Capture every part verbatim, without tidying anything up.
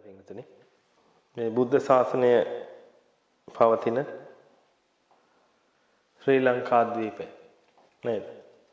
පින්වතුනි මේ බුද්ධ ශාසනය පවතින ශ්‍රී ලංකා ද්වීපය නේද?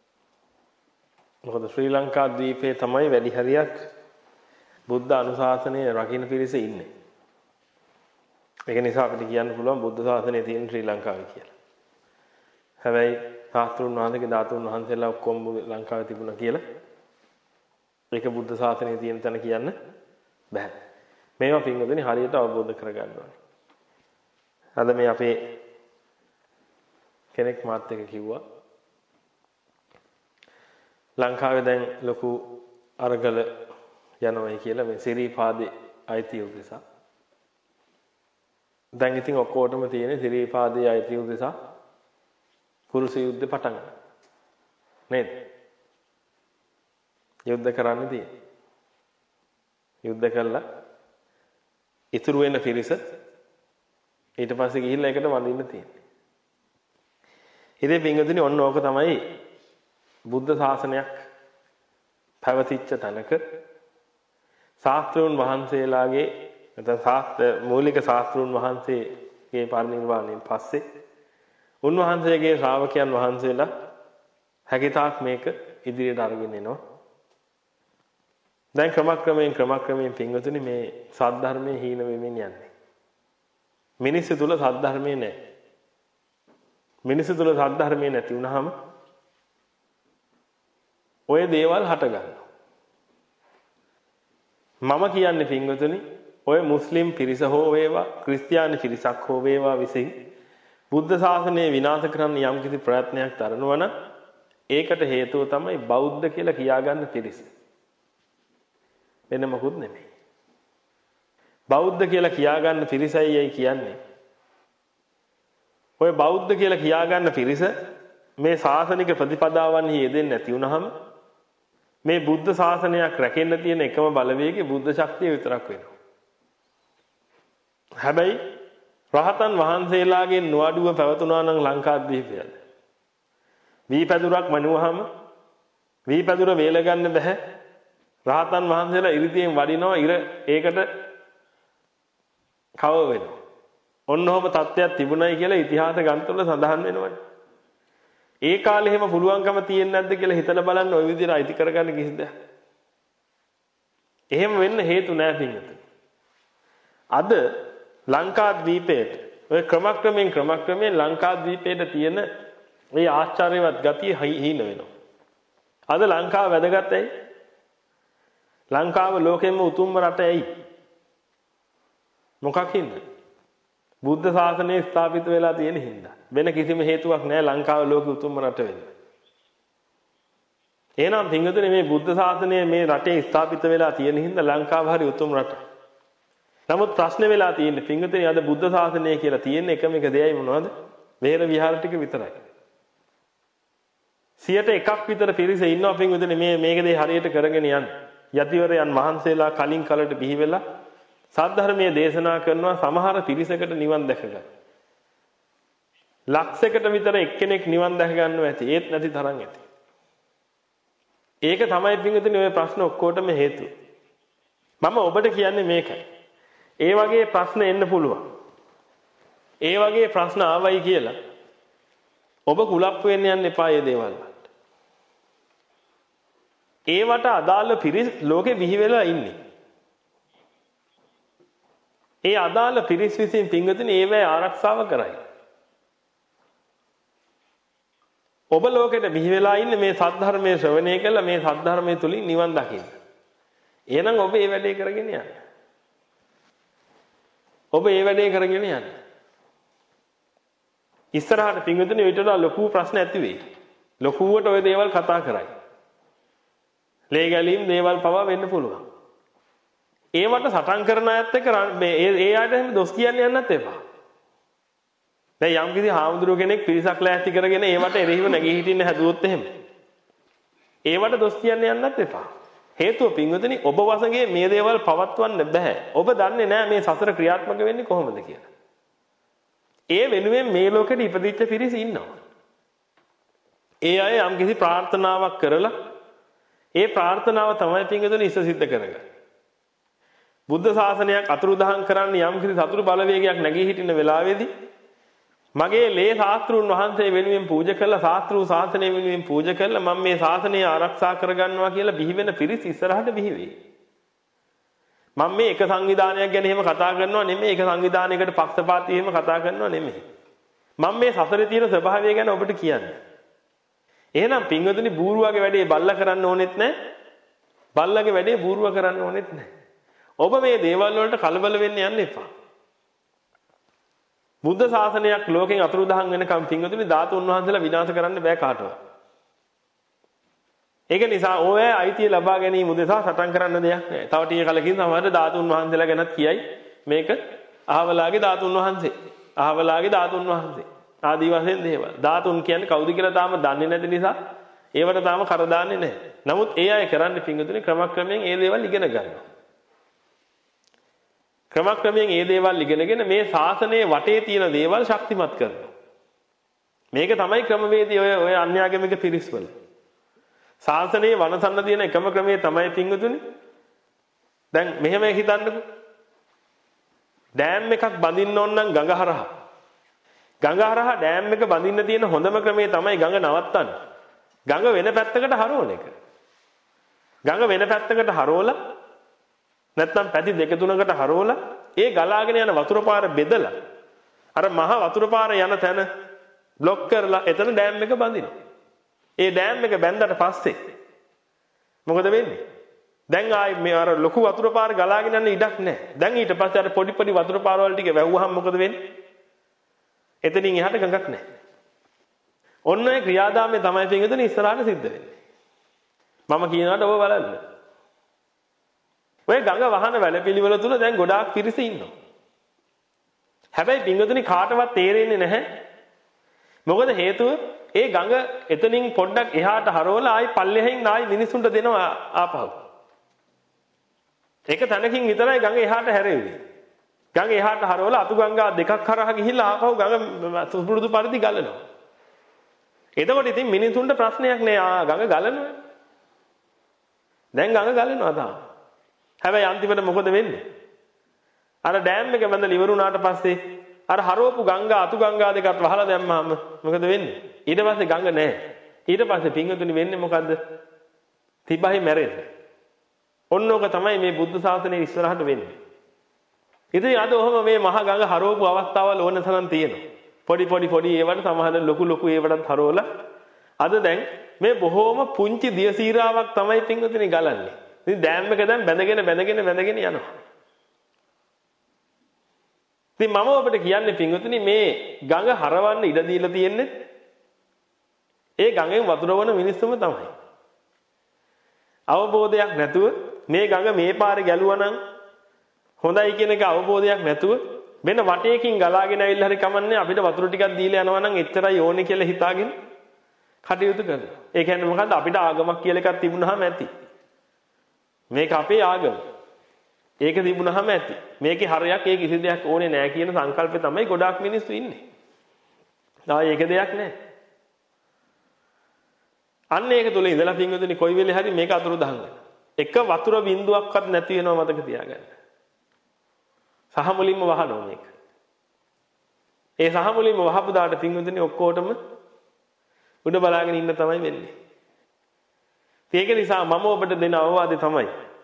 මොකද ශ්‍රී ලංකා ද්වීපයේ තමයි වැඩි හරියක් බුද්ධ අනුශාසනය රකින්න පිරිස ඉන්නේ. ඒක නිසා අපිට කියන්න පුළුවන් බුද්ධ ශාසනය තියෙන ශ්‍රී ලංකාවේ කියලා. හැබැයි සාස්ත්‍රුන් වහන්සේගේ ධාතුන් වහන්සේලා ඔක්කොම ලංකාවේ තිබුණා කියලා ඒක බුද්ධ ශාසනය තියෙන තැන කියන්න බෑ. මේවා පින්වතුනි හරියට අවබෝධ කරගන්න ඕනේ. අද මේ අපේ කෙනෙක් මාත් එක්ක කිව්වා ලංකාවේ දැන් ලොකු අරගල යනවායි කියලා මේ සිරිපාදේ අයිතිය උදෙසා. දැන් ඉතින් ඔක්කොටම තියෙන සිරිපාදේ අයිතිය උදෙසා කුරුස යුද්ධ පටන් ගන්න. නේද? යුද්ධ කරන්න තියෙන්නේ. යුද්ධ කළා ඉතුරු වෙන පිරිස ඊට පස්සේ ගිහිල්ලා එකට වඳින්න තියෙන්නේ. ඉතින් පින්වතුනි ඔන්න ඕක තමයි බුද්ධ ශාසනයක් පැවතිච්ච තැනක ශාස්ත්‍රඥ වහන්සේලාගේ නැත්නම් ශාස්ත්‍ර මූලික ශාස්ත්‍රඥ වහන්සේගේ පරිනිර්වාණයෙන් පස්සේ උන්වහන්සේගේ ශ්‍රාවකයන් වහන්සේලා හැකිතාක් මේක ඉදිරියට අරගෙන එනවා. දැන් ක්‍රමක්‍රමයෙන් ක්‍රමක්‍රමයෙන් පින්වතුනි මේ සද්ධර්මයේ හීන වෙමින් යන්නේ. මිනිස්සු තුල සද්ධර්මයේ නැහැ. මිනිස්සු තුල සද්ධර්මයේ නැති වුනහම ඔය දේවල් හට ගන්නවා. මම කියන්නේ පින්වතුනි ඔය මුස්ලිම් පිරිස හෝ වේවා ක්‍රිස්තියානි පිරිසක් හෝ වේවා විසින් බුද්ධ ශාසනය විනාශ කරන්න යම් කිසි ප්‍රයත්නයක් කරනවා නම් ඒකට හේතුව තමයි බෞද්ධ කියලා කියාගන්න පිරිස. වෙන මොකුත් නෙමෙයි. බෞද්ධ කියලා කියාගන්න පිරිසයි යයි කියන්නේ. ඔය බෞද්ධ කියලා කියාගන්න පිරිස මේ ශාසනික ප්‍රතිපදාවන්හි යෙදෙන්නේ නැති වුනහම මේ බුද්ධ ශාසනයක් රැකෙන්න තියෙන එකම බලවේගය බුද්ධ ශක්තිය විතරක් වෙනවා. හැබැයි රහතන් වහන්සේලාගේ නොඅඩුව පැවතුනා නම් ලංකාද්වීපයද. වී පැදුරක් මනුවහම වී පැදුර වේල ගන්න බෑ. රහතන් වහන්සේලා ඉරිදීන් වඩිනවා ඉර ඒකට කව වෙනවා. ඔන්න ඔහම තත්ත්වයක් තිබුණයි කියලා ඉතිහාස ග්‍රන්ථවල සඳහන් වෙනවනේ. ඒ කාලේ එහෙම පුළුවන්කම තියෙන්නේ නැද්ද කියලා හිතලා බලන්න ওই විදිහට අයිති කරගන්න කිසිද? එහෙම වෙන්න හේතු නැහැ පින්වතුනි. අද ලංකාද්වීපයට ඔය ක්‍රමක්‍රමයෙන් ක්‍රමක්‍රමයෙන් ලංකාද්වීපයට තියෙන මේ ආශ්චර්යවත් ගතිය හීන වෙනවා. අද ලංකාව වැදගත් ඇයි? ලංකාව ලෝකෙම උතුම්ම රට ඇයි? මොකක් හින්දාද? බුද්ධ ශාසනය ස්ථාපිත වෙලා තියෙන හින්දා. වෙන කිසිම හේතුවක් නැහැ ලංකාව ලෝකෙ උතුම්ම රට වෙන්න. එහෙනම් පින්වතුනි මේ බුද්ධ ශාසනය මේ රටේ ස්ථාපිත වෙලා තියෙන හින්දා ලංකාව හරි උතුම් රට. නමුත් ප්‍රශ්නේ වෙලා තියෙන්නේ පින්වතුනි අද බුද්ධ ශාසනය කියලා තියෙන එකම එක දෙයයි මොනවද? වෙහෙර විහාර ටික විතරයි. සියයට එකක් විතර පිරිස ඉන්නවා පින්වතුනි මේ මේක දෙය හරියට කරගෙන යන්න. යතිවරයන් වහන්සේලා කලින් කලට බිහි වෙලා සද්ධර්මයේ දේශනා කරනවා සමහර පිරිසකට නිවන් දැක ගන්න. ලක්ෂයකට විතර එක්කෙනෙක් නිවන් දැක ගන්නව ඇති. ඒත් නැති තරම් ඇති. ඒක තමයි පින්වතුනි ඔය ප්‍රශ්න ඔක්කොටම හේතුව. මම ඔබට කියන්නේ මේකයි. ඒ වගේ ප්‍රශ්න එන්න පුළුවන්. ඒ වගේ ප්‍රශ්න ආවයි කියලා ඔබ කුලප්පු වෙන්න යන්න එපා මේ දේවල් වලට. ඒවට අදාළ පිරිස් ලෝකෙ බිහි වෙලා ඉන්නේ. ඒ අදාළ පිරිස් විසින් පින්වතුනි ඒවැ ආරක්ෂාව කරයි. ඔබ ලෝකෙට බිහි වෙලා ඉන්නේ මේ සද්ධර්මයේ ශ්‍රවණය කළා මේ සද්ධර්මයේ තුලින් නිවන් දකින්න. එහෙනම් ඔබ මේ වැඩේ කරගෙන යන්න. ඔබ මේ වැඩේ කරගෙන යන්න. ඉස්සරහට පින්වතුනි ඊට වඩා ලොකු ප්‍රශ්න ඇති වෙයි. ලොකුවට ওই දේවල් කතා කරයි. ලේ ගැලීම් දේවල් පවා වෙන්න පුළුවන්. ඒවට සටන් කරන අයත් එක්ක මේ ඒ ආයත එහෙම දොස් කියන්න යන්නත් එපා. දැන් යම් කිසි හාමුදුරුව කෙනෙක් පිරිසක් ලෑස්ති කරගෙන ඒවට එරෙහිව නැගී හිටින්න හැදුවොත් එහෙම. ඒවට දොස් කියන්න යන්නත් එපා. හේතුව පින්වතුනි ඔබ වසඟේ මේ දේවල් පවත්වන්න බෑ. ඔබ දන්නේ නැහැ මේ සසර ක්‍රියාත්මක වෙන්නේ කොහොමද කියලා. ඒ වෙනුවෙන් මේ ලෝකෙට ඉපදිච්ච පිරිස ඉන්නවා. ඒ අය යම් කිසි ප්‍රාර්ථනාවක් කරලා ඒ ප්‍රාර්ථනාව තමයි පින්වතුනි ඉෂ්ට සිද්ධ කරගන්නේ. බුද්ධ ශාසනයක් අතුරුදහන් කරන්න යම් කිසි සතුරු බලවේගයක් නැගී හිටින වෙලාවේදී මගේ ලේ ශාස්ත්‍රුන් වහන්සේ වෙනුවෙන් පූජා කළා ශාස්ත්‍රු ශාසනය වෙනුවෙන් පූජා කළා මම මේ ශාසනය ආරක්ෂා කරගන්නවා කියලා බිහි වෙන පිරිස ඉස්සරහට බිහි වෙයි. මම මේ එක සංවිධානයක් ගැන එහෙම කතා කරනවා නෙමෙයි එක සංවිධානයකට පක්ෂපාතී එහෙම කතා කරනවා නෙමෙයි. මම මේ සසරේ තියෙන ස්වභාවය ගැන ඔබට කියන්නේ. එහෙනම් පින්වතුනි බූරුවාගේ වැඩේ බල්ලා කරන්න ඕනෙත් නැහැ. බල්ලාගේ වැඩේ බූරුවා කරන්න ඕනෙත් නැහැ. ඔබ මේ දේවල් වලට කලබල වෙන්න යන්න එපා. බුද්ධ ශාසනයක් ලෝකෙන් අතුරුදහන් වෙනකම් පින්වතුනි ධාතුන් වහන්සේලා විනාශ කරන්න බෑ කාටවත්. ඒක නිසා ඔය අයිතිය ලබා ගැනීම උදෙසා සටන් කරන්න දෙයක් නෑ. තව ටික කලකින් සමහර ධාතුන් වහන්සේලා ගැනත් කියයි මේක අහවලාගේ ධාතුන් වහන්සේ. අහවලාගේ ධාතුන් වහන්සේ. ආදී වශයෙන් දේවල්. ධාතුන් කියන්නේ කවුද කියලා තාම දන්නේ නැති නිසා ඒවට තාම කර දාන්නේ නැහැ. නමුත් ඒ අය කරන්නේ පින්වතුනි ක්‍රමක්‍රමයෙන් ඒ දේවල් ඉගෙන ගන්නවා. ක්‍රමක්‍රමයෙන් මේ දේවල් ඉගෙනගෙන මේ ශාසනයේ වටේ තියෙන දේවල් ශක්තිමත් කරනවා. මේක තමයි ක්‍රමවේදී ඔය ඔය අන්‍යාගමික පිරිස්වල. ශාසනයේ වනසන්න තියෙන එකම ක්‍රමය තමයි පින්වතුනි. දැන් මෙහෙම හිතන්නකෝ. ඩෑම් එකක් බඳින්න ඕන නම් ගඟ හරහා. ගඟ හරහා ඩෑම් එක බඳින්න තියෙන හොඳම ක්‍රමය තමයි ගඟ නවත්තන්න. ගඟ වෙන පැත්තකට හරවන එක. ගඟ වෙන පැත්තකට හරවලා නැත්නම් පැති දෙක තුනකට හරවලා ඒ ගලාගෙන යන වතුර පාර බෙදලා අර මහ වතුර පාර යන තැන બ્લોක් කරලා එතන ඩෑම් එක බඳිනවා. ඒ ඩෑම් එක බැඳලා පස්සේ මොකද වෙන්නේ? දැන් ආයි මේ අර ලොකු වතුර පාර ගලාගෙන යන ඉඩක් නැහැ. දැන් ඊට පස්සේ අර පොඩි පොඩි වතුර පාරවල් ටික වැව්වහම මොකද වෙන්නේ? එතනින් එහාට ගඟක් නැහැ. ඔන්න ඔය ක්‍රියාදාමය තමයි පින්වතුනි ඉස්සරහට සිද්ධ වෙන්නේ. මම කියනවාට ඔබ බලන්න. ඔය ගඟ වහන වැඩපිළිවෙල තුල දැන් ගොඩාක් පිරිස ඉන්නවා. හැබැයි පින්වතුනි කාටවත් තේරෙන්නේ නැහැ. මොකද හේතුව ඒ ගඟ එතනින් පොඩ්ඩක් එහාට හරවලා ආයි පල්ලෙහින් ආයි මිනිසුන්ට දෙනවා ආපහු. ඒක තැනකින් විතරයි ගඟ එහාට හැරෙන්නේ. ගඟ එහාට හරවලා අතු ගංගා දෙකක් හරහා ගිහිල්ලා ආපහු ගඟ සුපුරුදු පරිදි ගලනවා. එතකොට ඉතින් මිනිසුන්ට ප්‍රශ්නයක් නෑ ආ ගඟ ගලනවා. දැන් ගඟ ගලනවා තාම. හැබැයි අන්තිමට මොකද වෙන්නේ? අර ඩෑම් එක බඳලා ඉවරුණාට පස්සේ අර හරවපු ගංගා අතු ගංගා දෙකත් වහලා දැම්මම මොකද වෙන්නේ? ඊට පස්සේ ගඟ නැහැ. ඊට පස්සේ පින්වතුනි වෙන්නේ මොකද්ද? තිබහයි මැරෙන්නේ. ඔන්න ඕක තමයි මේ බුද්ධ ශාසනයේ ඉස්සරහට වෙන්නේ. ඉතින් අද ඔහම මේ මහ ගඟ හරවපු අවස්ථාවල් ඕන තරම් තියෙනවා. පොඩි පොඩි පොඩි ඒවට සමහර ලොකු ලොකු ඒවටත් හරවලා අද දැන් මේ බොහෝම පුංචි දියසීරාවක් තමයි පින්වතුනි ගලන්නේ. ඉතින් ඩෑම් එක දැන් බැඳගෙන බැඳගෙන බැඳගෙන යනවා. ඉතින් මම ඔබට කියන්නේ පින්වතුනි මේ ගඟ හරවන්න ඉඩ දීලා තියෙන්නේ ඒ ගඟෙන් වතුර වන මිනිස්සුම තමයි. අවබෝධයක් නැතුව මේ ගඟ මේ පාරේ ගැලුවා නම් හොඳයි කියන එක අවබෝධයක් නැතුව වෙන වටේකින් ගලාගෙන ඇවිල්ලා හරි කමන්නේ අපිට වතුර ටිකක් දීලා යනවා නම් එච්චරයි ඕනේ කියලා හිතාගෙන කටයුතු කරනවා. ඒ කියන්නේ මොකද්ද අපිට ආගමක් කියලා එකක් තිබුණාම ඇති. මේක අපේ ආගම. ඒක තිබුණාම ඇති. මේකේ හරයක් ඒ කිසි දෙයක් ඕනේ නැහැ කියන සංකල්පේ තමයි ගොඩාක් මිනිස්සු ඉන්නේ. ආ ඒක දෙයක් නැහැ. අන්න ඒක තුල ඉඳලා පින්වතුනි කොයි වෙලේ හරි මේක අතුරුදහන් වෙනවා. එක වතුර බින්දුවක්වත් නැති වෙනවා මතක තියාගන්න. සහ මුලින්ම වහනවා මේක. ඒ සහ මුලින්ම වහපු දාට පින්වතුනි ඔක්කොටම උඩ බලාගෙන ඉන්න තමයි වෙන්නේ. ඒක නිසා මම ඔබට දෙන අවවාදය තමයි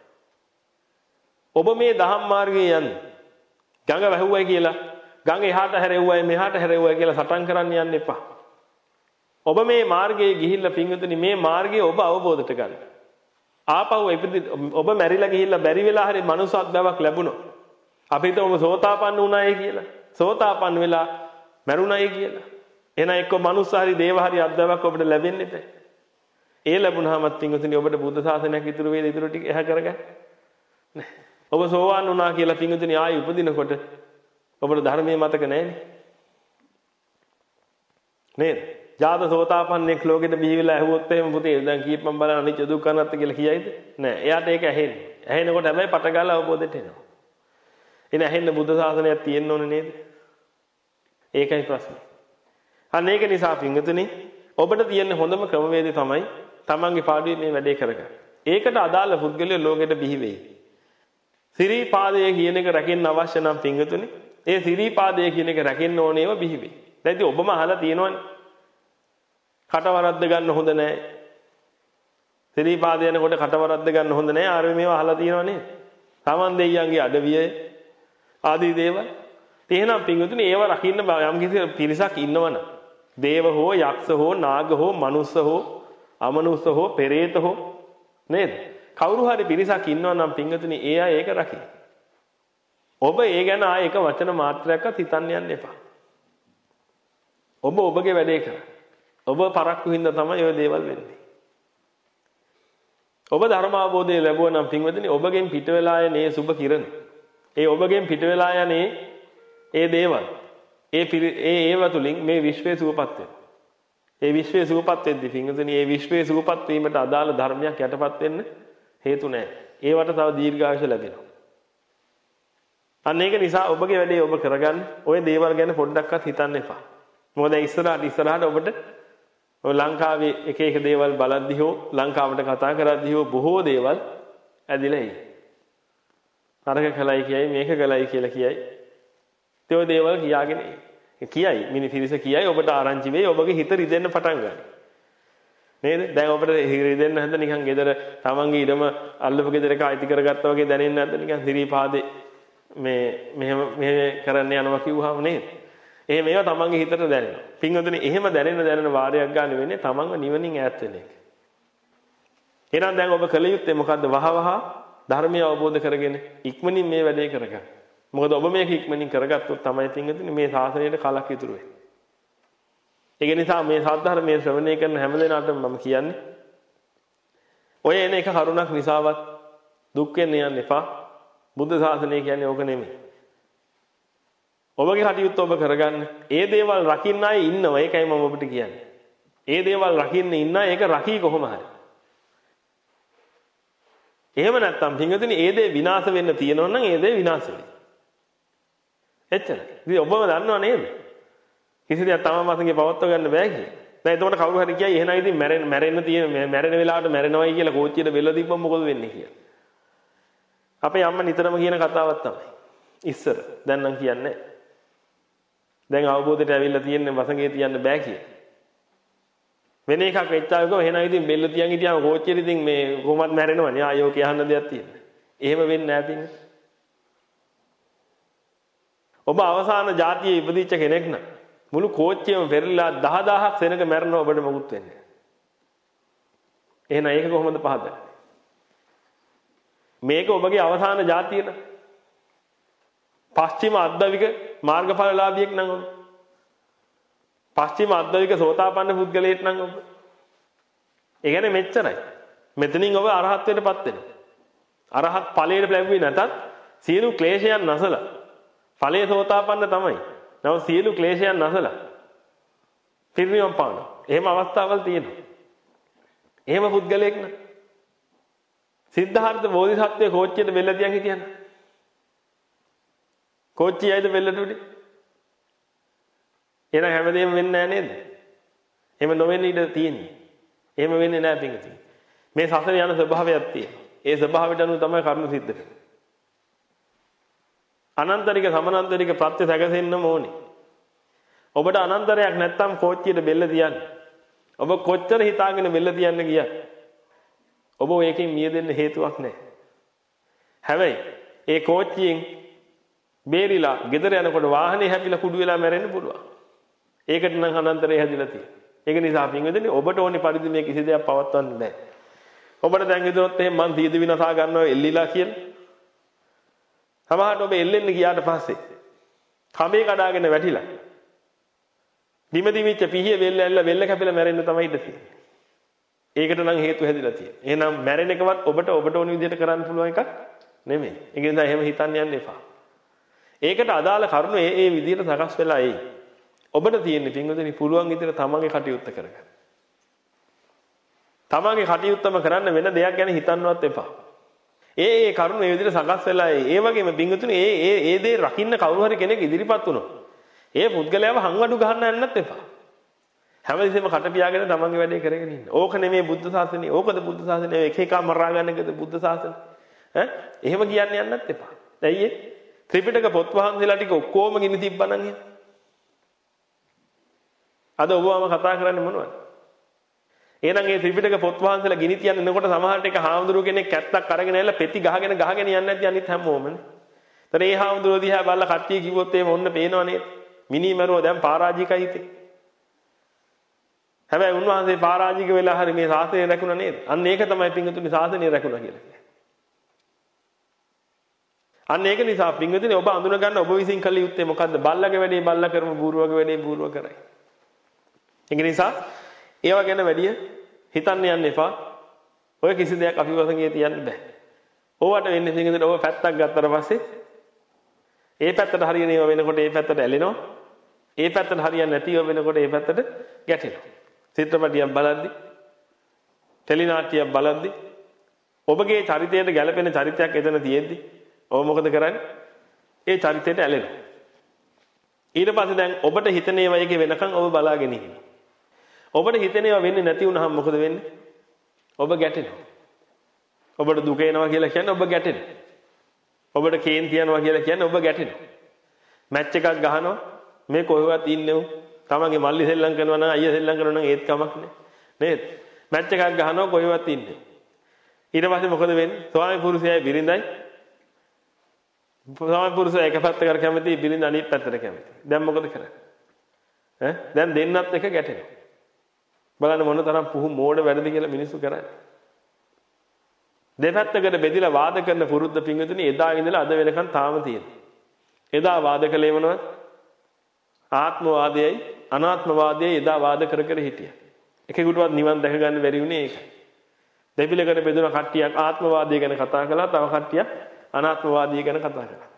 ඔබ මේ දහම් මාර්ගයේ යන්නේ ගඟ වැහුවයි කියලා ගඟ එහාට හැරෙව්වයි මෙහාට හැරෙව්වයි කියලා සටන් කරන්න යන්න එපා. ඔබ මේ මාර්ගයේ ගිහිල්ලා පින්වතුනි මේ මාර්ගය ඔබ අවබෝධයට ගන්න. ආපහු ඔබ මැරිලා ගිහිල්ලා බැරි වෙලා හරි මනුස්සත් බවක් ලැබුණා. අපිට ඔබ සෝතාපන්න වුණායි කියලා. සෝතාපන්න වෙලා මැරුණායි කියලා. එහෙනම් එක්ක මනුස්ස හරි දේව හරි අත්දැකීමක් ඔබට ලැබෙන්නේ නැහැ. ඒ ලැබුණාමත් පින්වතුනි ඔබට බුද්ධ ශාසනයක් ඉතුරු වේද ඉතුරු ටික එහා කරගන්න. නෑ. ඔබ සෝවාන් වුණා කියලා පින්වතුනි ආයි උපදිනකොට ඔබට ධර්මයේ මතක නැහැනේ. නේද? ජාත සෝතාපන්නෙක් ලෝකෙට බිහි වෙලා ඇහුවොත් එහෙම පුතේ දැන් කීපම් බලන්න අනිච්ච දුක්ඛ අනාත්ම කියලා කියයිද? නෑ. එයාට ඒක ඇහෙන්නේ. ඇහෙනකොට හැබැයි පට ගාලා අවබෝධයට එනවා. එන ඇහෙන්න බුද්ධ ශාසනයක් තියෙන්න ඕනේ නේද? ඒකයි ප්‍රශ්නේ. අන්න ඒක නිසා පින්වතුනි ඔබට තියෙන හොඳම ක්‍රමවේදය තමයි තමන්ගේ පාඩුවේ මේ වැඩේ කරගන්න. ඒකට අදාළ පුද්ගලයෝ ලෝකෙට බිහි වෙයි. සිරීපාදයේ කියන එක රැකෙන්න අවශ්‍ය නම් පිංගුතුනි ඒ සිරීපාදයේ කියන එක රැකෙන්න ඕනේව බිහිවේ. දැන් ඉතින් ඔබම අහලා තියෙනවනේ. කටවරද්ද ගන්න හොඳ නැහැ. සිරීපාද යනකොට කටවරද්ද ගන්න හොඳ නැහැ. ආරෙ මේවා අහලා තියෙනවනේ. තමන් දෙයියන්ගේ අඩවිය ආදී දේවල්. එහෙනම් පිංගුතුනි ඒව රකින්න යම් කිසි පිරිසක් ඉන්නවනම් දේව හෝ යක්ෂ හෝ නාග හෝ මනුස්ස හෝ අමනුස්ස හෝ පෙරේත හෝ නේද? කවුරු හරි පිරිසක් ඉන්නවනම් පිංගුතුනි ඒ අය ඒක රකින්න. ඔබ ඒ ගැන ආයේ එක වචන මාත්‍රයක්වත් හිතන්න යන්න එපා. ඔබ ඔබගේ වැඩේ කරා. ඔබ පරක්කු හින්දා තමයි ඔය දේවල් වෙන්නේ. ඔබ ධර්ම අවබෝධය ලැබුවා නම් පින්වතුනි ඔබගෙන් පිට වෙලා යන්නේ සුබ කිරණ. ඒ ඔබගෙන් පිට වෙලා යන්නේ ඒ දේවල්. ඒ ඒ ඒව තුලින් මේ විශ්වයේ සුවපත් වෙනවා. ඒ විශ්වයේ සුවපත් වෙද්දී පින්වතුනි ඒ විශ්වයේ සුවපත් වීමට අදාළ ධර්මයක් යටපත් වෙන්න හේතු නැහැ. ඒවට තව දීර්ඝායුෂ ලැබෙනවා. අන්න ඒක නිසා ඔබගේ වැඩේ ඔබ කරගන්න. ඔය දේවල් ගැන පොඩ්ඩක්වත් හිතන්න එපා. මොකද ඉස්සරහට ඉස්සරහට ඔබට ඔය ලංකාවේ එක එක දේවල් බලද්දී හෝ ලංකාවට කතා කරද්දී හෝ බොහෝ දේවල් ඇදිලා එයි. අරක කලයි කියයි මේක කලයි කියලා කියයි. ඒ ඔය දේවල් කියාගෙන කියයි. මිනි පිරිස කියයි ඔබට ආරංචි වෙයි ඔබගේ හිත රිදෙන්න පටන් ගන්නවා. නේද? දැන් ඔබට රිදෙන්න නැද්ද නිකන් ගෙදර තමන්ගේ ඉඩම අල්ලපු ගෙදරක අයිති කරගත්තා වගේ දැනෙන්නේ නැද්ද නිකන් සිරීපාදේ මේ මෙහෙම මෙහෙම කරන්න යනවා කිව්වහම නේද? එහෙම ඒවා තමන්ගේ හිතට දැනෙනවා. පින්වතුනි එහෙම දැනෙන දැනෙන වාරයක් ගන්න වෙන්නේ තමන්ව නිවනින් ඈත් වෙන එක. එහෙනම් දැන් ඔබ කල යුත්තේ මොකද්ද? වහවහ ධර්මය අවබෝධ කරගෙන ඉක්මනින් මේ වැඩේ කරගන්න. මොකද ඔබ මේක ඉක්මනින් කරගත්තොත් තමයි පින්වතුනි මේ ශාසනයට කලක් ඉතුරු වෙන්නේ. ඒක නිසා මේ සාධර්මයේ ශ්‍රවණය කරන හැම දිනාටම මම කියන්නේ ඔය එන එක කරුණක් නිසාවත් දුක් වෙන්න යන්න එපා. බුද්ධ ශාසනය කියන්නේ ඕක නෙමෙයි. ඔබගේ කටයුත්ත ඔබ කරගන්න. ඒ දේවල් රකින්න අය ඉන්නවා. ඒකයි මම ඔබට කියන්නේ. ඒ දේවල් රකින්න ඉන්න අය ඒක රකී කොහොම හරි. එහෙම නැත්නම් පින්වතුනි ඒ දේ විනාශ වෙන්න තියෙනවා නම් ඒ දේ විනාශ වෙයි. එච්චරයි. ඉතින් ඔබම දන්නව නේද? කිසි දෙයක් තම මාසෙක පවත්ව ගන්න බෑ කියලා. දැන් එතකොට කවුරු හරි කියයි එහෙනම් ඉතින් මැරෙන්න මැරෙන්න තියෙන මැරෙන වෙලාවට මැරෙනවයි කියලා කෝච්චියට බෙල්ල දීපම මොකද වෙන්නේ කියලා. අපේ අම්මා නිතරම කියන කතාවක් තමයි. ඉස්සර දැන් නම් කියන්නේ නැහැ. දැන් අවබෝධයට ඇවිල්ලා තියෙන්නේ වසඟේ තියන්න බෑ කියලා. වෙන එකක් වෙච්චාවක එහෙනම් ඉතින් බෙල්ල තියන් හිටියාම කෝච්චියට ඉතින් මේ කොහොමත් මැරෙනවනේ. ආයෝ කියන්න දෙයක් තියෙනවා. එහෙම වෙන්නේ නැහැ පිටින්. ඔබ අවසාන જાතියේ ඉපදිච්ච කෙනෙක් නම් මුළු කෝච්චියම පෙරලිලා දහදහක් සෙනඟ මැරෙනවා ඔබට මොකුත් වෙන්නේ නැහැ. එහෙනම් ඒක කොහොමද පහදන්නේ? මේක ඔබගේ අවසාන જાතිය න ะ. පස්චිම අද්දවික මාර්ගඵලලාභියෙක් නම් ඔබ. පස්චිම අද්දවික සෝතාපන්න පුද්ගලයෙක් නම් ඔබ. ඒ කියන්නේ මෙච්චරයි. මෙතනින් ඔබ අරහත්ත්වයටපත් වෙනවා. අරහත් ඵලයට ලැබුවේ නැතත් සියලු ක්ලේශයන් නැසලා ඵලයේ සෝතාපන්න තමයි. නමුත් සියලු ක්ලේශයන් නැසලා පිරිනිවන් පානවා. එහෙම අවස්ථාවල් තියෙනවා. එහෙම පුද්ගලයෙක් නම් සිද්ධාර්ථ බෝධිසත්වයේ කෝච්චියට බෙල්ල තියන් හිටියන. කෝච්චිය ඇයිද බෙල්ලට උඩේ? එහෙනම් හැමදේම වෙන්නේ නැහැ නේද? එහෙම නොවෙන්න ඉඩ තියෙන්නේ. එහෙම වෙන්නේ නැහැ පිංගුතුනි. මේ සසර යන ස්වභාවයක් තියෙනවා. ඒ ස්වභාවයට අනුව තමයි කර්ම සිද්ධ වෙන්නේ. අනන්තරික සමානන්තරික ප්‍රත්‍ය සැකසෙන්නම ඕනේ. ඔබට අනන්තරයක් නැත්තම් කෝච්චියට බෙල්ල තියන්න. ඔබ කොච්චර හිතාගෙන බෙල්ල තියන්න ගියත් ඔබ ඒකෙන් මිය දෙන්න හේතුවක් නැහැ. හැබැයි ඒ කෝච්චියෙන් බේරිලා ගෙදර යනකොට වාහනේ හැපිලා කුඩු වෙලා මැරෙන්න පුළුවන්. ඒකට නම් අනන්තරය හැදිලා තියෙනවා. ඒක නිසා පින්වදිනේ ඔබට ඕනේ පරිදි මේ කිසි දෙයක් පවත්වන්න බෑ. ඔබට දැන් හිතුනොත් එහෙනම් මං දීද විනාසා ගන්නවා එල්ලිලා කියලා. සමහරට ඔබ එල්ලෙන්න ගියාට පස්සේ කඹේ කඩාගෙන වැටිලා දිම දිමිච්ච පිහිය වෙල්ල ඇල්ල වෙල්ල කැපිලා මැරෙන්න තමයි ඉඩ තියෙන්නේ. ඒකට නම් හේතු හැදිලා තියෙන්නේ. එහෙනම් මැරෙන එකවත් ඔබට ඔබට ඕන විදිහට කරන්න පුළුවන් එකක් නෙමෙයි. ඒක නිසා එහෙම හිතන්න යන්න එපා. ඒකට අදාළ කරුණු ඒ ඒ විදිහට සකස් වෙලා එයි. ඔබට තියෙන්නේ පින්වතුනි පුළුවන් විදිහට තමන්ගේ කටයුත්ත කරගන්න. තමන්ගේ කටයුත්තම කරන්න වෙන දෙයක් ගැන හිතන්නවත් එපා. ඒ ඒ කරුණු මේ විදිහට සකස් වෙලා එයි. ඒ වගේම පින්වතුනි ඒ ඒ ඒ දේ රකින්න කවුරු හරි කෙනෙක් ඉදිරිපත් වුණොත් ඒ පුද්ගලයාව හංවඩු ගහන්න යන්නත් එපා. හැමදෙස්සෙම කට පියාගෙන තමන්ගේ වැඩේ කරගෙන ඉන්න. ඕක නෙමෙයි බුද්ධ ශාසනය. ඕකද බුද්ධ ශාසනය. එක එක මරා ගන්න එකද බුද්ධ ශාසනය. ඈ එහෙම කියන්න යන්නත් එපා. ඇයි ඒ? ත්‍රිපිටක පොත් වහන්සේලා ටික ඔක්කොම ගිනි තිබ්බනම් එහෙම. අද ඔබවම කතා කරන්නේ මොනවද? එහෙනම් මේ ත්‍රිපිටක පොත් වහන්සේලා ගිනි තියන්න එනකොට සමහරට එක හාමුදුරුව කෙනෙක් කැත්තක් අරගෙන ඇවිල්ලා පෙති ගහගෙන ගහගෙන යන්නේ නැති අනිත් හැමෝමනේ. ඒතර ඒ හාමුදුරුවෝ දිහා බලලා කට්ටිය කිව්වොත් එහෙම ඔන්න පේනව නේද? මිනිමරුව දැන් පරාජිකයි හිතේ. හැබැයි උන්වහන්සේ පරාජික වෙලා හරි මේ ශාසනය රැකුණා නේද? අන්න ඒක තමයි පින්වතුනි ශාසනය රැකුණා කියලා කියන්නේ. අන්න ඒක නිසා පින්වතුනි ඔබ අඳුන ගන්න ඔබ විසින් කළ යුත්තේ මොකද්ද? බල්ලගේ වැඩේ බල්ලා කරමු, බූරුවගේ වැඩේ බූරුව කරයි. ඒක නිසා ඒව ගැන වැඩි හිතන්න යන්න එපා. ඔය කිසි දෙයක් අපි වශයෙන් තියන්න බෑ. ඕවට වෙන්නේ පින්වතුනි ඔබ පැත්තක් ගත්තට පස්සේ ඒ පැත්තට හරියන ඒවා වෙනකොට ඒ පැත්තට ඇලෙනවා. ඒ පැත්තට හරියන්නේ නැතිව වෙනකොට ඒ පැත්තට ගැටෙනවා. චිත්‍රපටියක් බලද්දි, ටෙලි නාට්‍යයක් බලද්දි ඔබගේ චරිතයට ගැළපෙන චරිතයක් එතන තියෙද්දි ඔබ මොකද කරන්නේ? ඒ චරිතයට ඇලෙනවා. ඊට පස්සේ දැන් ඔබට හිතන ඒවා එකේ වෙනකන් ඔබ බලාගෙන ඉන්නවා. ඔබට හිතන ඒවා වෙන්නේ නැති වුනහම මොකද වෙන්නේ? ඔබ ගැටෙනවා. ඔබට දුක එනවා කියලා කියන්නේ ඔබ ගැටෙනවා. ඔබට කේන්ති යනවා කියලා කියන්නේ ඔබ ගැටෙනවා. මැච් එකක් ගහනවා මේ කොහෙවත් ඉන්නේ උන් තමන්ගේ මල්ලි සෙල්ලම් කරනවා නම් අයියා සෙල්ලම් කරනවා නම් ඒත් කමක් නෑ නේද? මැච් එකක් ගහනවා කොහෙවත් ඉන්නේ. ඊට පස්සේ මොකද වෙන්නේ? ස්වාමි පුරුෂයයි බිරිඳයි ස්වාමි පුරුෂයා එක පැත්තකට කැමති බිරිඳ අනිත් පැත්තට කැමති. දැන් මොකද කරන්නේ? ඈ දැන් දෙන්නත් එක ගැටෙනවා. බලන්න මොන තරම් පුහු මෝඩ වැඩද කියලා මිනිස්සු කරන්නේ. දෙපැත්තකට බෙදලා වාද කරන පුරුද්ද පිංගුතුනි එදා ඉඳලා අද වෙනකන් තාම තියෙනවා. එදා වාද කළේ මොනවද? ආත්මවාදයයි අනාත්මවාදයයි එදා වාද කර කර හිටියා. එකෙකුටවත් නිවන් දැක ගන්න බැරි වුණේ ඒකයි. දෙපිලකට බෙදුන කට්ටියක් ආත්මවාදය ගැන කතා කළා, තව කට්ටියක් අනාත්මවාදය ගැන කතා කළා.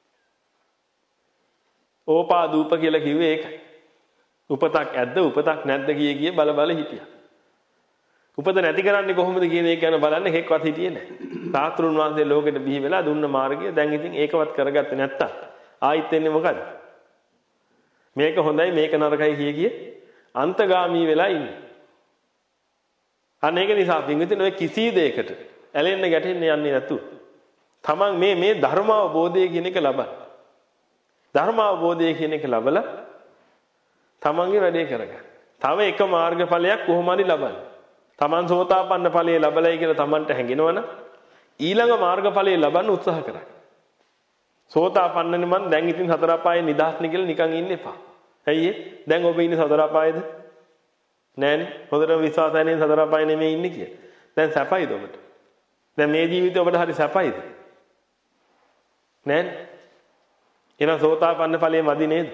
ඕපාදූප කියලා කිව්වේ ඒකයි. උපතක් ඇද්ද උපතක් නැද්ද කිය කිය බල බල හිටියා. උපත නැති කරන්නේ කොහොමද කියන එක ගැන බලන්න එකෙක්වත් හිටියේ නැහැ. සාස්ත්‍රුන් වහන්සේ ලෝකෙට බිහි වෙලා දුන්න මාර්ගය දැන් ඉතින් ඒකවත් කරගත්තේ නැත්තම් ආයිත් වෙන්නේ මොකද? මේක හොඳයි මේක නරකයි කිය කිය අන්තගාමී වෙලා ඉන්නේ. අන්න ඒක නිසා පින්විතින් ඔය කිසි දෙයකට ඇලෙන්න ගැටෙන්න යන්නේ නැතුව තමන් මේ මේ ධර්ම අවබෝධය කියන එක ලබන්න. ධර්ම අවබෝධය කියන එක ලබලා තමන්ගේ වැඩේ කරගන්න. තව එක මාර්ගඵලයක් කොහොම හරි ලබන්න. තමන් සෝතාපන්න ඵලයේ ලබලයි කියලා තමන්ට හැඟෙනවනම් ඊළඟ මාර්ගඵලයේ ලබන්න උත්සාහ කරන්න. සෝතාපන්නනේ මං දැන් ඉතින් සතර අපායේ නිදහස්නේ කියලා නිකන් ඉන්න එපා. ඇයි ඒ? දැන් ඔබ ඉන්නේ සතර අපායේද? නෑනේ. හොඳටම විශ්වාසයි නේ සතර අපායේ නෙමෙයි ඉන්නේ කියලා. දැන් සැපයිද ඔබට? දැන් මේ ජීවිතේ ඔබට හරි සැපයිද? නෑනේ. එහෙනම් සෝතාපන්න ඵලයේ මදි නේද?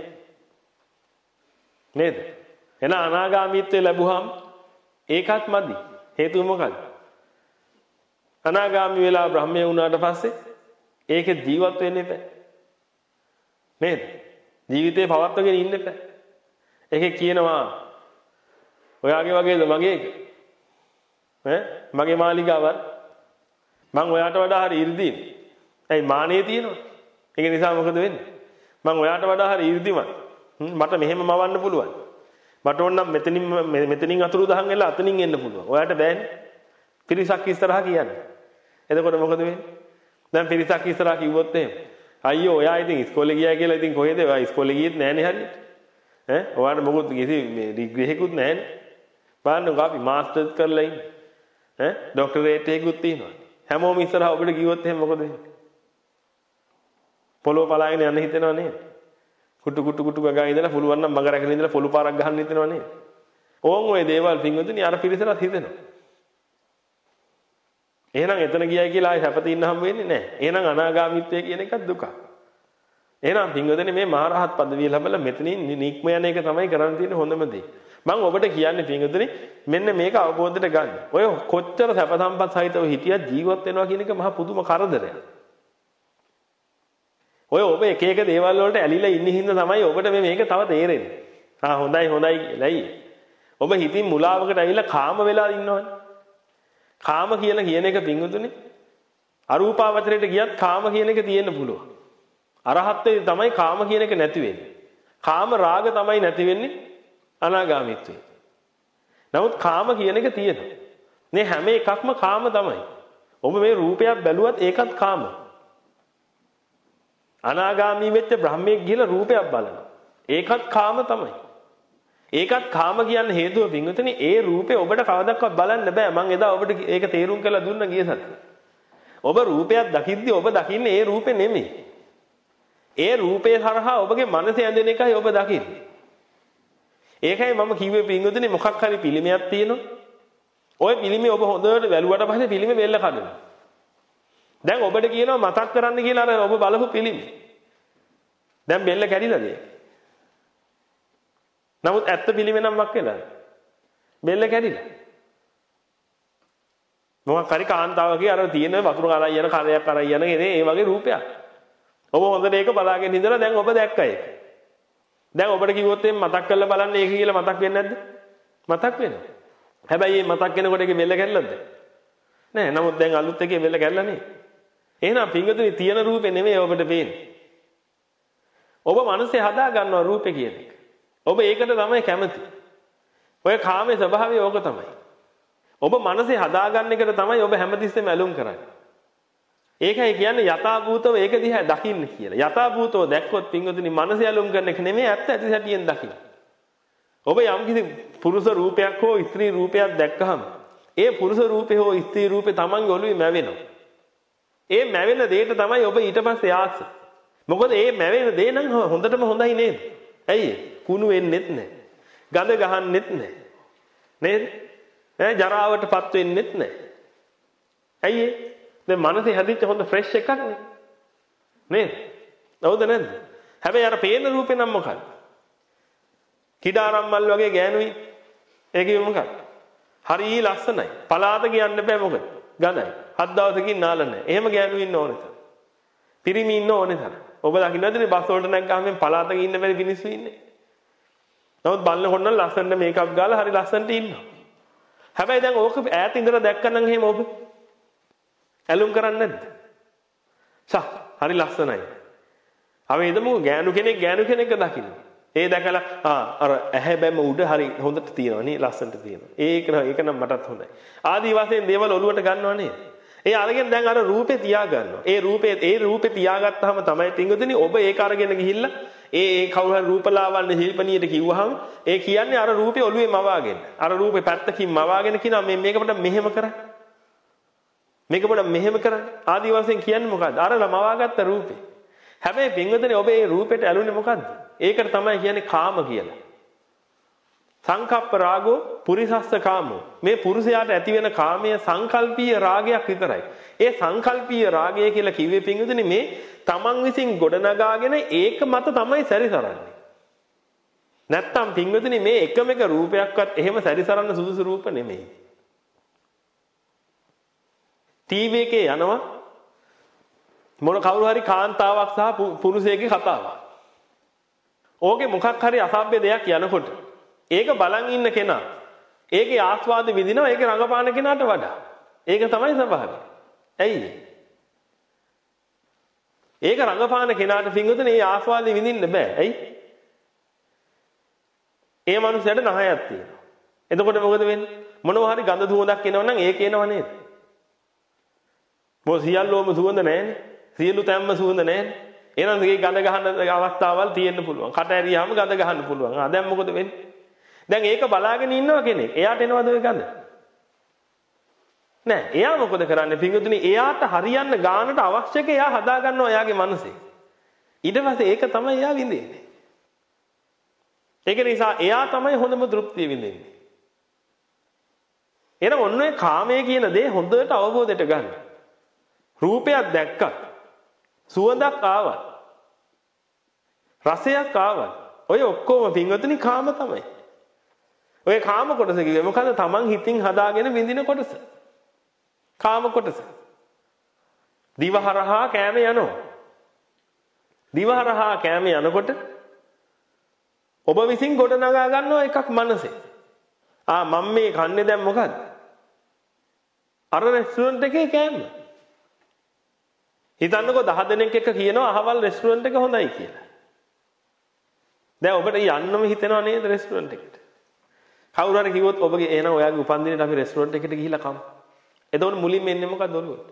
නේද? එහෙනම් අනාගාමීත්වයේ ලැබුවාම ඒකත් මදි. හේතුව මොකද්ද? අනාගාමී වෙලා බ්‍රහ්මය වුණාට පස්සේ ඒකේ ජීවත් වෙන්න එපා. නේද? ජීවිතේ පවත්වගෙන ඉන්න එපා. ඒකේ කියනවා ඔයාගේ වගේද මගේ එක? ඈ මගේ මාලිගාවක් මං ඔයාට වඩා හරි 이르දීන. ඇයි මානෙ තියෙනවා? ඒක නිසා මොකද වෙන්නේ? මං ඔයාට වඩා හරි 이르දිමත්. මට මෙහෙම මවන්න පුළුවන්. මට ඕන නම් මෙතනින් මෙතනින් අතුරු දහන් වෙලා අතනින් එන්න පුළුවන්. ඔයාට බෑනේ. පිරිසක් ඉස්සරහා කියන්නේ. එතකොට මොකද වෙන්නේ? දැන් පිරිසක් ඉස්සරහා කිව්වොත් එහෙම අයියෝ ඔයා ඉතින් ඉස්කෝලේ ගියා කියලා ඉතින් කොහෙද? ඔයා ඉස්කෝලේ ගියෙත් නෑනේ හරියට. ඈ ඔයාට මොකද කිසි මේ ඩිග්‍රී එකකුත් නෑනේ. බලන්නකෝ අපි මාස්ටර්ස් කරලා ඉන්නේ. ඈ ડોක්ටරේට් එකකුත් තියෙනවා. හැමෝම ඉස්සරහා ඔබට කිව්වොත් එහෙම මොකද වෙන්නේ? පොළොව පලාගෙන යන්න හිතෙනව නේද? කුටු කුටු කුටු ගගා ඉඳලා පුළුවන් නම් මග රැගෙන ඉඳලා පොළු පාරක් ගහන්න හිතෙනව නේද? ඕන් ඔය දේවල් පින්වතුනි අර පිරිසට හිතෙනවා. එහෙනම් එතන ගියයි කියලා ආයෙ සැපත ඉන්න හම් වෙන්නේ නැහැ. එහෙනම් අනාගාමීත්වය කියන එකත් දුක. එහෙනම් පින්වතුනි මේ මහරහත් පදවිය ලැබලා මෙතනින් නික්ම යන එක තමයි කරන්න තියෙන හොඳම දේ. මම ඔබට කියන්නේ පින්වතුනි මෙන්න මේක අවබෝධයට ගන්න. ඔය කොච්චර සැප සම්පත් සහිතව හිටියත් ජීවත් වෙනවා කියන එක මහා පුදුම කරදරයක්. ඔය ඔබ එක එක දේවල් වලට ඇලිලා ඉන්න හින්දා තමයි ඔබට මේක තව තේරෙන්නේ. ආ හොඳයි හොඳයි කියලායි. ඔබ හිතින් මුලාවකට ඇවිල්ලා කාම වෙලා ඉන්නවනේ. කාම කියලා කියන එක පින්වතුනි අරූපාවචරයට ගියත් කාම කියන එක තියෙන්න පුළුවන්. අරහත්ත්වයේ තමයි කාම කියන එක නැති වෙන්නේ. කාම රාග තමයි නැති වෙන්නේ අනාගාමීත්වයේ. නමුත් කාම කියන එක තියෙනවා. මේ හැම එකක්ම කාම තමයි. ඔබ මේ රූපයක් බැලුවත් ඒකත් කාම. අනාගාමී වෙච්ච බ්‍රහ්මයෙක් ගිහලා රූපයක් බලනවා. ඒකත් කාම තමයි. ඒකත් කාම කියන්න හේතුව පින්විතනි ඒ රූපේ ඔබට කවදාවත් බලන්න බෑ. මම එදා ඔබට ඒක තේරුම් කරලා දුන්නා ගිය සතියේ. ඔබ රූපයක් දකිද්දි ඔබ දකින්නේ ඒ රූපේ නෙමෙයි. ඒ රූපේ හරහා ඔබගේ මනස ඇඳෙන එකයි ඔබ දකින්නේ. ඒකයි මම කිව්වේ පින්විතනි මොකක් හරි පිළිමයක් තියෙනවා. ওই පිළිමේ ඔබ හොඳට බැලුවට පස්සේ පිළිමේ බෙල්ල කඩනවා. දැන් ඔබට කියනවා මතක් කරන්න කියලා අර ඔබ බලපු පිළිමේ. දැන් බෙල්ල කැඩිලාද? නමුත් ඇත්ත පිළිමේ නම් වක් වෙලාද? බෙල්ල කැඩිලා. මොකක් හරි කාන්තාවකේ අර තියෙන වතුර කරා යන කරයක් කරා යන ඒ වගේ රූපයක්. ඔබ හොඳට ඒක බලාගෙන ඉඳලා දැන් ඔබ දැක්කා ඒක. දැන් ඔබට කිව්වොත් එම් මතක් කරලා බලන්න ඒක කියලා මතක් වෙන්නේ නැද්ද? මතක් වෙනවා. හැබැයි මේ මතක් වෙනකොට ඒකේ බෙල්ල කැඩලාද? නෑ. නමුත් දැන් අලුත් එකේ බෙල්ල කැඩලා නේ. එහෙනම් පිංගුතුනි තියෙන රූපේ නෙමෙයි ඔබට පේන්නේ. ඔබ මනසේ හදා ගන්නවා රූපේ කියන එක. ඔබ ඒකට තමයි කැමති. ඔය කාමයේ ස්වභාවය ඕක තමයි. ඔබ මනසේ හදාගන්න එකට තමයි ඔබ හැමතිස්සෙම ඇලුම් කරන්නේ. ඒකයි කියන්නේ යථාභූතව ඒක දිහා දකින්න කියලා. යථාභූතව දැක්කොත් පින්වතුනි මනසේ ඇලුම් කරන එක නෙමෙයි ඇත්ත ඇති සැටියෙන් දකින්න. ඔබ යම්කිසි පුරුෂ රූපයක් හෝ ස්ත්‍රී රූපයක් දැක්කහම ඒ පුරුෂ රූපේ හෝ ස්ත්‍රී රූපේ Tamange ඔළුවේ මැවෙනවා. ඒ මැවෙන දෙයට තමයි ඔබ ඊට පස්සේ ආස. මොකද ඒ මැවෙන දේ නම් හොඳටම හොඳයි නේද? ඇයි? කුණු වෙන්නෙත් නැහැ. ගඳ ගහන්නෙත් නැහැ. නේද? ඈ ජරාවටපත් වෙන්නෙත් නැහැ. ඇයි? දැන් මනසේ හැදිච්ච හොඳ ෆ්‍රෙෂ් එකක් නේ. නේද? හවුද නැද්ද? හැබැයි අර පේන රූපේ නම් මොකක්ද? කිඩාරම්මල් වගේ ගෑනුයි. ඒකේ මොකක්ද? හරි ලස්සනයි. පලාත කියන්න බෑ මොකද? ගඳයි. හත් දවසකින් නාල නැහැ. එහෙම ගෑනු ඉන්න ඕනේ තරම්. පිරිමි ඉන්න ඕනේ තරම්. ඔබ දකින්නවද බස් වලට නැග්ගාම මේ පලාතක ඉන්න බැරි මිනිස්සු ඉන්නේ. නමුත් බලනකොට නම් ලස්සනට මේකප් ගාලා හරි ලස්සනට ඉන්නවා. හැබැයි දැන් ඕක ඈත ඉඳලා දැක්කනම් එහෙම ඔබ ඇලුම් කරන්නේ නැද්ද? සහ හරි ලස්සනයි. අපි හිතමු ගෑනු කෙනෙක් ගෑනු කෙනෙක්ව දකින්න. ඒ දැකලා ආ අර ඇහැ බැම උඩ හරි හොඳට තියෙනවා නේ ලස්සනට තියෙනවා. ඒක ඒක නම් මටත් හොඳයි. ආදි වශයෙන් දේවල් ඔලුවට ගන්නවා නේද? ඒ අරගෙන දැන් අර රූපේ තියා ගන්නවා. ඒ රූපේ ඒ රූපේ තියාගත්තාම තමයි පින්වතුනි ඔබ ඒක අරගෙන ගිහිල්ලා ඒ ඒ කවුරු හරි රූපලාවන්‍ය ශිල්පණියට කිව්වහම ඒ කියන්නේ අර රූපේ ඔළුවේ මවාගෙන. අර රූපේ පැත්තකින් මවාගෙන කියනවා මේ මේකට මෙහෙම කරන්න. මේක පොඩ මෙහෙම කරන්න. ආදි වශයෙන් කියන්නේ මොකද්ද? අර මවාගත්ත රූපේ. හැබැයි පින්වතුනි ඔබ ඒ රූපෙට ඇලුනේ මොකද්ද? ඒකට තමයි කියන්නේ කාම කියලා. සංකප්ප රාගෝ පුරිසස්ස කාමෝ. මේ පුරුෂයාට ඇති වෙන කාමය සංකල්පීය රාගයක් විතරයි. ඒ සංකල්පීය රාගය කියලා කිව්වේ පින්වතුනි මේ තමන් විසින් ගොඩනගාගෙන ඒක මත තමයි සැරිසරන්නේ. නැත්තම් පින්වතුනි මේ එකම එක රූපයක්වත් එහෙම සැරිසරන්න සුදුසු රූප නෙමෙයි. ටීවී එකේ යනවා මොන කවුරු හරි කාන්තාවක් සහ පුරුෂයෙක්ගේ කතාවක්. ඕකේ මොකක් හරි අසභ්‍ය දෙයක් යනකොට ඒක බලන් ඉන්න කෙනා ඒකේ ආස්වාද විඳිනවා ඒක රඟපාන කෙනාට වඩා. ඒක තමයි ස්වභාවය. ඇයි? ඒක රඟපාන කෙනාට පින්වතුනි ඒ ආස්වාද විඳින්න බෑ. ඇයි? ඒ මනුස්සයාට නහයක් තියෙනවා. එතකොට මොකද වෙන්නේ? මොනවා හරි ගඳ දුවඳක් එනවනම් ඒක එනව නේද? මොකද සියල්ලෝම සුවඳ නැහැනේ. සියලු තැම්ම සුවඳ නැහැනේ. එහෙනම් මේ ගඳ ගහන අවස්ථාවල් තියෙන්න පුළුවන්. කට ඇරියාම ගඳ ගහන්න පුළුවන්. ආ දැන් මොකද වෙන්නේ? දැන් ඒක බලාගෙන ඉන්නවා කෙනෙක්. එයාට එනවද ඔය ගඳ? නෑ. එයා මොකද කරන්නේ? පින්වතුනි එයාට හරියන්න ගානට අවශ්‍ය එක එයා හදා ගන්නවා එයාගේ මනසේ. ඊට පස්සේ ඒක තමයි එයා විඳින්නේ. ඒක නිසා එයා තමයි හොඳම තෘප්තිය විඳින්නේ. එහෙනම් ඔන්න ඔය කාමයේ කියන දේ හොඳට අවබෝධයට ගන්න. රූපයක් දැක්කත් සුවඳක් ආවත් රසයක් ආවත් ඔය ඔක්කොම පින්වතුනි කාම තමයි. ඔය කාම කොටස කිව්වේ මොකද? තමන් හිතින් හදාගෙන විඳින කොටස. කාම කොටස. දිවහරහා කෑම යනවා. දිවහරහා කෑම යනකොට ඔබ විසින් ගොඩනගා ගන්නවා එකක් මනසේ. ආ මම මේ කන්නේ දැන් මොකද්ද? අර රෙස්ටුරන්ට් එකේ කෑම. හිතන්නකෝ දහ දෙනෙක් එක්ක කියනවා අහවල් රෙස්ටුරන්ට් එක හොඳයි කියලා. දැන් ඔබට යන්නම හිතෙනව නේද රෙස්ටුරන්ට් එකට? කවුරු හරි කිව්වොත් ඔබගේ එහෙනම් ඔයාගේ උපන්දිනේට අපි රෙස්ටුරන්ට් එකට ගිහිල්ලා කමු. එතකොට මුලින්ම එන්නේ මොකක්ද ඔළුවට?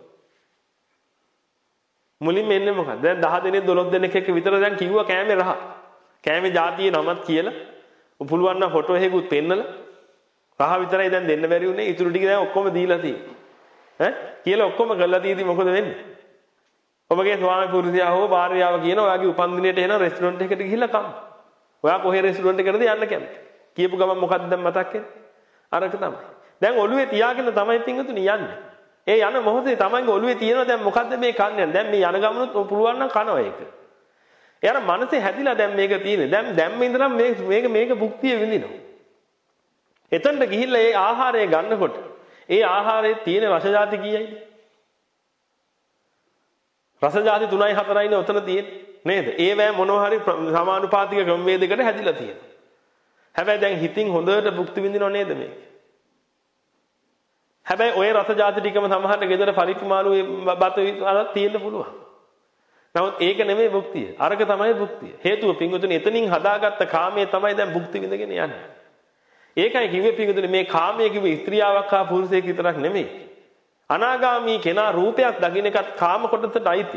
මුලින්ම එන්නේ මොකක්ද? දැන් දහ දෙනෙක් දොළොස් දෙනෙක් එක්ක විතර දැන් කිව්වා කෑමේ රහ. කෑමේ જાතියේ නමත් කියලා පුළුවන් නම් ෆොටෝ එකකුත් පෙන්නලා රහ විතරයි දැන් දෙන්න බැරි උනේ. ඊටු ටික දැන් ඔක්කොම දීලා තියෙන්නේ. ඈ කියලා ඔක්කොම කරලා තියෙදි මොකද වෙන්නේ? ඔබගේ ස්වාමි පුරුෂයා හෝ භාර්යාව කියන ඔයාගේ උපන්දිනේට එන රෙස්ටොරන්ට් එකට ගිහිල්ලා කන්න. ඔයා කොහේ රෙස්ටොරන්ට් එකකටද යන්න කැමති? කියපු ගමන් මොකක්ද දැන් මතක් වෙන්නේ? අරක තමයි. දැන් ඔළුවේ තියාගෙන තමයි පින්වතුනි යන්නේ. ඒ යන මොහොතේ තමන්ගේ ඔළුවේ තියෙනවා දැන් මොකද්ද මේ කන්නේ? දැන් මේ යන ගමනොත් පුළුවන් නම් කනවා ඒක. එයාර මනසේ හැදිලා දැන් මේක තියෙන්නේ. දැන් දැම්ම ඉඳලා මේක මේක මේක භුක්තිය විඳිනවා. එතනට ගිහිල්ලා ඒ ආහාරය ගන්නකොට ඒ ආහාරයේ තියෙන රස જાති කීයයිද? රස જાති තුනයි හතරයිනේ උතන තියෙන්නේ නේද? ඒවැ මොනවා හරි සමානුපාතික ක්‍රමවේදයකට හැදිලා තියෙනවා. හැබැයි දැන් හිතින් හොඳට භුක්ති විඳිනව නේද මේක? හැබැයි ওই රස જાති ටිකම සමහරට ගෙදර පරිප්පු මාළුවේ බත අරන් තියෙන්න පුළුවන්. නමුත් ඒක නෙමෙයි භුක්තිය. අරක තමයි භුක්තිය. හේතුව පිංගුතුනි එතනින් හදාගත්ත කාමයේ තමයි දැන් භුක්ති විඳගෙන යන්නේ. ඒකයි කිව්වේ පිංගුතුනි මේ කාමයේ කිව්වේ ස්ත්‍රියාවක් හා පුරුෂයෙක් විතරක් නෙමෙයි. අනාගාමී කෙනා රූපයක් දකින්න එකත් කාම කොටසට අයිති.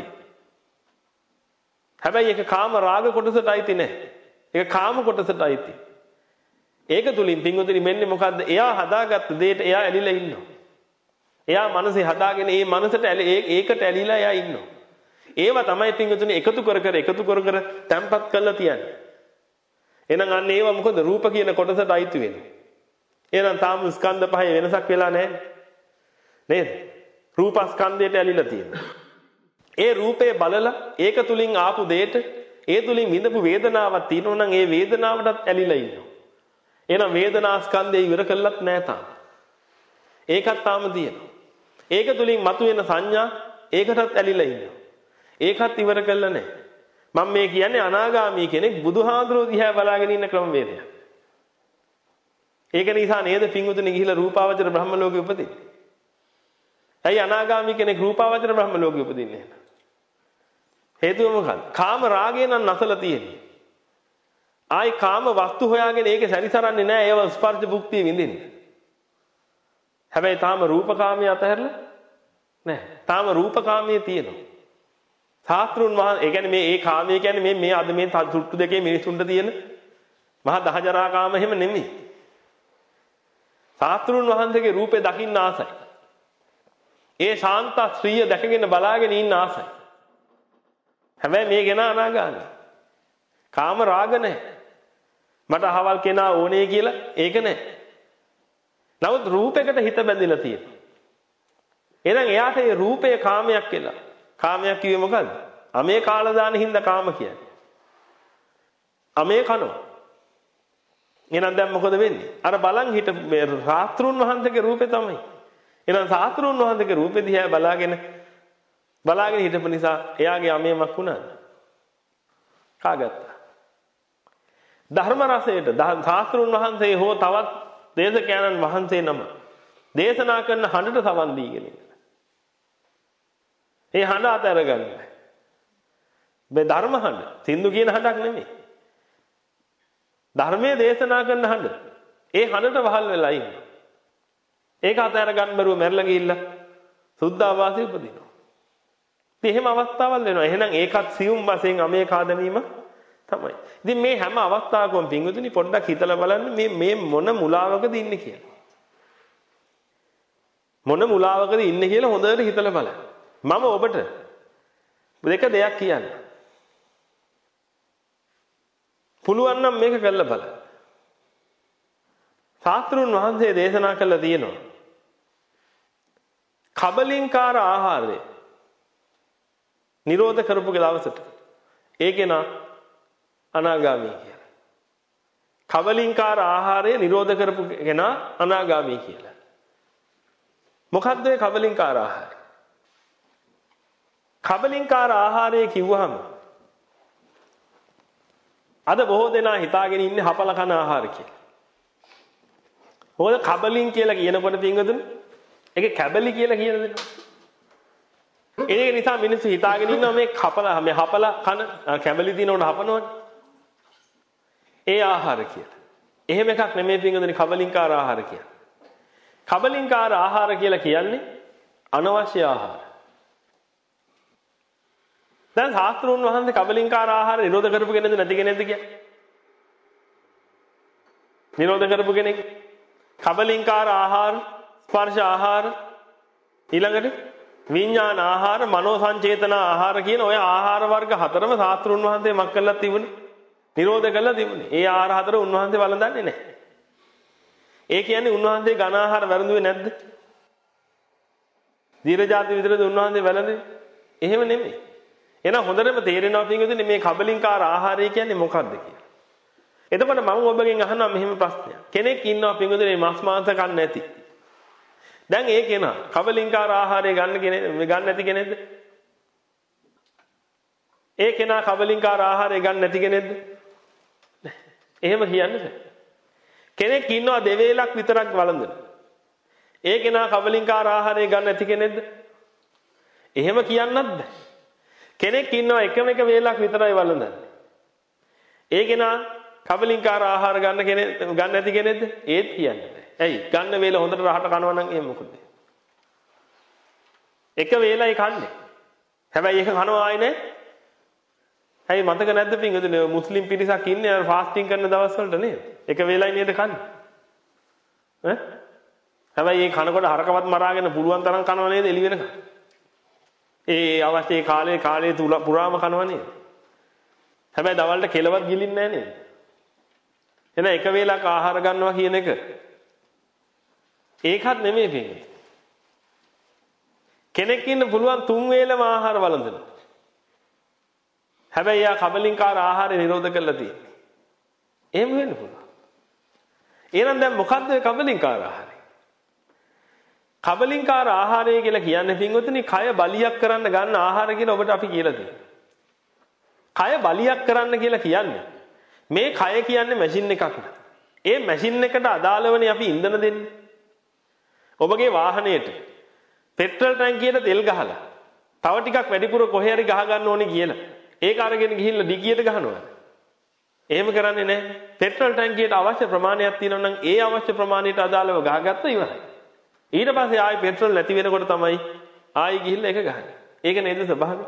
හැබැයි ඒක කාම රාග කොටසට අයිති නෑ. ඒක කාම කොටසට අයිති. ඒක තුලින් පිංගුතුනි මෙන්නේ මොකද්ද? එයා හදාගත්ත දෙයට එයා ඇලිලා ඉන්නවා. එයා මනසේ හදාගෙන ඒ මනසට ඒකට ඇලිලා එයා ඉන්නවා. ඒවා තමයි පිංගුතුනි එකතු කර කර එකතු කර කර තැම්පත් කරලා තියන්නේ. එහෙනම් අන්න ඒවා මොකද රූප කියන කොටසට අයිති වෙන්නේ. එහෙනම් තාම ස්කන්ධ පහේ වෙනසක් වෙලා නැහැ. නේද? රූපස්කන්ධයට ඇලිලා තියෙනවා. ඒ රූපේ බලලා ඒක තුලින් ආපු දෙයට ඒ තුලින් විඳපු වේදනාවක් තියෙනවා නම් ඒ වේදනාවටත් ඇලිලා ඉන්නවා. එහෙනම් වේදනාස්කන්ධය ඉවර කළත් නැහැ තාම. ඒකත් තාම තියෙනවා. ඒක තුලින් මතුවෙන සංඥා ඒකටත් ඇලිලා ඉන්නවා. ඒකත් ඉවර කළා නැහැ. මම මේ කියන්නේ අනාගාමී කෙනෙක් බුදුහාඳුරෝ දිහා බලාගෙන ඉන්න ක්‍රමවේදයක්. ඒක නිසා නේද පින්වතුනි ගිහිලා රූපාවචර බ්‍රහ්ම ලෝකෙ උපදින්නේ. ඇයි අනාගාමී කෙනෙක් රූපාවචර බ්‍රහ්ම ලෝකෙ උපදින්නේ නැහැ? හේතුව මොකක්ද? කාම රාගය නම් නැසලා තියෙන්නේ. ආයි කාම වස්තු හොයාගෙන ඒකේ සැරිසරන්නේ නැහැ. ඒව ස්පර්ශ භුක්තිය විඳින්නේ. හැබැයි තාම රූපකාමයේ අතහැරලා නැහැ. තාම රූපකාමයේ තියෙනවා. සාස්ත්‍රුන් වහන්සේ ඒ කියන්නේ මේ ඒ කාමයේ කියන්නේ මේ මේ අද මේ සුට්ටු දෙකේ මිනිසුන්ට තියෙන මහා දහජරා කාම එහෙම නෙමෙයි. සාස්ත්‍රුන් වහන්සේගේ රූපේ දකින්න ආසයි. ඒ ශාන්ත ශ්‍රීය දැකගෙන බලාගෙන ඉන්න ආසයි. හැබැයි මේ කෙනා අනාගාමී. කාම රාග නැහැ. මට අහවල් කෙනා ඕනේ කියලා ඒක නැහැ. නමුත් රූපයකට හිත බැඳිලා තියෙනවා. එහෙනම් එයාට ඒ රූපය කාමයක් කියලා. කාමයක් කිව්වේ මොකද්ද? අමේ කාලා දාන හින්දා කාම කියන්නේ. අමේ කනවා. එහෙනම් දැන් මොකද වෙන්නේ? අර බලන් හිට මේ සාස්ත්‍රුන් වහන්සේගේ රූපේ තමයි. එහෙනම් සාස්ත්‍රුන් වහන්සේගේ රූපේ දිහා බලාගෙන බලාගෙන හිටපු නිසා එයාගේ අමේමක් වුණාද? කාගත්තා. ධර්ම රසයට සාස්ත්‍රුන් වහන්සේ හෝ තවත් දේශකයන්න් වහන්සේ නම දේශනා කරන හඬට සවන් දීගෙන ඉන්න. ඒ හඬ අතර ගන්න. මේ ධර්ම හඬ, සින්දු කියන හඬක් නෙමෙයි. ධර්මයේ දේශනා කරන හඬ. ඒ හඬට වහල් වෙලා ඉන්න. ඒක අතර ගන්න බරුව මැරලා ගිහිල්ලා සුද්ධාවාසී උපදිනවා. ඉතින් එහෙම අවස්ථාවල් වෙනවා. එහෙනම් ඒකත් සියුම් වශයෙන් අමේ කාදමීම තමයි. ඉතින් මේ හැම අවස්ථාවකම පින්වතුනි පොඩ්ඩක් හිතලා බලන්න මේ මේ මොන මුලාවකද ඉන්නේ කියලා. මොන මුලාවකද ඉන්නේ කියලා හොඳට හිතලා බලන්න. මම ඔබට දෙක දෙයක් කියන්න. පුළුවන් නම් මේක කරලා බලන්න. සාස්ත්‍රුන් වහන්සේ දේශනා කළා තියෙනවා. කබලින්කාර ආහාරය නිරෝධ කරපු දවසට ඒකේන අනාගාමී කියලා. කබලින්කාර ආහාරය නිරෝධ කරපු කෙනා අනාගාමී කියලා. මොකද්ද ඒ කබලින්කාර ආහාරය? කබලින්කාර ආහාරය කිව්වහම අද බොහෝ දෙනා හිතාගෙන ඉන්නේ හපල කන ආහාර කියලා. මොකද කබලින් කියලා කියනකොට පින්වතුනි ඒකේ කැබලි කියලා කියන දෙනවා. ඒක නිසා මිනිස්සු හිතාගෙන ඉන්නවා මේ කපල මේ හපල කන කැබලි දිනනකොට හපනවනේ. ඒ ආහාර කියලා. එහෙම එකක් නෙමෙයි පින්වතුනි කබලින්කාර ආහාර කියලා. කබලින්කාර ආහාර කියලා කියන්නේ අනවශ්‍ය ආහාර. දැන් ශාස්ත්‍රෝන් වහන්සේ කබලින්කාර ආහාර නිරෝධ කරපු කෙනෙක්ද නැති කෙනෙක්ද කියන්නේ? නිරෝධ කරපු කෙනෙක්. කබලින්කාර ආහාර, ස්පර්ශ ආහාර, ඊළඟට විඥාන ආහාර, මනෝ සංචේතන ආහාර කියන ඔය ආහාර වර්ග හතරම ශාස්ත්‍රෝන් වහන්සේ මක් කළා තිබුණේ. නිරෝධ කළා තිබුණේ. ඒ ආහාර හතර උන්වහන්සේ වළඳන්නේ නැහැ. ඒ කියන්නේ උන්වහන්සේ ඝන ආහාර වැළඳුවේ නැද්ද? දීර්ඝජාති විතරද උන්වහන්සේ වැළඳේ? එහෙම නෙමෙයි. එහෙනම් හොඳටම තේරෙනවා පින්වතුනි මේ කබලින්කාර ආහාරය කියන්නේ මොකක්ද කියලා. එතකොට මම ඔබගෙන් අහනවා මෙහෙම ප්‍රශ්නයක්. කෙනෙක් ඉන්නවා පින්වතුනි මස් මාංශ කන්නේ නැති. දැන් ඒ කෙනා කබලින්කාර ආහාරය ගන්න කෙනෙක් ගන්න නැති කෙනෙක්ද? ඒ කෙනා කබලින්කාර ආහාරය ගන්න නැති කෙනෙක්ද? එහෙම කියන්නේ නැහැ. කෙනෙක් ඉන්නවා දෙවේලක් විතරක් වළඳන. ඒ කෙනා කබලින්කාර ආහාරය ගන්න නැති කෙනෙක්ද? එහෙම කියන්නත් බෑ. කෙනෙක් ඉන්නවා එකම එක වේලක් විතරයි වළඳන්නේ. ඒ කෙනා කබලින්කාර ආහාර ගන්න කෙනෙක් ගන්න නැති කෙනෙක්ද? ඒත් කියන්නේ නැහැ. ඇයි? ගන්න වේල හොඳට රහට කනවා නම් එහෙම මොකද? එක වේලයි කන්නේ. හැබැයි ඒක කනවා ආයේ නැහැ. ඇයි මතක නැද්ද පින්වතුනි මුස්ලිම් පිරිසක් ඉන්නේ අර ෆාස්ටිං කරන දවස් වලට නේද? එක වේලයි නේද කන්නේ? ඈ? හැබැයි ඒ කනකොට හරකවත් මරාගෙන පුළුවන් තරම් කනවා නේද එළි වෙනකන්? ඒ අවශ්‍ය කාලේ කාලේ තුල පුරාම කනවා නේද? හැබැයි දවල්ට කෙලවත් ගිලින්නේ නැහැ නේද? එහෙනම් එක වේලක් ආහාර ගන්නවා කියන එක ඒකත් නෙමෙයි පින්වතුනි. කෙනෙක් ඉන්න පුළුවන් තුන් වේලම ආහාර වළඳන. හැබැයි යා කබලින්කාර ආහාරය නිරෝධ කරලා තියෙන්නේ. එහෙම වෙන්න පුළුවන්. එහෙනම් දැන් මොකද්ද කබලින්කාර ආහාරය? කබලින්කාර ආහාරය කියලා කියන්නේ පින්වතුනි කය බලියක් කරන්න ගන්න ආහාර කියලා ඔබට අපි කියලා තියෙනවා. කය බලියක් කරන්න කියලා කියන්නේ මේ කය කියන්නේ මැෂින් එකක් නේ. ඒ මැෂින් එකට අදාළවනේ අපි ඉන්ධන දෙන්නේ. ඔබගේ වාහනයට පෙට්‍රල් ටැංකියට තෙල් ගහලා තව ටිකක් වැඩිපුර කොහේ හරි ගහ ගන්න ඕනේ කියලා. ඒක අරගෙන ගිහිල්ලා ඩිකියට ගහනවා. එහෙම කරන්නේ නැහැ. පෙට්‍රල් ටැංකියට අවශ්‍ය ප්‍රමාණයක් තියෙනවා නම් ඒ අවශ්‍ය ප්‍රමාණයට අදාළව ගහගත්තා ඉවරයි. ඊට පස්සේ ආයි පෙට්‍රල් නැති වෙනකොට තමයි ආයි ගිහිල්ලා ඒක ගහන්නේ. ඒක නේද ස්වභාවය?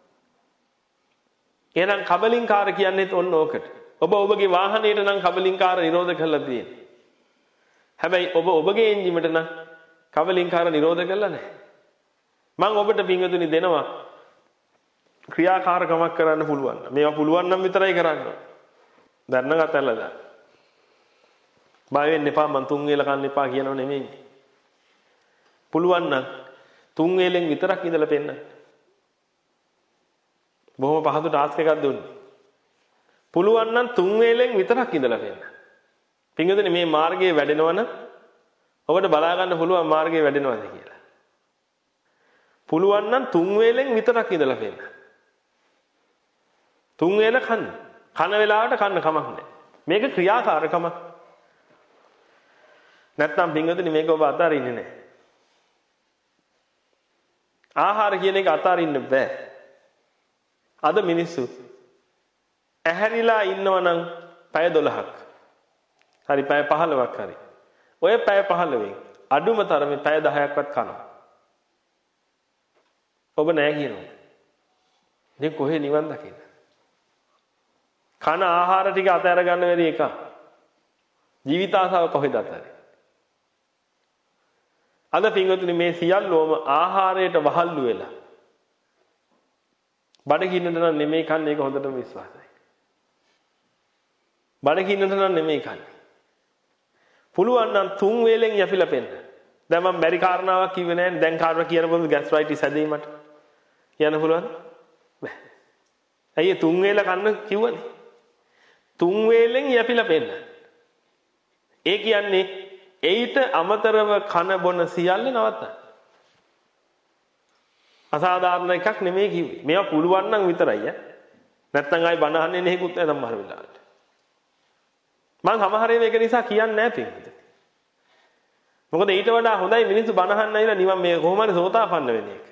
එහෙනම් කබලින්කාර කියන්නේත් ඔන්න ඕකට. ඔබ ඔබගේ වාහනයට නම් කබලින්කාර නිරෝධ කරලා තියෙන්නේ. හැබැයි ඔබ ඔබගේ එන්ජිමට නම් කබලින්කාර නිරෝධ කරලා නැහැ. මම ඔබට පින්වතුනි දෙනවා ක්‍රියාකාරකමක් කරන්න පුළුවන්. මේවා පුළුවන් නම් විතරයි කරන්න. දැන් නම් අතල්ලා දාන්න. බය වෙන්න එපා මං තුන් වේල කන්න එපා කියනව නෙමෙයි. පුළුවන් නම් තුන් වේලෙන් විතරක් ඉඳලා පෙන්නන්න. බොහොම පහසු ටාස්ක් එකක් දුන්නේ. පුළුවන් නම් තුන් වේලෙන් විතරක් ඉඳලා පෙන්නන්න. පින්වතුනි මේ මාර්ගයේ වැඩෙනවනම් ඔබට බලා ගන්න පුළුවන් මාර්ගයේ වැඩෙනවද කියලා. පුළුවන් නම් තුන් වේලෙන් විතරක් ඉඳලා පෙන්නන්න. තුන් වේල කන්න. කන වෙලාවට කන්න කමක් නැහැ. මේක ක්‍රියාකාරකමක්. නැත්නම් පින්වතුනි මේක ඔබ අතාරින්නේ නැහැ. ආහාර කියන එක අතාරින්න බෑ. අද මිනිස්සු ඇහැරිලා ඉන්නවනම් පැය දොළහක්. හරි පැය පහළොවක් හරි. ඔය පැය පහළොවෙන් අඩුම තරමේ පැය දහයක්වත් කනවා. ඔබ නෑ කියනවා. ඉතින් කොහේ නිවන් දකින්නේ? කන ආහාර ටික අතහැර ගන්න බැරි එක. ජීවිත ආසාව කොහෙද අතහැරෙන්නේ? අද පින්වතුනි මේ සියල්ලෝම ආහාරයට වහල්ලු වෙලා. බඩගින්නට නම් නෙමෙයි කන්නේ ඒක හොඳටම විශ්වාසයි. බඩගින්නට නම් නෙමෙයි කන්නේ. පුළුවන් නම් තුන් වේලෙන් යපිලා පෙන්න. දැන් මම බැරි කාරණාවක් කිව්වේ නෑනේ. දැන් කාරණා කියන පොදු ગેස්ට්‍රයිටිස් හැදීමට. කියන්න පුළුවන්? බෑ. ඇයි තුන් වේල කන්න කිව්වනේ? තුන් වේලෙන් යපිලා පෙන්න. ඒ කියන්නේ ඒිට අමතරව කන බොන සියල්ල නවත්තන්න. අසාධාරණ එකක් නෙමෙයි කිව්වේ. මේවා පුළුවන් නම් විතරයි ඈ. නැත්තම් ආයි බණ අහන්නේ නැහිකුත් නැහැ සමහර වෙලාවට. මම සමහර මේක නිසා කියන්නේ නැහැ පිටින්. මොකද ඊට වඩා හොඳයි මිනිස්සු බණ අහන්න ඇවිල්ලා නිවන් මේ කොහොම හරි සෝතාපන්න වෙන එක.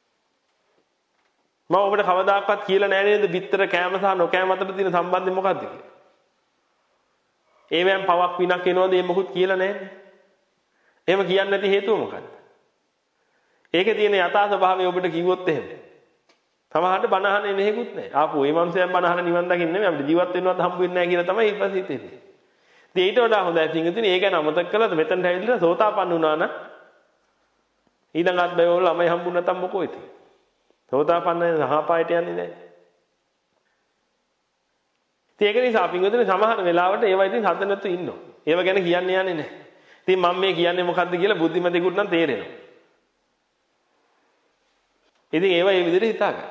මම ඔබට කවදාකවත් කියලා නැහැ නේද බිත්තර කෑම සහ නොකෑම අතර තියෙන සම්බන්ධය මොකක්ද කියලා. ඒවෙන් පවක් විනක් එනවද ඒ මොකුත් කියලා නැහැ. එහෙම කියන්නේ නැති හේතුව මොකක්ද? ඒකේ තියෙන යථා ස්වභාවය ඔබට කිව්වොත් එහෙම. සමහරට බණ අහන්නේ නැහෙකුත් නැහැ. ආපු ඒ මනුස්සයන් බණ අහන නිවන් දකින්නේ නෙමෙයි අපිට ජීවත් වෙන්නවත් හම්බ වෙන්නේ නැහැ කියලා තමයි ඊපස්සේ හිතෙන්නේ. ඉතින් ඊට වඩා හොඳයි පින්විතනේ ඒක ගැන අමතක කළාද මෙතනට ඇවිල්ලා සෝතාපන්න වුණා නම් ඊළඟත් බයවල ළමයි හම්බුන නැතම් මොකෝ ඉතින්. සෝතාපන්න සහපායට යන්නේ නැහැ. ඉතින් ඒක නිසා පින්විතනේ සමහර වෙලාවට ඒවා ඉතින් හද නැතු ඉන්නවා. ඒව ගැන කියන්නේ යන්නේ නැහැ. ඉතින් මම මේ කියන්නේ මොකද්ද කියලා බුද්ධිමතෙකුට නම් තේරෙනවා. ඉතින් ඒවා මේ විදිහට හිතා ගන්න.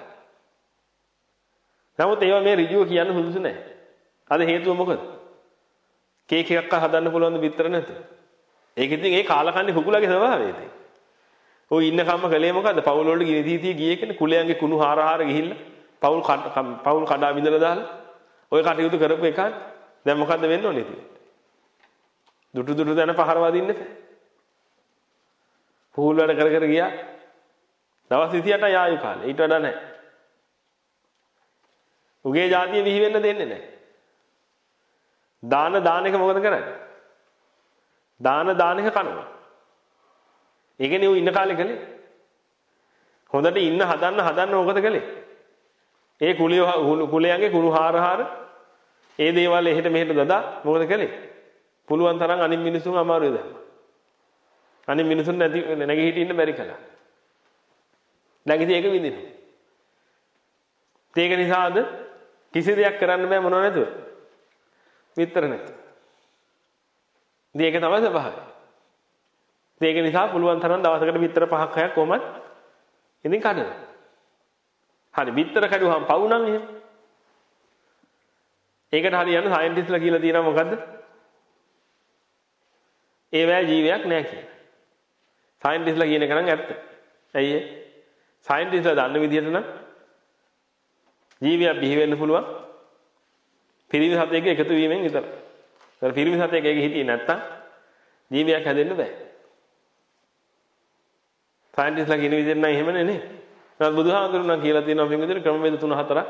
නමුත් ඒවා මේ ඍජුව කියන්න සුදුසු නැහැ. අද හේතුව මොකද? කේක් එකක් හදන්න පුළුවන් ද විතර නැතුව. ඒක ඉතින් ඒ කාලකන්ණි කුකුලගේ ස්වභාවය ඉතින්. ඔය ඉන්න කම්ම කලේ මොකද්ද? පවුල් වලට ගිනි දීතිය ගියේ කෙනෙක් කුලයන්ගේ කුණු හාර හාර ගිහිල්ලා පවුල් පවුල් කඩා බිඳලා දාලා ඔය කටයුතු කරපු එකක්. දැන් මොකද්ද වෙන්න ඕනේ ඉතින්? දුටු දුටු දන පහර වදින්න එපා. පූල් වැඩ කර කර ගියා. දවස් විසිඅටයි ආයු කාලේ. ඊට වඩා නැහැ. උගේ જાතිය විහි වෙන්න දෙන්නේ නැහැ. දාන දාන එක මොකද කරන්නේ? දාන දාන එක කනවා. ඒකනේ ඌ ඉන්න කාලේ කලේ. හොඳට ඉන්න හදන්න හදන්න මොකද කලේ? ඒ කුලිය කුලයන්ගේ කුණු හාර හාර ඒ දේවල් එහෙට මෙහෙට දදා මොකද කලේ? පුළුවන් තරම් අනිත් මිනිසුන් අමාරුයි දැන්. අනිත් මිනිසුන් නැති නැගී හිටින්න බැරි කළා. දැන් ඉතින් ඒක විඳිනවා. ඒක නිසාද කිසි දෙයක් කරන්න බෑ මොනව නැතුව. විතර නැතුව. ඉතින් ඒක තමයි ස්වභාවය. ඒක නිසා පුළුවන් තරම් දවසකට විතර පහක් හයක් කොහමද? ඉතින් කඩන. හරි විතර කඩුවහම පව් නම් එහෙම. ඒකට හරියන්න සයන්ටිස්ට්ලා කියලා තියෙනවා මොකද්ද? ඒවැ ජීවයක් නැහැ කියලා. සයන්ටිස්ට්ලා කියන එක නම් ඇත්ත. ඇයි ඒ? සයන්ටිස්ට්ලා දන්න විදිහට නම් ජීවියක් බිහි වෙන්න පුළුවන් පිරිමි සතෙක් එකතු වීමෙන් විතරයි. ඒතර පිරිමි සතෙක් එක හිටියේ නැත්තම් ජීවියක් හැදෙන්න බෑ. සයන්ටිස්ට්ලා කියන විදිහට නම් එහෙම නෙනේ. නමුත් බුදුහාමුදුරුවෝ නම් කියලා තියෙනවා මේ විදිහට ක්‍රමවේද තුන හතරක්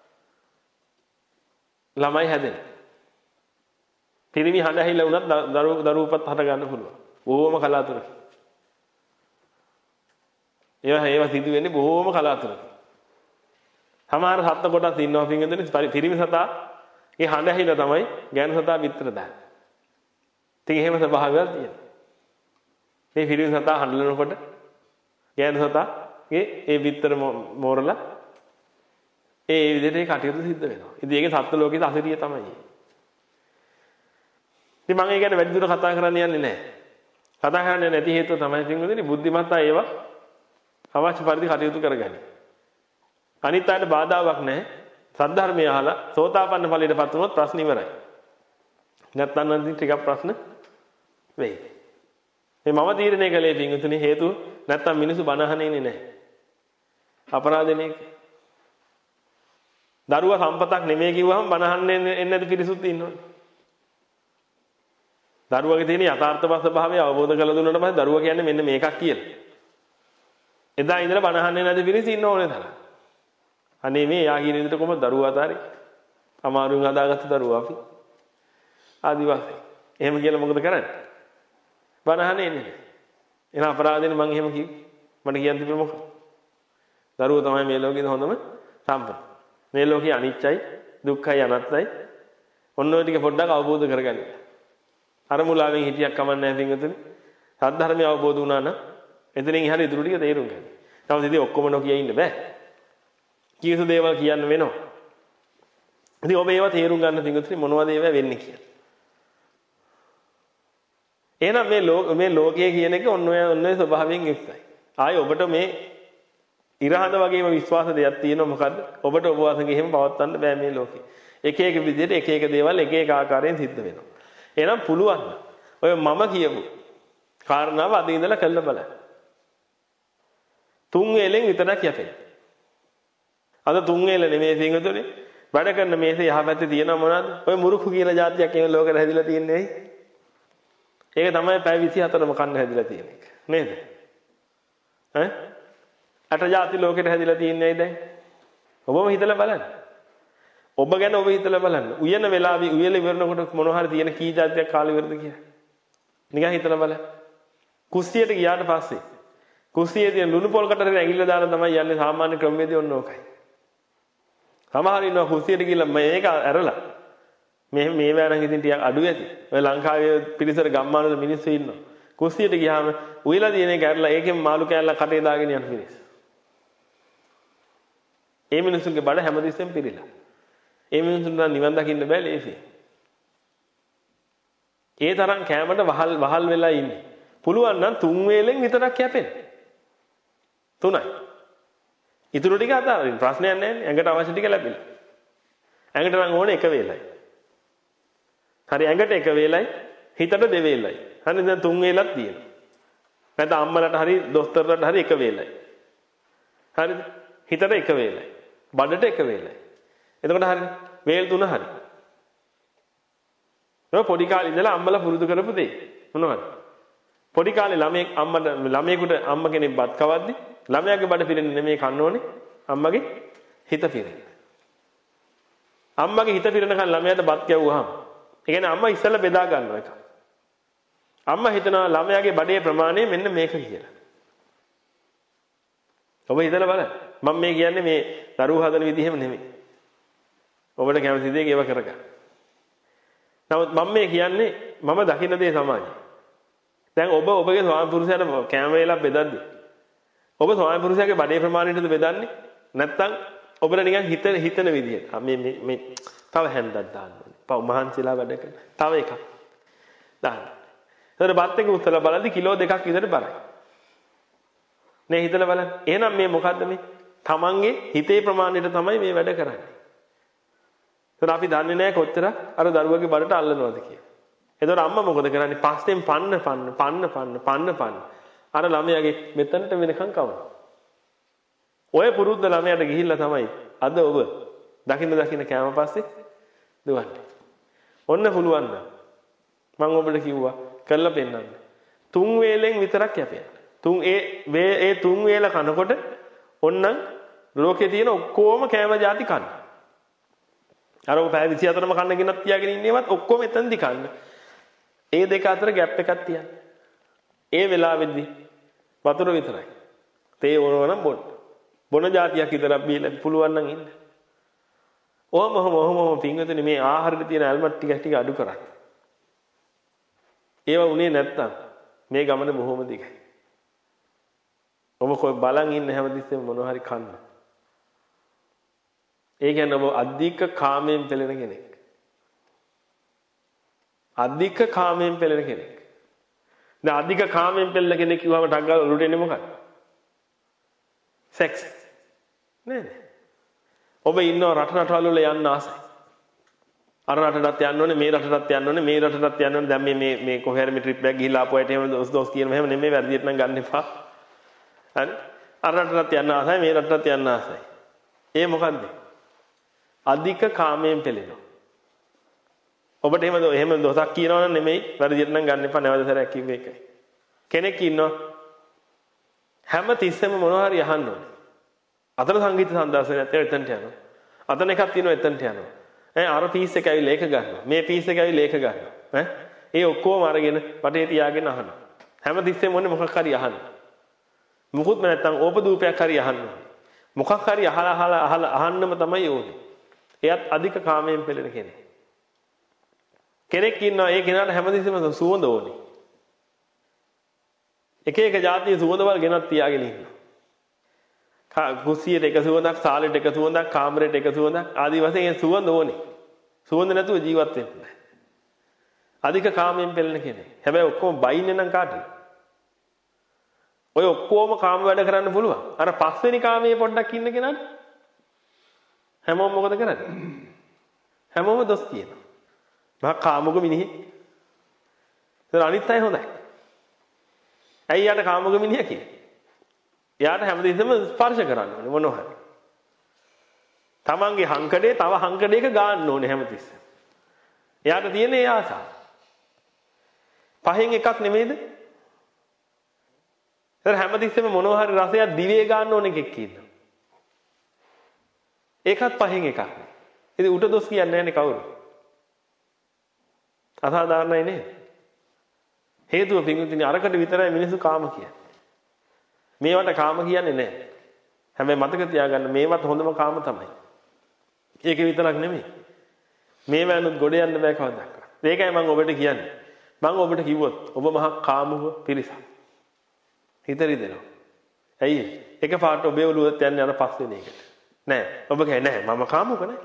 ළමයි හැදෙන. පිරිමි හඬ ඇහිලා වුණත් දරුවෝ දරුවෝපත් හට ගන්න පුළුවන්. බොහොම කලාතුරකින්. ඒවා ඒවා සිදු වෙන්නේ බොහොම කලාතුරකින්. සමහර සත්ත්ව කොටස් ඉන්නවා පින්වතුනි පිරිමි සතා ඒ හඬ ඇහිලා තමයි ගෑනු සතා පිටර දාන්නේ. ඉතින් එහෙම ස්වභාවයක් තියෙනවා. මේ පිරිමි සතා හඬලනකොට ගෑනු සතාගේ ඒ පිටර මෝරලා ඒ විදිහට ඒ කටයුතු සිද්ධ වෙනවා. ඉතින් ඒකේ සත්ත්ව ලෝකයේ අසිරිය තමයි. ඉතින් මම ඒ ගැන වැඩි දුර කතා කරන්න යන්නේ නැහැ. කතා කරන්නේ නැති හේතුව තමයි පින්වතුනි බුද්ධිමත්තා ඒවා අවශ්‍ය පරිදි කටයුතු කරගන්නේ. අනිත් අයට බාධාවක් නැහැ. සද්ධර්මය අහලා සෝතාපන්න ඵලයටපත් වුණොත් ප්‍රශ්න ඉවරයි. නැත්නම් නම් ටිකක් ප්‍රශ්න වෙයි. මේ මම තීරණය කළේ පින්වතුනි හේතුව නැත්නම් මිනිස්සු බණ අහන්නේ නැහැ. අපරාධනේ. දරුවා සම්පතක් නෙමෙයි කිව්වහම බණ අහන්නේ එන්නේ නැති පිරිසුත් ඉන්නවනේ. දරුවගේ තියෙන යථාර්ථවත් ස්වභාවය අවබෝධ කරලා දුන්නාට පස්සේ දරුවා කියන්නේ මෙන්න මේකක් කියලා. එදා ඉඳලා බණ අහන්නේ නැති පිරිස ඉන්න ඕනේ තරම්. අනේ මේ යා කියන විදිහට කොහොමද දරුවා අතාරේ? අමාරුවෙන් හදාගත්ත දරුවා අපි. ආදිවාසී. එහෙම කියලා මොකද කරන්නේ? බණ අහන්නේ නැහැ. එන අපරාධෙනේ මම එහෙම කිව්වේ. මට කියන්න තිබුණේ මොකක්ද? දරුවෝ තමයි මේ ලෝකේ හොඳම සම්පත. මේ ලෝකේ අනිත්‍යයි, දුක්ඛයි, අනාත්තයි. ඔන්න ඔය ටික පොඩ්ඩක් අවබෝධ කරගන්න. අර මුලාවෙන් හිටියක් කමන්නේ නැහැ පින්වතුනි. සද්ධර්මය අවබෝධ වුණා නම් එතනින් එහාට ඉතුරු ටික තේරුම් ගන්න. නමුත් ඉතින් ඔක්කොම නොකිය ඉන්න බෑ. කීයස දේවල් කියන්න වෙනවා. ඉතින් ඔබ ඒවා තේරුම් ගන්න පින්වතුනි මොනවද ඒවා වෙන්නේ කියලා. එහෙනම් මේ ලෝක මේ ලෝකයේ කියන එක ඔන්න ඔය ඔන්න ඔය ස්වභාවයෙන් යුක්තයි. ආයේ ඔබට මේ ඉරහඳ වගේම විශ්වාස දෙයක් තියෙනවා මොකද්ද? ඔබට ඔබ වාසගේ එහෙම පවත්වන්න බෑ මේ ලෝකේ. එක එක විදිහට එක එක දේවල් එක එක ආකාරයෙන් සිද්ධ වෙනවා. එහෙනම් පුළුවන්. ඔය මම කියමු. කාරණාව අද ඉඳලා කළ බලන්න. තුන් වේලෙන් විතරක් යපෙන්න. අද තුන් වේල නෙමෙයි සිංහතුනේ. වැඩ කරන මේසේ යහපැත්තේ තියෙනව මොනවද? ඔය මුරුකු කියන જાතියක් මේ ලෝකෙට හැදිලා තියන්නේ ඇයි? ඒක තමයි පැය විසිහතරම කන්න හැදිලා තියෙන එක. නේද? ඈ? අට જાති ලෝකෙට හැදිලා තියන්නේ ඇයි දැන්? ඔබම හිතලා බලන්න. ඔබ ගැන ඔබ හිතලා බලන්න. උයන වෙලාවේ උයල ඉවරනකොට මොනවා හරි තියෙන කී જાතියක් කාලෙ ඉවරද කියලා. නිකන් හිතලා බලන්න. කුස්සියට ගියාට පස්සේ කුස්සියේ තියෙන ලුණු පොල් කටට ඇඟිල්ල දාලා තමයි යන්නේ සාමාන්‍ය ක්‍රමවේදී ඔන්න ඕකයි. සමහර ඉන්නවා කුස්සියට ගිහලා මේක ඇරලා මේ මේ වෑරන් ඉතින් ටිකක් අඩු ඇති. ඔය ලංකාවේ පිරිසර ගම්මානවල මිනිස්සු ඉන්නවා. කුස්සියට ගියාම උයලා දින එක ඇරලා ඒකෙන් මාළු කෑල්ලක් කටේ දාගෙන යන මිනිස්සු. ඒ මිනිස්සුන්ගේ බඩ හැමතිස්සෙම පිරීලා. ඒ මිනිස්සුන්ට නිවන් දකින්න බෑ ලේසියෙන්. ඒ තරම් කැමරට වහල් වහල් වෙලා ඉන්නේ. පුළුවන් නම් තුන් වේලෙන් විතරක් කැපෙන්න. තුනයි. ඊටු ටික අතාරින්න ප්‍රශ්නයක් නැහැ නේ. ඇඟට අවශ්‍ය ටික ලැබිලා. ඇඟට නම් ඕනේ එක වේලයි. හරි ඇඟට එක වේලයි, හිතට දෙවේලයි. හරි දැන් තුන් වේලක් තියෙනවා. නැත්නම් අම්මලට හරි දොස්තරලට හරි එක වේලයි. හරිද? හිතට එක වේලයි. බඩට එක වේලයි. එතකොට හරිනේ. වේල් තුන හරි. ඔය පොඩි කාලේ ඉඳලා අම්මලා පුරුදු කරපු දෙයි. මොනවද? පොඩි කාලේ ළමයෙක් අම්මට ළමයෙකුට අම්ම කෙනෙක් බත් කවද්දි ළමයාගේ බඩ පිරෙන්නේ නෙමෙයි කන්න ඕනේ. අම්මගේ හිත පිරෙන්නේ. අම්මගේ හිත පිරෙනකන් ළමයාට බත් කැවුවාම ඒ කියන්නේ අම්මා ඉස්සෙල්ලා බෙදා ගන්නවා එක. අම්මා හිතනවා ළමයාගේ බඩේ ප්‍රමාණය මෙන්න මේක කියලා. ඔබ හිතලා බලන්න. මම මේ කියන්නේ මේ දරුවෝ හදන විදිහෙම නෙමෙයි. ඔබට කැමති දේ ඒව කරගන්න. නමුත් මම මේ කියන්නේ මම දකින්න දේ සමාජය. දැන් ඔබ ඔබගේ ස්වාමි පුරුෂයාට කැම වේලක් බෙදද්දි ඔබ ස්වාමි පුරුෂයාගේ බඩේ ප්‍රමාණයටද බෙදන්නේ? නැත්නම් ඔබට නිකන් හිත හිතන විදිහට. මේ මේ මේ තව හැන්දක් දාන්න ඕනේ. පව් මහන්සිලා වැඩ කරන. තව එකක් දාන්න. ඒතර බත් එක උස්සලා බලද්දි කිලෝ දෙකක් විතර බරයි. නේ හිතලා බලන්න. එහෙනම් මේ මොකද්ද මේ? තමන්ගේ හිතේ ප්‍රමාණයට තමයි මේ වැඩ කරන්නේ. ඒතර අපි දන්නේ නැහැ කොච්චර අර දරුවගේ බඩට අල්ලනවද කියලා. ඒතර අම්මා මොකද කරන්නේ? පස්සෙන් පන්න පන්න පන්න පන්න පන්න පන්න අර ළමයාගේ මෙතනට වෙනකන් කවනවා. ඔය පුරුද්ද ළමයාට ගිහිල්ලා තමයි අද ඔබ දකින්න දකින්න කෑම පස්සේ දුවන්නේ. ඔන්න පුළුවන් නම් මම ඔබට කිව්වා කරලා පෙන්නන්න. තුන් වේලෙන් විතරක් යපියන්න. තුන් ඒ ඒ තුන් වේල කනකොට ඔන්නම් ලෝකේ තියෙන ඔක්කොම කෑම ಜಾති කන්න. අර ඔය පැය විසි හතරම කන්න ගෙනත් තියාගෙන ඉන්නේවත් ඔක්කොම එතනදි කන්න. ඒ දෙක අතර ગેප් එකක් තියන්න. ඒ වෙලාවෙදි වතුර විතරයි. තේ ඕනවනම් බොන්න. බොන જાතියක් විතරක් බීලා පුළුවන් නම් ඉන්න. ඔහොම ඔහොම ඔහොම පින්වතුනි මේ ආහාරෙට තියෙන ඇල්මත් ටික ටික අඩු කරන්න. ඒව උනේ නැත්තම් මේ ගමන බොහොම දිගයි. ඔබ කොයි බලන් ඉන්න හැමතිස්සෙම මොනවා හරි කන්න. ඒ කියන්නේ ඔබ අධික කාමයෙන් පෙළෙන කෙනෙක්. අධික කාමයෙන් පෙළෙන කෙනෙක්. දැන් අධික කාමයෙන් පෙළෙන කෙනෙක් කිව්වම ටක් ගාලා ඔලුට එන්නේ මොකක්ද? සෙක්ස්. නේද? ඔබ ඉන්නව රට රටවල් වල යන්න ආසයි. අර රටටත් යන්න ඕනේ, මේ රටටත් යන්න ඕනේ, මේ රටටත් යන්න ඕනේ. දැන් මේ මේ මේ කොහේ හරි මේ ට්‍රිප් එකක් ගිහිල්ලා ආපු අයට එහෙම දොස් දොස් කියන මෙහෙම නෙමෙයි වැඩියට නම් ගන්න එපා. හරි? අර රටටත් යන්න ආසයි, මේ රටටත් යන්න ආසයි. ඒ මොකද්ද? අධික කාමයෙන් පෙළෙනවා. ඔබට එහෙම එහෙම දොසක් කියනවනම් නෙමෙයි වැඩියට නම් ගන්න එපා. නැවත සැරයක් කිව්වේ ඒකයි. කෙනෙක් ඉන්නවා හැම තිස්සෙම මොනවා හරි අහන්න ඕනේ. අතන සංගීත සම්දර්ශනයත් එතනට යනවා. අතන එකක් තියෙනවා එතනට යනවා. ඈ අර පීස් එක ඇවිල්ලා ඒක ගන්නවා. මේ පීස් එක ඇවිල්ලා ඒක ගන්නවා. ඈ ඒ ඔක්කොම අරගෙන වටේ තියාගෙන අහනවා. හැම තිස්සෙම මොන්නේ මොකක් හරි අහන්න. මුකුත් නැත්තම් ඕපදූපයක් හරි අහන්න. මොකක් හරි අහලා අහලා අහලා අහන්නම තමයි ඕනේ. එයත් අධික කාමයෙන් පෙළෙන කෙනෙක්. කෙනෙක් ඉන්නවා ඒ කෙනාට හැම තිස්සෙම සුවඳ ඕනේ. එක එක જાතියේ සුවඳවල් ගෙනත් තියාගෙන ඉන්නවා. කුස්සියට එක සුවඳක්, සාලෙට එක සුවඳක්, කාමරෙට එක සුවඳක් ආදී වශයෙන් සුවඳ ඕනේ. සුවඳ නැතුව ජීවත් වෙන්න බෑ. අධික කාමයෙන් පෙළෙන කෙනෙක්. හැබැයි ඔක්කොම බයින්නේ නම් කාටද? ඔය ඔක්කොම කාම වැඩ කරන්න පුළුවන්. අර පස්වෙනි කාමයේ පොඩ්ඩක් ඉන්න කෙනාට හැමෝම මොකද කරන්නේ? හැමෝම දොස් කියනවා. මහා කාමුක මිනිහෙක්. ඒතර අනිත් අය හොඳයි. ඇයි යාට කාමුක මිනිහා කියන්නේ? එයාට හැමදෙස්සම ස්පර්ශ කරන්න ඕනේ මොනවා හරි. තමන්ගේ හංකඩේ තව හංකඩයක ගන්න ඕනේ හැමතිස්සෙම. එයාට තියෙන ඒ ආසාව. පහෙන් එකක් නෙමෙයිද? ඒතර හැමතිස්සෙම මොනවා හරි රසයක් දිවේ ගන්න ඕනේ එකෙක් කියනවා. ඒකත් පහෙන් එකක් නේ. ඉතින් උට දොස් කියන්නේ නැහැනේ කවුරු. අසාධාරණයි නේද? හේතුව පින්විතිනි අරකට විතරයි මිනිස්සු කාම කියන්නේ. මේවට කාම කියන්නේ නැහැ. හැබැයි මතක තියාගන්න මේවත් හොඳම කාම තමයි. ඒක විතරක් නෙමෙයි. මේවැනුත් ගොඩ යන්න බෑ කවදාවත්. ඒකයි මම ඔබට කියන්නේ. මම ඔබට කිව්වොත් ඔබ මහා කාමුක පිරිසක්. හිතරි දෙනවා. ඇයි? එක පාට ඔබේ ඔළුවත් යන්නේ අර පස්වෙනි එකට. නෑ. ඔබ කියන්නේ නෑ මම කාමුක නෑ.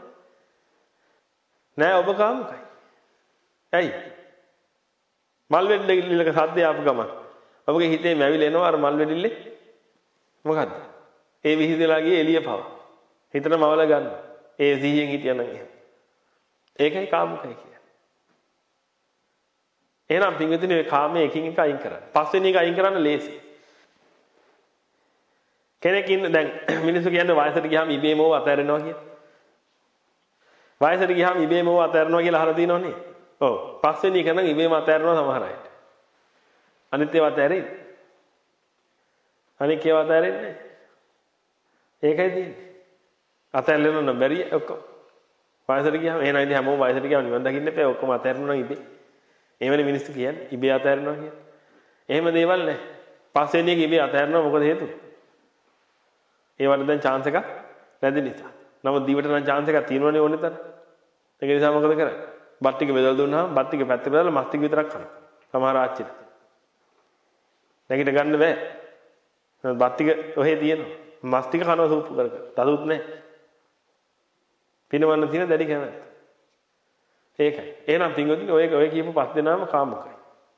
නෑ ඔබ කාමුකයි. ඇයි? මල් වෙඩිල්ලක සද්දය ආපු ගමන් ඔබගේ හිතේ මැවිල එනවා අර මල් වෙඩිල්ලේ මොකද්ද? ඒ විහිදලා ගියේ එළිය පව. හිතට මවල ගන්න. ඒ සිහියෙන් හිටියනම් එහෙම. ඒකයි කාමුකයි කියන්නේ. එහෙනම් පින්විතනේ මේ කාමයේ එකින් එක අයින් කරන්න. පස්වෙනි එක අයින් කරන්න ලේසි. කෙනෙක් ඉන්න දැන් මිනිස්සු කියන්නේ වයසට ගියාම ඉබේම ඕව අතහැරෙනවා කියලා. වයසට ගියාම ඉබේම ඕව අතහැරෙනවා කියලා අහලා තියෙනවනේ. ඔව්. පස්වෙනි එක නම් ඉබේම අතහැරෙනවා සමහර අයට. අනිත් ඒවා අතහැරෙන්නේ. අනිත් ඒවා අතහැරෙන්නේ. ඒකයි තියෙන්නේ. අතහැරෙන්න නම් බැරි ඔක්කොම. වයසට ගියාම එහෙනම් ඉතින් හැමෝම වයසට ගියාම නිවන් දකින්න එපා. ඔක්කොම අතහැරෙනවා නම් ඉබේ. එහෙමනේ මිනිස්සු කියන්නේ ඉබේ අතහැරෙනවා කියලා. එහෙම දේවල් නැහැ. පස්වෙනි එක ඉබේ අතහැරෙනවා මොකද හේතුව? ඒවට දැන් chance එකක් නැති නිසා. නමුත් දිවට නම් chance එකක් තියෙනවනේ ඕනේ තරම්. ඒක නිසා මොකද කරන්නේ? බත් ටික බෙදලා දුන්නාම බත් ටික පැත්තට බෙදලා මස් ටික විතරක් කනවා. සමහර ආච්චිලා. නැගිට ගන්න බෑ. බත් ටික ඔහේ තියෙනවා. මස් ටික කනවා සූප්පු කර කර. තදුත් නැහැ. පිනවන්න තියෙන දැඩි කැමැත්ත. ඒකයි. එහෙනම් පින්වතුනි ඔය ඔය කියපු පස් දෙනාම කාමුකයි.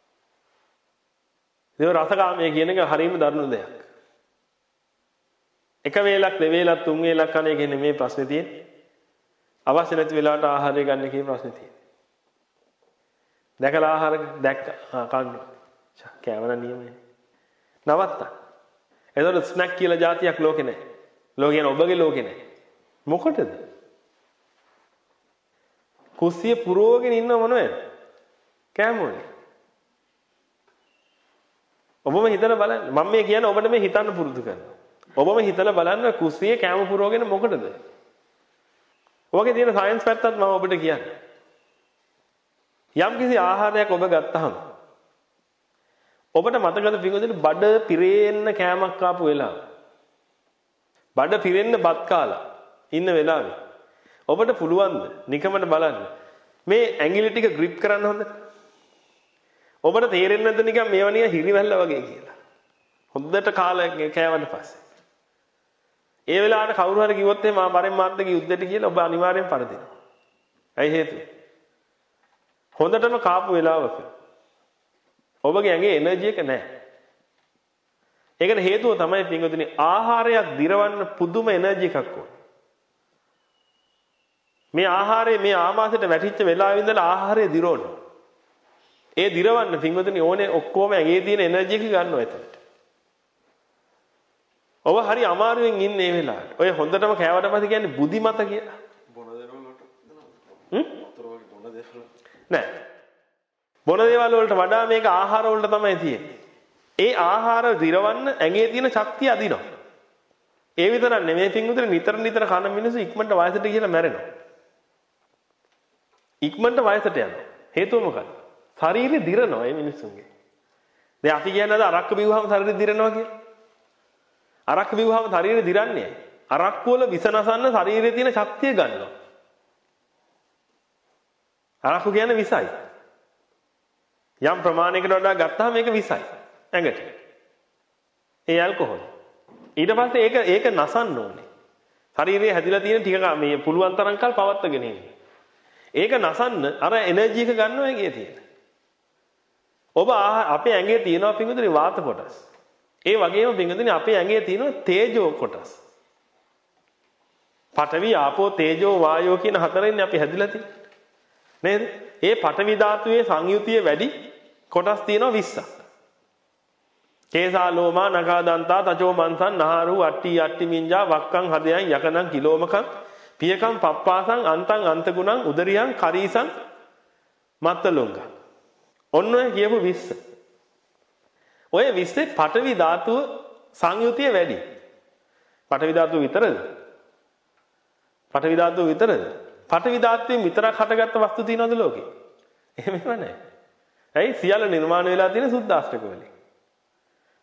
ඒක රසකාමයේ කියන එක හරියම දරුණු දෙයක්. එක වේලක් දෙවේලක් තුන් වේලක් කන එක නෙමේ ප්‍රශ්නේ තියෙන්නේ. අවශ්‍ය නැති වෙලාවට ආහාරය ගන්න කියන ප්‍රශ්නේ තියෙන්නේ. දැකලා ආහාර දැක්ක ආ කන්න. කෑවන නියමයි. නවත්තා. එතකොට ස්නැක් කියලා જાතියක් ලෝකේ නැහැ. ලෝකේ යන ඔබගේ ලෝකේ නැහැ. මොකටද? කුස්සිය පුරවගෙන ඉන්නව මොනවද? කෑමෝනේ. ඔබම හිතලා බලන්න. මම මේ කියන්නේ ඔබට මේ හිතන්න පුරුදු කරනවා. ඔබම හිතලා බලන්න කුස්සියේ කෑම පුරවගෙන මොකටද? ඔබගේ තියෙන සයන්ස් පැත්තත් මම ඔබට කියන්නේ. යම් කිසි ආහාරයක් ඔබ ගත්තාම ඔබට මතකද පිටුදෙන බඩ පිරෙන්න කෑමක් ආපු වෙලාව. බඩ පිරෙන්න බත් කාලා ඉන්න වෙලාවේ ඔබට පුළුවන්ද නිකමට බලන්න මේ ඇඟිලි ටික grip කරන්න හොඳට? ඔබට තේරෙන්නේ නැද්ද නිකන් මේවා නිකන් හිරිවැල්ල වගේ කියලා. හොඳට කාලා කෑවට පස්සේ ඒ වෙලාවට කවුරු හරි කිව්වොත් එහෙනම් මා බරෙන් මාත් යුද්ධෙට කියලා ඔබ අනිවාර්යෙන් පරදිනවා. ඇයි හේතුව? හොඳටම කාපු වෙලාවක ඔබගේ ඇඟේ එනර්ජි එක නැහැ. ඒකට හේතුව තමයි පින්වතුනි ආහාරයක් දිරවන්න පුදුම එනර්ජි එකක් ඕනේ. මේ ආහාරය මේ ආමාශයට වැටිච්ච වෙලාවෙ ඉඳලා ආහාරය දිරවනවා. ඒ දිරවන්න පින්වතුනි ඕනේ ඔක්කොම ඇඟේ තියෙන එනර්ජි එක ගන්නවා එතනට. ඔබ හරි අමාරුවෙන් ඉන්නේ මේ වෙලාවට. ඔය හොඳටම කෑවට පස්සේ කියන්නේ බුද්ධිමත කියලා. බොන දේවල් වලට හ්ම්? වතුර වගේ බොන දේවල්. නෑ. බොන දේවල් වලට වඩා මේක ආහාර වලට තමයි තියෙන්නේ. ඒ ආහාර දිරවන්න ඇඟේ තියෙන ශක්තිය අදිනවා. ඒ විතරක් නෙමෙයි පින්වතුනි නිතර නිතර කන මිනිස්සු ඉක්මනට වයසට ගිහලා මැරෙනවා. ඉක්මනට වයසට යනවා. හේතුව මොකක්ද? ශරීරය දිරනවා මේ මිනිස්සුන්ගේ. දැන් අපි කියන්නේ අද අරක්ක බිව්වහම ශරීරය දිරනවා කියලා. අරක්ක බිව්වහම ශරීරය දිරන්නේ නැහැ. අරක්ක වල විස නසන්න ශරීරයේ තියෙන ශක්තිය ගන්නවා. අරක්ක කියන්නේ විසයි. යම් ප්‍රමාණයකට වඩා ගත්තාම මේක විසයි. ඇඟට. ඒ ඇල්කොහොල්. ඊට පස්සේ ඒක ඒක නසන්න ඕනේ. ශරීරයේ හැදිලා තියෙන ටික මේ පුළුවන් තරම් කල් පවත්වාගෙන ඉන්න. ඒක නසන්න අර එනර්ජි එක ගන්නවා ඇඟේ තියෙන. ඔබ අපේ ඇඟේ තියෙනවා පිංගුතුනි වාත කොටස්. ඒ වගේම පිංගුතුනි අපේ ඇඟේ තියෙනවා තේජෝ කොටස්. පඨවි ආපෝ තේජෝ වායෝ කියන හතරෙන් අපි හැදිලා තියෙන්නේ. නේද? ඒ පඨවි ධාතුවේ සංයුතිය වැඩි කොටස් තියෙනවා විස්සක්. කේසා ලෝමා නඛා දන්තා තචෝ මන්සන් නහාරු අට්ටි අට්ටි මිංජා වක්කං හදයන් යකනං කිලෝමකං පියකං පප්පාසං අන්තං අන්තගුණං උදරියං කරීසං මත්තලොංග. ඔන්න ඔය කියපු විස්ස. ඔය විස්සේ පඨවි ධාතුව සංයුතිය වැඩි. පඨවි ධාතුව විතරද? පඨවි ධාතුව විතරද? පඨවි ධාතුවෙන් විතරක් හටගත්ත වස්තු තියෙනවද ලෝකේ? එහෙමම නැහැ. ඇයි සියල්ල නිර්මාණය වෙලා තියෙන සුද්දාස්ත්‍රක වලින්.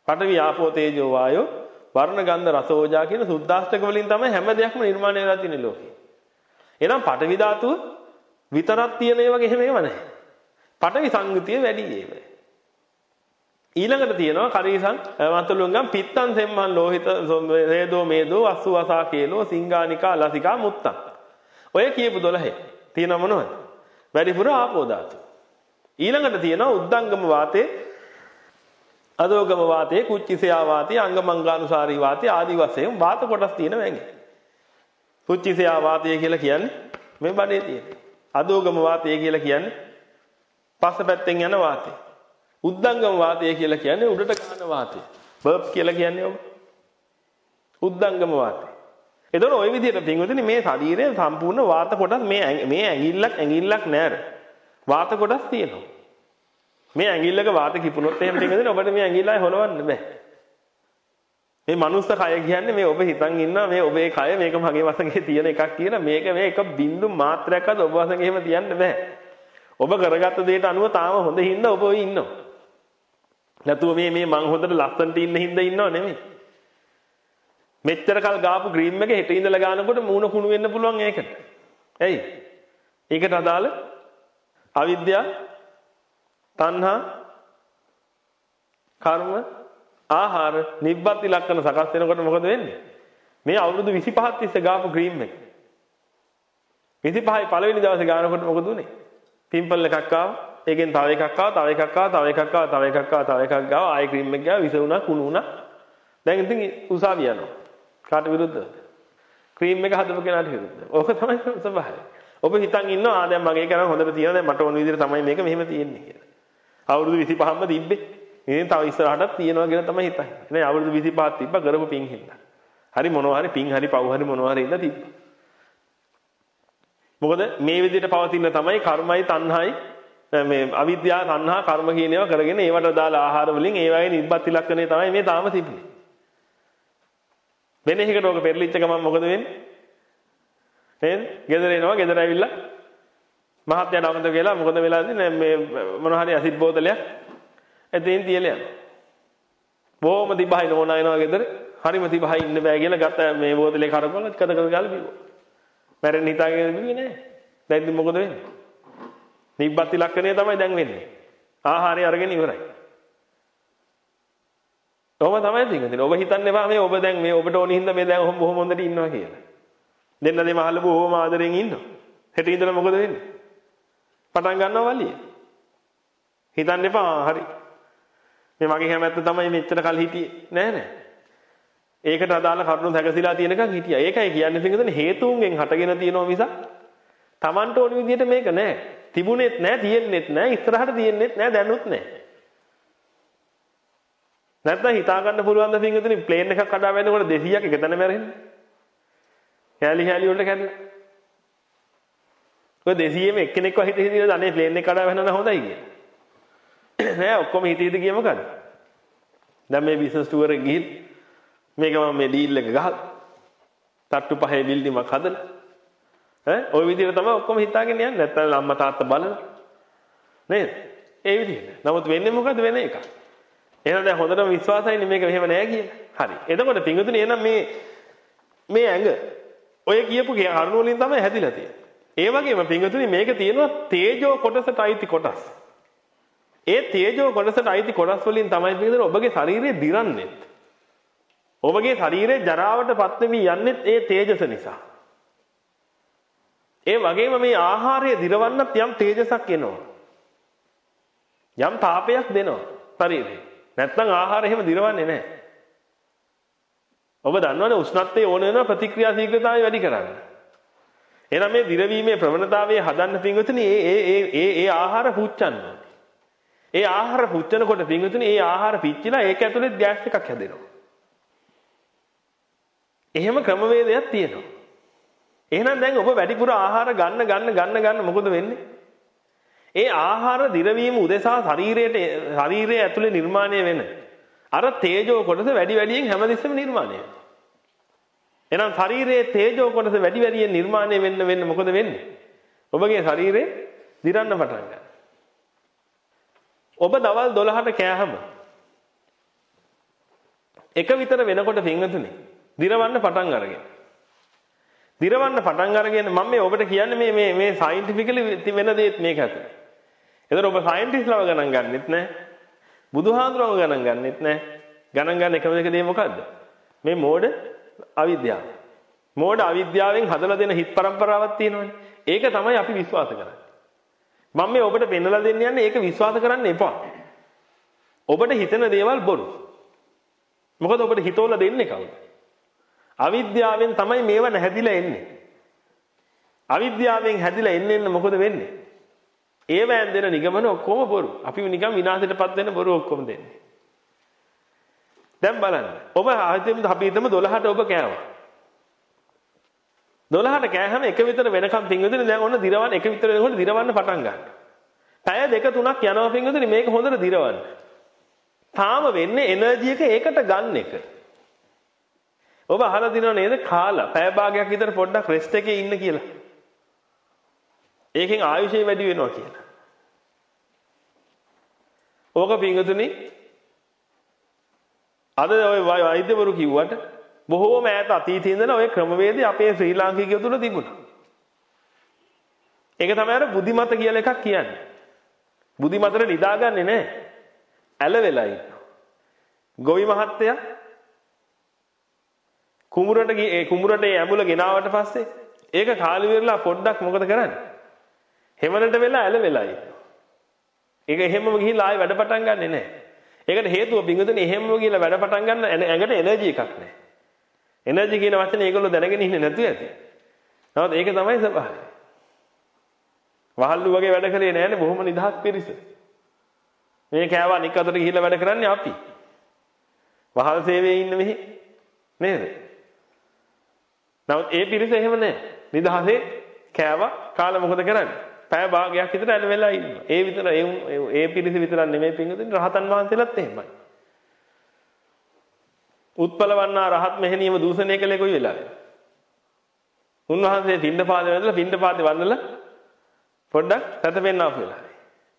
පඨවි ආපෝ තේජෝ වායෝ වර්ණ ගන්ධ රස ඕජා කියන සුද්දාෂ්ටක වලින් තමයි හැම දෙයක්ම නිර්මාණය වෙලා තියෙන්නේ ලෝකේ. එහෙනම් පඨවි ධාතුව විතරක් තියෙන ඒ වගේ එහෙම ඒව නැහැ. පඨවි සංගතිය වැඩි ඒවයි. ඊළඟට තියෙනවා කරීසං මතුලුංගම් පිත්තං සෙම්මන් ලෝහිත රේදෝ මේදෝ අස්සු වසා කේලෝ සිංගානිකා ලසිකා මුත්තං. ඔය කියපු දොළහේ තියෙන මොනවද? වැඩිපුර ආපෝ ධාතු. ඊළඟට තියෙනවා උද්දංගම වාතේ අදෝගම වාතේ කුච්චිසයා වාතේ අංගමංගානුසාරී වාතේ ආදි වශයෙන් වාත කොටස් තියෙන වැඟේ. කුච්චිසයා වාතය කියලා කියන්නේ මේ බඩේ තියෙන. අදෝගම වාතය කියලා කියන්නේ පස්සපැත්තෙන් යන වාතය. උද්දංගම වාතය කියලා කියන්නේ උඩට ගන්න වාතය. බර්ප් කියලා කියන්නේ ඔබ. උද්දංගම වාතය. එතකොට ওই විදිහට පින්වතුනි මේ ශරීරයේ සම්පූර්ණ වාත කොටස් මේ මේ ඇඟිල්ලක් ඇඟිල්ලක් නෑර. වාත කොටස් තියෙනවා. මේ ඇඟිල්ලක වාත කිපුණොත් එහෙම පින්වතුනි ඔබට මේ ඇඟිල්ලයි හොලවන්න බෑ. මේ මනුස්ස කය කියන්නේ මේ ඔබ හිතන් ඉන්නවා මේ ඔබේ කය මේක මගේ වශයෙන් තියෙන එකක් කියලා මේක මේ එක බින්දු මාත්‍රයක්වත් ඔබ වශයෙන් එහෙම තියන්න බෑ. ඔබ කරගත්ත දෙයට අනුව තාම හොඳ හින්දා ඔබ ඔය ඉන්නවා. නැතුව මේ මේ මං හොඳට ලස්සනට ඉන්න හින්දා ඉන්නව නෙමෙයි. මෙච්චර කල් ගාපු ක්‍රීම් එක හෙට ඉඳලා ගන්නකොට මූණ කුණු වෙන්න පුළුවන් ඒකට. ඇයි? ඒකට අදාළ අවිද්‍යාව, තණ්හා, කර්ම, ආහාර, නිබ්බත් ඉලක්කන සකස් වෙනකොට මොකද වෙන්නේ? මේ අවුරුදු විසිපහක් තිස්සේ ගාපු ක්‍රීම් එක. විසිපහයි පළවෙනි දවසේ ගන්නකොට මොකද උනේ? පිම්පල් එකක් ආවා. ඒකෙන් තව එකක් ආවා, තව එකක් ආවා, තව එකක් ආවා, තව එකක් ආවා, තව එකක් ගාවා. ආයෙ ක්‍රීම් එක ගාවා, විස වුණා, කුණු වුණා. දැන් ඉතින් උසාවිය යනවා. කාට විරුද්ධද? ක්‍රීම් එක හදපු කෙනාට විරුද්ධ. ඕක තමයි ස්වභාවය. ඔබ හිතන් ඉන්නවා ආ දැන් මගේ කරන් හොඳට තියෙනවා දැන් මට ඕන විදිහට තමයි මේක මෙහෙම තියෙන්නේ කියලා. අවුරුදු විසිපහක්ම තිබ්බේ. ඉතින් තව ඉස්සරහටත් තියෙනවා කියලා තමයි හිතන්නේ. නේ අවුරුදු විසිපහක් තිබ්බ කරපු පිං හින්දා. හරි මොනවා හරි පිං හරි පව් හරි මොනවා හරි ඉඳලා තිබ්බා. මොකද මේ විදිහට පවතින තමයි කර්මයි තණ්හයි මේ අවිද්‍යාව තණ්හා කර්ම කියන ඒවා කරගෙන ඒවට දාලා ආහාර වලින් ඒ වගේ නිබ්බත් ඉලක්කනේ තමයි මේ තාම තිබුණේ. වෙන එකකට ඔක පෙරලිච්ච ගමන් මොකද වෙන්නේ? නේද? ගෙදර එනවා ගෙදර ඇවිල්ලා මහත්යන අමතක වෙලා මොකද වෙලාද මේ මොන හරි ඇසිඩ් බෝතලයක් එතෙන් තියලා යනවා. බොහොම දිබහයි නෝනා එනවා ගෙදර. හරිම දිබහයි ඉන්න බෑ කියලා ගත්ත මේ බෝතලේ කරකවලා කද කද ගාලා බිව්වා. මැරෙන්න හිතාගෙන බිව්වේ නෑ. දැන් ඉතින් මොකද වෙන්නේ? නිබ්බත් ඉලක්කනේ තමයි දැන් වෙන්නේ. ආහාරය අරගෙන ඉවරයි. ඔබ තමයි තියෙන්නේ. ඔබ හිතන්න එපා මේ ඔබ දැන් මේ ඔබට ඕන හින්දා මේ දැන් ඔහොම බොහොම හොඳට ඉන්නවා කියලා. දෙන්න දෙමහල්ල බොහොම ආදරෙන් ඉන්නවා. හෙට ඉඳලා මොකද වෙන්නේ? පටන් ගන්නවා වලිය. හිතන්න එපා හරි. මේ මගේ කැමැත්ත තමයි මෙච්චර කල් හිටියේ. නෑ නෑ. ඒකට අදාළ කරුණු දැකසිලා තියෙනකන් හිටියා. ඒකයි කියන්නේ පිටුදෙන හේතුන්ගෙන් හටගෙන තියෙනවා මිසක් Tamanට ඕන විදිහට මේක නෑ. තිබුණෙත් නෑ, තියෙන්නෙත් නෑ, ඉස්සරහට තියෙන්නෙත් නෑ, දැනුත් නෑ. නැත්නම් හිතා ගන්න පුළුවන් ද පිටුදෙන ප්ලේන් එකක් කඩා වැටෙනකොට දෙසීයක් එක තැන මැරෙන්නේ. හැලි හැලි වලට කැඩලා. ඔය දෙසීයේම එක්කෙනෙක්ව හිත හිතේ අනේ ප්ලේන් එක කඩා වැටෙනවා හොඳයි කියලා. නෑ ඔක්කොම හිත හිත ගියේ මොකද? දැන් මේ බිස්නස් ටුවර් එක ගිහින් මේක මම මේ ඩීල් එක ගහලා තට්ටු පහේ බිල්ඩින්ගක් හදලා ඈ ওই විදිහට තමයි ඔක්කොම හිතාගෙන යන්නේ. නැත්නම් අම්මා තාත්තා බලන නේද? ඒ විදිහට. නමුත් වෙන්නේ මොකද වෙන එක? එහෙනම් දැන් හොඳටම විශ්වාසයිනේ මේක මෙහෙම නෑ කියලා. හරි. එතකොට පිංගුතුනි එහෙනම් මේ මේ ඇඟ ඔය කියපු කරුණු වලින් තමයි හැදිලා තියෙන්නේ. ඒ වගේම පිංගුතුනි මේක තියෙනවා තේජෝ කොටසට අයිති කොටස්. ඒ තේජෝ කොටසට අයිති කොටස් වලින් තමයි පිංගුතුනි ඔබගේ ශරීරය දිරන්නේ. ඔබගේ ශරීරයේ ජරාවට පත් වෙමි යන්නේ ඒ තේජස නිසා. ඒ වගේම මේ ආහාරය දිරවන්නත් යම් තේජසක් එනවා. යම් තාපයක් දෙනවා ශරීරේ. නැත්නම් ආහාර එහෙම දිරවන්නේ නැහැ. ඔබ දන්නවනේ උෂ්ණත්වයේ ඕන වෙන ප්‍රතික්‍රියා ශීඝ්‍රතාවය වැඩි කරන්න. එහෙනම් මේ දිරවීමේ ප්‍රවණතාවය හදන්න පිංගුතුනි ඒ ඒ ඒ ඒ ඒ ආහාර පුච්චන්න ඕනේ. ඒ ආහාර පුච්චනකොට පිංගුතුනි ඒ ආහාර පිච්චිලා ඒක ඇතුලේ ගෑස් එකක් හැදෙනවා. එහෙම ක්‍රමවේදයක් තියෙනවා. එහෙනම් දැන් ඔබ වැඩිපුර ආහාර ගන්න ගන්න ගන්න ගන්න මොකද වෙන්නේ? ඒ ආහාර දිරවීම උදෙසා ශරීරයට ශරීරයේ ඇතුලේ නිර්මාණය වෙන අර තේජෝ කොටස වැඩි වැඩියෙන් හැමතිස්සෙම නිර්මාණය වෙනවා. එහෙනම් ශරීරයේ තේජෝ කොටස වැඩි වැඩියෙන් නිර්මාණය වෙන්න වෙන්න මොකද වෙන්නේ? ඔබගේ ශරීරේ දිරන්න පටන් ගන්නවා. ඔබ දවල් දොළහට කෑහම එක විතර වෙනකොට පින්වතුනි දිරවන්න පටන් අරගෙන. දිරවන්න පටන් අරගෙන මම මේ ඔබට කියන්නේ මේ මේ මේ සයන්ටිෆිකලි වෙන දෙයක් මේක ඇතුලේ. ඒතර ඔබ සයන්ටිස්ට්ලව ගණන් ගන්නෙත් නැහැ. බුදුහාඳුරව ගණන් ගන්නෙත් නැහැ. ගණන් ගන්න එකම එක දේ මොකද්ද? මේ මෝඩ අවිද්‍යාව. මෝඩ අවිද්‍යාවෙන් හදලා දෙන හිත් પરම්පරාවක් තියෙනවනේ. ඒක තමයි අපි විශ්වාස කරන්නේ. මම මේ ඔබට පෙන්නලා දෙන්න යන්නේ ඒක විශ්වාස කරන්න එපා. ඔබට හිතෙන දේවල් බොරු. මොකද ඔබට හිතවල දෙන්නේ කවුද? අවිද්‍යාවෙන් තමයි මේව නැහැදිලා එන්නේ. අවිද්‍යාවෙන් හැදිලා එන්න එන්න මොකද වෙන්නේ? ඒවෙන් දෙන නිගමන ඔක්කොම බොරු. අපි නිකන් විනාශයටපත් වෙන බොරු ඔක්කොම දෙන්නේ. දැන් බලන්න. ඔබ හිතමු අපි හිතමු දොළහට ඔබ කෑවා. දොළහට කෑහම එක විතර වෙනකම් පින්වතුනි දැන් ඔන්න දිරවන්න එක විතර වෙනකොට දිරවන්න පටන් ගන්නවා. පැය දෙක තුනක් යනවා පින්වතුනි මේක හොඳට දිරවන්න. තාම වෙන්නේ එනර්ජි එක ඒකට ගන්න එක. ඔබ අහලා දිනව නේද කාලා පැය භාගයක් විතර පොඩ්ඩක් රෙස්ට් එකේ ඉන්න කියලා. ඒකෙන් ආයුෂය වැඩි වෙනවා කියලා. ඕක පින්වතුනි අද ඔය වෛද්‍යවරු කිව්වට බොහෝම ඈත අතීතයේ ඉඳලා ඔය ක්‍රමවේදය අපේ ශ්‍රී ලාංකිකයෝ තුල තිබුණා. ඒක තමයි අර බුද්ධිමත කියලා එකක් කියන්නේ. බුද්ධිමතට නිදාගන්නේ නැහැ. ඇල වෙලා ඉන්නවා. ගොවි මහත්තයා කුඹුරට ඒ කුඹුරට ඒ ඇඹුල ගෙනාවට පස්සේ ඒක කාලි වෙරලා පොඩ්ඩක් මොකද කරන්නේ? හෙවණට වෙලා ඇල වෙලා ඉන්නවා. ඒක එහෙමම ගිහිල්ලා ආයෙ වැඩ පටන් ගන්නෙ නැහැ. ඒකට හේතුව පින්වතුනි එහෙමම ගිහිල්ලා වැඩ පටන් ගන්න ඇඟට එනර්ජි එකක් නැහැ. එනර්ජි කියන වචනේ ඒගොල්ලෝ දැනගෙන ඉන්නේ නැතුව ඇති. නමුත් ඒක තමයි ස්වභාවය. වහල්ලු වගේ වැඩ කලේ නෑනේ බොහොම නිදහස් පිරිස. මේ කෑවා නික් අතට ගිහිල්ලා වැඩ කරන්නේ අපි. වහල් සේවයේ ඉන්න මෙහි නේද? නමුත් ඒ පිරිස එහෙම නෑ. නිදහසේ කෑවා කාලා මොකද කරන්නේ? පැය භාගයක් විතර ඇල වෙලා ඉන්නවා. ඒ විතර ඒ පිරිස විතරක් නෙමෙයි පින්වතුනි රහතන් වහන්සේලාත් එහෙමයි. උත්පලවන්නා රහත් මෙහෙණියම දූෂණය කළේ කොයි වෙලාවද? උන්වහන්සේ පින්ඩපාතේ වැඳලා පින්ඩපාතේ වන්දලා පොඩ්ඩක් සැතපෙන්න ආපු වෙලාවේ.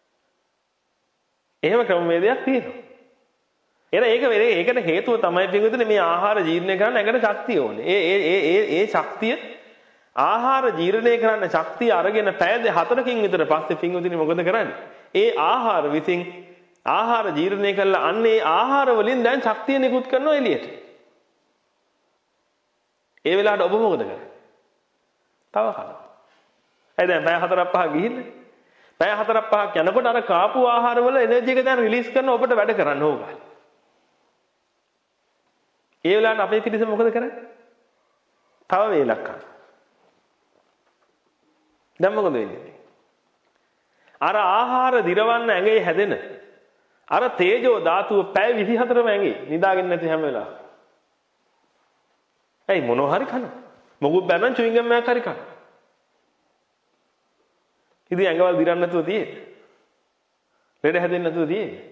එහෙම ක්‍රමවේදයක් තියෙනවා. එන ඒක ඒකට හේතුව තමයි පින්වතුනි මේ ආහාර ජීර්ණය කරන්න ඇඟට ශක්තිය ඕනේ. ඒ ඒ ඒ ඒ ශක්තිය ආහාර ජීර්ණය කරන්න ශක්තිය අරගෙන පැය හතරකින් විතර පස්සේ පින්වතුනි මොකද කරන්නේ? ඒ ආහාර විසින් ආහාර ජීර්ණය කළා අන්න ඒ ආහාර වලින් දැන් ශක්තිය නිකුත් කරනවා එළියට. ඒ වෙලාවට ඔබ මොකද කරන්නේ? තව කනවා. ඒ දැන් පැය හතරක් පහක් ගිහිල්ලා. පැය හතරක් පහක් යනකොට අර කාපු ආහාර වල එනර්ජි එක දැන් රිලීස් කරන ඔබට වැඩ කරන්න ඕගා. ඒ වෙලාවට අපේ පිටිස මොකද කරන්නේ? තව වේලක් ගන්න. දැන් මොකද වෙන්නේ? අර ආහාර දිරවන්න ඇඟේ හැදෙන අර තේජෝ ධාතුව පැය විසිහතරම ඇඟේ නිදාගෙන නැති හැම වෙලාවෙම. ඇයි මොනවා හරි කනවා. මොකුත් බැනන් චුයින්ගම් එකක් හරි කනවා. ඉතින් ඇඟවල දිරන්න නැතුව තියෙන්නේ. ලෙඩ හැදෙන්න නැතුව තියෙන්නේ.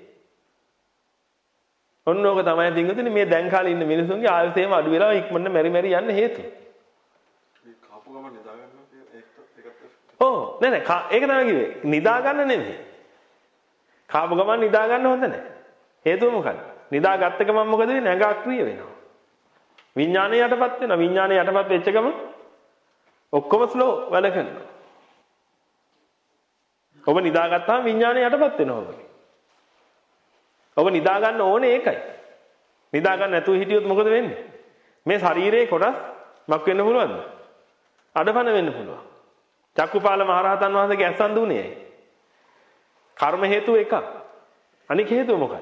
ඔන්න ඕක තමයි පින්වතුනි මේ දැන් කාලේ ඉන්න මිනිසුන්ගේ ආයුෂයම අඩු වෙලා ඉක්මනට මෙරි මෙරි යන්න හේතුව. මේ කාපු ගමන් නිදා ගන්න ඒකත් ඔව් නෑ නෑ ඒක තමයි කිව්වේ. නිදා ගන්න නෙමෙයි. කාපු ගමන් නිදා ගන්න හොඳ නෑ. හේතුව මොකක්ද? නිදා ගත්ත ගමන් මොකද වෙන්නේ? ඇඟ අක්‍රිය වෙනවා. විඥාණය යටපත් වෙනවා. විඥාණය යටපත් වෙච්ච ගමන් ඔක්කොම ස්ලෝ වැඩ කරනවා. ඔබ නිදාගත්තාම විඥාණය යටපත් වෙනවා ඔබ. ඔබ නිදා ගන්න ඕනේ ඒකයි. නිදා ගන්න නැතුව හිටියොත් මොකද වෙන්නේ? මේ ශරීරයේ කොටස් මක් වෙන්න පුළුවන්ද? අඩපණ වෙන්න පුළුවන්. චක්කුපාල මහරහතන් වහන්සේගේ ඇස්සන් දුන්නේ ඇයි? කර්ම හේතුව එකක්. අනික හේතුව මොකක්ද?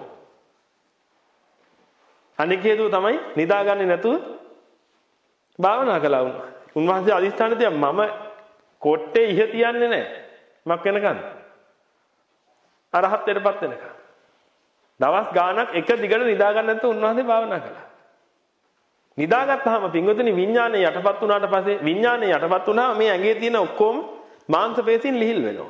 අනික හේතුව තමයි නිදාගන්නේ නැතුව භාවනා කළා වුණා. උන්වහන්සේ අදිස්ථාන තියා මම කොට්ටේ ඉහ තියන්නේ නැහැ. මක් වෙනකන්. අරහත්ත්වයටපත් වෙනකන්. දවස් ගාණක් එක දිගට නිදා ගන්න නැතුව උන්වහන්සේ භාවනා කළා. නිදාගත්තාම පින්වතුනි විඥානය යටපත් වුණාට පස්සේ විඥානය යටපත් වුණාම මේ ඇඟේ තියෙන ඔක්කොම මාංශ පේශීන් ලිහිල් වෙනවා.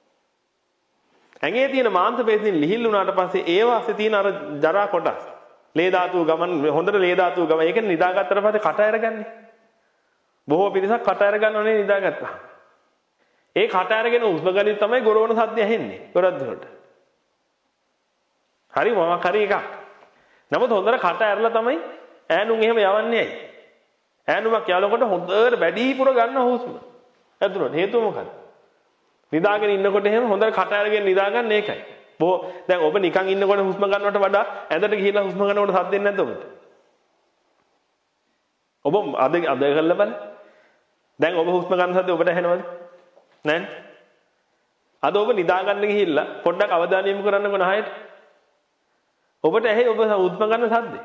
ඇඟේ තියෙන මාංශ පේශීන් ලිහිල් වුණාට පස්සේ ඒ වාසේ තියෙන අර ජරා කොටස් ලේ ධාතුව ගමන් හොඳට ලේ ධාතුව ගමන් ඒකෙන් නිදාගත්තට පස්සේ කට ඇරගන්නේ. බොහෝ පිරිසක් කට ඇරගන්නවනේ නිදාගත්තා. ඒ කට ඇරගෙන උස්ම ගනිත් තමයි ගොරවන සද්ද ඇහෙන්නේ. ගොරද්දට. හරි මොකක් හරි එකක්. නමුත් හොඳට කට ඇරලා තමයි ඈනුම් එහෙම යවන්නේ ඇයි? ඈනුමක් යවනකොට හොඳට වැඩිපුර ගන්න හුස්ම. ඇතුළට හේතුව මොකක්ද? නිදාගෙන ඉන්නකොට එහෙම හොඳට කට ඇරගෙන නිදා ගන්න ඒකයි. බෝ දැන් ඔබ නිකන් ඉන්නකොට හුස්ම ගන්නවට වඩා ඇඳට ගිහිල්ලා හුස්ම ගන්නකොට සද්ද දෙන්නේ නැද්ද ඔබට? ඔබ අද අද කරලා බලන්න. දැන් ඔබ හුස්ම ගන්න සද්ද ඔබට ඇහෙනවද? නැන්නේ. අද ඔබ නිදා ගන්න ගිහිල්ලා පොඩ්ඩක් අවධානය යොමු කරන්නකො නහයට. ඔබට ඇහි ඔබ හුස්ම ගන්න සද්ද.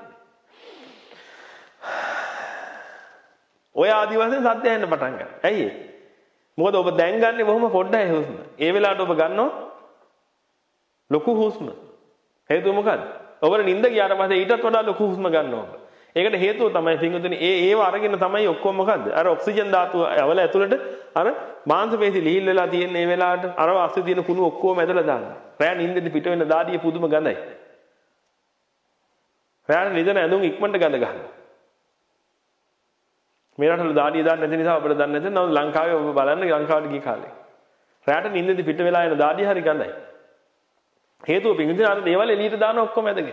ඔය ආදි වශයෙන් සද්ද ඇහෙන්න පටන් ගන්නවා. ඇයි ඒ? මොකද ඔබ දැන් ගන්නේ බොහොම පොඩ්ඩයි හුස්ම. ඒ වෙලාවට ඔබ ගන්නවා ලොකු හුස්ම. හේතුව මොකද්ද? ඔබට නිින්ද ගියාට පස්සේ ඊටත් වඩා ලොකු හුස්ම ගන්නවා ඔබ. ඒකට හේතුව තමයි පින්වතුනි ඒ ඒව අරගෙන තමයි ඔක්කොම මොකද්ද? අර ඔක්සිජන් ධාතුව යවල ඇතුළට අර මාංශ පේශි ලිහිල් වෙලා තියෙන මේ වෙලාවට අර අස්සේ තියෙන කුණු ඔක්කොම ඇදලා දානවා. රෑ නිින්දෙදි පිට වෙන දාඩිය පුදුම ගඳයි. රෑ නිදන ඇඳුම් ඉක්මනට ගඳ ගන්නවා. මේ රටවල දාඩිය දාන්න නැති නිසා අපිට දන්නේ නැති. නමුත් ලංකාවේ ඔබ බලන්න ලංකාවට ගිය කාලේ. රෑට නිින්දෙදි පිට වෙලා එන දාඩිය හරි ගඳයි. හේතුව පින්වතුනි අර දේවල් එළියට දාන ඔක්කොම ඇදගෙන.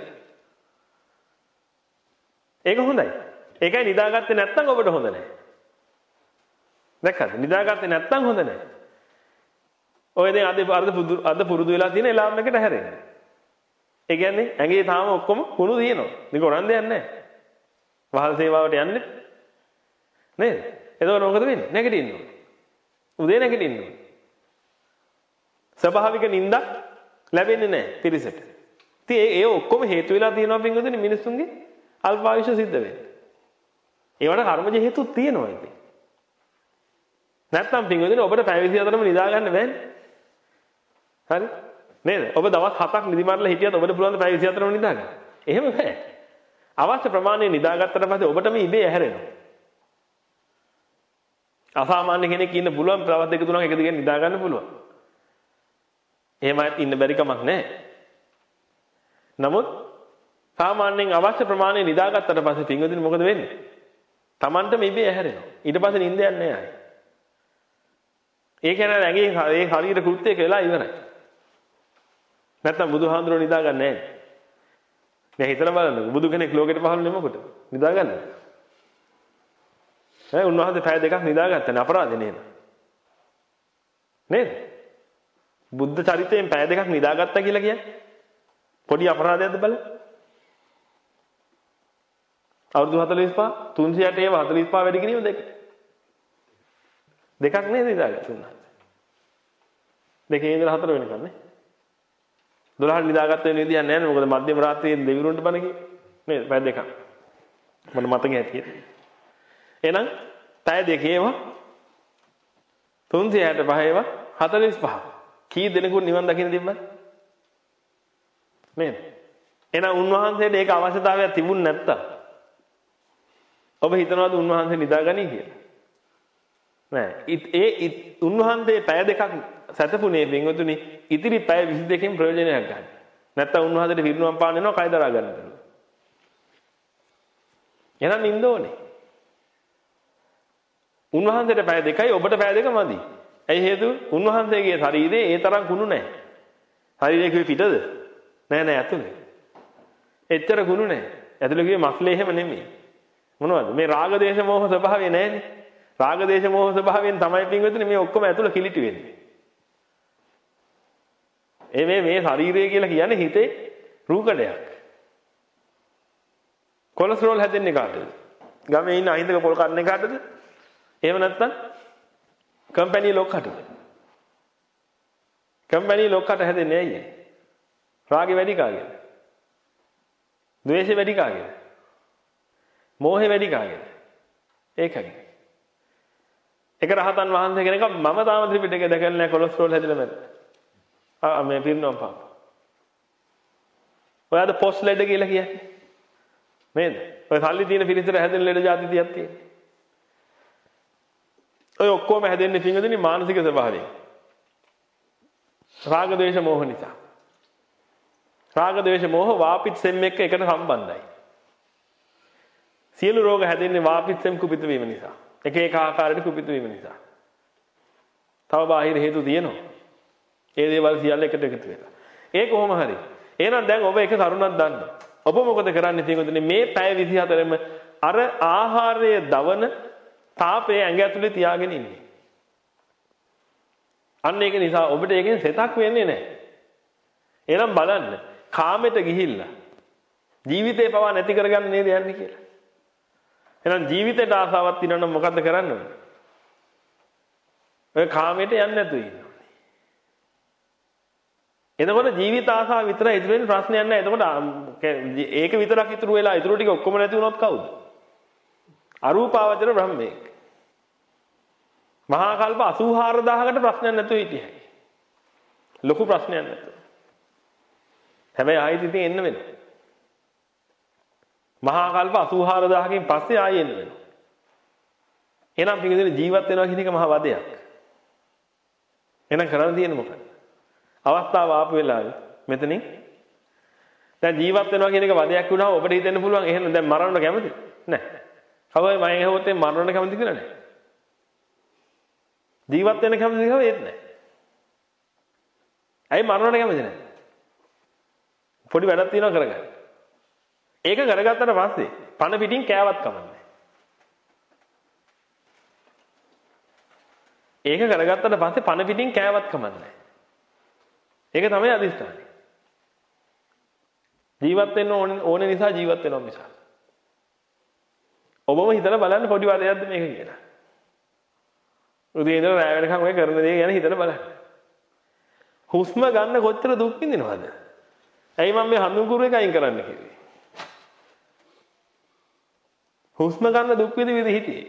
ඒක හොඳයි. ඒකයි නිදාගත්තේ නැත්නම් ඔබට හොඳ නැහැ. දැක්කද? නිදාගත්තේ නැත්නම් හොඳ නැහැ. ඔය දැන් අද අද අද පුරුදු වෙලා තියෙන එලාම් එකට හැරෙන්නේ. ඒ කියන්නේ ඇඟේ තාම ඔක්කොම කුණු තියෙනවා. මේක උරන් දෙයක් නැහැ. වහල් සේවාවට යන්නේ නේද? එතකොට මොකද වෙන්නේ? නැගිටින්න ඕනේ. උදේ නැගිටින්න ඕනේ. ස්වභාවික නිින්දක් ලැබෙන්නේ නැහැ පිරිසට. ඉතින් ඒ ඒ ඔක්කොම හේතු වෙලා තියෙනවා පින්වතුනි මිනිස්සුන්ගේ අල්පායුෂ සිද්ධ වෙන්නේ. ඒවට කර්මජ හේතු තියෙනවා ඉතින්. නැත්නම් පින්වතුනි ඔබට පැය විසිහතරම නිදා ගන්න බෑනේ. හරි? නේද? ඔබ දවස් හතක් නිදි මරලා හිටියත් ඔබට පුළුවන් ද පැය විසිහතරම නිදා ගන්න? එහෙම බෑ. අවශ්‍ය ප්‍රමාණය නිදාගත්තට පස්සේ ඔබටම ඉබේ ඇහැරෙනවා. අසාමාන්‍ය කෙනෙක් ඉන්න පුළුවන් දවස් දෙක තුනක් එක දිගට නිදා ගන්න පුළුවන්. එහෙමත් ඉන්න බැරි කමක් නැහැ. නමුත් සාමාන්‍යයෙන් අවශ්‍ය ප්‍රමාණය නිදාගත්තට පස්සේ පින්වතුනි මොකද වෙන්නේ? Tamanටම ඉබේ ඇහැරෙනවා. ඊට පස්සේ නිින්ද යන්නේ නැහැ. ඒ කියන්නේ ඇඟේ ඒ ශරීර කෘත්‍යයක වෙලා ඉවරයි. නැත්තම් බුදුහාඳුරෝ නිදා ගන්න නැහැ. දැන් හිතලා බලන්න බුදු කෙනෙක් ලෝකෙට පහළුනේ මොකට? නිදා ගන්න. ඒ උන්වහන්සේ පැය දෙකක් නිදාගත්තනේ අපරාධේ නේද? නේද? බුද්ධ චරිතයෙන් පැය දෙකක් නිදාගත්තා කියලා කියන්නේ පොඩි අපරාධයක්ද බලන්න. අවුරුදු හතළිස් පහ තුන්සිය අට ඒව හතළිස් පහ වැඩි කිරීම දෙක. දෙකක් නේද නිදාගත්තේ උන්වහන්සේ. දෙකේ ඉඳලා හතර වෙනකන් නේ. දොළහට නිදාගත්ත වෙන විදියක් නැහැ නේ. මොකද මධ්‍යම රාත්‍රියේ දෙවිවරුන්ට බණ කිව්වේ. නේද? පැය දෙකක්. මට මතකයි හිටියේ. එහෙනම් පැය දෙකේම තුන්සිය අට පහ ඒව හතළිස් පහ. කී දෙනෙකුට නිවන් දකින්න තිබ්බද? නේද? එහෙනම් උන්වහන්සේට ඒක අවශ්‍යතාවයක් තිබුණ නැත්තම් ඔබ හිතනවාද උන්වහන්සේ නිදාගනී කියලා? නෑ. ඒ උන්වහන්සේ පැය දෙකක් සැතපුණේ පින්වතුනි ඉතිරි පැය විසි දෙකෙන් ප්‍රයෝජනයක් ගන්න. නැත්තම් උන්වහන්සේට විරුණම් පාන්න වෙනවා කය දරා ගන්න බැහැ. එහෙනම් නින්ද ඕනේ. උන්වහන්සේට පැය දෙකයි ඔබට පැය දෙක මදි. ඇයි හේතුව? උන්වහන්සේගේ ශරීරයේ ඒ තරම් කුණු නැහැ. ශරීරයේ කිව්වේ පිටද? නෑ නෑ ඇතුලේ. එච්චර කුණු නැහැ. ඇතුලේ කිව්වේ මස්ලේ එහෙම නෙමෙයි. මොනවද? මේ රාග දේශ මොහ ස්වභාවය නැහැනේ. රාග දේශ මොහ ස්වභාවයෙන් තමයි පින්වෙතුනි මේ ඔක්කොම ඇතුළ කිලිටි වෙන්නේ. ඒ මේ මේ ශරීරය කියලා කියන්නේ හිතේ රූකඩයක්. කොලෙස්ටරෝල් හැදෙන්නේ කාටද? ගමේ ඉන්න අහිංසක පොල් කන්නේ කාටද? එහෙම නැත්නම් කම්පැනි ලොක්කටද? කම්පැනි ලොක්කට හැදෙන්නේ ඇයි? රාගෙ වැඩි කාගේද? ද්වේෂෙ වැඩි කාගේද? මෝහෙ වැඩි කාගේද? ඒකයි. එක රහතන් වහන්සේ කෙනෙක් මම තාම ත්‍රිපිටකය දැකලා නැහැ කොලෙස්ටරෝල් හැදෙලා මැද. ආ මේ පිරිනොම් පාප. ඔයාද පොස් ලෙඩ කියලා කියන්නේ. නේද? ඔය සල්ලි තියෙන පිරිසට හැදෙන ලෙඩ જાති තියක් තියෙනවා. ඔය ඔක්කොම හැදෙන්නේ පින්වතුනි මානසික ස්වභාවයෙන්. රාග ද්වේෂ මෝහ නිසා. රාග ද්වේෂ මෝහ වාපිත් සෙම් එක්ක එකට සම්බන්ධයි. සියලු රෝග හැදෙන්නේ වාපිත් සෙම් කුපිත වීම නිසා. එක එක ආකාරයට කුපිත වීම නිසා. තව බාහිර හේතු තියෙනවා. ඒ දේවල් සියල්ල එකට එකතු වෙලා. ඒ කොහොම හරි. එහෙනම් දැන් ඔබ එක කරුණක් දන්න. ඔබ මොකද කරන්නේ පින්වතුනි මේ පැය විසිහතරෙම අර ආහාරයේ දවන තාපයේ ඇඟ ඇතුලේ තියාගෙන ඉන්නේ. අන්න ඒක නිසා ඔබට ඒකෙන් සෙතක් වෙන්නේ නැහැ. එහෙනම් බලන්න කාමයට ගිහිල්ලා ජීවිතේ පවා නැති කරගන්න නේද යන්නේ කියලා. එහෙනම් ජීවිතේට ආසාවක් තියෙනවා නම් මොකද්ද කරන්න ඕනේ? ඔය කාමයට යන්නේ නැතුව ඉන්න ඕනේ. එතකොට ජීවිත ආසාව විතරයි ඉතුරු වෙන්නේ ප්‍රශ්නයක් නැහැ. එතකොට ඒක විතරක් ඉතුරු වෙලා ඉතුරු ටික ඔක්කොම නැති වුණොත් කවුද? අරූපාවචර බ්‍රහ්මයෙක්. මහා කල්ප අසූ හාරදාහකට ප්‍රශ්නයක් නැතුව හිටියයි. ලොකු ප්‍රශ්නයක් නැතුව. හැබැයි ආයෙත් ඉතින් එන්න වෙනවා. මහා කල්ප අසූ හාරදාහකින් පස්සේ ආයෙ එන්න වෙනවා. එහෙනම් පිටින් ජීවත් වෙනවා කියන එක මහා වදයක්. එහෙනම් කරන්න තියෙන්නේ මොකක්ද? අවස්ථාව ආපු වෙලාවේ මෙතනින් දැන් ජීවත් වෙනවා කියන එක වදයක් වුණාම ඔබට හිතෙන්න පුළුවන් එහෙනම් දැන් මරන්න කැමතිද? නැහැ. කවදාවත් මම ඇහුවොත් මරන්න කැමති කියලා නැහැ. ජීවත් වෙන්න කැමතිද කියලා ඒත් නැහැ. ඇයි මරන්න කැමති නැහැ? පොඩි වැඩක් තියෙනවා කරගන්න. ඒක කරගත්තට පස්සේ පණ පිටින් කෑවත් කමන්නේ. ඒක කරගත්තට පස්සේ පණ පිටින් කෑවත් කමන්නේ. ඒක තමයි අදිස්ථානය. ජීවත් වෙන්න ඕනේ නිසා ජීවත් වෙනවා මිසක්. ඔබම හිතලා බලන්න පොඩි වදයක්ද මේක කියලා. උදේ ඉඳලා රැ වෙනකම් ඔය කරන දේ ගැන හිතලා බලන්න. හුස්ම ගන්න කොච්චර දුක් විඳිනවද? ඇයි මම මේ හඳුන්කුරු එක අයින් කරන්න කිව්වේ? හුස්ම ගන්න දුක් විඳි විදි හිටියේ.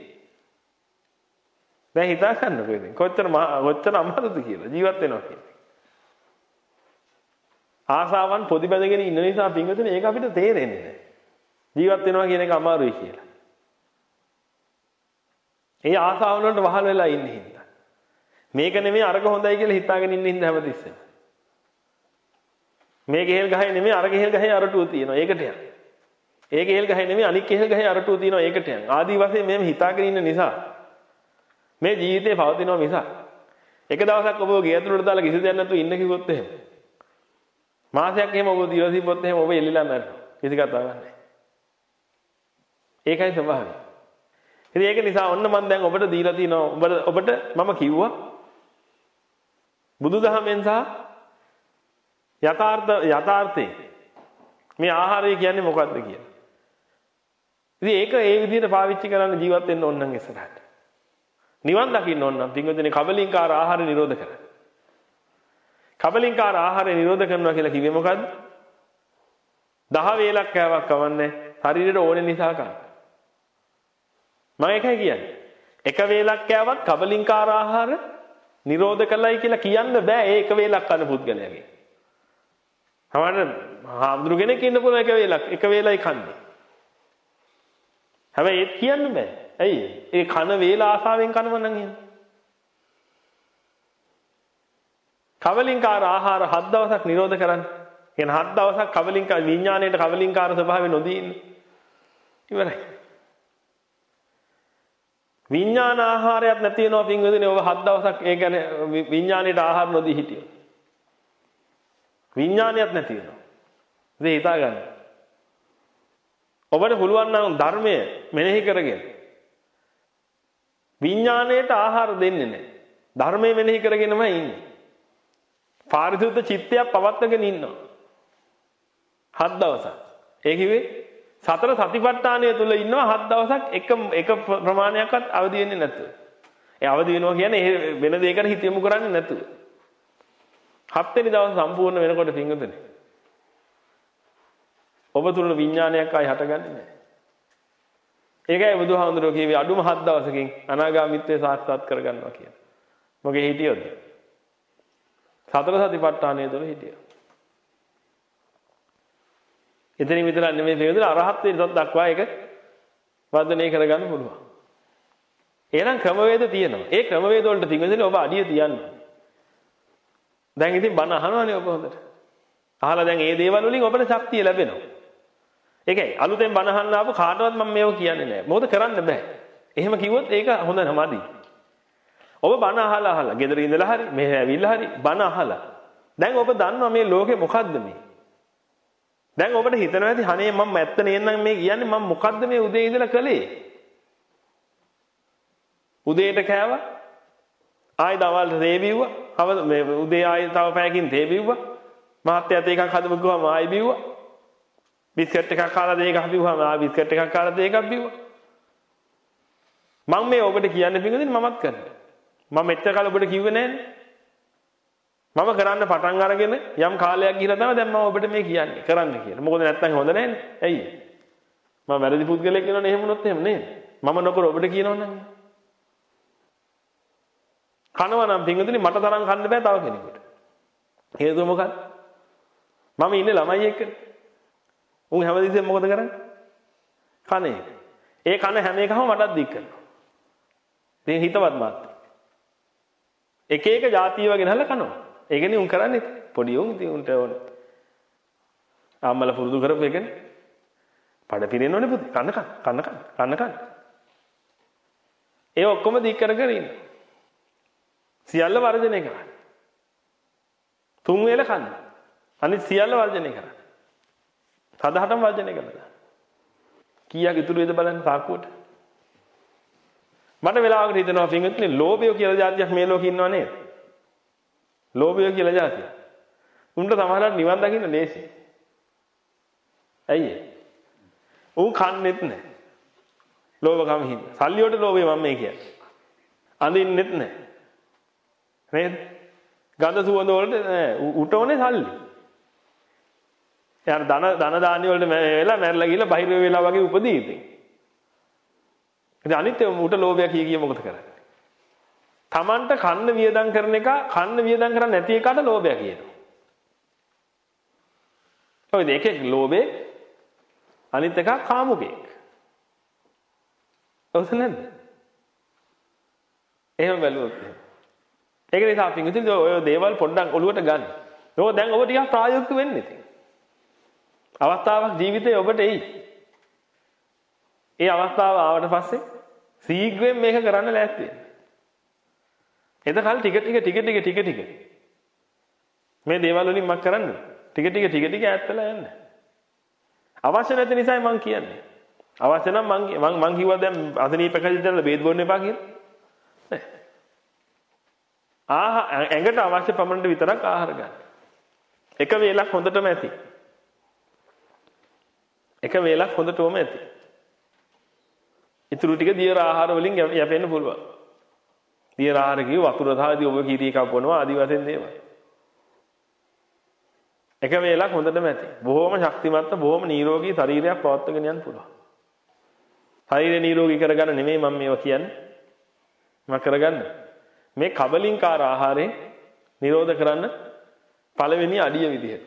දැන් හිතා ගන්නකො ඉතින් කොච්චර කොච්චර අමාරුද කියලා ජීවත් වෙනවා කියන්නේ. ආසාවන් පොදි බැඳගෙන ඉන්න නිසා පින්වතුනි ඒක අපිට තේරෙන්නේ නැහැ. ජීවත් වෙනවා කියන එක අමාරුයි කියලා. ඒ ආසාවන් වලට වහල් වෙලා ඉන්නේ හින්දා. මේක නෙමෙයි අරක හොඳයි කියලා හිතාගෙන ඉන්න හින්දා හැමතිස්සෙම. මේ ගෙහෙල් ගහේ නෙමෙයි අර ගෙහෙල් ගහේ අරටුව තියෙනවා. ඒකට යන්න. ඒ ගෙහෙල් ගහේ නෙමෙයි අනික් ගෙහෙල් ගහේ අරටුව තියෙනවා. ඒකට යන්න. ආදී වශයෙන් මෙහෙම හිතාගෙන ඉන්න නිසා මේ ජීවිතේ පවතිනවා මිසක් එක දවසක් ඔබ ගේ ඇතුළට දාලා කිසි දෙයක් නැතුව ඉන්න කිව්වොත් එහෙම මාසයක් එහෙම ඔබ දිලා තිබ්බොත් එහෙම ඔබ එල්ලලා මැරෙනවා. කිසි කතාවක් නැහැ. ඒකයි ස්වභාවය. ඉතින් ඒක නිසා ඔන්න මම දැන් ඔබට දීලා තිනවා ඔබට ඔබට මම කිව්වා බුදුදහමෙන් සහ යථාර්ථ යථාර්ථේ මේ ආහාරය කියන්නේ මොකක්ද කියලා. ඉතින් ඒක ඒ විදිහට පාවිච්චි කරන්න ජීවත් වෙන්න ඕන නම් ඉස්සරහට. නිවන් දකින්න ඕන නම් පින්වතුනි කබලින්කාර ආහාර නිරෝධ කරන්න. කබලින්කාර ආහාරය නිරෝධ කරනවා කියලා කිව්වේ මොකද්ද? දහ වේලක් කෑවක් කවන්නේ ශරීරයට ඕනේ නිසා කන්න. මම ඒකයි කියන්නේ. එක වේලක් කෑවත් කබලින්කාර ආහාර නිරෝධ කළයි කියලා කියන්න බෑ ඒ එක වේලක් කන පුද්ගලයාගේ. හවන්න හාමුදුරු කෙනෙක් ඉන්න පුළුවන් එක වේලක් එක වේලයි කන්නේ. හැබැයි ඒත් කියන්න බෑ. ඇයි? ඒ කන වේල ආසාවෙන් කනව නම් එහෙම. කවලින්කාර ආහාර හත් දවසක් නිරෝධ කරන්න. කියන හත් දවසක් කවලින්කාර විඥාණයට කවලින්කාර ස්වභාවය නොදී ඉන්න. ඉවරයි. විඥාන ආහාරයක් නැති වෙනවා පින්වදිනේ ඔබ හත් දවසක් ඒ කියන්නේ විඥාණයට ආහාර නොදී හිටියොත්. විඥානයක් නැති වෙනවා. ඉතින් හිතා ගන්න. ඔබට පුළුවන් නම් ධර්මය මෙනෙහි කරගෙන විඥාණයට ආහාර දෙන්නේ නැහැ. ධර්මය මෙනෙහි කරගෙනමයි ඉන්නේ. පාරිශුද්ධ චිත්තයක් පවත්වාගෙන ඉන්නවා. හත් දවසක්. ඒ කිව්වේ සතර සතිපට්ඨානය තුල ඉන්නවා හත් දවසක් එක එක ප්‍රමාණයක්වත් අවදි වෙන්නේ නැතුව. ඒ අවදි වෙනවා කියන්නේ වෙන දෙයකට හිත යොමු කරන්නේ නැතුව. හත් වෙනි දවස් සම්පූර්ණ වෙනකොට පින්වතුනි ඔබ තුල විඥානයක් ආයි හටගන්නේ නැහැ. ඒකයි බුදුහාමුදුරුවෝ කියවේ අඩුම හත් දවසකින් අනාගාමීත්වයේ සාක්ෂාත් කරගන්නවා කියන. මොකේ හිටියොත්? සතර සතිපට්ඨානය තුළ හිටියා. එතනින් විතරක් නෙමෙයි පිළිදෙල අරහත්ත්වයට දක්වා ඒක වර්ධනය කරගන්න පුළුවන්. එහෙනම් ක්‍රමවේද තියෙනවා. ඒ ක්‍රමවේද වලට පිළිදෙල ඔබ අඩිය තියන්න. දැන් ඉතින් බණ අහනවානේ ඔබ හොඳට. අහලා දැන් මේ දේවල් වලින් ඔබට ශක්තිය ලැබෙනවා. ඒකයි අලුතෙන් බණ අහන්න ආපු කාටවත් මම මේව කියන්නේ නැහැ. මොකද කරන්න බෑ. එහෙම කිව්වොත් ඒක හොඳ නැමදි. ඔබ බණ අහලා අහලා ගෙදර ඉඳලා හරි මෙහෙ ඇවිල්ලා හරි බණ අහලා දැන් ඔබ දන්නවා මේ ලෝකේ මොකද්ද මේ දැන් ඔබට හිතනවා ඇති අනේ මම ඇත්ත නේනම් මේ කියන්නේ මම මොකද්ද මේ උදේ ඉඳලා කළේ? උදේට කෑවා. ආයෙ දවල්ට තේ බිව්වා. අවද මේ උදේ ආයෙ තව පැයකින් තේ බිව්වා. මහත්තයාත් එකක් හදපු ගමන් ආයෙ බිව්වා. බිස්කට් එකක් කාලා දෙකක් බිව්වම ආයෙ බිස්කට් එකක් කාලා දෙකක් බිව්වා. මම මේ ඔබට කියන්නේ පිටින් මමත් කරනවා. මම මෙච්චර කාලෙ ඔබට කිව්වේ නෑනේ. මම කරන්න පටන් අරගෙන යම් කාලයක් ගිහලා තමයි දැන් මම ඔබට මේ කියන්නේ කරන්න කියලා. මොකද නැත්තම් හොඳ නෑනේ. ඇයි? මම වැරදි පුද්ගලයෙක් වෙනවනේ එහෙම වුණොත් එහෙම නේද? මම නොකර ඔබට කියනවනම්. කනවා නම් පින්වතුනි මට තරම් කන්න බෑ තව කෙනෙකුට. හේතුව මොකක්ද? මම ඉන්නේ ළමයි එක්කනේ. උන් හැමදෙස්සෙම මොකද කරන්නේ? කන්නේ. ඒ කන හැම එකම මටත් දික් කරනවා. ඉතින් හිතවත් මාත්. එක එක જાතියව ගෙනහලා කනවා. ඒකනේ උන් කරන්නේ. පොඩි උන් ඉතින් උන්ට ඕනේ. අම්මලා පුරුදු කරපු එකනේ. පඩ පිරෙන්න ඕනේ පුතේ. කන්න කන්න කන්න කන්න කන්න කන්න. ඒ ඔක්කොම දික් කර කර ඉන්න. සියල්ල වර්ජනය කරන්න. තුන් වේල කන්න. අනිත් සියල්ල වර්ජනය කරන්න. සදහටම වර්ජනය කරන්න. කීයක් ඉතුරු වේද බලන්න සාක්කුවට. මට වෙලාවකට හිතෙනවා පින්විතනේ ලෝභය කියලා જાතියක් මේ ලෝකේ ඉන්නව නේද? ලෝභය කියලා જાතිය. උන්ට සමහරවිට නිවන් දකින්න ලේසි. ඇයි ඒ? උන් කන්නේත් නැහැ. ලෝභකම හින්දා. සල්ලි වලට ලෝභය මම මේ කියන්නේ. අඳින්නෙත් නැහැ. නේද? ගඳ සුවඳ වලට උට ඕනේ සල්ලි. යාර ධන ධන දානි වලට වෙලා මැරලා ගිහලා බහිර වෙලා වගේ උපදී ඉතින්. ඉතින් අනිත් උට ලෝභය කිය කිය මොකද කරන්නේ? Tamanට කන්න වියදම් කරන එක කන්න වියදම් කරන්නේ නැති එකට ලෝභය කියනවා. ඔය දෙකේ ලෝභේ අනිත් එක කාමුකෙක්. ඔව් නැද්ද? එහෙම බැලුවොත් ඒක නිසා අපි ඉතින් ඔය දේවල් පොඩ්ඩක් ඔලුවට ගන්න. ඒක දැන් ඔබ ටිකක් ප්‍රායෝගික වෙන්න ඉතින්. අවස්ථාවක් ජීවිතේ ඔබට එයි. ඒ අවස්ථාව ආවට පස්සේ සීඝ්‍රයෙන් මේක කරන්න ලෑස්ති වෙන්න. එතකල් ටික ටික ටික ටික ටික ටික මේ දේවල් වලින් මක් කරන්නේ? ටික ටික ටික ටික ඈත් වෙලා යන්න. අවශ්‍ය නැති නිසායි මං කියන්නේ. අවශ්‍ය නම් මං මං මං කිව්වා දැන් අසනීපකදී ඉඳලා බේත් බොන්න එපා කියලා. නෑ. ආහ ඇඟට අවශ්‍ය පමණට විතරක් ආහාර ගන්න. එක වේලක් හොඳටම ඇති. එක වේලක් හොඳටම ඇති. ඊටු ටික දියර ආහාර වලින් යැපෙන්න පුළුවන්. දියර ආහාර කිව්ව වතුර සාදී ඔබ කීරී කපනවා ආදි වශයෙන් දේවල්. එක වේලක් හොඳටම ඇති. බොහොම ශක්තිමත් බොහොම නිරෝගී ශරීරයක් පවත්වාගෙන යන්න පුළුවන්. ශරීරය නිරෝගී කරගන්න නෙමෙයි මම මේවා කියන්නේ. මම කරගන්න. මේ කබලින්කාර ආහාරේ නිරෝධ කරන්න පළවෙනි අඩිය විදිහට.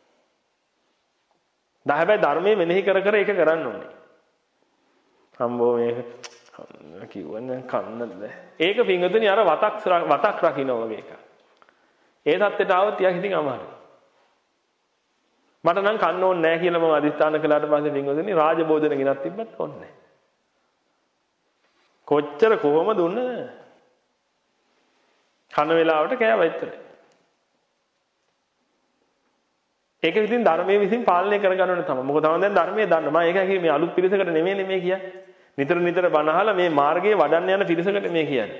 දා හැබැයි ධර්මයේ මෙනෙහි කර කර ඒක කරන්න ඕනේ. හම්බෝ මේක කිව්වනේ කන්නද බෑ. ඒක පිංගුතුනි අර වතක් වතක් රකින්න වගේ එකක්. ඒ தත්ත්වයට ආවොත් ටිකක් ඉතින් අමාරුයි. මට නම් කන්න ඕනේ නැහැ කියලා මම අදිස්ථාන කළාට පස්සේ පිංගුතුනි රාජභෝජන ගෙනත් තිබ්බත් ඕනේ නැහැ. කොච්චර කොහොම දුන්න කන වෙලාවට කෑවා ඉතරයි. ඒක විසින් ධර්මයේ විසින් පාලනය කරගන්න ඕනේ තමයි. මොකද තමයි දැන් ධර්මයේ දන්න. මම ඒක කිව්වේ මේ අලුත් පිරිසකට නෙමෙයි මේ කියන්නේ. නිතර නිතර බණ අහලා මේ මාර්ගයේ වඩන්න යන පිරිසකට මේ කියන්නේ.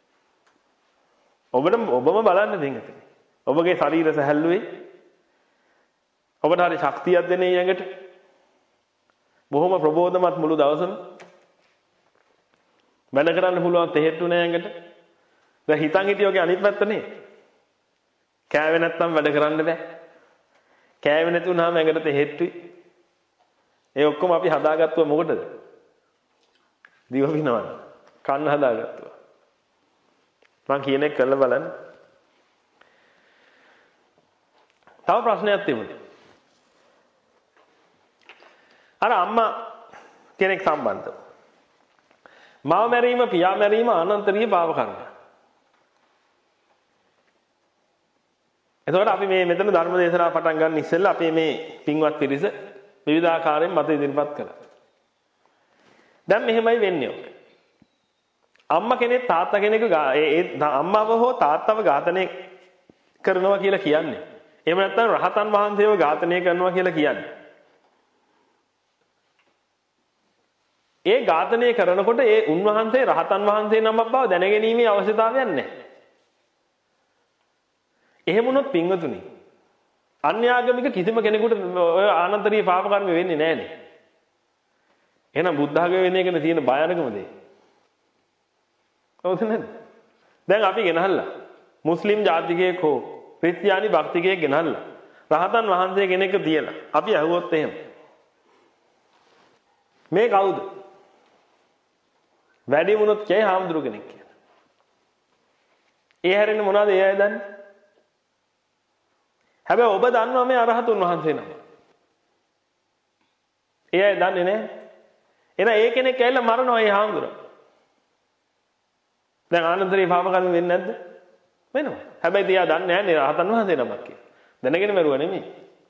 ඔබට ඔබම බලන්න දෙන්නත්. ඔබගේ ශරීර සැහැල්ලුවේ. ඔබට හරි ශක්තියක් දෙන ඊයඟට. බොහොම ප්‍රබෝධමත් මුළු දවසම. වැඩ කරන්න පුළුවන් තෙහෙට්ටු නෑ ඊයඟට. දැන් හිතන් හිටියෝගේ අනිත් පැත්ත නේ. කෑවේ නැත්තම් වැඩ කරන්න බෑ. කෑවේ නැති වුනහම ඇඟට තෙහෙට්ටුයි. ඒ ඔක්කොම අපි හදාගත්තුව මොකටද? දිව පිනවන්න. කන්න හදාගත්තුව. මං කියන එක කරලා බලන්න. තව ප්‍රශ්නයක් තිබුණේ. අර අම්මා කෙනෙක් සම්බන්ධව. මාව මැරීම පියා මැරීම අනන්තරීය පාප කර්ම. එතකොට අපි මේ මෙතන ධර්ම දේශනාව පටන් ගන්න ඉස්සෙල්ලා අපි මේ පින්වත් පිරිස විවිධාකාරයෙන් මත ඉදිරිපත් කළා. දැන් මෙහෙමයි වෙන්නේ. අම්මා කෙනෙක් තාත්තා කෙනෙකු ඒ අම්මාව හෝ තාත්තව ඝාතනය කරනවා කියලා කියන්නේ. එහෙම නැත්නම් රහතන් වහන්සේව ඝාතනය කරනවා කියලා කියන්නේ. ඒ ඝාතනය කරනකොට ඒ උන්වහන්සේ රහතන් වහන්සේ නමක් බව දැනගැනීමේ අවශ්‍යතාවයක් නැහැ. එහෙම වුණොත් පින්වතුනි අන්‍යාගමික කිසිම කෙනෙකුට ඔය ආනන්තරීය පාප කර්ම වෙන්නේ නැහැ නේ. එහෙනම් බුද්ධ ආගම වෙන එකනේ තියෙන භයානකම දේ. හවුද නැද්ද? දැන් අපි ගෙනහල්ලා මුස්ලිම් ජාතිකයෙක් හෝ ක්‍රිස්තියානි භක්තිකයෙක් ගෙනහල්ලා රහතන් වහන්සේ කෙනෙක් තියලා අපි අහුවොත් එහෙම මේ කවුද? වැඩි වුණොත් කයි හාමුදුරු කෙනෙක් කියලා. ඒ හැරෙන්නේ මොනවද ඒ අය දන්නේ? හැබැයි ඔබ දන්නවා මේ අරහතුන් වහන්සේ නම. ඒ අය දන්නේ නැහැ. එහෙනම් ඒ කෙනෙක් ඇවිල්ලා මරනවා ඒ හාමුදුරුවෝ. දැන් ආනන්තරී පාප කර්ම වෙන්නේ නැද්ද? වෙනවා. හැබැයි තියා දන්නේ නැහැ නේ රහතන් වහන්සේ නමක් කියලා. දැනගෙන මරුවා නෙමෙයි.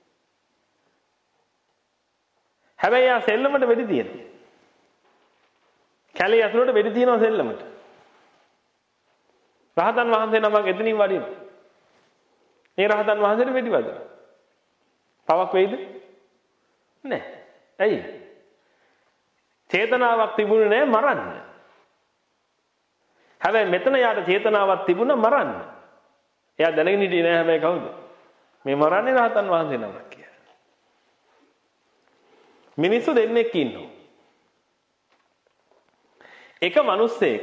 හැබැයි යා සෙල්ලමට වෙඩි තියෙනවා. කැලේ ඇතුළට වෙඩි තියනවා සෙල්ලමට. රහතන් වහන්සේ නමක් එතනින් වඩිනවා. ඒ රහතන් වහන්සේට වෙඩි වදිනවා. පවක් වෙයිද? නැහැ. ඇයි? චේතනාවක් තිබුණේ නැහැ මරන්න. හැබැයි මෙතන යාට චේතනාවක් තිබුණා මරන්න. එයා දැනගෙන හිටියේ නෑ හැබැයි කවුද? මේ මරන්නේ රහතන් වහන්සේ නමක් කියලා. මිනිස්සු දෙන්නෙක් ඉන්නවා. එක මිනිස්සෙක්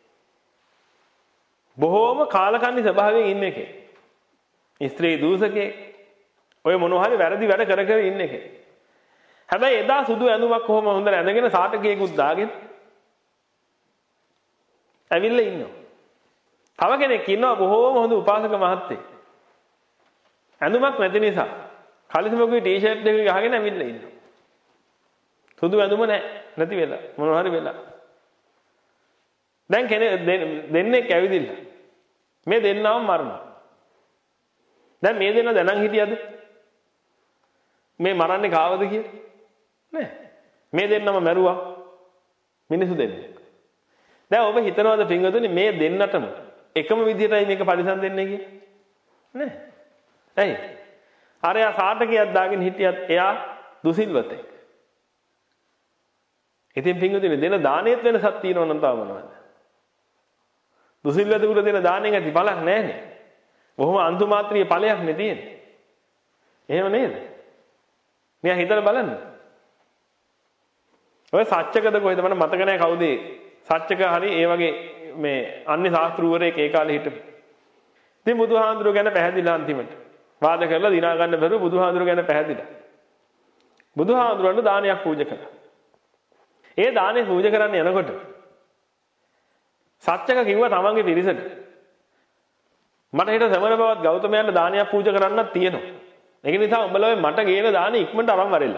බොහෝම කාලකන්ණි ස්වභාවයෙන් ඉන්න එකේ. ස්ත්‍රී දූෂකේ ඔය මොන හරි වැරදි වැඩ කර කර ඉන්න එකේ. හැබැයි එදා සුදු ඇඳුමක් කොහොම හොඳට ඇඳගෙන සාටකයකුත් දාගෙන ඇවිල්ලා ඉන්නවා. තව කෙනෙක් ඉන්නවා බොහෝම හොඳ උපාසක මහත්තයෙක්. ඇඳුමක් නැති නිසා කලිසමකුයි ටී-ෂර්ට් එකක් ගහගෙන ඇවිල්ලා ඉන්නවා. සුදු ඇඳුම නැහැ නැති වෙලා මොන හරි වෙලා. දැන් කෙනෙක් දෙන්නෙක් ඇවිදින්න. මේ දෙන්නම මරනවා. දැන් මේ දෙන්න දැනන් හිටියද? මේ මරන්නේ කාවද කියලා? නෑ. මේ දෙන්නම මැරුවා. මිනිසු දෙන්නේ. දැන් ඔබ හිතනවාද පින්වතුනි මේ දෙන්නටම එකම විදිහටයි මේක පරිසම් දෙන්නේ කියලා? නෑ. ඇයි? අරයා සාටකියක් දාගෙන හිටියත් එයා දුසිල්වතෙක්. ඉතින් පින්වතුනි දෙන දානෙත් වෙනසක් තියෙනව නම් තාම මොනවද? දුසිල්වතෙකුට දෙන දාණයෙන් ඇති බලක් නැහැනේ. බොහොම අන්තුමාත්‍රීය ඵලයක් නේ තියෙන්නේ. එහෙම නේද? මෙයා හිතලා බලන්න. ඔය සත්‍යකද කොහෙද මට මතක නැහැ කවුද සත්‍යක හරි ඒ වගේ මේ අන්‍ය ශාස්ත්‍රූවරයෙක් ඒ කාලේ හිටපු. ඉතින් බුදුහාඳුර ගැන පැහැදිලා අන්තිමට. වාද කරලා දිනා ගන්න බැරුව බුදුහාඳුර ගැන පැහැදිලා. බුදුහාඳුරන්ට දානයක් පූජා කළා. ඒ දානේ පූජා කරන්න යනකොට සත්‍යක කිව්වා තමන්ගේ පිරිසට මට හිත සමන බවත් ගෞතමයන්ට දානයක් පූජා කරන්නත් තියෙනවා. ඒක නිසා උඹලා මට ගේන දානේ ඉක්මනට අරන් වරෙල්ල.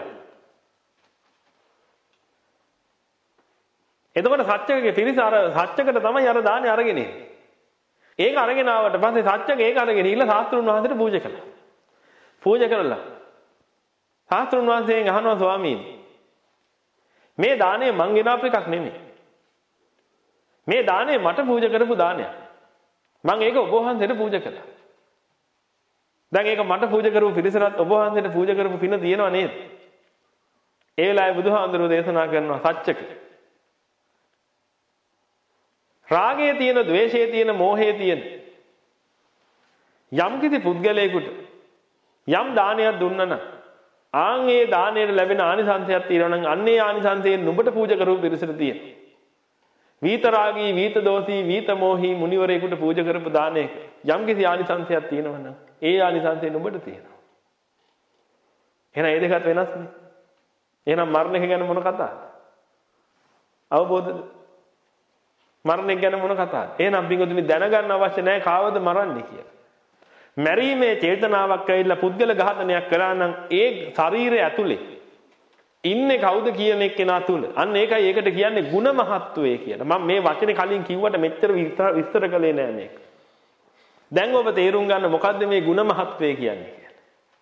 එතකොට සත්‍යකගේ පිරිස අර සත්‍යකට තමයි අර දානේ අරගෙන ඉන්නේ. ඒක අරගෙන ආවට පස්සේ සත්‍යක ඒක අරගෙන ගිහිල්ලා ශාස්ත්‍රුන් වහන්සේට පූජා කළා. පූජා කරලා ශාස්ත්‍රුන් වහන්සේගෙන් අහනවා ස්වාමීනි මේ දානේ මං ගෙනාපු එකක් නෙමෙයි. මේ දානේ මට පූජා කරපු දානයක්. මං ඒක ඔබ වහන්සේට පූජා කළා. දැන් ඒක මට පූජා කරපු පිරිසට ඔබ වහන්සේට පූජා කරපු පින තියෙනව නේද? ඒ වෙලාවේ බුදුහාඳුරෝ දේශනා කරනවා සත්‍යක. රාගයේ තියෙන, ද්වේෂයේ තියෙන, මෝහයේ තියෙන යම් කිසි පුද්ගලයෙකුට යම් දානයක් දුන්නා නම් ආන් ඒ දාණයට ලැබෙන ආනිසංසයක් තියෙනවා නම් අන්න ඒ ආනිසංසයෙන් නුඹට පූජා කරපු පිරිසට තියෙනවා. විතරාගී, විත දෝෂී, විත මෝහී මුනිවරයෙකුට පූජා කරපු දානයක යම් කිසි ආනිසංසයක් තියෙනවා නම් ඒ ආනිසංසය නුඹට තියෙනවා. එහෙනම් ඒ දෙකත් වෙනස්නේ. එහෙනම් මරණ එක ගැන මොන කතාවද? අවබෝධද? මරණ එක ගැන මොන කතාවද? එහෙනම් පින්වතුනි දැනගන්න අවශ්‍ය නැහැ කාවද මරන්නේ කියලා. මැරීමේ චේතනාවක් ඇවිල්ලා පුද්ගල ඝාතනයක් කළා නම් ඒ ශරීරය ඇතුලේ ඉන්නේ කවුද කියන එක්කෙනා තුල. අන්න ඒකයි ඒකට කියන්නේ ಗುಣ මහත්වය කියලා. මම මේ වචනේ කලින් කිව්වට මෙච්චර විස්තර කළේ නෑ මේක. දැන් ඔබ තේරුම් ගන්න මොකද්ද මේ ಗುಣ මහත්වය කියන්නේ කියලා.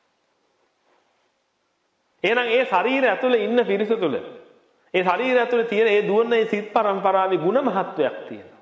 එහෙනම් ඒ ශරීරය ඇතුලේ ඉන්න පිරිස තුල ඒ ශරීරය ඇතුලේ තියෙන ඒ දුවන ඒ සිත් පරම්පරාවේ ಗುಣ මහත්වයක් තියෙනවා.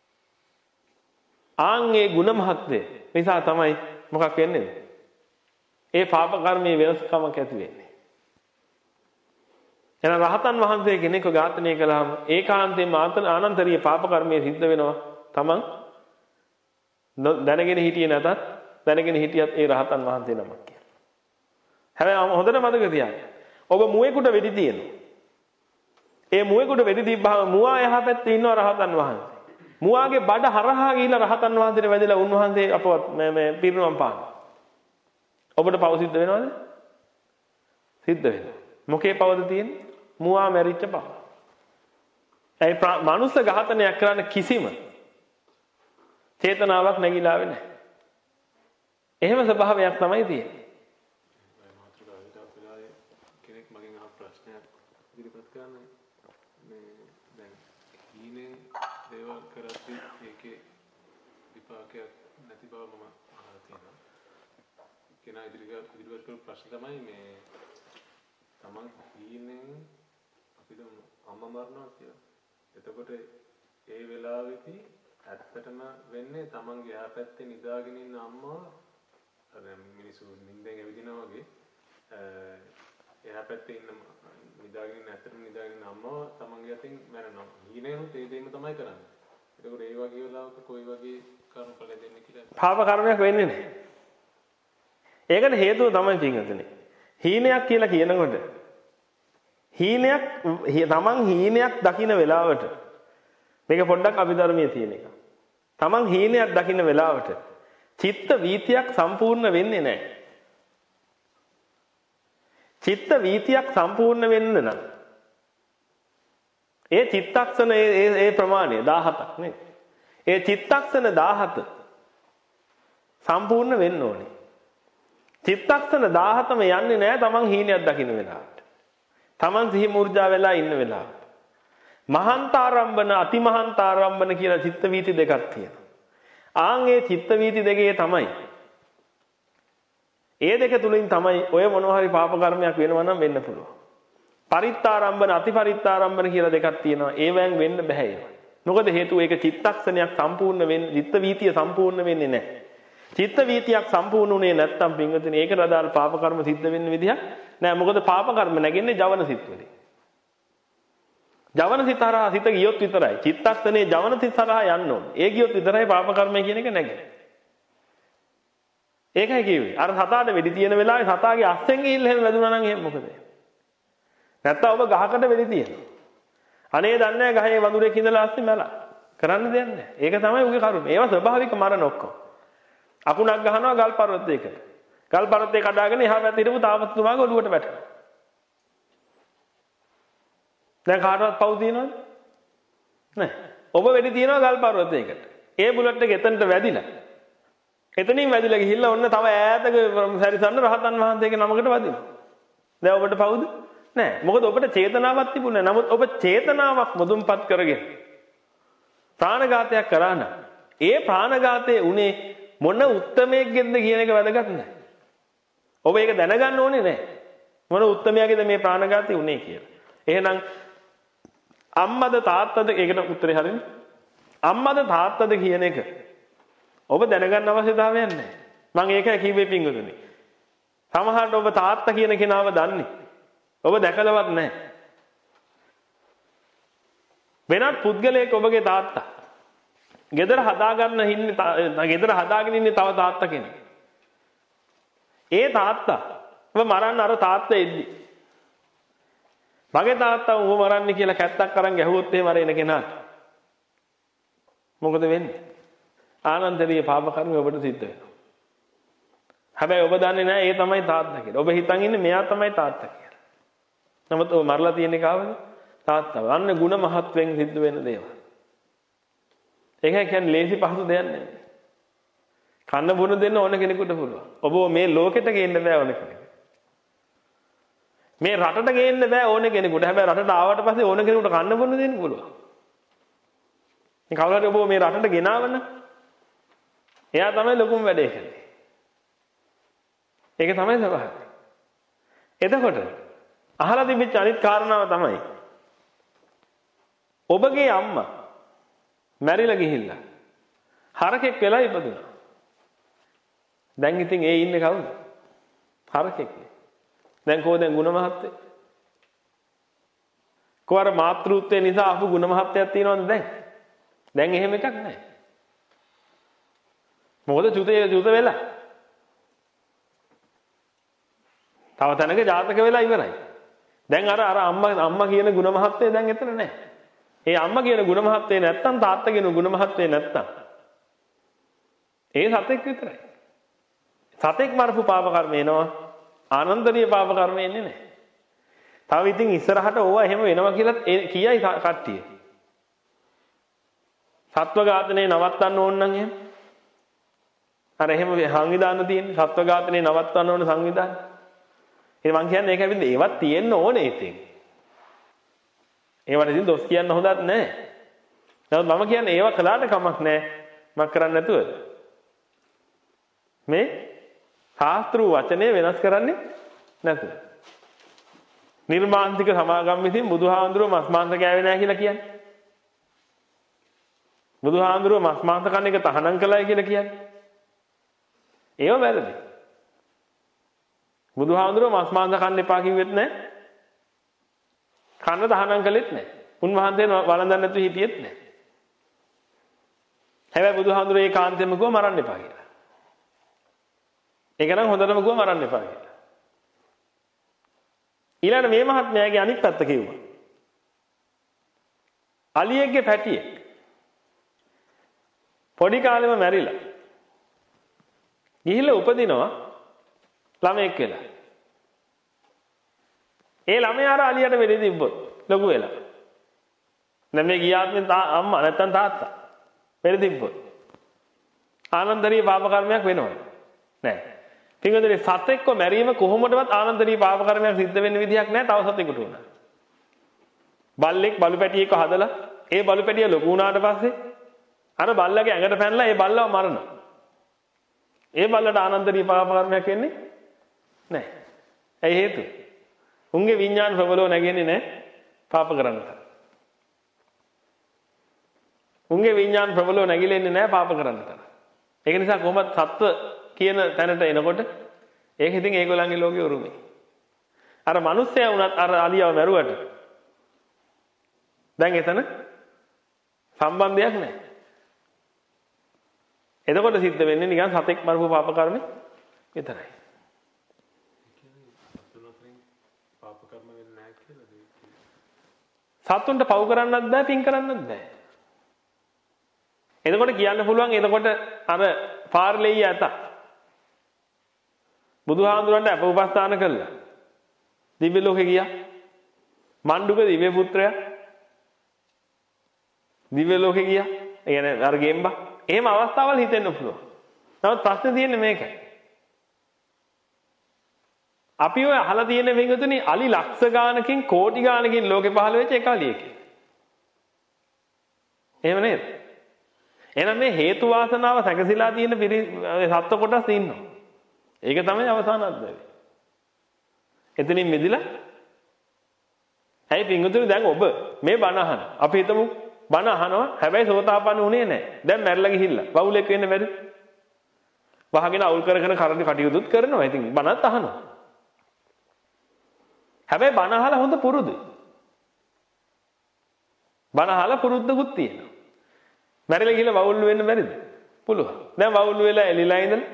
ආන් ඒ ಗುಣ මහත්වය නිසා තමයි මොකක් වෙන්නේ? ඒ පාප කර්මයේ වෙනස්කමක් ඇති වෙන්නේ. එහෙනම් රහතන් වහන්සේ කෙනෙක්ව ඝාතනය කළාම ඒකාන්තයෙන්ම ආනන්තරීය පාප කර්මයේ සිද්ධ වෙනවා. තමන් දැනගෙන හිටියේ නැතත් දැනගෙන හිටියත් ඒ රහතන් වහන්සේ නමක් කියලා. හැබැයි හොඳට මතක තියාගන්න. ඔබ මුවෙකුට වෙඩි තියෙනවා. ඒ මුවෙකුට වෙඩි තිබ්බහම මුවා එහා පැත්තේ ඉන්නවා රහතන් වහන්සේ. මුවාගේ බඩ හරහා ගිහිලා රහතන් වහන්සේට වැදිලා උන්වහන්සේ අපවත් මේ මේ පිරිනුවම් පානවා. ඔබට පව සිද්ධ වෙනවද? සිද්ධ වෙනවා. මොකේ පවද තියෙන්නේ? මුවා මැරිච්ච පව. ඒ මනුස්ස ඝාතනයක් කරන්න කිසිම චේතනාවක් නැగిලාවේ නැහැ. එහෙම ස්වභාවයක් තමයි තියෙන්නේ. කෙනෙක් මගෙන් අහ ප්‍රශ්නයක් ඉදිරිපත් කරන්නේ මේ දැන් හීනෙන් දේවල් කරද්දී ඒකේ විපාකයක් නැති බව මම අහලා තියෙනවා. කෙනා ඉදිරියට ඉදිරිපත් කරපු ප්‍රශ්න තමයි මේ තමන් හීනෙන් අපිට අම්මා මරනවා කියලා. එතකොට ඒ වෙලාවේදී ඇත්තටම වෙන්නේ තමන්ගේ එහා පැත්තේ නිදාගෙන ඉන්න අම්මා අර මිනිස්සු නිින්දෙන් ඇවිදිනා වගේ එහා පැත්තේ ඉන්න නිදාගෙන ඉන්න ඇත්තටම නිදාගෙන ඉන්න අම්මා තමන්ගේ අතින් මැරෙනවා. හීනෙනුත් ඒ දෙයම තමයි කරන්නේ. ඒකෝර ඒ වගේ වෙලාවක කොයි වගේ කර්මඵල දෙන්නේ කියලා. පාප කර්මයක් වෙන්නේ නැහැ. ඒකට හේතුව තමයි පින්වතුනි. හීනයක් කියලා කියනකොට හීනයක් තමන් හීනයක් දකින්න වෙලාවට මේක පොඩ්ඩක් අභිධර්මයේ තියෙන එක. තමන් හීනයක් දකින්න වෙලාවට චිත්ත වීතියක් සම්පූර්ණ වෙන්නේ නැහැ. චිත්ත වීතියක් සම්පූර්ණ වෙන්න නම් ඒ චිත්තක්ෂණ ඒ ඒ ප්‍රමාණය දහහතක් නේ. ඒ චිත්තක්ෂණ දහහත සම්පූර්ණ වෙන්න ඕනේ. චිත්තක්ෂණ දහහතම යන්නේ නැහැ තමන් හීනයක් දකින්න වෙලාවට. තමන් සිහි මූර්ජා වෙලා ඉන්න වෙලාවට. මහන්තාරම්භන අතිමහන්තාරම්භන කියලා චිත්ත වීති දෙකක් තියෙනවා. ආන් ඒ චිත්ත වීති දෙකේ තමයි ඒ දෙක තුලින් තමයි ඔය මොනවා හරි පාප කර්මයක් වෙනවා නම් වෙන්න පුළුවන්. පරිත්තාරම්භන අතිපරිත්තාරම්භන කියලා දෙකක් තියෙනවා. ඒවෙන් වෙන්න බෑ ඒක. මොකද හේතුව ඒක චිත්තක්ෂණයක් සම්පූර්ණ වෙන්න චිත්ත වීතිය සම්පූර්ණ වෙන්නේ නැහැ. චිත්ත වීතියක් සම්පූර්ණ උනේ නැත්තම් පින්වතුනි ඒකට අදාළ පාප කර්ම සිද්ධ වෙන්න විදිහක් නෑ. මොකද පාප කර්ම නැගෙන්නේ ජවන සිත් වලින්. ජවන සිත හරහා සිත ගියොත් විතරයි චිත්තක්ෂණේ ජවන සිත හරහා යන්න ඕනේ. ඒ ගියොත් විතරයි පාප කර්මය කියන එක නැගෙන්නේ. ඒකයි කිව්වේ. අර සතාට වෙඩි තියෙන වෙලාවේ සතාගේ අස්සෙන් ගිහිල්ලා එහෙම වැදුනා නම් එහෙම මොකද? නැත්තම් ඔබ ගහකට වෙඩි තියෙනවා. අනේ දන්නේ නැහැ ගහේ වඳුරෙක් ඉඳලා අස්සේ මැලා. කරන්න දෙයක් නැහැ. ඒක තමයි උගේ කරුණ. ඒවා ස්වභාවික මරණ ඔක්කොම. අකුණක් ගහනවා ගල් පර්වතයකට. ගල් පර්වතේ කඩාගෙන එහා පැත්තේ හිටපු තාපසතුමාගේ ඔළුවට වැටෙනවා. දැන් කාටවත් පව් තියනවද? නැහැ. ඔබ වෙඩි තියනවා ගල් පර්වතයකට. ඒ බුලට් එක එතනට වැදිලා. එතනින් වැදිලා ගිහිල්ලා ඔන්න තව ඈතක සැරිසන්න රහතන් වහන්සේගේ නමකට වදිනවා. දැන් ඔබට පවුද? නැහැ. මොකද ඔබට චේතනාවක් තිබුණේ නැහැ. නමුත් ඔබ චේතනාවක් මුදුන්පත් කරගෙන ප්‍රාණඝාතයක් කරා නම් ඒ ප්‍රාණඝාතයේ උනේ මොන උත්මයෙක්ගෙන්ද කියන එක වැදගත් නැහැ. ඔබ ඒක දැනගන්න ඕනේ නැහැ. මොන උත්මයාගේද මේ ප්‍රාණඝාතය උනේ කියලා. එහෙනම් අම්මද තාත්තද ඒකට උත්තරේ හරිනේ. අම්මද තාත්තද කියන එක ඔබ දැනගන්න අවශ්‍යතාවයක් නැහැ. මම ඒකයි කිව්වේ පින්වතුනි. සමහරවිට ඔබ තාත්තා කියන කෙනාව දන්නේ. ඔබ දැකලවත් නැහැ. වෙනත් පුද්ගලයෙක් ඔබගේ තාත්තා. ගෙදර හදාගන්න ඉන්නේ ගෙදර හදාගෙන ඉන්නේ තව තාත්තා කෙනෙක්. ඒ තාත්තා ඔබ මරන්න අර තාත්තා එද්දි. මගේ තාත්තා උඹ මරන්නේ කියලා කැත්තක් අරන් ගැහුවොත් එහෙම අර එන කෙනාට මොකද වෙන්නේ? ආනන්තරීය පාප කර්ම ඔබට සිද්ධ වෙනවා. හැබැයි ඔබ දන්නේ නැහැ ඒ තමයි තාත්තා කියලා. ඔබ හිතන් ඉන්නේ මෙයා තමයි තාත්තා කියලා. නමුත් ඔබ මරලා තියෙන්නේ කාවද? තාත්තව. අන්න ಗುಣ මහත්වෙන් සිද්ධ වෙන දේවල්. ඒකයි කියන්නේ ලේසි පහසු දෙයක් නෙමෙයි. කන්න බොන දෙන්න ඕන කෙනෙකුට පුළුවන්. ඔබ මේ ලෝකෙට ගේන්න බෑ ඕන කෙනෙකුට. මේ රටට ගේන්න බෑ ඕන කෙනෙකුට. හැබැයි රටට ආවට පස්සේ ඕන කෙනෙකුට කන්න බොන්න දෙන්න පුළුවන්. මේ කවුරු හරි ඔබ මේ රටට ගෙනාවන එයා තමයි ලොකුම වැඩේ කළේ. ඒක තමයි ස්වභාවය. එතකොට අහලා තිබිච්ච අනිත් කාරණාව තමයි ඔබගේ අම්මා මැරිලා ගිහිල්ලා හරකෙක් වෙලා ඉපදුනා. දැන් ඉතින් ඒ ඉන්නේ කවුද? හරකෙක්. දැන් කොහොමද ಗುಣ මහත්තේ? කොහොර මාතෘත්වය නිසා ආපු ಗುಣ මහත්යක් තියෙනවද දැන්? දැන් එහෙම එකක් නැහැ. මොකද චුතේ චුත වෙලා. තව තැනක ජාතක වෙලා ඉවරයි. දැන් අර අර අම්මා අම්මා කියන ಗುಣ මහත්වය දැන් එතන නැහැ. ඒ අම්මා කියන ಗುಣ මහත්වය නැත්තම් තාත්තා කියන ಗುಣ මහත්වය නැත්තම් ඒ සතෙක් විතරයි. සතෙක් මරපු පාප කර්ම එනවා. ආනන්දනීය පාප කර්ම එන්නේ නැහැ. තව ඉතින් ඉස්සරහට ඕවා එහෙම වෙනවා කියලා කියයි කට්ටිය. සත්ව ඝාතනය නවත්තන්න ඕන නම් එහෙම. අර එහෙම සංවිධාන තියෙන්නේ සත්ව ඝාතනය නවත්තන්න ඕන සංවිධාන. ඉතින් මං කියන්නේ ඒක ඇවිල්ලා ඒවත් තියෙන්න ඕනේ ඉතින්. ඒවට ඉතින් දොස් කියන්න හොඳක් නැහැ. නමුත් මම කියන්නේ ඒව කළාට කමක් නැහැ. මක් කරන්නේ නැතුව. මේ ශාස්ත්‍ර වචනේ වෙනස් කරන්නේ නැතුව. නිර්මාන්තික සමාගම් විසින් බුදුහාඳුරුව මස් මාංශ කෑවේ නැහැ කියලා කියන්නේ. බුදුහාඳුරුව මස් මාංශ කන්න එක තහනම් කළයි කියලා කියන්නේ. ඒව වැරදි. බුදුහාඳුරුව මස් මාංශ කන්න එපා කිව්වෙත් නැහැ. කන්න තහනම් කළෙත් නැහැ. උන්වහන්සේ වළඳන්නේ නැතුව හිටියෙත් නැහැ. හැබැයි බුදුහාඳුරුව ඒ කාන්තෙම කිව්ව මරන්න එපා කියලා. ඒක නම් හොඳටම කිව්ව මරන්න එපා කියලා. ඊළඟ මේ මහත්මයාගේ අනිත් පැත්ත කිව්වා. අලියෙක්ගේ පැටියෙක් පොඩි කාලෙම මැරිලා. ගිහිල්ලා උපදිනවා ළමයෙක් වෙලා. ඒ ළමයා අර අලියට වෙලෙ තිබ්බොත් ලොකු වෙලා. දැන් මේ ගියාත්මෙන් අම්මා නැත්තම් තාත්තා වෙලෙ තිබ්බොත් ආනන්දනීය පාප කර්මයක් වෙනවද? නැහැ. පින්වතුනි සතෙක්ව මැරීම කොහොමදවත් ආනන්දනීය පාප කර්මයක් සිද්ධ වෙන්න විදියක් නැහැ තව සතෙකුට උනා. බල්ලෙක් බලු පැටියෙක්ව හදලා ඒ බලු පැටිය ලොකු වුණාට පස්සේ අර බල්ලගේ ඇඟට පැනලා ඒ බල්ලව මරනවා. ඒ බල්ලට ආනන්දනීය පාප කර්මයක් වෙන්නේ නැහැ. ඇයි හේතුව? උන්ගේ විඥාන ප්‍රබලව නැගෙන්නේ නැහැ පාප කරන්නට. උන්ගේ විඥාන ප්‍රබලව නැగిලෙන්නේ නැහැ පාප කරන්නට. ඒක නිසා කොහොමද සත්ව කියන තැනට එනකොට ඒක ඉතින් ඒගොල්ලන්ගේ ලෝකේ උරුමයි. අර මිනිස්සයා වුණත් අර අලියව මැරුවට දැන් එතන සම්බන්ධයක් නැහැ. එතකොට සිද්ධ වෙන්නේ නිකන් සතෙක් මරපු පාප කර්ම විතරයි. සතුන්ට පව් කරන්නත් බෑ පින් කරන්නත් බෑ. එතකොට කියන්න පුළුවන් එතකොට අර පාර්ලෙයි ඇත බුදුහාමුදුරන්ට අප උපස්ථාන කළා. දිව්‍ය ලෝකේ ගියා. මණ්ඩුක දිව්‍ය පුත්‍රයා දිව්‍ය ලෝකේ ගියා. ඒ කියන්නේ අර ගෙම්බා. එහෙම අවස්ථාවල් හිතෙන්න පුළුවන්. නමුත් ප්‍රශ්නේ තියෙන්නේ මේකයි. අපි ඔය අහලා තියෙන වෙංගතුනි අලි ලක්ෂ ගානකින් කෝටි ගානකින් ලෝකේ පහළ වෙච්ච එක අලියකින්. එහෙම නේද? එහෙනම් මේ හේතු වාසනාව සැකසීලා තියෙන සත්ව කොටස් ඉන්නවා. ඒක තමයි අවසාන අද්දවේ. එතනින් මෙදිලා ඇයි පින්වතුනි දැන් ඔබ මේ බණ අහන. අපි හිතමු බණ අහනවා හැබැයි සෝතාපන්න උනේ නැහැ. දැන් මැරලා ගිහිල්ලා වවුලෙක් වෙන්න බැරි. වහගෙන අවුල් කර කර කරන්නේ කටයුතුත් කරනවා. ඉතින් බණත් අහනවා. හැබැයි බණ අහලා හොඳ පුරුදු. බණ අහලා පුරුද්දකුත් තියෙනවා. මැරිලා ගිහිල්ලා වවුල් වෙන්න බැරිද? පුළුවන්. දැන් වවුල් වෙලා එලිලා ඉඳලා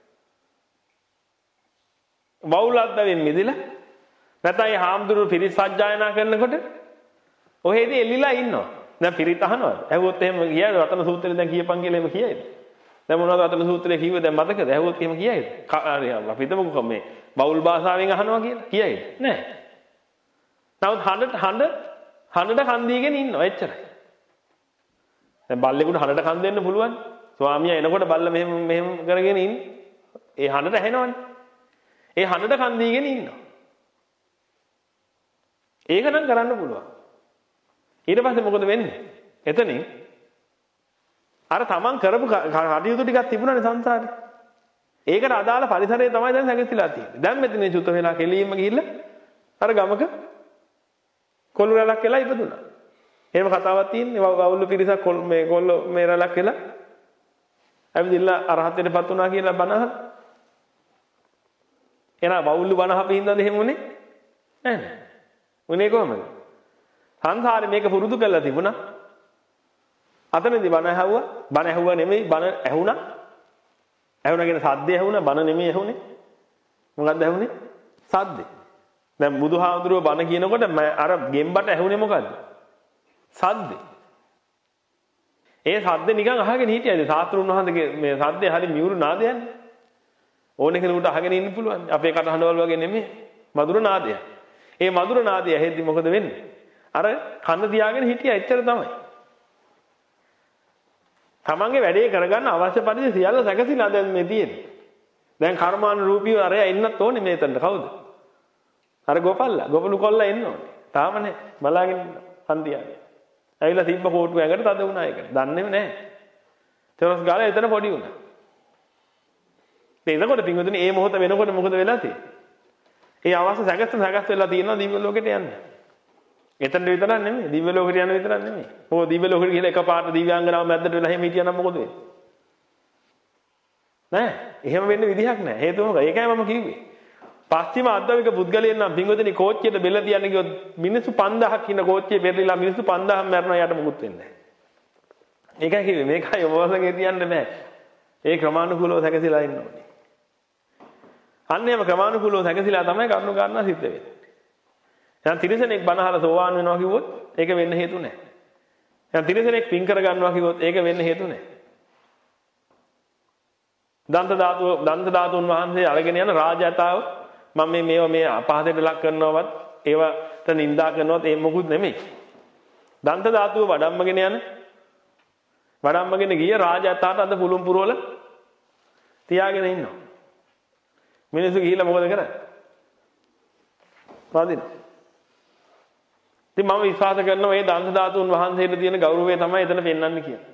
වවුල් අද්දවෙන් මිදිලා නැත්නම් ඒ හාමුදුරුවෝ පිරිත් සජ්ජායනා කරනකොට ඔහෙදී එලිලා ඉන්නවා. දැන් පිරිත් අහනවාද? ඇහුවොත් එහෙම කියයිද? රතන සූත්‍රේ දැන් කියපන් කියලා එහෙම කියයිද? දැන් මොනවද රතන සූත්‍රේ කිව්වේ දැන් මතකද? ඇහුවොත් එහෙම කියයිද? අපි හිතමුකෝ මේ බෞල් භාෂාවෙන් අහනවා කියලා කියයිද? නෑ. නමුත් හඬ හඬ හඬට කන් දීගෙන ඉන්නවා එච්චරයි. දැන් බල්ලෙකුට හඬට කන් දෙන්න පුළුවන්. ස්වාමියා එනකොට බල්ල මෙහෙම මෙහෙම කරගෙන ඉන්නේ. ඒ හඬට ඇහෙනවනේ. ඒ හඬට කන් දීගෙන ඉන්නවා. ඒක නම් කරන්න පුළුවන්. ඊට පස්සේ මොකද වෙන්නේ? එතනින් අර තමන් කරපු කටයුතු ටිකක් තිබුණානේ සංසාරේ. ඒකට අදාළ පරිසරය තමයි දැන් සැකසීලා තියෙන්නේ. දැන් මෙතන චුත වෙලා කෙලින්ම ගිහිල්ලා අර ගමක කොළු රැලක් වෙලා ඉපදුනා. එහෙම කතාවක් තියෙන්නේ. වවුල්ලු පිරිසක් කොල් මේ කොල්ල මේ රැලක් වෙලා ඇවිදින්න අරහත්ත්වයටපත් වුණා කියලා බණ අහලා. එහෙනම් වවුල්ලු බණ අහපින්දාද එහෙම උනේ? නැහැ නෑ. උනේ කොහමද? සංසාරේ මේක පුරුදු කරලා තිබුණා. අතනදී බණ ඇහුවා. බණ ඇහුවා නෙමෙයි බණ ඇහුණා. ඇහුණා කියන සද්දේ ඇහුණා බණ නෙමෙයි ඇහුනේ. මොකක්ද ඇහුනේ? සද්දේ. දැන් බුදුහාමුදුරුව බණ කියනකොට අර ගෙම්බට ඇහුනේ මොකද්ද? සද්දේ. ඒ සද්දේ නිකන් අහගෙන හිටියද? සාස්ත්‍රුන් වහන්සේගේ මේ සද්දේ හරි මියුරු නාදයන්නේ. ඕන කෙනෙකුට අහගෙන ඉන්න පුළුවන්. අපේ කටහඬවල් වගේ නෙමෙයි. මధుර නාදයක්. ඒ මధుර නාදය ඇහෙද්දි මොකද වෙන්නේ? අර කන තියාගෙන හිටියා එච්චර තමයි. තමන්ගේ වැඩේ කරගන්න අවශ්‍ය පරිදි සියල්ල සැකසීලා දැන් මේ තියෙන්නේ. දැන් කර්මානුරූපීව අරය එන්නත් ඕනේ මේතනට කවුද? අර ගොපල්ලා, ගොපලු කොල්ලා එන්න ඕනේ. තාම නෑ. බලාගෙන ඉන්න හන්දියාගේ. ඇවිල්ලා තිබ්බ කෝටු ඇඟට තද වුණා ඒක. දන්නේම නෑ. චොරස් ගාලා එතන පොඩි වුණා. ඒ එතකොට පින්වතුනි මේ මොහොත වෙනකොට මොකද වෙලා තියෙන්නේ? ඒ අවශ්‍ය සැකසීම සැකස් වෙලා තියෙනවා දිව්‍ය ලෝකෙට යන්න. එතනට විතරක් නෙමෙයි දිව්‍ය ලෝකෙට යන විතරක් නෙමෙයි. මොකද දිව්‍ය ලෝකෙට ගිහලා එකපාරට දිව්‍යාංගනාව මැද්දට වෙලා එහෙම හිටියනම් මොකද වෙන්නේ? නෑ. එහෙම වෙන්න විදිහක් නෑ. හේතුව මොකද? ඒකයි මම කිව්වේ. පස්චිම අද්දවික පුද්ගලයන් නම් පින්වතුනි කෝච්චියට බෙල්ල තියන්න ගියොත් මිනිස්සු පන්දාහක් ඉන්න කෝච්චියේ පෙරලිලා මිනිස්සු පන්දාහක් මැරෙනවා යට මොකුත් වෙන්නේ නෑ. ඒකයි කිව්වේ මේකයි ඔබ වහන්සේගේ තියන්න බෑ. ඒ ක්‍රමානුකූලව සැකසීලා ඉන්න ඕනේ. අන්න එහෙම ක්‍රමානුකූලව සැකසීලා තමයි කරුණු ගන්නවා සිද්ධ වෙන්නේ. දැන් තිරිසනෙක් බණහල සෝවාන් වෙනවා කිව්වොත් ඒක වෙන්න හේතු නැහැ. දැන් තිරිසනෙක් පින් කර ගන්නවා කිව්වොත් ඒක වෙන්න හේතු නැහැ. දන්ත ධාතු දන්ත ධාතුන් වහන්සේ අරගෙන යන රාජයතාව මම මේ මේවා මේ අපහසයට ලක් කරනවවත් ඒවට නිඳා කරනවත් ඒ මොකුත් නෙමෙයි. දන්ත ධාතුව වඩම්මගෙන යන වඩම්මගෙන ගිය රාජයතාවට අද පුළුම් පුරවල තියාගෙන ඉන්නවා. මිනිස්සු ගිහිල්ලා මොකද කරන්නේ? වදින. ඉතින් මම විශ්වාස කරනවා මේ දන්ත ධාතුන් වහන්සේට තියෙන ගෞරවය තමයි එතන පෙන්වන්නේ කියන්නේ.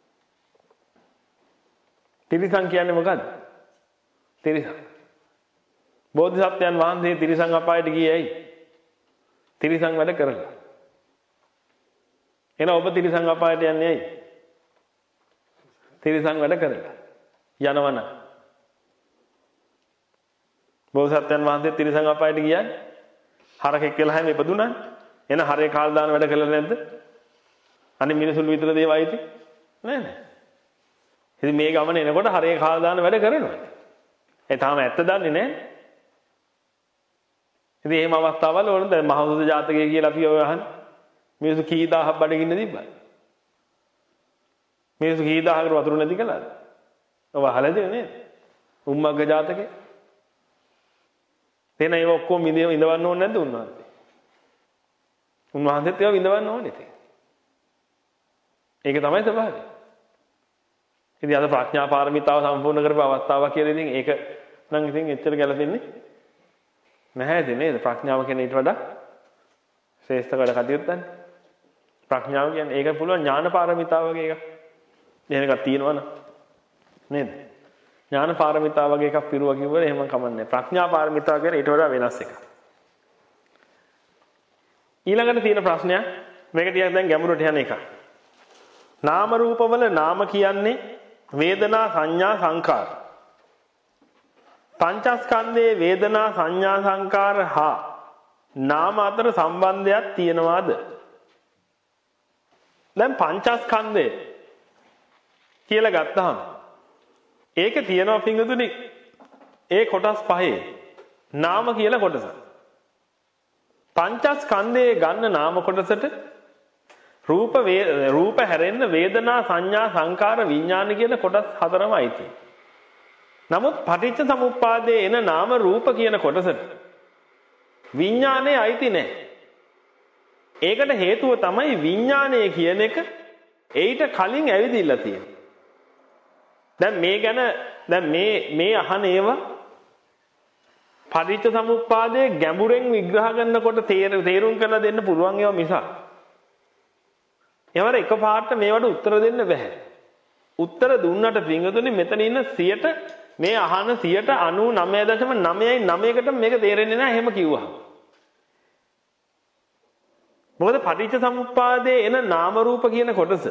තිරිසන් කියන්නේ මොකද්ද? තිරිසන්. බෝධිසත්වයන් වහන්සේ තිරිසන් අපායට ගියේ ඇයි? තිරිසන් වැඩ කරලා. එහෙනම් ඔබ තිරිසන් අපායට යන්නේ ඇයි? තිරිසන් වැඩ කරලා. යනවනම් බෝධිසත්වයන් වහන්සේ තිරිසන් අපායට ගියා. හරකෙක් වෙලා හැම ඉපදුණා. එන හරේ කාල් දාන වැඩ කළා නැද්ද? අනේ මිනිසුන් විතර දේව අයිති නෑ නෑ. ඉතින් මේ ගමන එනකොට හරේ කාල් දාන වැඩ කරනවා. ඒ තාම ඇත්ත දන්නේ නෑ. ඉතින් එහෙම අවස්ථාවල් වල දැන් මහෞෂධ ජාතකය කියලා අපි ඔය අහන්නේ. මිනිස්සු කී දහහක් බඩගින්න තිබ්බා. මිනිස්සු කී දහහකට වතුර නැති කළාද? ඔබ අහලාද නේද? උම්මග්ග ජාතකේ. එතන ඒව ඔක්කොම ඉඳව ඉඳවන්න ඕනේ නැද්ද උන්වහන්සේ? උන්වහන්සේත් ඒවා විඳවන්න ඕනේ ඉතින්. ඒක තමයි ස්වභාවය. ඉතින් අද ප්‍රඥා පාරමිතාව සම්පූර්ණ කරපු අවස්ථාවක් කියලා ඉතින් ඒක නම් ඉතින් එච්චර ගැලපෙන්නේ නැහැ නේද? ප්‍රඥාව කියන්නේ ඊට වඩා ශ්‍රේෂ්ඨ වැඩ කටයුත්තක්. ප්‍රඥාව කියන්නේ ඒක පුළුවන් ඥාන පාරමිතාව වගේ එකක්. එහෙම එකක් තියෙනවනේ. නේද? ඥාන පාරමිතාව වගේ එකක් පිරුවා කිව්වොත් එහෙම කමන්නේ. ප්‍රඥා පාරමිතාව කියන්නේ ඊට වඩා වෙනස් එකක්. ඊළඟට තියෙන ප්‍රශ්නයක් මේක ටිකක් දැන් ගැඹුරට යන එකක්. නාම රූපවල නාම කියන්නේ වේදනා සංඥා සංකාර. පංචස්කන්ධයේ වේදනා සංඥා සංකාර හා නාම අතර සම්බන්ධයක් තියෙනවාද? දැන් පංචස්කන්ධය කියලා ගත්තාම ඒකේ තියෙනවා පිංගුතුනි ඒ කොටස් පහේ නාම කියලා කොටස. පංචස්කන්ධයේ ගන්න නාම කොටසට රූප රූප හැරෙන්න වේදනා සංඥා සංකාර විඥාන කියන කොටස් හතරම අයිති. නමුත් පටිච්ච සමුප්පාදයේ එන නාම රූප කියන කොටසට විඥානේ අයිති නැහැ. ඒකට හේතුව තමයි විඥානය කියන එක ඒිට කලින් ඇවිදිලා තියෙන්නේ. දැන් මේ ගැන දැන් මේ මේ අහන ඒවා පටිච්ච සමුප්පාදයේ ගැඹුරෙන් විග්‍රහ කරනකොට තේරුම් කරලා දෙන්න පුළුවන් ඒවා මිසක් ඒවර එකපාරට මේවට උත්තර දෙන්න බෑ. උත්තර දුන්නට පිංගුතුනි මෙතන ඉන්න සියයට මේ අහන සියයට අනූනවය දශම නවයයි නවයකට මේක තේරෙන්නේ නැහැ එහෙම කිව්වහම. මොකද පටිච්ච සමුප්පාදයේ එන නාම රූප කියන කොටස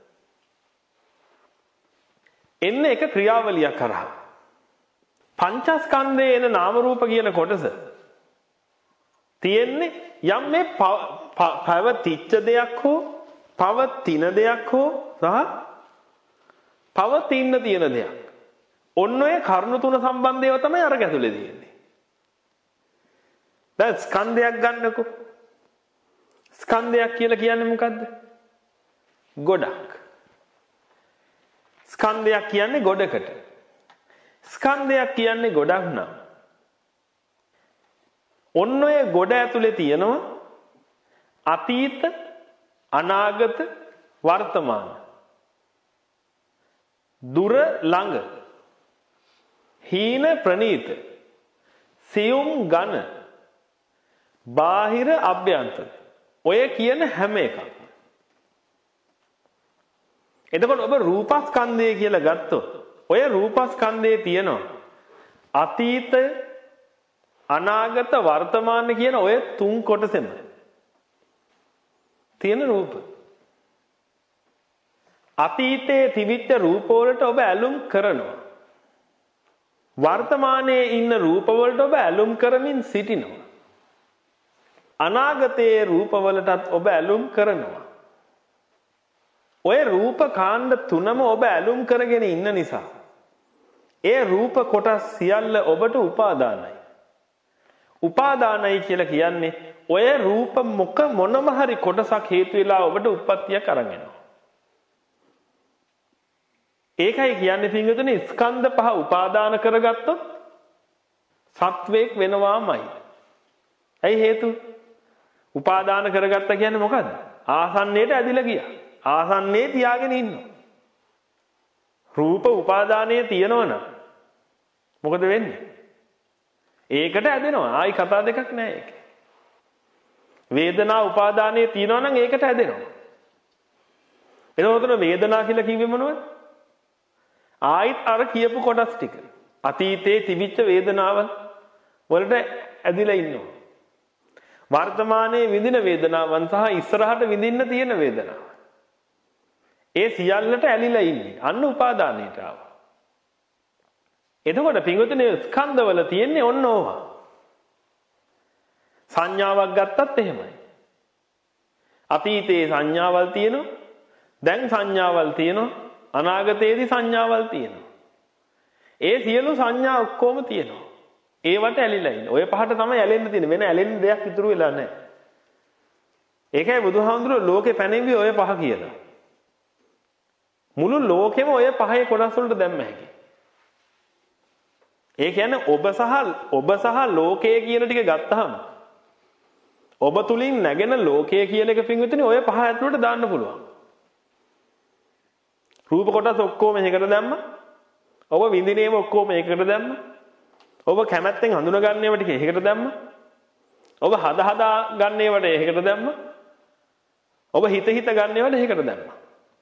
එන්නේ එක ක්‍රියාවලියක් කරා. පංචස්කන්ධයේ එන නාම රූප කියන කොටස තියෙන්නේ යම් මේ පවතිච්ච දෙයක් හෝ පවතින දෙයක් හෝ සහ පවතින්න තියෙන දෙයක්. ඔන්න ඔය කරුණු තුන සම්බන්ධයව තමයි අර ගැතුලේ තියෙන්නේ. දැන් ස්කන්ධයක් ගන්නකො. ස්කන්ධයක් කියලා කියන්නේ මොකද්ද? ගොඩක්. ස්කන්ධයක් කියන්නේ ගොඩකට. ස්කන්ධයක් කියන්නේ ගොඩක් නම් ඔන්න ඔය ගොඩ ඇතුලේ තියෙනවා අතීත අනාගත වර්තමාන දුර ළඟ හීන ප්‍රනීත සියුම් ඝන බාහිර අභ්‍යන්තර ඔය කියන හැම එකක්. එතකොට ඔබ රූපස්කන්ධය කියලා ගත්තොත් ඔය රූපස්කන්ධයේ තියෙනවා අතීත අනාගත වර්තමාන කියන ඔය තුන් කොටසෙම තියෙන රූප. අතීතයේ තිබිච්ච රූප වලට ඔබ ඇලුම් කරනවා. වර්තමානයේ ඉන්න රූප වලට ඔබ ඇලුම් කරමින් සිටිනවා. අනාගතයේ රූප වලටත් ඔබ ඇලුම් කරනවා. ඔය රූප කාණ්ඩ තුනම ඔබ ඇලුම් කරගෙන ඉන්න නිසා ඒ රූප කොටස් සියල්ල ඔබට උපාදානයි. උපාදානයි කියලා කියන්නේ ඔය රූප මොක මොනම හරි කොටසක් හේතු වෙලා ඔබට උප්පත්තියක් අරන් එනවා. ඒකයි කියන්නේ පින්වතුනි ස්කන්ධ පහ උපාදාන කරගත්තොත් සත්වයක් වෙනවාමයි. ඇයි හේතුව? උපාදාන කරගත්ත කියන්නේ මොකද්ද? ආසන්නයට ඇදිලා ගියා. ආසන්නයේ තියාගෙන ඉන්නවා. රූප උපාදානයේ තියෙනවනම් මොකද වෙන්නේ? ඒකට ඇදෙනවා. ආයි කතා දෙකක් නෑ ඒකේ. වේදනා උපාදානයේ තියෙනවා නම් ඒකට ඇදෙනවා. එතකොට වේදනා කියලා කිව්වේ මොනවද? ආයිත් අර කියපු කොටස් ටික. අතීතයේ තිබිච්ච වේදනාවල් වලට ඇදිලා ඉන්නවා. වර්තමානයේ විඳින වේදනාවන් සහ ඉස්සරහට විඳින්න තියෙන වේදනාව. ඒ සියල්ලට ඇලිලා ඉන්නේ. අන්න උපාදානයට ආවා. එතකොට පින්වතුනි ස්කන්ධවල තියෙන්නේ ඔන්න ඕවා. සංඥාවක් ගත්තත් එහෙමයි. අතීතයේ සංඥාවල් තියෙනවා. දැන් සංඥාවල් තියෙනවා. අනාගතයේදී සංඥාවල් තියෙනවා. ඒ සියලු සංඥා ඔක්කොම තියෙනවා. ඒවට ඇලිලා ඉන්නේ. ඔය පහට තමයි ඇලෙන්න තියෙන්නේ. වෙන ඇලෙන්න දෙයක් ඉතුරු වෙලා නැහැ. ඒකයි බුදුහාමුදුරුවෝ ලෝකේ පැනෙන්නේ ඔය පහ කියලා. මුළු ලෝකෙම ඔය පහේ කොටස් වලට දැම්ම හැකියි. ඒ කියන්නේ ඔබ සහ ඔබ සහ ලෝකය කියන ටික ගත්තාම ඔබ තුලින් නැගෙන ලෝකය කියන එක පින්විතනේ ඔය පහ ඇතුළට දාන්න පුළුවන්. රූප කොටස් ඔක්කොම එකකට දැම්මා. ඔබ විඳිනේම ඔක්කොම එකකට දැම්මා. ඔබ කැමැත්තෙන් හඳුනගන්නේව ටික එකකට දැම්මා. ඔබ හද හදා ගන්නේවට එකකට දැම්මා. ඔබ හිත හිත ගන්නේවට එකකට දැම්මා.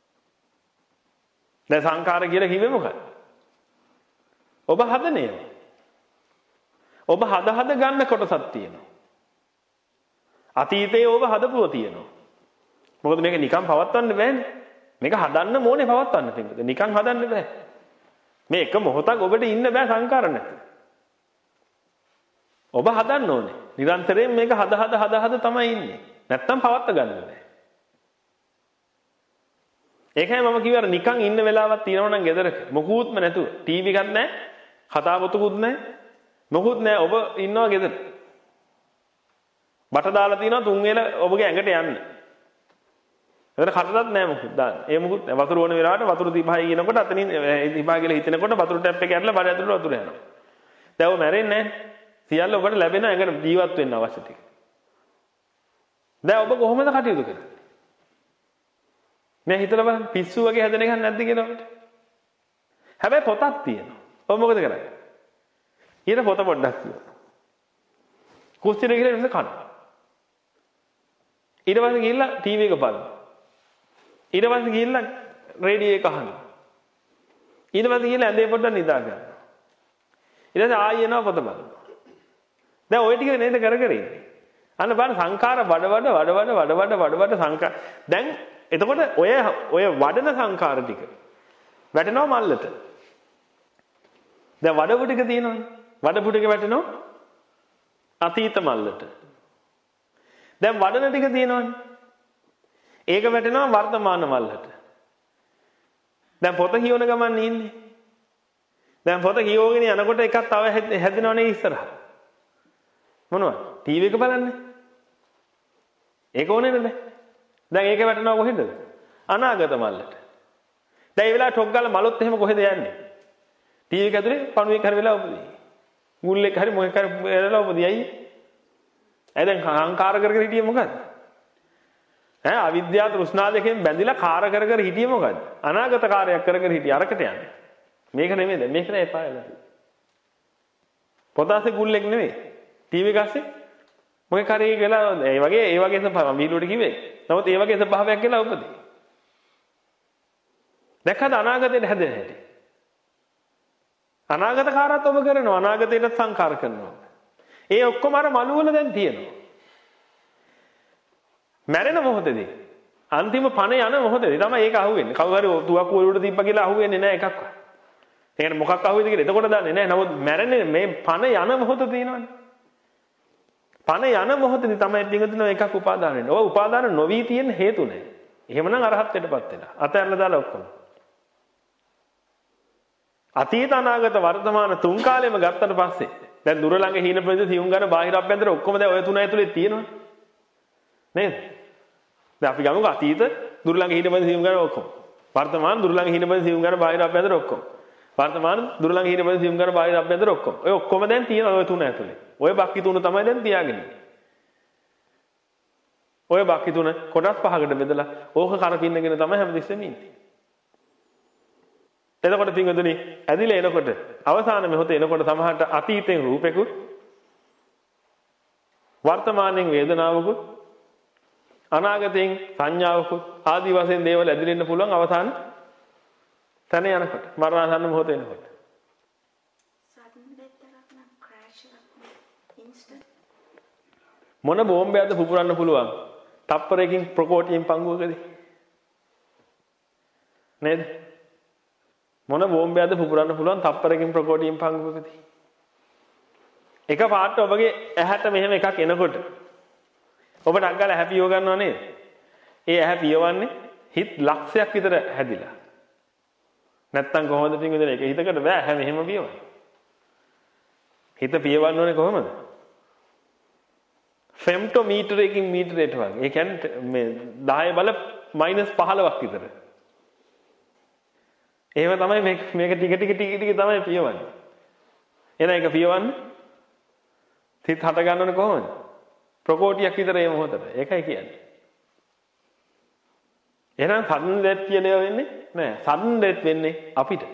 දැන් සංකාර කියලා කිව්වේ මොකක්ද? ඔබ හදන ඒවා. ඔබ හද හද ගන්න කොටසක් තියෙනවා. අතීතයේ ඔබ හදපුව තියෙනවා. මොකද මේක නිකන් පවත්වන්න බෑනේ. මේක හදන්න ඕනේ පවත්වන්න පිටුද. නිකන් හදන්න බෑ. මේ එක මොහොතක් ඔබට ඉන්න බෑ සංකාර නැති. ඔබ හදන්න ඕනේ. නිරන්තරයෙන් මේක හද හද හද හද තමයි ඉන්නේ. නැත්තම් පවත්ව ගන්න බෑ. ඒකයි මම කිව්වේ අර නිකන් ඉන්න වෙලාවක් තියෙනවා නම් ගෙදරක මොකුත්ම නැතුව ටීවී එකක් නැහැ කතා පොතකුත් නැහැ මොකුත් නැහැ ඔබ ඉන්නවා ගෙදර බට දාලා තිනවා තුන් වේල ඔබගේ ඇඟට යන්න. එතන කටටත් නැහැ මොකුත් දාන්න. ඒ මොකුත් වතුර ඕන වෙලාවට වතුර දීපහයි කියනකොට අතනින් දීපහා කියලා හිතනකොට වතුර ටැප් එක ඇරලා බඩ ඇතුළට වතුර යනවා. දැන් ඔබ මැරෙන්නේ නැහැ. සියල්ල ඔබට ලැබෙන ඇඟට ජීවත් වෙන්න අවශ්‍ය ටික. දැන් ඔබ කොහොමද කටයුතු කරන්නේ? මේ හිතලා බලන්න පිස්සු වගේ හැදෙන එකක් නැද්ද කියලා අපිට. හැබැයි පොතක් තියෙනවා. ඔබ මොකද කරන්නේ? ඊට පොත පොඩ්ඩක් කියනවා. කුස්සියට ගිහලා ඉන්න කන. ඊට පස්සේ ගිහිල්ලා ටීවී එක බලනවා. ඊට පස්සේ ගිහිල්ලා රේඩියෝ එක අහනවා. ඊට පස්සේ ගිහිල්ලා ඇඳේ පොඩ්ඩක් නිදා ගන්නවා. ඊට පස්සේ ආයෙ එනවා පොත බලනවා. දැන් ওই ටික නේද කර කර ඉන්නේ. අන්න බලන්න සංඛාර වඩ වඩ වඩ වඩ වඩ වඩ වඩ වඩ සංඛාර දැන් එතකොට ඔය ඔය වඩන සංඛාර ටික වැටෙනවා මල්ලට. දැන් වඩපු ටික තියෙනවනේ. වඩපු ටික වැටෙනවා අතීත මල්ලට. දැන් වඩන ටික තියෙනවනේ. ඒක වැටෙනවා වර්තමාන මල්ලට. දැන් පොත කියවන ගමන් ඉන්නේ. දැන් පොත කියවගෙන යනකොට එකක් තව හැදෙනවනේ ඉස්සරහ. මොනවද? ටීවී එක බලන්නේ. ඒක ඕනේ නේද? දැන් ඒක වැටෙනවා කොහෙද? අනාගත මල්ලට. දැන් ඒ වෙලාවට ටොක් ගාලා මලොත් එහෙම කොහෙද යන්නේ? ටීවී එක ඇතුලේ පණුවෙක් හරි වෙලා උපදී. මුල්ලෙක් හරි මොකක් හරි වෙලා උපදී අයියේ. ඇයි දැන් අහංකාර කර කර හිටියේ මොකද්ද? ඈ අවිද්‍යාව තෘෂ්ණා දෙකෙන් බැඳිලා කාර කර කර හිටියේ මොකද්ද? අනාගත කාර්යයක් කර කර හිටියේ අරකට යන්නේ. මේක නෙමෙයිද? මේක නෑ එපා වෙලා. පොතාසේ ගුල්ලෙක් නෙමෙයි. ටීවී ගස්සේ මොකක් හරි කියලා ඒ වගේ ඒ වගේ ස්වභාවයක් වීලුවට කිව්වේ. නමුත් ඒ වගේ ස්වභාවයක් කියලා උපදී. දැක්කද අනාගතයට හැදෙන හැටි? අනාගත කාර්යات ඔබ කරනවා අනාගතයට සංකාර කරනවා. ඒ ඔක්කොම අර මළු වල දැන් තියෙනවා. මැරෙන මොහොතේදී අන්තිම පණ යන මොහොතේදී තමයි ඒක අහුවෙන්නේ. කවුරු හරි තුවක්කුව වලට තිබ්බ කියලා අහුවෙන්නේ නැහැ එකක්වත්. ඒ කියන්නේ මොකක් අහුවේද කියලා එතකොට දන්නේ නැහැ. නමුත් මැරෙන්නේ මේ පණ යන මොහොත තියෙනවනේ. පණ යන මොහොතේදී තමයි පිටුදින එකක් උපාදාන වෙන්නේ. ඔය උපාදාන නොවි තියෙන හේතු නැහැ. එහෙමනම් අරහත්ත්වයටපත් වෙලා. අතහැරලා දාලා ඔක්කොම. අතීත අනාගත වර්තමාන තුන් කාලෙම ගත්තට පස්සේ දැන් දුර ළඟ හීන ප්‍රදේශ සියුම් ගන්න බාහිර අභ්‍යන්තර ඔක්කොම දැන් ඔය තුන ඇතුලේ තියෙනවනේ නේද? දැන් අපි ගමුකෝ අතීත දුර ළඟ හීන ප්‍රදේශ සියුම් ගන්න ඔක්කොම. වර්තමාන දුර ළඟ හීන ප්‍රදේශ සියුම් ගන්න බාහිර අභ්‍යන්තර ඔක්කොම. වර්තමාන දුර ළඟ හීන ප්‍රදේශ සියුම් ගන්න බාහිර අභ්‍යන්තර ඔක්කොම. ඔය ඔක්කොම දැන් තියෙනවා ඔය තුන ඇතුලේ. ඔය බක්කි තුන තමයි දැන් තියාගෙන ඉන්නේ. ඔය බක්කි තුන කොටස් පහකට බෙදලා ඕක කරපින්නගෙන තමයි හැමදෙස්සෙම ඉන්නේ. එතකොට පින්වතුනි ඇදිලා එනකොට අවසාන මොහොතේ එනකොට සමහරට අතීතයෙන් රූපෙකුත් වර්තමානයෙන් වේදනාවකුත් අනාගතයෙන් සංඥාවකුත් ආදී වශයෙන් දේවල් ඇදිලෙන්න පුළුවන් අවසාන තැන යනකොට මරණාසන්න මොහොතේ එනකොට මොන බෝම්බයක්ද පුපුරන්න පුළුවන් තප්පරයකින් ප්‍රකෝටියෙන් පංගුවකදී නේද? මොන බෝම්බයක්ද පුපුරන්න පුළුවන් තප්පරකින් ප්‍රකෝටියෙන් පංගුවකදී? එක පාට ඔබගේ ඇහැට මෙහෙම එකක් එනකොට ඔබට අග්ගල ඇහැ පියව ගන්නව නේද? ඒ ඇහැ පියවන්නේ හිත ලක්ෂයක් විතර හැදිලා. නැත්තම් කොහොමද පින්විතනේ ඒක හිතකට බෑ ඇහැ මෙහෙම පියවන්න. හිත පියවන්න ඕනේ කොහොමද? ෆෙම්ටෝමීටරයකින් මීටරයට වගේ. ඒ කියන්නේ මේ දහය බල මයිනස් පහළොවක් විතර. එහෙම තමයි මේක මේක ටික ටික ටික ටික තමයි පියවන්නේ. එන එක පියවන්නේ සිත හට ගන්නවනේ කොහොමද? ප්‍රකෝටියක් විතර මේ මොහොතට. ඒකයි කියන්නේ. එහෙනම් සඩන් ඩෙත් කියලා වෙන්නේ නෑ. සඩන් ඩෙත් වෙන්නේ අපිට.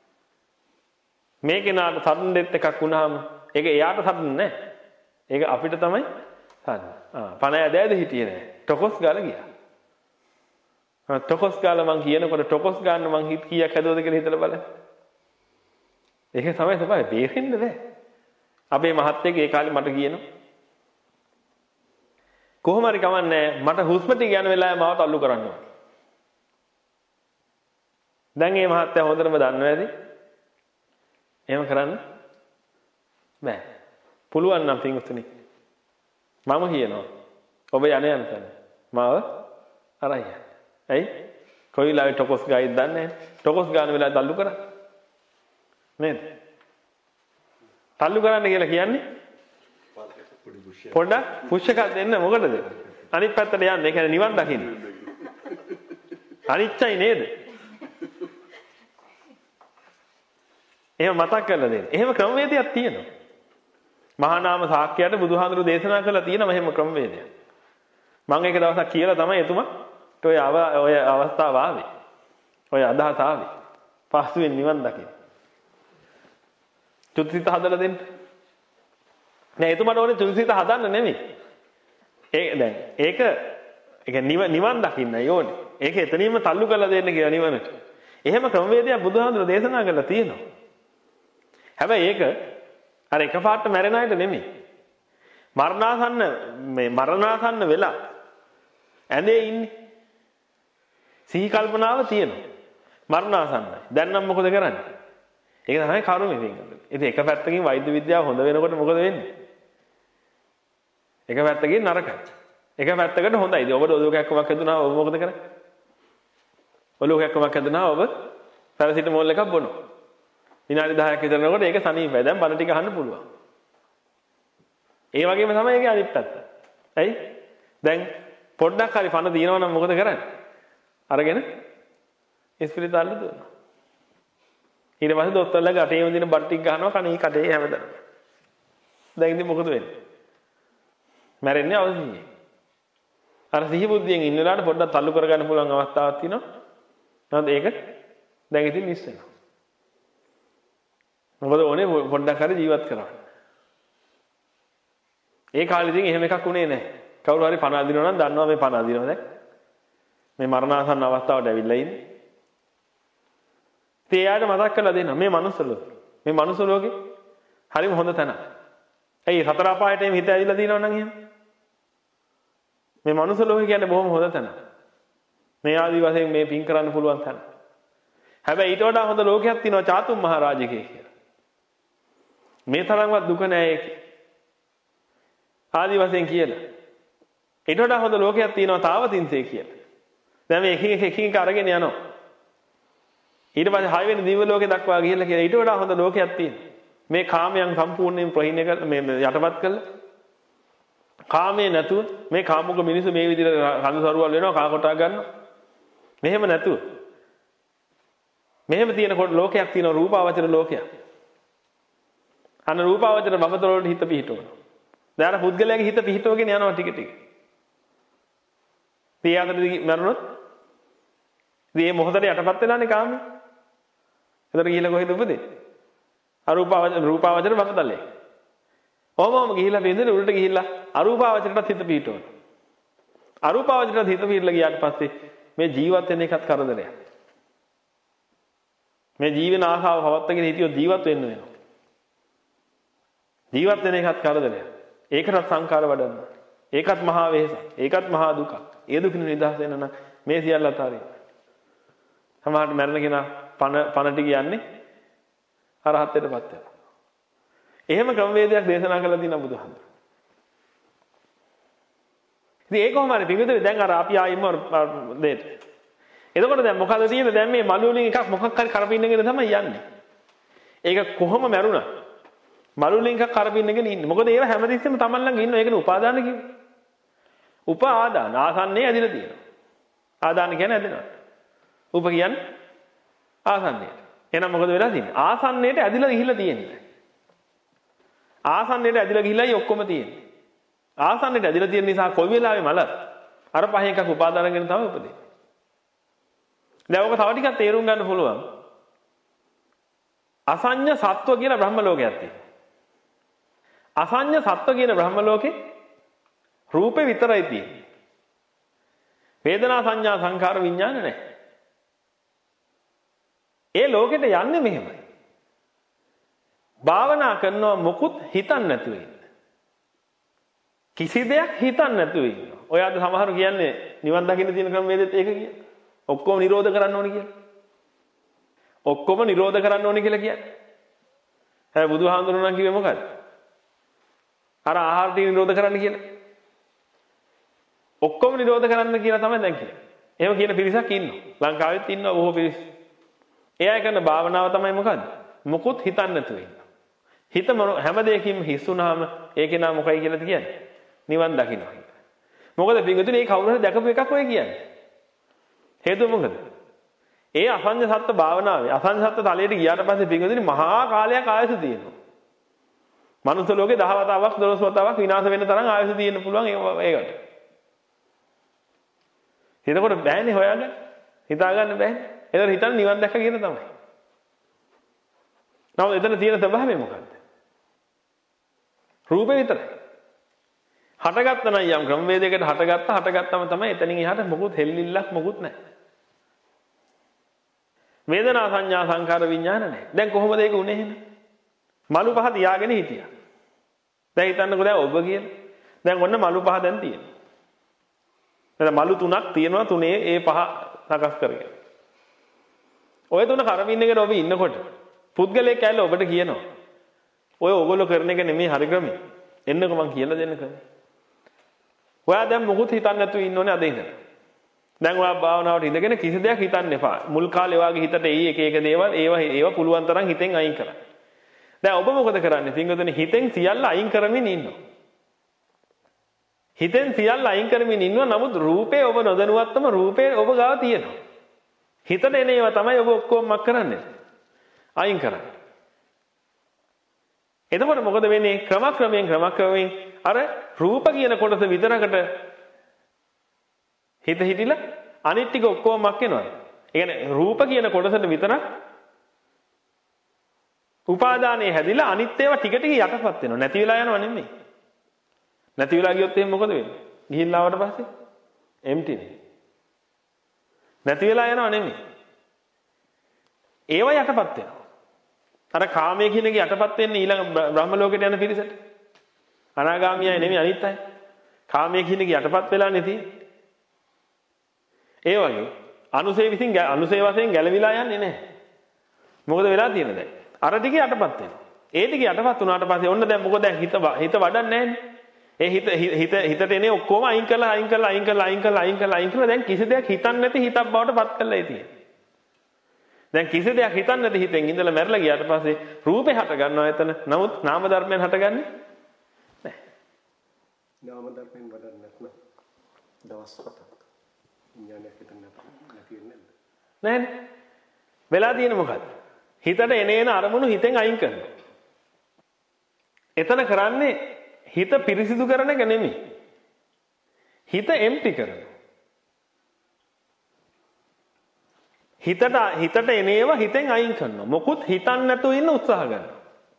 මේ කෙනාට සඩන් ඩෙත් එකක් වුණාම ඒක එයාට සඩන් නෑ. ඒක අපිට තමයි සඩන්. ආ පණ ඇදෑද හිටියේ නෑ. ටොකොස් ගාලා ගියා. ටොකොස් ගාලා මං කියනකොට ටොකොස් ගන්න මං හිත කීයක් හැදුවද කියලා හිතලා බලන්න. ඒක තමයි තමයි බේරෙන්න බෑ. අපේ මහත්තයෙක් ඒ කාලේ මට කියනවා කොහොම හරි කමන්නේ මට හුස්ම ටික යන වෙලාවේ මාව තල්ලු කරන්න ඕන. දැන් මේ මහත්තයා හොඳටම දන්නවා ඇති. එහෙම කරන්න බෑ. පුළුවන් නම් පින්වතුනි මම කියනවා ඔබ යන යන තැන මාව අරයි. ඇයි? කොයිලාවේ ටොකොස් ගායිද දන්නේ නැහැ. ටොකොස් ගාන වෙලාවට තල්ලු කරා. නේද? තල්ලු කරන්න කියලා කියන්නේ පොඩ්ඩක් පුෂ් එකක් දෙන්න මොකටද? අනිත් පැත්තට යන්න. ඒ කියන්නේ නිවන් දකින්න. අනිච්චයි නේද? එහෙම මතක් කරලා දෙන්න. එහෙම ක්‍රමවේදයක් තියෙනවා. මහා නාම සාක්‍යයට බුදුහාඳුරු දේශනා කළා තියෙනවා එහෙම ක්‍රමවේදයක්. මම ඒක දවසක් කියලා තමයි එතුමා ඔය ඔය අවස්ථාව ආවේ. ඔය අදහස ආවේ. පස්වෙන් නිවන් දකින්න. චුතිසිත හදලා දෙන්න. නෑ එතුමාට ඕනේ චුතිසිත හදන්න නෙමෙයි. ඒ දැන් ඒක ඒක නිවන් දකින්නයි ඕනේ. ඒක එතනින්ම තල්ලු කරලා දෙන්න කියලා නිවනට. එහෙම ක්‍රමවේදයක් බුදුහාමුදුරේ දේශනා කරලා තියෙනවා. හැබැයි ඒක අර එකපාරට මැරෙන අයට නෙමෙයි. මරණාසන්න මේ මරණාසන්න වෙලා ඇඳේ ඉන්නේ. සිහි කල්පනාව තියෙනවා. මරණාසන්නයි. දැන් නම් මොකද කරන්නේ? ඒක තමයි කර්මෙ වෙන්නේ. ඉතින් එක පැත්තකින් වෛද්‍ය විද්‍යාව හොඳ වෙනකොට මොකද වෙන්නේ? එක පැත්තකින් නරකයි. එක පැත්තකට හොඳයි. ඉතින් ඔබට ඔලුව කැක්කමක් හැදුනා ඔබ මොකද කරන්නේ? ඔලුව කැක්කමක් හැදුනා ඔබ පැරසිටමෝල් එකක් බොනවා. විනාඩි දහයක් විතර යනකොට ඒක සනීපයි. දැන් බණ ටික අහන්න පුළුවන්. ඒ වගේම තමයි ඒකේ අනිත් පැත්ත. ඇයි? දැන් පොඩ්ඩක් හරි පණ දිනනවා නම් මොකද කරන්නේ? අරගෙන ඉස්පිරිතාලෙට දුවනවා. ඊට පස්සේ දොස්තරලා ගටේම දින බඩ ටික ගන්නවා කණේ කඩේ හැමදාම. දැන් ඉතින් මොකද වෙන්නේ? මැරෙන්නේ අවශ්‍යයි. අර සිහි බුද්ධියෙන් ඉන්න වෙලාවට පොඩ්ඩක් තල්ලු කරගන්න පුළුවන් අවස්ථාවක් තියෙනවා. නේද? ඒක දැන් ඉතින් මිස් වෙනවා. මොකද ඕනේ පොඩ්ඩක් හරි ජීවත් කරන්න. ඒ කාලේ ඉතින් එහෙම එකක් උනේ නැහැ. කවුරු හරි පණ අදිනවා නම් දන්නවා මේ පණ අදිනවා දැන්. මේ මරණාසන්න අවස්ථාවට ඇවිල්ලා ඉන්නේ. ඉතින් එයාට මතක් කරලා දෙන්න මේ මනුස්ස ලෝකේ. මේ මනුස්ස ලෝකේ හරිම හොඳ තැනක්. ඇයි සතර අපායට එමෙ හිත ඇවිල්ලා තියෙනව නම් එහෙම? මේ මනුස්ස ලෝකේ කියන්නේ බොහොම හොඳ තැනක්. මේ ආදි වශයෙන් මේ පින් කරන්න පුළුවන් තැන. හැබැයි ඊට වඩා හොඳ ලෝකයක් තියෙනවා චාතුම් මහරජකේ කියලා. මේ තරම්වත් දුක නැහැ ඒකේ. ආදි වශයෙන් කියලා. ඊට වඩා හොඳ ලෝකයක් තියෙනවා තාවතින්සේ කියලා. දැන් මේ එකින් එක එකින් එක අරගෙන යනවා. ඊට පස්සේ හය වෙනි දිව්‍ය ලෝකේ දක්වා ගිහිල්ලා කියලා ඊට වඩා හොඳ ලෝකයක් තියෙනවා. මේ කාමයන් සම්පූර්ණයෙන් ප්‍රහීන කරලා මේ යටපත් කළා. කාමයේ නැතුව මේ කාමුක මිනිස්සු මේ විදිහට කඳු සරුවල් වෙනවා කා කොටා ගන්නවා. මෙහෙම නැතුව. මෙහෙම තියෙන ලෝකයක් තියෙනවා රූපාවචර ලෝකයක්. අන්න රූපාවචර බඹතල වලට හිත පිහිටවනවා. දැන් අර පුද්ගලයාගේ හිත පිහිටවගෙන යනවා ටික ටික. තියාතරදී මරුණොත් මේ මොහොතේ යටපත් වෙලානේ කාමේ. එතන ගිහිල්ලා කොහෙද උපදින්නේ? අරූපාවචර රූපාවචර බඹතලේ. ඔහොමම ගිහිල්ලා බෙන්දේ උඩට ගිහිල්ලා අරූපාවචරයටත් හිත පිහිටවනවා. අරූපාවචරයටත් හිත පිහිටලා ගියාට පස්සේ මේ ජීවත් වෙන එකත් කරදරයක්. මේ ජීවන ආශාව පවත්තගෙන හිටියොත් ජීවත් වෙන්න වෙනවා. ජීවත් වෙන එකත් කරදරයක්. ඒකටත් සංකාර වඩන්න. ඒකත් මහා වෙහසක්. ඒකත් මහා දුකක්. ඒ දුකින් නිදහස් වෙන්න නම් මේ සියල්ල අතාරින්න. සමහරට මරණ කෙනා පණ පණ ටික යන්නේ අරහත්ත්වයටපත් වෙනවා. එහෙම ක්‍රමවේදයක් දේශනා කළා දිනා බුදුහාමුදුරුවෝ. ඉතින් ඒක කොහොම හරි පිටුදේ දැන් අර අපි ආයෙම දෙයට. එතකොට දැන් මොකද තියෙන්නේ? දැන් මේ මළු වලින් එකක් මොකක් හරි කරපින්නගෙන තමයි යන්නේ. ඒක කොහොම මැරුණා? මළු වලින් එකක් කරපින්නගෙන ඉන්නේ. මොකද ඒව හැමතිස්සෙම Taman ළඟ ඉන්නවා. ඒකනේ උපාදාන කියන්නේ. උපාදාන ආසන්නේ ඇදිලා තියෙනවා. ආදාන කියන්නේ ඇදෙනවා. උප කියන්නේ ආසන්නයට. එහෙනම් මොකද වෙලා තියෙන්නේ? ආසන්නයට ඇදිලා ගිහිල්ලා තියෙන්නේ. ආසන්නයට ඇදිලා ගිහිල්ලායි ඔක්කොම තියෙන්නේ. ආසන්නයට ඇදිලා තියෙන නිසා කොයි වෙලාවෙ මල අර පහෙන් එකක් උපාදානගෙන තමයි උපදින්නේ. දැන් ඔක තව ටිකක් තේරුම් ගන්න පුළුවන්. අසඤ්ඤ සත්ව කියන බ්‍රහ්ම ලෝකයක් තියෙනවා. අසඤ්ඤ සත්ව කියන බ්‍රහ්ම ලෝකේ රූපේ විතරයි තියෙන්නේ. වේදනා සංඥා සංඛාර විඥාන නැහැ. ඒ ලෝකෙට යන්නේ මෙහෙමයි. භාවනා කරනවා මොකුත් හිතන්නේ නැතුව ඉන්න. කිසි දෙයක් හිතන්නේ නැතුව ඉන්න. ඔය අද සමහරු කියන්නේ නිවන් දකින්න තියෙන ක්‍රම වේදෙත් ඒක කියන්නේ. ඔක්කොම නිරෝධ කරන්න ඕනේ කියලා. ඔක්කොම නිරෝධ කරන්න ඕනේ කියලා කියන්නේ. හැබැයි බුදුහාමුදුරුවෝ නම් කිව්වේ මොකද්ද? අර ආහාර ටික නිරෝධ කරන්න කියලා. ඔක්කොම නිරෝධ කරන්න කියලා තමයි දැන් කියන්නේ. එහෙම කියන පිරිසක් ඉන්නවා. ලංකාවෙත් ඉන්නවා බොහෝ පිරිස්. එයා කරන භාවනාව තමයි මොකද්ද? මොකුත් හිතන්නේ නැතුව ඉන්න. හිත හැම දෙයකින්ම හිස් වුණාම ඒකේ නම මොකයි කියලාද කියන්නේ? නිවන් දකින්නවා. මොකද පිටුතුනේ මේ කවුරු හරි දැකපු එකක් ඔය කියන්නේ. හේතුව මොකද? ඒ අසඤ්ඤ සත්ත්ව භාවනාවේ අසඤ්ඤ සත්ත්ව තලයට ගියාට පස්සේ පිටුතුනේ මහා කාලයක් ආයස තියෙනවා. මනුස්ස ලෝකේ දහ වතාවක් දොළොස් වතාවක් විනාශ වෙන්න තරම් ආයස තියෙන්න පුළුවන් ඒකට. එතකොට බෑනේ හොයාගන්න. හිතා ගන්න බෑනේ. එතන හිතන්නේ නිවන් දැක්ක කියන තමයි. නමුත් එතන තියෙන ස්වභාවය මොකක්ද? රූපේ විතරයි. හටගත්ත නම් යම් ක්‍රමවේදයකට හටගත්ත හටගත්තම තමයි එතනින් එහාට මොකුත් හෙල්ලිල්ලක් මොකුත් නැහැ. වේදනා සංඥා සංකාර විඥාන නැහැ. දැන් කොහොමද ඒක උනේ එහෙම? මලු පහ තියාගෙන හිටියා. දැන් හිතන්නකෝ දැන් ඔබ කියන. දැන් ඔන්න මලු පහ දැන් තියෙනවා. දැන් මලු තුනක් තියෙනවා තුනේ ඒ පහ සකස් කරගෙන. ඔය තුන කරපින්නගෙන ඔබ ඉන්නකොට පුද්ගලයෙක් ඇවිල්ලා ඔබට කියනවා. ඔය ඕගොල්ලෝ කරන එක නෙමෙයි හරි ක්‍රමය. එන්නකෝ මං කියලා දෙන්න ක්‍රමය. ඔයා දැන් මොකුත් හිතන්නේ නැතුව ඉන්න ඕනේ අද ඉඳලා. දැන් ඔයා භාවනාවට ඉඳගෙන කිසි දෙයක් හිතන්න එපා. මුල් කාලේ ඔයාගේ හිතට එයි එක එක දේවල් ඒවා ඒවා පුළුවන් තරම් හිතෙන් අයින් කරන්න. දැන් ඔබ මොකද කරන්නේ? පින්වතුනි හිතෙන් සියල්ල අයින් කරමින් ඉන්නවා. හිතෙන් සියල්ල අයින් කරමින් ඉන්නවා. නමුත් රූපේ ඔබ නොදැනුවත්වම රූපේ ඔබ ගාව තියෙනවා. හිතට එන ඒවා තමයි ඔබ ඔක්කොම මක් කරන්නේ. අයින් කරන්නේ. එතකොට මොකද වෙන්නේ? ක්‍රමක්‍රමයෙන් ක්‍රමක්‍රමයෙන් අර රූප කියන කොටස විතරකට හිත හිටිලා අනිත් ටික ඔක්කොම මක් වෙනවා. ඒ කියන්නේ රූප කියන කොටසට විතරක් උපාදානයේ හැදිලා අනිත් ඒවා ටික ටික යටපත් වෙනවා. නැති වෙලා යනව නෙමෙයි. නැති වෙලා ගියොත් එහෙනම් මොකද වෙන්නේ? ගිහිල්ලා ආවට පස්සේ එම්ටි නේ. නැති වෙලා යනව නෙමෙයි. ඒවා යටපත් වෙනවා. අර කාමයේ කියන එක යටපත් වෙන්නේ ඊළඟ බ්‍රහ්ම ලෝකයට යන පිරිසට. අනාගාමියයි නෙමෙයි අනිත් අය. කාමයේ කියන එක යටපත් වෙලා නැති. ඒ වගේ අනුසේ විසින් අනුසේ වශයෙන් ගැලවිලා යන්නේ නැහැ. මොකද වෙලා තියෙන්නේ දැන්? අර ටික යටපත් වෙනවා. ඒ ටික යටපත් වුණාට පස්සේ ඔන්න දැන් මොකද දැන් හිත හිත වඩන්නේ නැහැනේ. ඒ හිත හිත හිතට එනේ ඔක්කොම අයින් කරලා අයින් කරලා අයින් කරලා අයින් කරලා අයින් කරලා අයින් කරලා දැන් කිසි දෙයක් හිතන්නේ නැති හිතක් බවට පත් කරලා ඉතියි. දැන් කිසි දෙයක් හිතන්නේ නැති හිතෙන් ඉඳලා මැරලා ගියාට පස්සේ රූපේ හට ගන්නවා එතන. නමුත් නාම ධර්මයන් හටගන්නේ නැහැ. නාම ධර්මෙන් වඩන්නේ නැත්නම් දවස් හතක් විඥානයක් හිතන්න නැති වෙන්නේ නැද්ද? නැහැනේ. වෙලා තියෙන්නේ මොකද්ද? හිතට එන එන අරමුණු හිතෙන් අයින් කරනවා. එතන කරන්නේ හිත පිරිසිදු කරන එක නෙමෙයි. හිත එම්ටි කරනවා. හිතට හිතට එන ඒවා හිතෙන් අයින් කරනවා. මොකුත් හිතන්න නැතුව ඉන්න උත්සාහ කරනවා.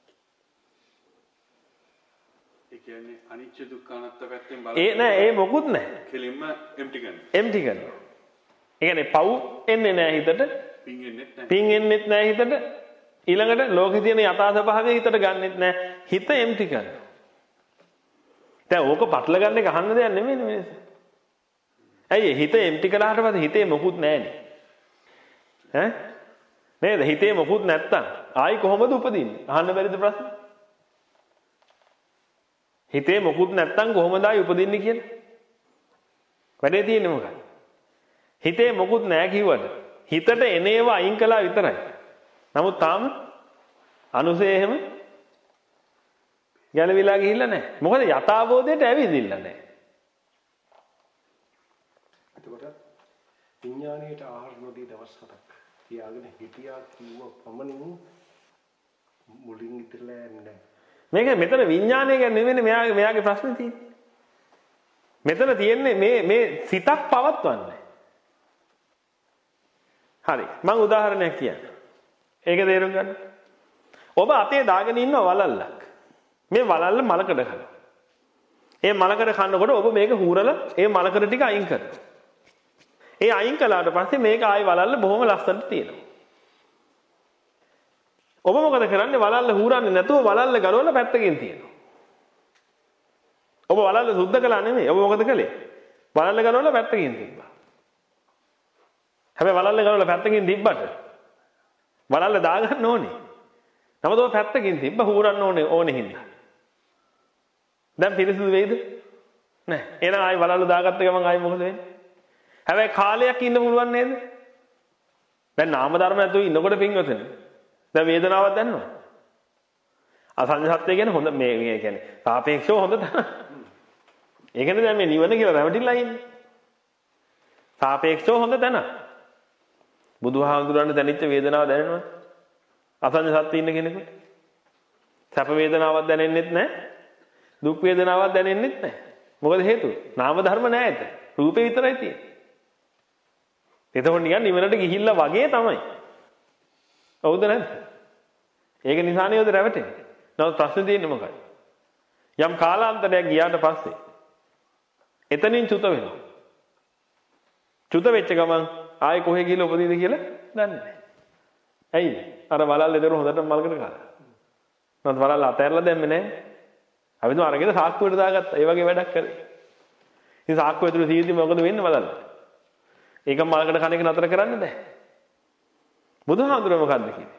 ඒ කියන්නේ අනිච්ච දුක්ඛ අනාත්ම පැත්තෙන් බලන්න. ඒ නෑ ඒ මොකුත් නෑ. කෙලින්ම එම්ටි කරනවා. එම්ටි කරනවා. ඒ කියන්නේ පව් එන්නේ නෑ හිතට. පිං එන්නෙත් නැහැ. පිං එන්නෙත් නෑ හිතට. ඊළඟට ලෝකේ තියෙන යථා ස්වභාවය හිතට ගන්නෙත් නෑ. හිත එම්ටි කරනවා. දැන් ඕක පටල ගන්න එක අහන්න දෙයක් නෙමෙයි නේද? ඇයි හිත එම්ටි කළාට පස්සේ හිතේ මොකුත් නෑනේ. ඈ නේද? හිතේ මොකුත් නැත්තම් ආයි කොහොමද උපදින්නේ? අහන්න බැරිද ප්‍රශ්න? හිතේ මොකුත් නැත්තම් කොහොමද ආයි උපදින්නේ කියලා? වැඩේ තියෙන්නේ මොකක්ද? හිතේ මොකුත් නැහැ කිව්වට හිතට එන ඒවා අයින් කළා විතරයි. නමුත් තාම අනුසේ එහෙම ගැලවිලා ගිහිල්ලා නැහැ. මොකද යථාබෝධයට ඇවිදින්න නැහැ. එතකොට විඥාණයට ආහාර නොදී දවස් හතක් තියාගෙන හිටියා කිව්ව පමණින් මුලින් ඉතිරලා යන්නේ. මේක මෙතන විඥානය ගැන නෙවෙයි මෙයාගේ මෙයාගේ ප්‍රශ්නේ තියෙන්නේ. මෙතන තියෙන්නේ මේ මේ සිතක් පවත්වන්නේ. හරි. මම උදාහරණයක් කියන්නම්. ඒක තේරුම් ගන්න. ඔබ අතේ දාගෙන ඉන්න වලල්ලක්. මේ වලල්ල මලකඩ කරනවා. ඒ මලකඩ කනකොට ඔබ මේක හූරලා ඒ මලකඩ ටික අයින් කරනවා. ඒ අයින් කළාට පස්සේ මේක ආයි වලල්ල බොහොම ලස්සනට තියෙනවා. ඔබ මොකද කරන්නේ? වලල්ල හූරන්නේ නැතුව වලල්ල ගලවලා පැත්තකින් තියනවා. ඔබ වලල්ල සුද්ධ කළා නෙමෙයි. ඔබ මොකද කළේ? වලල්ල ගලවලා පැත්තකින් තිබ්බා. හැබැයි වලල්ල ගලවලා පැත්තකින් තිබ්බට වලල්ල දාගන්න ඕනේ. නමුත් ඔබ පැත්තකින් තිබ්බ හූරන්න ඕනේ ඕනේ හින්දා. දැන් පිරිසිදු වෙයිද? නැහැ. එහෙනම් ආයි වලල්ල දාගත්ත ගමන් ආයි මොකද වෙන්නේ? හැබැයි කාලයක් ඉන්න පුළුවන් නේද? දැන් නාම ධර්ම ඇතුළේ ඉන්නකොට පින්වතුනි. දැන් වේදනාවක් දැනනවා. අසංජ සත්‍ය කියන්නේ හොඳ මේ මේ කියන්නේ සාපේක්ෂව හොඳ තමයි. ඒ කියන්නේ දැන් මේ නිවන කියලා රැවටිලා ඉන්නේ. සාපේක්ෂව හොඳ තැන. බුදුහාමුදුරන්ට දැනෙච්ච වේදනාව දැනෙනවද? අසංජ සත්‍ය ඉන්න කෙනෙකුට. සැප වේදනාවක් දැනෙන්නෙත් නැහැ. දුක් වේදනාවක් දැනෙන්නෙත් නැහැ. මොකද හේතුව? නාම ධර්ම නැහැ එතන. රූපේ විතරයි තියෙන්නේ. එතකොට නිකන් නිවනට ගිහිල්ලා වගේ තමයි. හවුද නැද්ද? ඒක නිසා නේද රැවටෙන්නේ. නමුත් ප්‍රශ්නේ තියෙන්නේ මොකක්ද? යම් කාලාන්තරයක් ගියාට පස්සේ එතනින් චුත වෙනවා. චුත වෙච්ච ගමන් ආයෙ කොහෙ ගිහලා උපදීද කියලා දන්නේ නැහැ. ඇයි? අර වලල්ල දර හොඳට මල්කට කාලා. නමුත් වලල්ල අතහැරලා දැම්මේ නැහැ. අපි දුර අරගෙන සාක්කුවට දාගත්තා. ඒ වගේ වැඩක් කරේ. ඉතින් සාක්කුව ඇතුලේ සීදී මොකද වෙන්නේ වලල්ල? ඒක මල්කට කන එක නතර කරන්න බෑ. බුදුහාමුදුරුවෝ මොකද්ද කිව්වේ?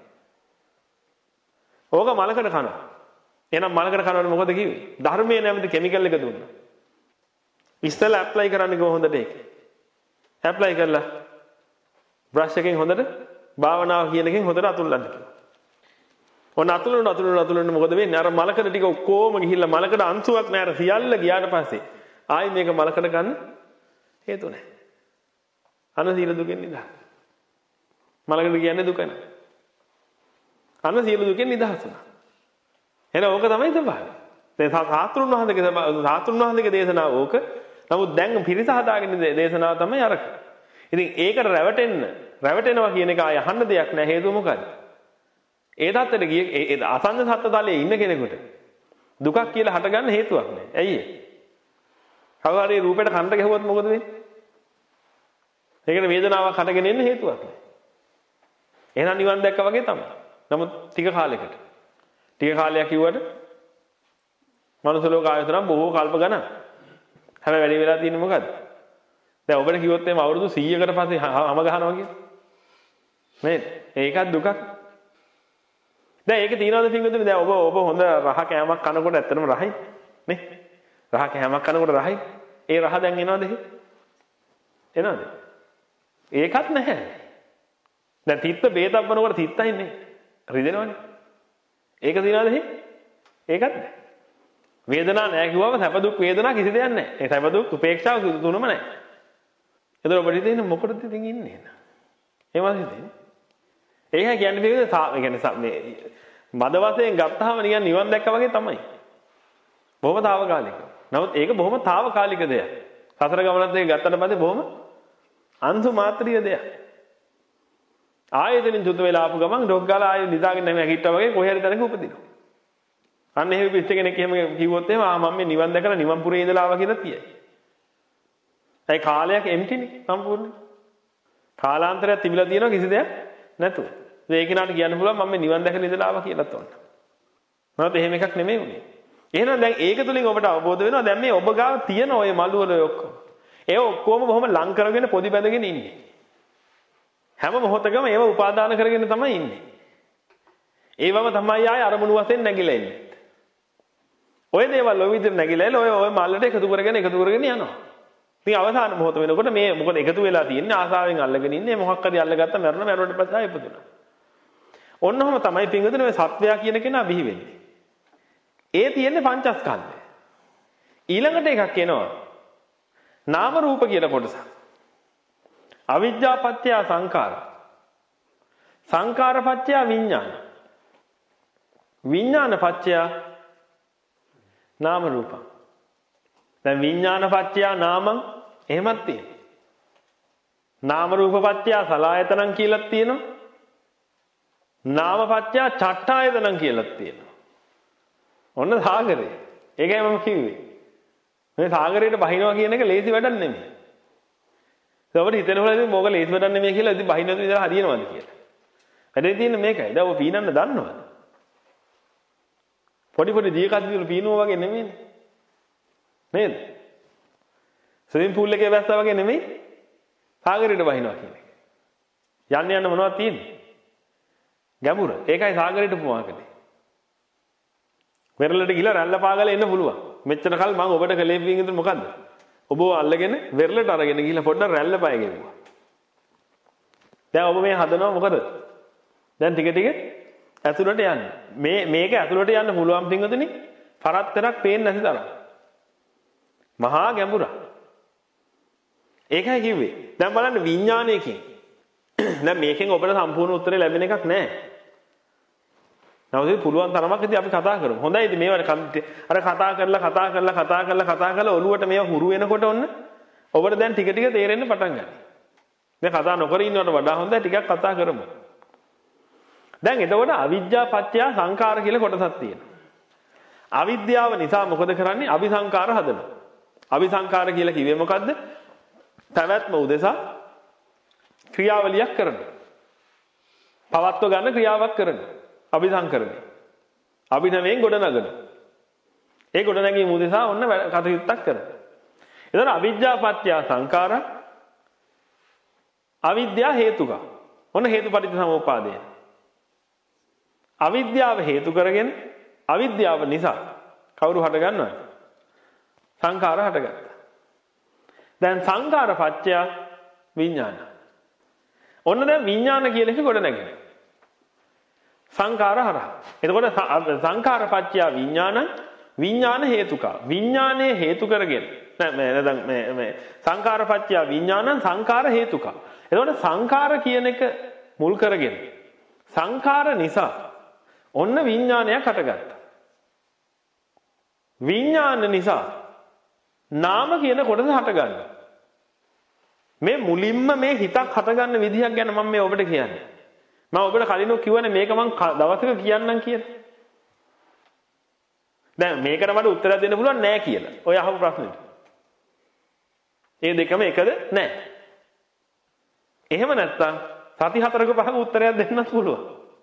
ඕක මලකට කනවා. එහෙනම් මලකට කනවනේ මොකද කිව්වේ? ධර්මයේ නැමැති කිමිකල් එක දුන්නා. ඉස්සෙල්ලා ඇප්ලයි කරන්නේ කොහොමද ඒක? ඇප්ලයි කරලා බ්‍රෂ් එකෙන් හොඳට භාවනාව කියන එකෙන් හොඳට අතුල්ලන්න කියලා. ඔන්න අතුලන අතුලන අතුලන මොකද වෙන්නේ? අර මලකඩ ටික ඔක්කොම ගිහිල්ලා මලකඩ අංශුවක් නෑ. අර සියල්ල ගියාට පස්සේ ආයි මේක මලකඩ ගන්න හේතු නෑ. අන සීල දුකෙන් නිදහස්. මලකඩ කියන්නේ දුක නෑ. අන සීල දුකෙන් නිදහස් වුණා. එහෙනම් ඕක තමයි ස්වභාවය. දැන් සාතුරුන් වහන්සේගේ සාතුරුන් වහන්සේගේ දේශනාව ඕක. නමුත් දැන් පිරිස හදාගෙන දේශනාව තමයි අරක. ඉතින් ඒකට රැවටෙන්න රැවටෙනවා කියන එක ආය අහන්න දෙයක් නෑ. හේතුව මොකද්ද? ඒ தත්තට ගිය ඒ අසංජ සත්ත්ව තලයේ ඉන්න කෙනෙකුට දුකක් කියලා හටගන්න හේතුවක් නෑ. ඇයි ඒ? කවදාරි රූපෙට කන්ට ගැහුවොත් මොකද වෙන්නේ? ඒකට වේදනාවක් හටගෙන එන්න හේතුවක් නෑ. එහෙනම් නිවන් දැක්කා වගේ තමයි. නමුත් ටික කාලයකට. ටික කාලයක් කිව්වට මනුස්ස ලෝක ආයතන බොහෝ කල්ප ගණන්. හැබැයි වැඩි වෙලා තියෙන්නේ මොකද්ද? දැන් ඔබට කිව්වොත් එimhe අවුරුදු සීයකට පස්සේ හැම ගහනවා කියලා. නේද? ඒකත් දුකක්. දැන් ඒක තියනවාද පින්වතුනි? දැන් ඔබ ඔබ හොඳ රහ කෑමක් කනකොට ඇත්තටම රහයි නේ? රහ කෑමක් කනකොට රහයි. ඒ රහ දැන් එනවද එහෙ? එනවද? ඒකත් නැහැ. දැන් තිත්ත බේතක් බනකොට තිත්තයි නේ. රිදෙනවනේ. ඒක තියනවාද එහෙ? ඒකත් නැහැ. වේදනාවක් නැහැ කිව්වම සැප දුක් වේදනා කිසි දෙයක් නැහැ. ඒ සැප දුක් උපේක්ෂාව තුනම නැහැ. එතකොට ඔබට හිතෙන්නේ මොකටද ඉතින් ඉන්නේ නේද? එහෙමද හිතෙන්නේ? ඒකයි කියන්නේ පිළිවෙල ඒ කියන්නේ මේ මද වශයෙන් ගත්තාම නිකන් නිවන් දැක්කා වගේ තමයි. බොහොම తాවකාලික. නමුත් ඒක බොහොම తాවකාලික දෙයක්. සතර ගමනත් ඒක ගත්තට පස්සේ බොහොම අන්තු මාත්‍රිය දෙයක්. ආයෙදින් චුත වෙලා ආපු ගමන් ඩොග් ගාලා ආයෙ නිදාගෙන නැගිට්ටා වගේ කොහේ හරි තැනක උපදිනවා. අන්න එහෙම පිට කෙනෙක් එහෙම කිව්වොත් එහෙම ආ මම මේ නිවන් දැකලා නිවන් පුරේ ඉඳලා ආවා කියලා කියයි. ඒ කාලයක් එම්ටිනේ සම්පූර්ණ. කාලාන්තරයක් තිබිලා තියෙනවා කිසි දෙයක් නැතුව. ඒ කෙනාට කියන්න පුළුවන් මම මේ නිවන් දැකලා ඉඳලා ආවා කියලාත් ඕන. මමත් එහෙම එකක් නෙමෙයි උනේ. එහෙනම් දැන් ඒක තුලින් ඔබට අවබෝධ වෙනවා දැන් මේ ඔබ ගාව තියෙන ඔය මළු වල ඔක්කොම. ඒ ඔක්කොම බොහොම ලං කරගෙන පොඩි බැඳගෙන ඉන්නේ. හැම මොහොතකම ඒව උපාදාන කරගෙන තමයි ඉන්නේ. ඒවම තමයි ආයේ අරමුණු වශයෙන් නැగిලා ඉන්නේ. ඔය දේවල් ඔය විදිහට නැగిලා ඔය ඔය මල්ලට එකතු කරගෙන එකතු කරගෙන යනවා. ඉතින් අවසාන මොහොත වෙනකොට මේ මොකද එකතු වෙලා තියෙන්නේ ආසාවෙන් අල්ලගෙන ඉන්නේ මොකක් හරි අල්ලගත්ත මරණ මරණයට පස්සේ ආයෙ ඉපදුණා. ඔන්නෝම තමයි පින්වතුනි ඔය සත්වයා කියන කෙනා බිහි වෙන්නේ. ඒ තියෙන්නේ පංචස්කන්ධය. ඊළඟට එකක් එනවා. නාම රූප කියලා කොටසක්. අවිජ්ජා පත්‍ය සංඛාර. සංඛාර පත්‍ය විඥාන. විඥාන පත්‍ය නාම රූප. දැන් විඥාන පත්‍ය නාමං එහෙමත් තියෙනවා. නාම රූප පත්‍ය සලආයතනං කියලා තියෙනවා. නාම පත්‍ය චට්ඨායතනං කියලා තියෙනවා. ඔන්න සාගරේ. ඒකයි මම කිව්වේ. මේ සාගරේට බහිනවා කියන එක ලේසි වැඩක් නෙමෙයි. ඒක අපිට හිතෙනවා ඉතින් මොකද ලේසි වැඩක් නෙමෙයි කියලා ඉතින් බහිනවද ඉඳලා හරියනවද කියලා. වැඩේ තියෙන්නේ මේකයි. දැන් ඔය පීනන්න දන්නවද? පොඩි පොඩි දී කද්දි වල පීනුවා වගේ නෙමෙයිනේ. නේද? ස්විමින් pool එකේ වැස්සා වගේ නෙමෙයි. සාගරේට බහිනවා කියන එක. යන්න යන්න මොනවද තියෙන්නේ? ගැඹුර. ඒකයි සාගරේට පුමාකනේ. වෙරළට ගිහලා රැල්ල පාගලා එන්න පුළුවන්. මෙච්චර කල් මම ඔබට කලේ පිටින් මොකද්ද? ඔබව අල්ලගෙන වෙරළට අරගෙන ගිහලා පොඩ්ඩක් රැල්ල පාය ගෙවුවා. දැන් ඔබ මේ හදනවා මොකද? දැන් ටික ටික ඇතුළට යන්න. මේ මේක ඇතුළට යන්න පුළුවන් පින්වතුනි. පරත්තරක් පේන්නේ නැති තරම්. මහා ගැඹුරක්. ඒකයි කිව්වේ. දැන් බලන්න විඥානයකින්. දැන් මේකෙන් ඔබට සම්පූර්ණ උත්තරේ ලැබෙන එකක් නැහැ. නැවතී පුළුවන් තරමක් ඉතින් අපි කතා කරමු. හොඳයි ඉතින් මේවට අර කතා කරලා කතා කරලා කතා කරලා කතා කරලා ඔළුවට මේවා හුරු වෙනකොට ඔන්න ඔබට දැන් ටික ටික තේරෙන්න පටන් ගන්නවා. දැන් කතා නොකර ඉන්නවට වඩා හොඳයි ටිකක් කතා කරමු. දැන් එතකොට අවිජ්ජා පත්‍ය සංඛාර කියලා කොටසක් තියෙනවා. අවිද්‍යාව නිසා මොකද කරන්නේ? අபிසංකාර හදනවා. අபிසංකාර කියලා කිව්වේ මොකද්ද? පැවැත්ම උදෙසා ක්‍රියාවලියක් කරනවා. පවත්ව ගන්න ක්‍රියාවක් කරනවා. අபிසංකරණය. අභිනවයෙන් ගොඩ නගන. ඒ ගොඩ නැගීම උදෙසා ඔන්න කටයුත්තක් කරනවා. එතන අවිජ්ජා පත්‍ය සංඛාර අවිද්‍යා හේතුක. ඔන්න හේතුපටිච්ච සමුප්පාදය. අවිද්‍යාව හේතු කරගෙන අවිද්‍යාව නිසා කවුරු හට ගන්නවද? සංඛාර හටගත්තා. දැන් සංඛාර පත්‍ය විඥාන. ඔන්න දැන් විඥාන කියන එක ගොඩ නැගෙනවා. සංඛාර හරහා. එතකොට සංඛාර පත්‍ය විඥාන විඥාන හේතුක. විඥානයේ හේතු කරගෙන නෑ මේ මේ මේ සංඛාර පත්‍ය විඥාන සංඛාර හේතුක. එතකොට සංඛාර කියන එක මුල් කරගෙන සංඛාර නිසා ඔන්න විඥානයක් හටගත්තා. විඥාන නිසා නාම කියන කොටස හටගන්නවා. මේ මුලින්ම මේ හිතක් හටගන්න විදිහක් ගැන මම මේ ඔබට කියන්නේ. මම ඔබට කලිනුත් කිව්වනේ මේක මම දවසක කියන්නම් කියලා. දැන් මේකට මට උත්තරයක් දෙන්න පුළුවන් නෑ කියලා. ඔය අහපු ප්‍රශ්නෙට. ඒ දෙකම එකද නෑ. එහෙම නැත්තම් සති හතරක පහක උත්තරයක් දෙන්නත් පුළුවන්.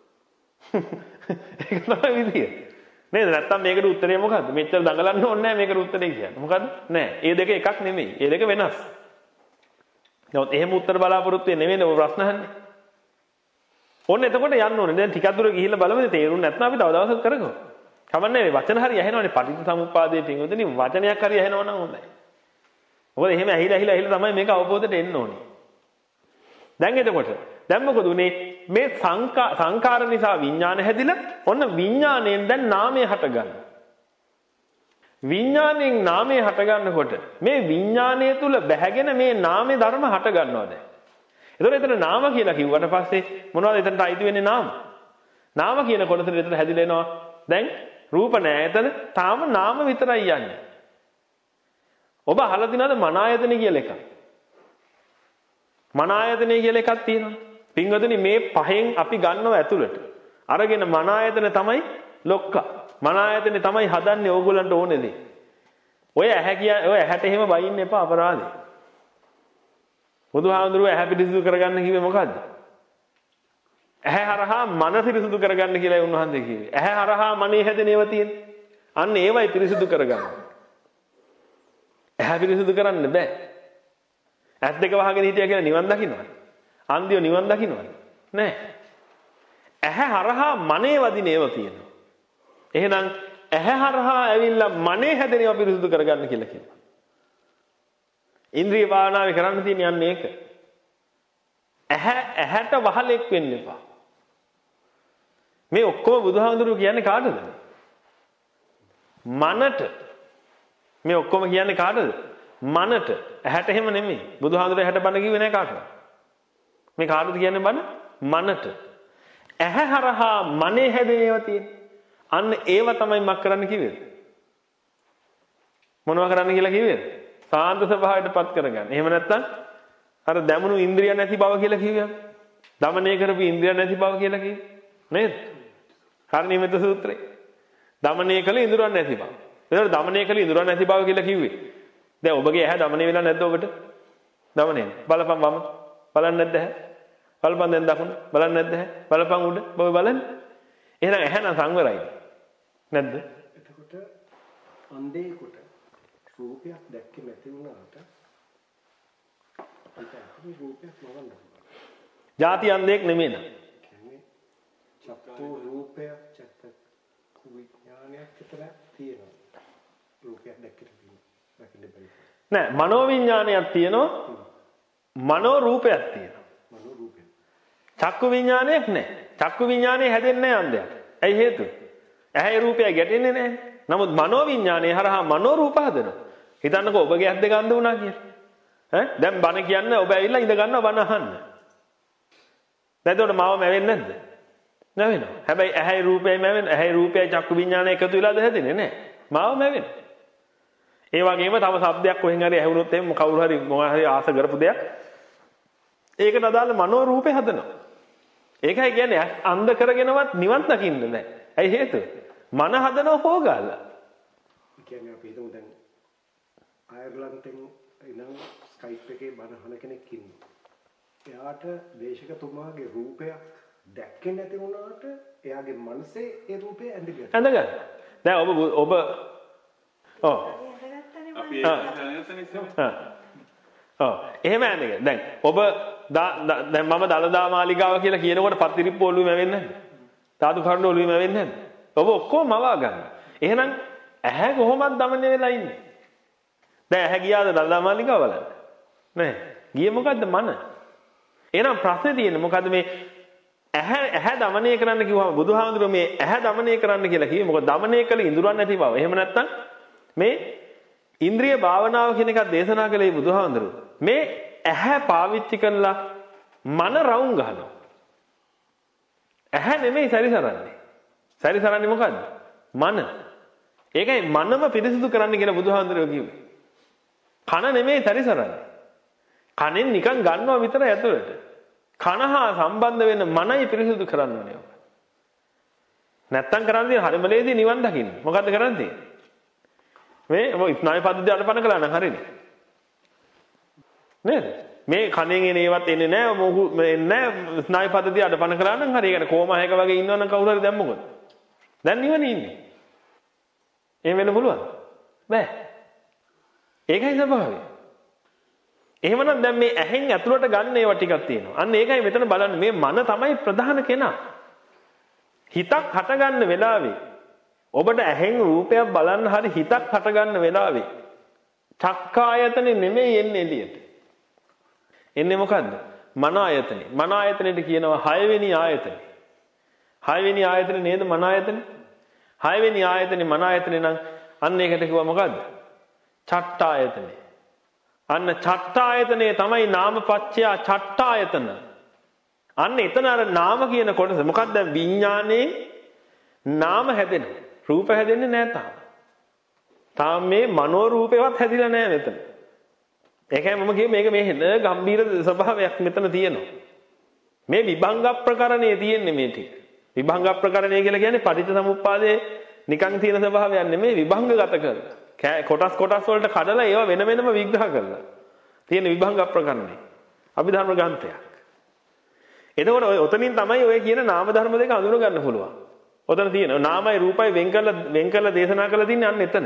ඒක තමයි විදිය. නේද? නැත්තම් මේකට උත්තරේ මොකද්ද? මෙච්චර දඟලන්න ඕනේ නෑ මේකට උත්තරේ කියන්න. මොකද්ද? නෑ. මේ දෙක එකක් නෙමෙයි. මේ දෙක වෙනස්. නමුත් එහෙම උත්තර බලාපොරොත්තු වෙන්නේ නෙවෙයි ඔබ ප්‍රශ්න අහන්නේ. ඔන්න එතකොට යන්න ඕනේ. දැන් ටිකක් දුර ගිහිල්ලා බලමු තේරුම් නැත්නම් අපි තව දවසක් කරගමු. කමන්නේ මේ වචන හරිය ඇහෙනවනේ පටිච්චසමුප්පාදයේ පින්වතුනි වචනයක් හරිය ඇහෙනවා නම් හොඳයි. මොකද එහෙම ඇහිලා ඇහිලා ඇහිලා තමයි මේක අවබෝධයට එන්න ඕනේ. දැන් එතකොට දැන් මොකද උනේ මේ සංඛාර නිසා විඥාන හැදිලා ඔන්න විඥාණයෙන් දැන් නාමය හටගන්නවා. විඥාණයෙන් නාමය හටගන්නකොට මේ විඥාණය තුල බැහැගෙන මේ නාමේ ධර්ම හට ගන්නවා දැන්. එතකොට එතන නාම කියලා කිව්වට පස්සේ මොනවද එතනට අයිති වෙන්නේ නාම? නාම කියන කොටසට එතන හැදිලා එනවා. දැන් රූප නෑ එතන තාම නාම විතරයි යන්නේ. ඔබ අහලා දිනවද මන ආයතන කියලා එකක්? මන ආයතනය කියලා එකක් තියෙනවා. පින්වතුනි මේ පහෙන් අපි ගන්නව ඇතුළට. අරගෙන මන ආයතන තමයි ලොක්කා. මන ආයතනේ තමයි හදන්නේ ඕගොල්ලන්ට ඕනේ දේ. ඔය ඇහැ කිය ඔය ඇහැට එහෙම බයින්න එපා අපරාධේ. බුදුහාමුදුරුවෝ ඇහැ පිරිසිදු කරගන්න කිව්වේ මොකද්ද? ඇහැ හරහා මන පිරිසිදු කරගන්න කියලායි උන්වහන්සේ කිව්වේ. ඇහැ හරහා මනේ හැදෙන ඒවා තියෙන්නේ. අන්න ඒවයි පිරිසිදු කරගන්න. ඇහැ පිරිසිදු කරන්න බෑ. ඇස් දෙක වහගෙන හිටියා කියලා නිවන් දකින්නවද? අන්දිය නිවන් දකින්නවද? නෑ. ඇහැ හරහා මනේ වදින ඒවා තියෙනවා. එහෙනම් ඇහැ හරහා ඇවිල්ලා මනේ හැදෙන ඒවා පිරිසිදු කරගන්න කියලා කියනවා. ඉන්ද්‍රිය භාවනාවේ කරන්න තියෙන යන්නේ ඒක. ඇහැ ඇහැට වහලෙක් වෙන්න එපා. මේ ඔක්කොම බුදුහාමුදුරුවෝ කියන්නේ කාටද? මනට. මේ ඔක්කොම කියන්නේ කාටද? මනට. ඇහැට එහෙම නෙමෙයි. බුදුහාමුදුරුවෝ ඇහැට බණ කිව්වේ නැහැ කාටවත්. මේ කාටද කියන්නේ බණ? මනට. ඇහැ හරහා මනේ හැදෙන ඒවා තියෙන්නේ. අන්න ඒව තමයි මක් කරන්න කිව්වේද? මොනවා කරන්න කියලා කිව්වේද? සාන්ත ස්වභාවයටපත් කරගන්න. එහෙම නැත්නම් අර දැමුණු ඉන්ද්‍රිය නැති බව කියලා කිව්වම දමනය කරපු ඉන්ද්‍රිය නැති බව කියලා කිව්වේ නේද? කර්ණීයමෙත සූත්‍රේ. දමනය කළ ඉඳුරන් නැති බව. ඒතකොට දමනය කළ ඉඳුරන් නැති බව කියලා කිව්වේ. දැන් ඔබගේ ඇහැ දමනය වෙලා නැද්ද ඔබට? දමනය. බලපන් වම. බලන්නේ නැද්ද ඇහැ? බලපන් දැන් දකුණ. බලන්නේ නැද්ද ඇහැ? බලපන් උඩ. ඔබ බලන්නේ. එහෙනම් ඇහැ නම් සංවරයි. නැද්ද? එතකොට අන්ධයෙකුට රූපයක් දැක්කේ නැති වුණාට ඒක ඇත්තටම රූපයක් නවන්න පුළුවන්. ಜಾති අන්ධයෙක් නෙමෙයි නේද? කියන්නේ චක්කු රූපය චක්ක විඥානයක් විතර තියෙනවා. රූපයක් දැක්කට දකින්න බැරි. නෑ මනෝ විඥානයක් තියෙනවා. මනෝ රූපයක් තියෙනවා. මනෝ රූපය. චක්කු විඥානයක් නෑ. චක්කු විඥානේ හැදෙන්නේ නෑ අන්ධයාට. ඇයි හේතුව? ඇහැ රූපය ගැටෙන්නේ නැහැ. නමුත් මනෝ විඥානයේ හරහා මනෝ රූප හදනවා. හිතන්නකෝ ඔබගේ ඇස් දෙක අන්ධ වුණා කියලා. ඈ දැන් බණ කියන්නේ ඔබ ඇවිල්ලා ඉඳ ගන්නවා බණ අහන්න. දැන් එතකොට මාව මැවෙන්නේ නැද්ද? නැවෙනවා. හැබැයි ඇහැයි රූපයයි මැවෙන්නේ. ඇහැයි රූපයයි චක්කු විඥානය එකතු වෙලාද හැදෙන්නේ නැහැ. මාව මැවෙන්නේ. ඒ වගේම තව શબ્දයක් කොහෙන් හරි ඇහුනොත් එහෙම කවුරු හරි මොනවා හරි ආස කරපු දෙයක් ඒකට අදාළ මනෝ රූපේ හදනවා. ඒකයි කියන්නේ අන්ධ කරගෙනවත් නිවන් දකින්න බෑ. ඇයි හේතුව? මන හදනව හොගාලා. ඒ කියන්නේ අපි හිතමු දැන් අයර්ලන්තෙන් ඉඳන් ස්කයිප් එකේ බණ අහන කෙනෙක් ඉන්නවා. එයාට දේශකතුමාගේ රූපයක් දැක්කේ නැති වුණාට එයාගේ මනසේ ඒ රූපය ඇඳගත්තා. ඇඳගත්තා. දැන් ඔබ ඔබ ඔව්. අපි ඒක දැනගත්තනේ. ඔව්. එහෙම ඇඳගෙන. දැන් ඔබ දැන් මම දලදා මාලිගාව කියලා කියනකොට පත්තිරිප්පු ඔළුවේ මැවෙන්නේ නැද්ද? සාදු කරුණ ඔළුවේ මැවෙන්නේ නැද්ද? ඔබ ඔක්කොම මවා ගන්න. එහෙනම් ඇහැ කොහොමද দমনය වෙලා ඉන්නේ? දැන් ඇහැ ගියාද දලදා මාලිගාව බලන්න? නෑ. ගියේ මොකද්ද? මන. එහෙනම් ප්‍රශ්නේ තියෙන්නේ මොකද්ද මේ ඇහැ ඇහැ দমনය කරන්න කිව්වම බුදුහාමුදුරුවෝ මේ ඇහැ দমনය කරන්න කියලා කිව්වේ මොකද? দমনය කළ ඉඳුරන් නැති බව. එහෙම නැත්නම් මේ ඉන්ද්‍රිය භාවනාව කියන එකක් දේශනා කළේ බුදුහාමුදුරුවෝ. මේ ඇහැ පාවිච්චි කරලා මන රවුම් ගහනවා. ඇහැ නෙමෙයි සැරිසරන්නේ. සැරිසරන්නේ මොකද්ද? මන. ඒකයි මනම පිරිසිදු කරන්න කියලා බුදුහාමුදුරුවෝ කිව්වේ. කන නෙමෙයි සැරිසරන්නේ. කනෙන් නිකන් ගන්නවා විතරයි ඇතුළට. කන හා සම්බන්ධ වෙන මනයි පිරිසිදු කරන්න ඕනේ. නැත්තම් කරන්නේ හරිමලේදී නිවන් දකින්න. මොකද්ද කරන්නේ? මේ ඔය ස්නායු පද්ධතිය අඩපණ කළා නම් හරිනේ. නේද? මේ කණෙන් එන ඒවත් එන්නේ නැහැ. මොකු එන්නේ නැහැ. ස්නායු පද්ධතිය අඩපණ කළා නම් හරි. ඒ කියන්නේ කොමායක වගේ ඉන්නවනම් කවුරු හරි දැන් මොකද? දැන් නිවනේ ඉන්නේ. එහෙම වෙන්න පුළුවන්? බෑ. ඒකයි ස්වභාවය. එහෙමනම් දැන් මේ ඇහෙන් ඇතුළට ගන්න ඒවා ටිකක් තියෙනවා. අන්න ඒකයි මෙතන බලන්න මේ මන තමයි ප්‍රධාන කෙනා. හිතක් හට ගන්න වෙලාවේ ඔබට ඇහෙන් රූපයක් බලන්න හරි හිතක් හට ගන්න වෙලාවේ චක්කායතනෙ නෙමෙයි එන්නේ එළියට. එන්නේ මොකද්ද? මන ආයතනෙ. මන ආයතනෙට කියනවා හයවෙනි ආයතනෙ. හයවෙනි ආයතනෙ නේද මන ආයතනෙ? හයවෙනි ආයතනෙ මන ආයතනෙ නම් අන්න ඒකට කිව්වා මොකද්ද? චට්ඨායතනෙ. අන්න චට්ඨායතනේ තමයි නාමපච්චය චට්ඨායතන. අන්න එතන අර නාම කියන කොටස මොකක්ද? දැන් විඥානේ නාම හැදෙනවා. රූප හැදෙන්නේ නැහැ තාම. තාම මේ මනෝ රූපේවත් හැදිලා නැහැ මෙතන. ඒකයි මම කිව්වේ මේක මේ හෙන ගම්බීර ස්වභාවයක් මෙතන තියෙනවා. මේ විභංග ප්‍රකරණයේ තියෙන්නේ මේ ටික. විභංග ප්‍රකරණය කියලා කියන්නේ පටිච්චසමුප්පාදයේ නිකන් තියෙන ස්වභාවයක් නෙමෙයි විභංගගත කරලා. කොටස් කොටස් වලට කඩලා ඒවා වෙන වෙනම විග්‍රහ කරලා තියෙන විභංග ප්‍රකරණේ අභිධර්ම ග්‍රන්ථයක්. එතකොට ඔය ඔතනින් තමයි ඔය කියන නාම ධර්ම දෙක අඳුර ගන්න පුළුවන්. ඔතන තියෙනවා නාමයි රූපයි වෙන් කරලා වෙන් කරලා දේශනා කරලා තින්නේ අන්න එතන.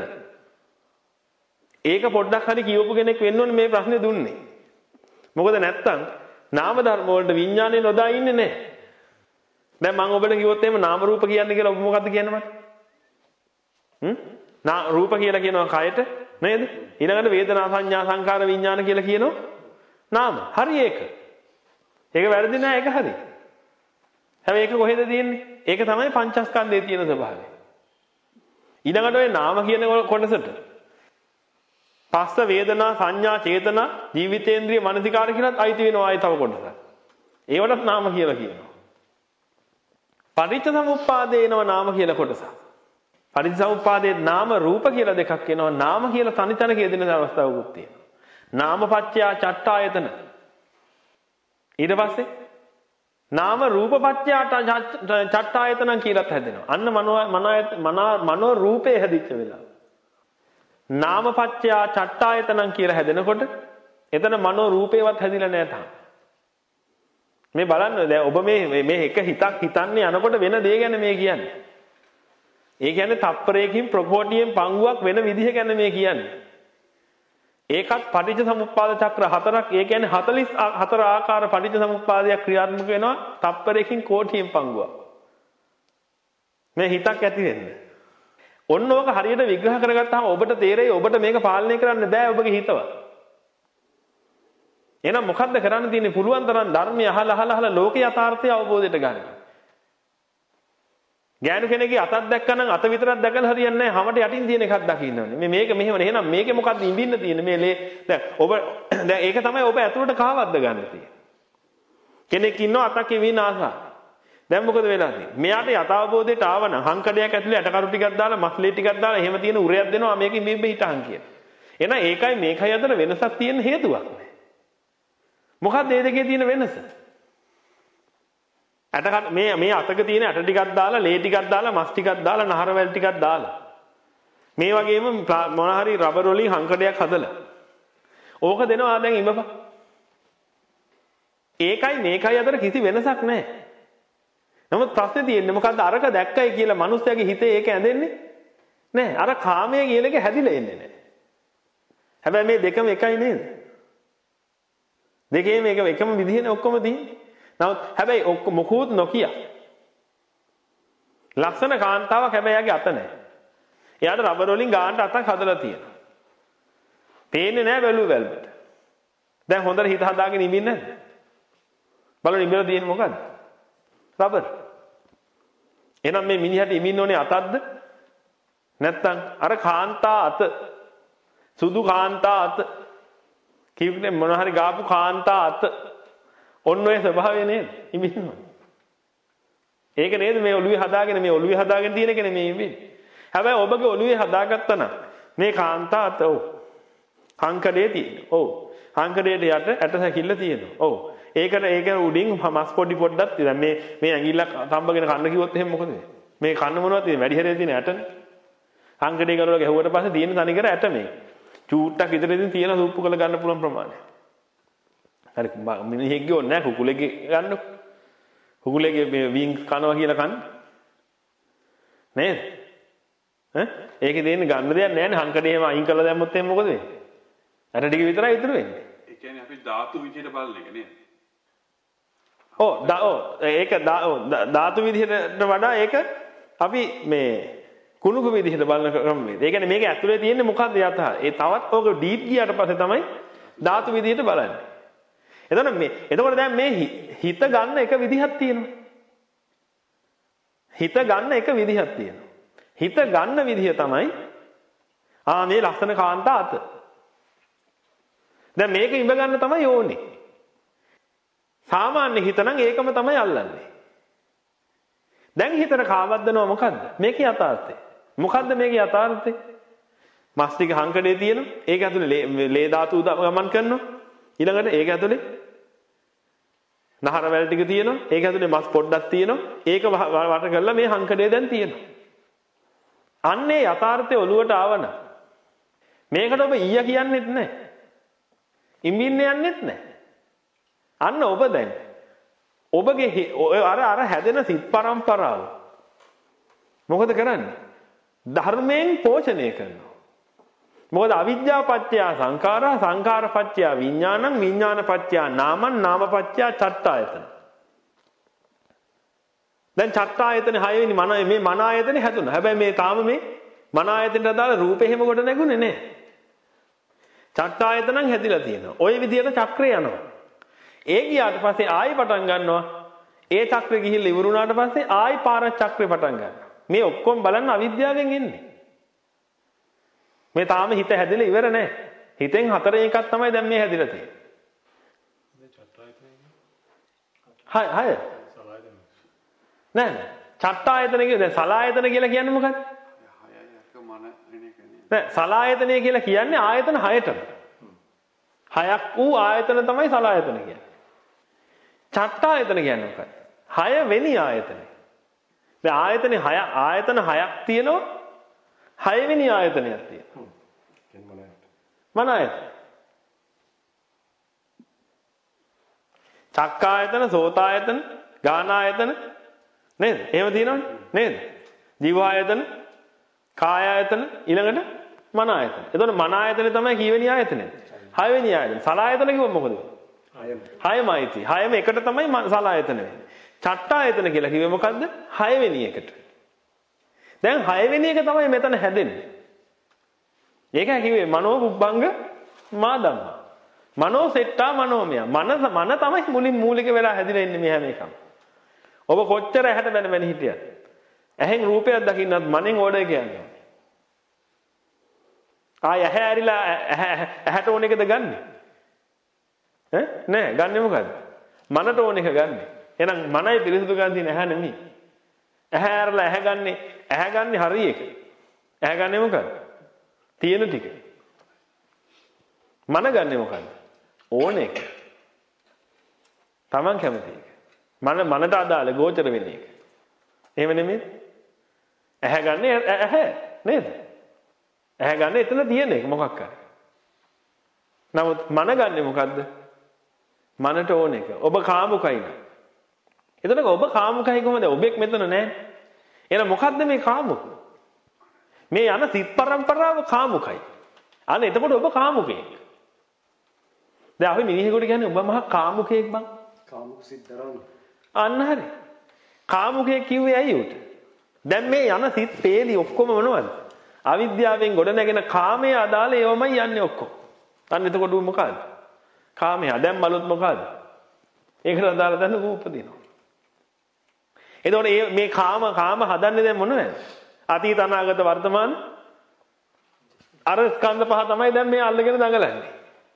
ඒක පොඩ්ඩක් හරි කියවපු කෙනෙක් වෙන්න ඕනේ මේ ප්‍රශ්නේ දුන්නේ. මොකද නැත්තම් නාම ධර්ම වලට විඥානේ නොදා ඉන්නේ නැහැ. දැන් මම ඔබට කිව්වොත් එහෙම නාම රූප කියන්නේ කියලා ඔබ මොකද්ද කියන්නේ මට? හ්ම්? නා රූප කියලා කියනවා කයට නේද? ඊළඟට වේදනා සංඥා සංකාර විඥාන කියලා කියනවා නාම. හරි ඒක. ඒක වැරදි නෑ ඒක හරි. හැබැයි ඒක කොහෙද තියෙන්නේ? ඒක තමයි පංචස්කන්ධයේ තියෙන ස්වභාවය. ඊළඟට ඔය නාම කියන කොටසට පස්ස වේදනා සංඥා චේතනා ජීවිතේන්ද්‍රිය මනසිකාර කියලාත් අයිති වෙනවා ආයි තව කොටසක්. ඒවටත් නාම කියලා කියනවා. පටිච්චසමුප්පාදේනව නාම කියලා කොටසක්. පටිච්චසමුප්පාදයේ නාම රූප කියලා දෙකක් වෙනවා. නාම කියලා තනි තනක යෙදෙන අවස්ථාවකුත් තියෙනවා. නාමපච්චය චට්ඨායතන. ඊට පස්සේ නාම රූපපච්චය චට්ඨායතන කියලාත් හැදෙනවා. අන්න මනෝ මනෝ මනෝ රූපේ හැදිච්ච වෙලාව. නාමපච්චය චට්ඨායතන කියලා හැදෙනකොට එතන මනෝ රූපේවත් හැදිලා නැහැ තාම. මේ බලන්න දැන් ඔබ මේ මේ එක හිතක් හිතන්නේ යනකොට වෙන දේ ගැන මේ කියන්නේ. ඒ කියන්නේ තප්පරයකින් ප්‍රකෝටියෙන් පංගුවක් වෙන විදිහ ගැන මේ කියන්නේ. ඒකත් පටිච්චසමුප්පාද චක්‍ර හතරක්. ඒ කියන්නේ හතළිස් හතර ආකාර පටිච්චසමුප්පාදයක් ක්‍රියාත්මක වෙනවා තප්පරයකින් කෝටියෙන් පංගුවක්. මේ හිතක් ඇති වෙන්නේ. ඔන්න ඕක හරියට විග්‍රහ කරගත්තාම ඔබට තේරෙයි ඔබට මේක පාලනය කරන්න බෑ ඔබගේ හිතව. එහෙනම් මොකද්ද කරන්න තියෙන්නේ? පුළුවන් තරම් ධර්මය අහලා අහලා අහලා ලෝක යථාර්ථය අවබෝධයට ගන්න. ගෑනු කෙනෙක්ගේ අතක් දැක්කනම් අත විතරක් දැකලා හරියන්නේ නැහැ. හැමට යටින් තියෙන එකක් දකින්න ඕනේ. මේ මේක මෙහෙමනේ. එහෙනම් මේකේ මොකද්ද ඉඹින්න තියෙන්නේ? මේ ලේ දැන් ඔබ දැන් ඒක තමයි ඔබ ඇතුළට කාවද්ද ගන්න තියෙන්නේ. කෙනෙක් ඉන්නවා අතක් එවින ආසා. දැන් මොකද වෙලා තියෙන්නේ? මෙයාට යථාබෝධයට ආවනම් හංකඩයක් ඇතුලේ ඇටකරු ටිකක් දාලා මස්ලේ ටිකක් දාලා එහෙම තියෙන උරයක් දෙනවා මේකෙන් මේ බෙ හිටහන් කියන. එහෙනම් ඒකයි මේකයි අතර වෙනසක් තියෙන හේතුවක් නෑ. මොකක්ද මේ දෙකේ තියෙන වෙනස? ඇට මේ මේ අතක තියෙන ඇට ටිකක් දාලා ලේ ටිකක් දාලා මස් ටිකක් දාලා නහරවැල් ටිකක් දාලා මේ වගේම මොන හරි රබර් වලින් හංකඩයක් හදලා ඕක දෙනවා දැන් ඉමප. ඒකයි මේකයි අතර කිසි වෙනසක් නැහැ. නමුත් ප්‍රශ්නේ තියෙන්නේ මොකද්ද? අරක දැක්කයි කියලා මිනිස්යාගේ හිතේ ඒක ඇඳෙන්නේ නැහැ. අර කාමයේ කියන එක හැදිලා එන්නේ නැහැ. හැබැයි මේ දෙකම එකයි නේද? දෙකේම එක එකම විදිහනේ ඔක්කොම තියෙන්නේ. නමුත් හැබැයි ඔක්කොම මොකුත් නොකිය. ලක්ෂණ කාන්තාවක් හැබැයි යාගේ අත නැහැ. එයාට රබර් වලින් ගානට අතක් හදලා තියෙනවා. පේන්නේ නැහැ බැලුව බැලුවට. දැන් හොඳට හිත හදාගෙන ඉඳින්නේ නැද්ද? බලන්න ඉඹලා තියෙන්නේ මොකද්ද? රබර්. එහෙනම් මේ මිනිහට ඉමින්න ඕනේ අතක්ද? නැත්තම් අර කාන්තා අත. සුදු කාන්තා අත. කිව්නේ මොන හරි ගාපු කාන්තා අත. ඔන්න ඔය ස්වභාවය නේද? ඉමින්න. ඒක නේද මේ ඔළුවේ හදාගෙන මේ ඔළුවේ හදාගෙන තියෙන එක නෙමෙයි ඉමින්නේ. හැබැයි ඔබගේ ඔළුවේ හදාගත්තා නම් මේ කාන්තා අත ඔව්. හංකඩේ තියෙනවා. ඔව්. හංකඩේට යට ඇට සැකිල්ල තියෙනවා. ඔව්. ඒකට ඒක උඩින් මස් පොඩි පොඩ්ඩක් තියෙනවා. මේ මේ ඇඟිල්ල තම්බගෙන කන්න කිව්වොත් එහෙම මොකද වෙන්නේ? මේ කන්න මොනවද තියෙන්නේ? වැඩි හැරේ තියෙන ඇටනේ. හංකඩේ කරවල ගැහුවට පස්සේ තියෙන තනිකර ඇට මේ. චූට්ටක් විතරකින් තියෙන සුප්පු කරලා ගන්න පුළුවන් ප්‍රමාණය. හරි මිනිහෙක්ගේ ඕනේ නැහැ කුකුලෙක්ගේ ගන්නකො. කුකුලෙක්ගේ මේ වින්ග් කනවා කියලා කන්න. නේද? ඈ ඒකේ තියෙන ගන්න දෙයක් නැහැ නේ. හංකඩේ එහෙම අයින් කරලා දැම්මොත් එහෙම මොකද වෙන්නේ? ඇට ටික විතරයි ඉතුරු වෙන්නේ. ඒ කියන්නේ අපි ධාතු විදියට බලන එක නේද? ඔව් ඔව් ඒක ධාතු විදිහට වඩා ඒක අපි මේ කුණුක විදිහට බලන ක්‍රමවේද. ඒ කියන්නේ මේක ඇතුලේ තියෙන්නේ මොකක්ද යථා. ඒ තවත් ඕක ඩීප් ගියාට පස්සේ තමයි ධාතු විදිහට බලන්නේ. එතකොට මේ එතකොට දැන් මේ හිත ගන්න එක විදිහක් තියෙනවා. හිත ගන්න එක විදිහක් තියෙනවා. හිත ගන්න විදිහ තමයි ආ මේ ලස්සන කාන්තා අත. දැන් මේක ඉඹ ගන්න තමයි ඕනේ. සාමාන්‍ය හිත නම් ඒකම තමයි අල්ලන්නේ. දැන් හිතට කාවද්දනවා මොකද්ද? මේකේ යථාර්ථය. මොකද්ද මේකේ යථාර්ථය? මස් ටික හංකඩේ තියෙනවා. ඒක ඇතුලේ ලේ ධාතු ගමන් කරනවා. ඊළඟට ඒක ඇතුලේ නහර වැල් ටික තියෙනවා. ඒක ඇතුලේ මස් පොඩ්ඩක් තියෙනවා. ඒක වට කරලා මේ හංකඩේ දැන් තියෙනවා. අන්නේ යථාර්ථය ඔලුවට ආවනම් මේකට ඔබ ඊය කියන්නෙත් නැහැ. ඉම්බින්න යන්නෙත් නැහැ. අන්න ඔබ දැන් ඔබගේ අර අර හැදෙන සිත් පරම්පරාව මොකද කරන්නේ? ධර්මයෙන් පෝෂණය කරනවා. මොකද අවිද්‍යාව පත්‍ය සංඛාරා සංඛාර පත්‍ය විඥානං විඥාන පත්‍ය නාමං නාම පත්‍ය චට්ඨායතන. දැන් චට්ඨායතන හය වෙනි මන මේ මන ආයතනේ හැදුණා. හැබැයි මේ තාම මේ මන ආයතනට අදාළ රූපේ හැම කොට නැගුණේ නැහැ. චට්ඨායතනං හැදිලා තියෙනවා. ওই විදිහට චක්‍රය යනවා. ඒ ගියාට පස්සේ ආයි පටන් ගන්නවා. ඒ චක්‍රය ගිහිල්ලා ඉවරුණාට පස්සේ ආයි පාර චක්‍රේ පටන් ගන්නවා. මේ ඔක්කොම බලන්න අවිද්‍යාවෙන් එන්නේ. මේ තාම හිත හැදිලා ඉවර නැහැ. හිතෙන් හතරෙන් එකක් තමයි දැන් මේ හැදිලා තියෙන්නේ. මේ චත්‍රායතනෙ හය හය නෑ නෑ චට්ඨායතන කියන්නේ දැන් සලායතන කියලා කියන්නේ මොකක්ද? නෑ සලායතනය කියලා කියන්නේ ආයතන හයටම. හයක් වූ ආයතන තමයි සලායතන කියන්නේ. චට්ඨායතන කියන්නේ මොකක්ද? හය වෙනි ආයතනය. දැන් ආයතනේ හය ආයතන හයක් තියෙනවා. හය වෙනි ආයතනයක් තියෙනවා. මන ආයතන. චක්කායතන, සෝතායතන, ගානායතන නේද? එහෙම තියෙනවනේ නේද? ජීවායතන, කායායතන ඊළඟට මන ආයතන. එතකොට මන ආයතනේ තමයි කීවෙනි ආයතනේ? හය වෙනි ආයතන. සලායතන කිව්වොත් මොකද වෙන්නේ? හයමයි තියෙන්නේ. හයම එකට තමයි සලායතන වෙන්නේ. චට්ඨායතන කියලා කිව්වේ මොකද්ද? හය වෙනි එකට. දැන් හය වෙනි එක තමයි මෙතන හැදෙන්නේ. ඒක කිව්වේ මනෝ පුබ්බංග මා ධම්මා. මනෝ සෙට්ටා මනෝමය. මන මන තමයි මුලින් මූලික වෙලා හැදිලා ඉන්නේ මේ හැම එකම. ඔබ කොච්චර ඇහැට බැන බැන හිටියත් ඇහෙන් රූපයක් දකින්නත් මනෙන් ඕඩර් කියන්නේ. ආය ඇහැ ඇරිලා ඇහැට ඕන එකද ගන්නෙ? ඈ නෑ ගන්නෙ මොකද්ද? මනට ඕන එක ගන්නෙ. එහෙනම් මනයි පිරිසිදු ගන්න තියෙන ඇහැ නෙමෙයි. ඇහැ ඇරලා ඇහැ ගන්නෙ ඇහැ ගන්නෙ හරි එක. ඇහැ ගන්නෙ මොකද්ද? තියෙන ටික. මන ගන්නෙ මොකද්ද? ඕන එක. Taman කැමති එක. මන මනට අදාළ ගෝචර වෙන එක. එහෙම නෙමෙයි. ඇහැ ගන්නෙ ඇහැ නේද? ඇහැ ගන්න එතන තියෙන එක මොකක් කරේ. නමුත් මන ගන්නෙ මොකද්ද? මනට ඕන එක. ඔබ කාමුකයි නේ. එතනක ඔබ කාමුකයි කොහොමද? ඔබෙක් මෙතන නැහැ. එහෙනම් මොකද්ද මේ කාමුක? මේ යන සිත් පරම්පරාව කාමුකයි. අන්න එතකොට ඔබ කාමුකෙක්. දැන් අපි මිනිහෙකුට කියන්නේ ඔබ මහා කාමුකෙක් බං. කාමුක සිද්දරන්. අන්න හරි. කාමුකෙක් කිව්වේ ඇයි උට? දැන් මේ යන සිත් පේලි ඔක්කොම මොනවද? අවිද්‍යාවෙන් ගොඩ නැගෙන කාමයේ අදාළ ඒවමයි යන්නේ ඔක්කොම. අන්න එතකොට මොකද්ද? කාමයා. දැන් බලුත් මොකද? ඒකට අදාළ දැන් උපදිනවා. එතකොට මේ මේ කාම කාම හදන්නේ දැන් මොනවද? අතීත අනාගත වර්තමාන අර ස්කන්ධ පහ තමයි දැන් මේ අල්ලගෙන දඟලන්නේ.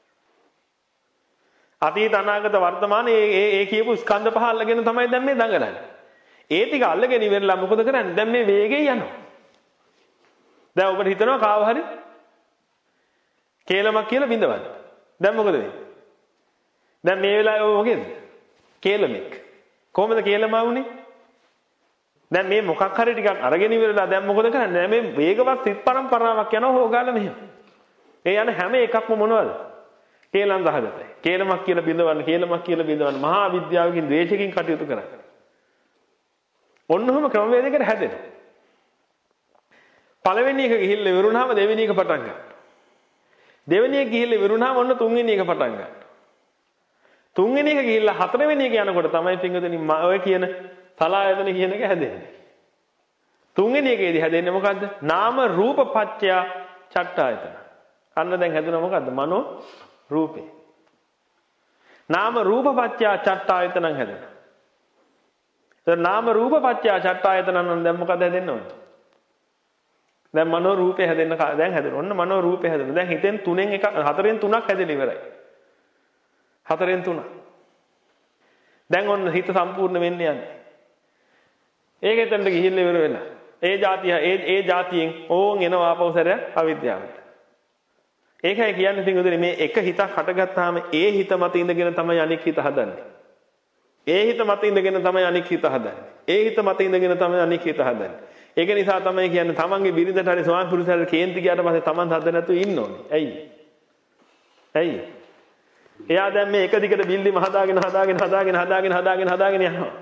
අතීත අනාගත වර්තමාන ඒ ඒ ඒ කියපු ස්කන්ධ පහ අල්ලගෙන තමයි දැන් මේ දඟලන්නේ. ඒ ටික අල්ලගෙන ඉවරලා මොකද කරන්නේ? දැන් මේ වේගෙන් යනවා. දැන් ඔබට හිතනවා කාව හරි කේලමක් කියලා බින්දවන්න. දැන් මොකද වෙන්නේ? දැන් මේ වෙලාවේ ඔය මොකේද? කේලමෙක්. කොහොමද කේලම වුනේ? දැන් මේ මොකක් හරි ටිකක් අරගෙන ඉවරලා දැන් මොකද කරන්නේ? මේ වේගවත් සිත් පරම්පරාවක් යනවා හොගාලා මෙහෙම. ඒ යන හැම එකක්ම මොනවද? කේලම් දහගතයි. කේලමක් කියලා බින්දවන්න, කේලමක් කියලා බින්දවන්න මහා විද්‍යාවකින් ද්වේෂකින් කටයුතු කරන්නේ. ඔන්නෝම ක්‍රමවේදයකට හැදෙනවා. පළවෙනි එක ගිහිල්ලා ඉවරුනහම දෙවෙනි එක පටන් ගන්නවා. දෙවෙනි එක ගිහිල්ලා ඉවරුනහම ඔන්න තුන්වෙනි එක පටන් ගන්නවා. තුන්වෙනි එක ගිහිල්ලා හතරවෙනි එක යනකොට තමයි පින්වතුනි ඔය කියන සලායතන කියන එක හැදෙන්නේ. තුන්වෙනි එකේදී හැදෙන්නේ මොකද්ද? නාම රූප පත්‍ය චට්ඨායතන. අන්න දැන් හැදුණා මොකද්ද? මනෝ රූපේ. නාම රූප පත්‍ය චට්ඨායතනං හැදෙනවා. දැන් නාම රූප පත්‍ය චට්ඨායතනං නම් දැන් මොකද හැදෙන්න ඕනේ? දැන් මනෝ රූපේ හැදෙන්න දැන් හැදෙනවා. ඔන්න මනෝ රූපේ හැදෙනවා. දැන් හිතෙන් තුනෙන් එක හතරෙන් තුනක් හැදෙලා ඉවරයි. හතරෙන් තුනක්. දැන් ඔන්න හිත සම්පූර්ණ වෙන්න යන්නේ. ඒකෙතනට ගිහිල්ලා ඉවර වෙලා. ඒ જાතිය ඒ ඒ જાතියෙන් ඕන් එනවා ආපහු සැරයක් අවිද්‍යාවට. ඒකයි කියන්නේ පිටුදුනේ මේ එක හිතක් හටගත්තාම ඒ හිත මත ඉඳගෙන තමයි අනික් හිත හදන්නේ. ඒ හිත මත ඉඳගෙන තමයි අනික් හිත හදන්නේ. ඒ හිත මත ඉඳගෙන තමයි අනික් හිත හදන්නේ. ඒක නිසා තමයි කියන්නේ තමන්ගේ බිරිඳට හරි ස්වාමි පුරුෂයාට කේන්ති ගියාට පස්සේ තමන් හද නැතුව ඉන්න ඕනේ. ඇයි? ඇයි? එයා දැන් මේ එක දිගට බිල්ඩිම හදාගෙන හදාගෙන හදාගෙන හදාගෙන හදාගෙන හදාගෙන යනවා.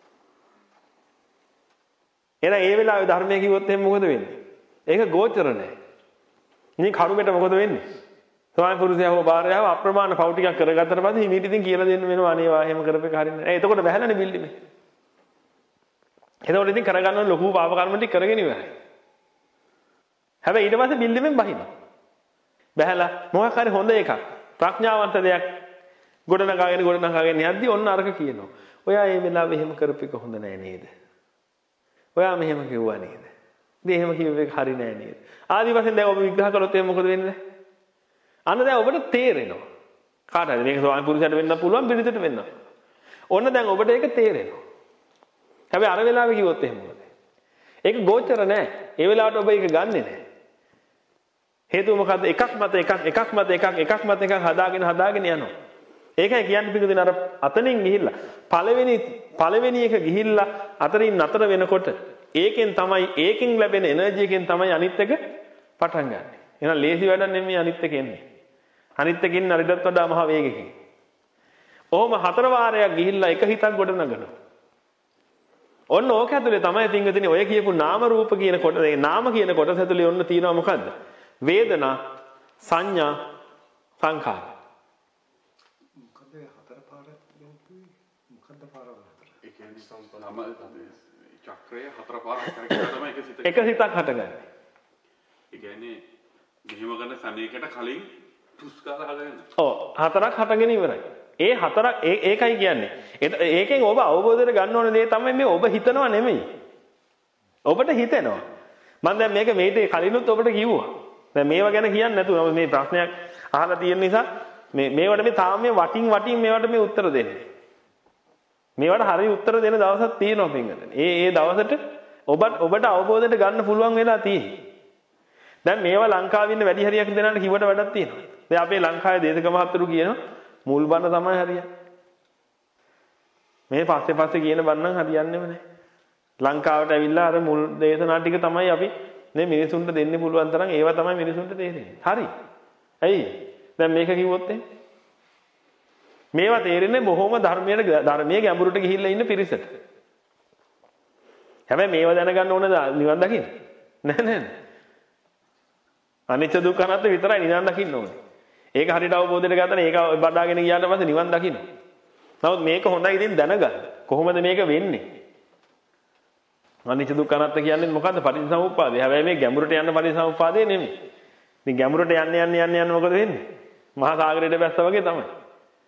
එහෙනම් ඒ වෙලාවේ ධර්මයේ කිව්වොත් එහෙනම් මොකද වෙන්නේ? ඒක ගෝචර නැහැ. ඉතින් කරුමෙට මොකද වෙන්නේ? ස්වාමි පුරුෂයා හෝ භාර්යාව අප්‍රමාණ පව් ටිකක් කරගත්තට පස්සේ හිමීට ඉතින් කියලා දෙන්න වෙනවා අනේවා එහෙම කරපේක හරින්නේ. ඒ එතකොට වැහැලානේ බිල්ඩිමේ. එතකොට ඉතින් කරගන්න ලොකු පාප කර්ම ටික කරගෙන ඉවරයි. හැබැයි ඊට පස්සේ බිල්ඩිමෙන් බහිනවා. බහැලා මොකක් හරි හොඳ එකක් ප්‍රඥාවන්ත දෙයක් ගොඩනගාගෙන ගොඩනගාගෙන යද්දී ඔන්න අරක කියනවා. ඔයා මේ වෙලාවේ එහෙම කරපේක හොඳ නෑ නේද? ඔයා මෙහෙම කිව්වා නේද? ඉතින් එහෙම කිව්ව එක හරි නෑ නේද? ආදි වශයෙන් දැන් ඔබ විග්‍රහ කරොත් එහෙනම් මොකද වෙන්නේ? අන්න දැන් ඔබට තේරෙනවා. කාට හරි මේක ස්වාමි පුරුෂයාට වෙන්න පුළුවන් බිරිඳට වෙන්න. ඔන්න දැන් ඔබට ඒක තේරෙනවා. හැබැයි අර වෙලාවේ කිව්වොත් එහෙම මොකද? ඒක ගෝචර නෑ. ඒ වෙලාවට ඔබ ඒක ගන්නෙ නෑ. හේතුව මොකද්ද? එකක් මත එකක් එකක් මත එකක් එකක් මත එකක් හදාගෙන හදාගෙන යනවා. ඒකයි කියන්නේ පිටුදින අර අතනින් ගිහිල්ලා පළවෙනි පළවෙනි එක ගිහිල්ලා අතරින් නතර වෙනකොට ඒකෙන් තමයි ඒකෙන් ලැබෙන එනර්ජි එකෙන් තමයි අනිත් එක පටන් ගන්න. එහෙනම් ලේසි වැඩක් නෙමෙයි අනිත් එක එන්නේ. අනිත් එකකින් අරිටත් වඩා මහ වේගකින්. ඔහොම හතර වාරයක් ගිහිල්ලා එක හිතක් ගොඩ නගනවා. ඔන්න ඕක ඇතුලේ තමයි තින්ගදින ඔය කියපු නාම රූප කියන කොට ඒ නාම කියන කොටස ඇතුලේ ඔන්න තියෙනවා මොකද්ද? වේදනා සංඥා සංඛාර. මොකද හතර පාර මොකද්ද පාර හතර? ඒ කියන්නේ සම්පූර්ණම චක්‍රය හතර පාරක් කරගෙන තමයි එක සිත. එක සිතක් හටගන්නේ. ඒ කියන්නේ මෙහෙම ගන්න සනේකට කලින් පුස්කාර හදගෙන. ඔව් හතරක් හටගෙන ඉවරයි. ඒ හතරක් ඒකයි කියන්නේ. ඒකෙන් ඔබ අවබෝධයට ගන්න ඕන දේ තමයි මේ ඔබ හිතනවා නෙමෙයි. ඔබට හිතෙනවා. මම දැන් මේක මේට කලිනුත් ඔබට කිව්වා. දැන් මේවා ගැන කියන්නේ නැතුව මේ ප්‍රශ්නයක් අහලා තියෙන නිසා මේ මේවට මේ තාම මේ වටින් වටින් මේවට මේ උත්තර දෙන්නේ. මේවට හරිය උත්තර දෙන දවසක් තියෙනවා පින්ගතනේ. ඒ ඒ දවසට ඔබට ඔබට අවබෝධයට ගන්න පුළුවන් වෙලා තියෙන්නේ. දැන් මේවා ලංකාවේ ඉන්න වැඩි හරියක් දෙනාට කිව්වට වැඩක් තියෙනවා. දැන් අපේ ලංකාවේ දේශක මහත්තුරු කියනවා මුල් බන්න තමයි හරියන්නේ. මේ පස්සේ පස්සේ කියන බන්නන් හරියන්නේම නැහැ. ලංකාවට ඇවිල්ලා අර මුල් දේශනා ටික තමයි අපි මේ මිනිසුන්ට දෙන්න පුළුවන් තරම් ඒවා තමයි මිනිසුන්ට තේරෙන්නේ. හරි. ඇයි? දැන් මේක කිව්වොත් එහෙනම් මේවා තේරෙන්නේ බොහොම ධර්මයේ ධර්මයේ ගැඹුරට ගිහිල්ලා ඉන්න පිරිසට. හැබැයි මේවා දැනගන්න ඕනද නිවන් දකින්න? නෑ නෑ. අනිත්‍ය දුක්ඛ අනාත්ම විතරයි නිවන් දකින්න ඕනේ. ඒක හරියට අවබෝධයට ගන්න ඒක බඩාගෙන ගියාට පස්සේ නිවන් දකින්න. නමුත් මේක හොඳයි ඉතින් දැනගන්න. කොහොමද මේක වෙන්නේ? අනිත්‍ය දුක්ඛ අනාත්ම කියන්නේ මොකද්ද? පටිච්චසමුප්පාදය. හැබැයි මේ ගැඹුරට යන්න පටිච්චසමුප්පාදේ නෙමෙයි. ඉතින් ගැඹුරට යන්න යන්න යන්න යන්න මොකද වෙන්නේ? මහා සාගරයට බැස්සා වගේ තමයි.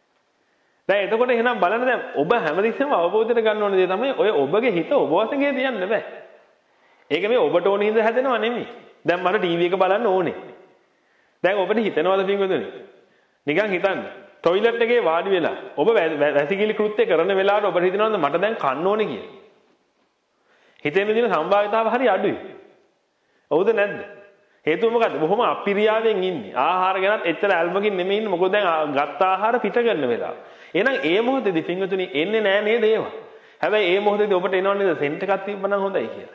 දැන් එතකොට එහෙනම් බලන්න දැන් ඔබ හැමතිස්සෙම අවබෝධයට ගන්න ඕන දේ තමයි ඔය ඔබගේ හිත ඔබ වශයෙන් තියන්න බෑ. ඒක මේ ඔබට ඕන හින්දා හැදෙනව නෙමෙයි. දැන් මට ටීවී එක බලන්න ඕනේ. දැන් ඔබට හිතනවද පින්වතුනි? නිකන් හිතන්න. টয়ලට් එකේ වාඩි වෙලා ඔබ වැසිකිලි කෘත්‍ය කරන වෙලාවට ඔබට හිතනවද මට දැන් කන්න ඕනේ කියලා? හිතෙන දින සම්භාවිතාව හරි අඩුයි. හවුද නැද්ද? හේතුව මොකද්ද? බොහොම අපිරියාවෙන් ඉන්නේ. ආහාර ගැනත් එච්චර ඇල්මකින් නෙමෙයි ඉන්නේ. මොකද දැන් ගත්ත ආහාර පිට කරන වෙලාව. එහෙනම් ඒ මොහොතේදී පින්වතුනි එන්නේ නෑ නේද ඒවා? හැබැයි ඒ මොහොතේදී ඔබට එනව නේද සෙන්ට් එකක් තිබ්බනම් හොඳයි කියලා.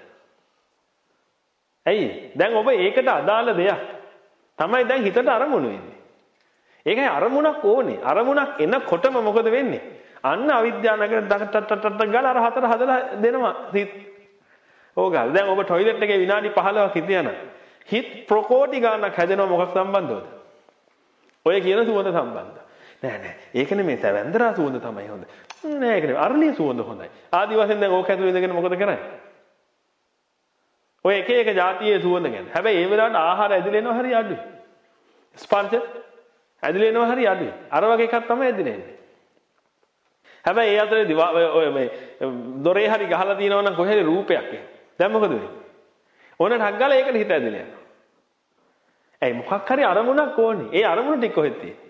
ඇයි? දැන් ඔබ ඒකට අදාළ දෙයක් තමයි දැන් හිතට අරමුණු වෙන්නේ. ඒකයි අරමුණක් ඕනේ. අරමුණක් එනකොටම මොකද වෙන්නේ? අන්න අවිද්‍යාව නගර ටටටටට ගාලා අර හතර හදලා දෙනවා. ඕගල් දැන් ඔබ টয়ලට් එකේ විනාඩි පහළොවක් හිටියනම් හිත ප්‍රකෝටි ගානක් හැදෙනවා මොකක් සම්බන්ධවද? ඔය කියන සුවඳ සම්බන්ධ. නෑ නෑ ඒක නෙමෙයි සැවැන්දරා සුවඳ තමයි හොඳ. නෑ ඒක නෙමෙයි අරලිය සුවඳ හොඳයි. ආදි වශයෙන් දැන් ඕක ඇතුළේ ඉඳගෙන මොකද කරන්නේ? ඔය එක එක જાතියේ සුවඳ ගැන. හැබැයි ඒ වෙලාවට ආහාර ඇදිලා එනවා හරි අඩුයි. ස්පර්ශ ඇදිලා එනවා හරි අඩුයි. අර වගේ එකක් තමයි ඇදිලා එන්නේ. හැබැයි ඒ අතරේ ඔය මේ දොරේ හරි ගහලා තියෙනවා නම් කොහෙද රූපයක් එහෙම. දැන් මොකද වෙන්නේ? ඕන ටක් ගාලා ඒකට හිත ඇදලා යනවා. ඇයි මොකක් හරි අරමුණක් ඕනේ. ඒ අරමුණ ටික කොහෙද තියෙන්නේ?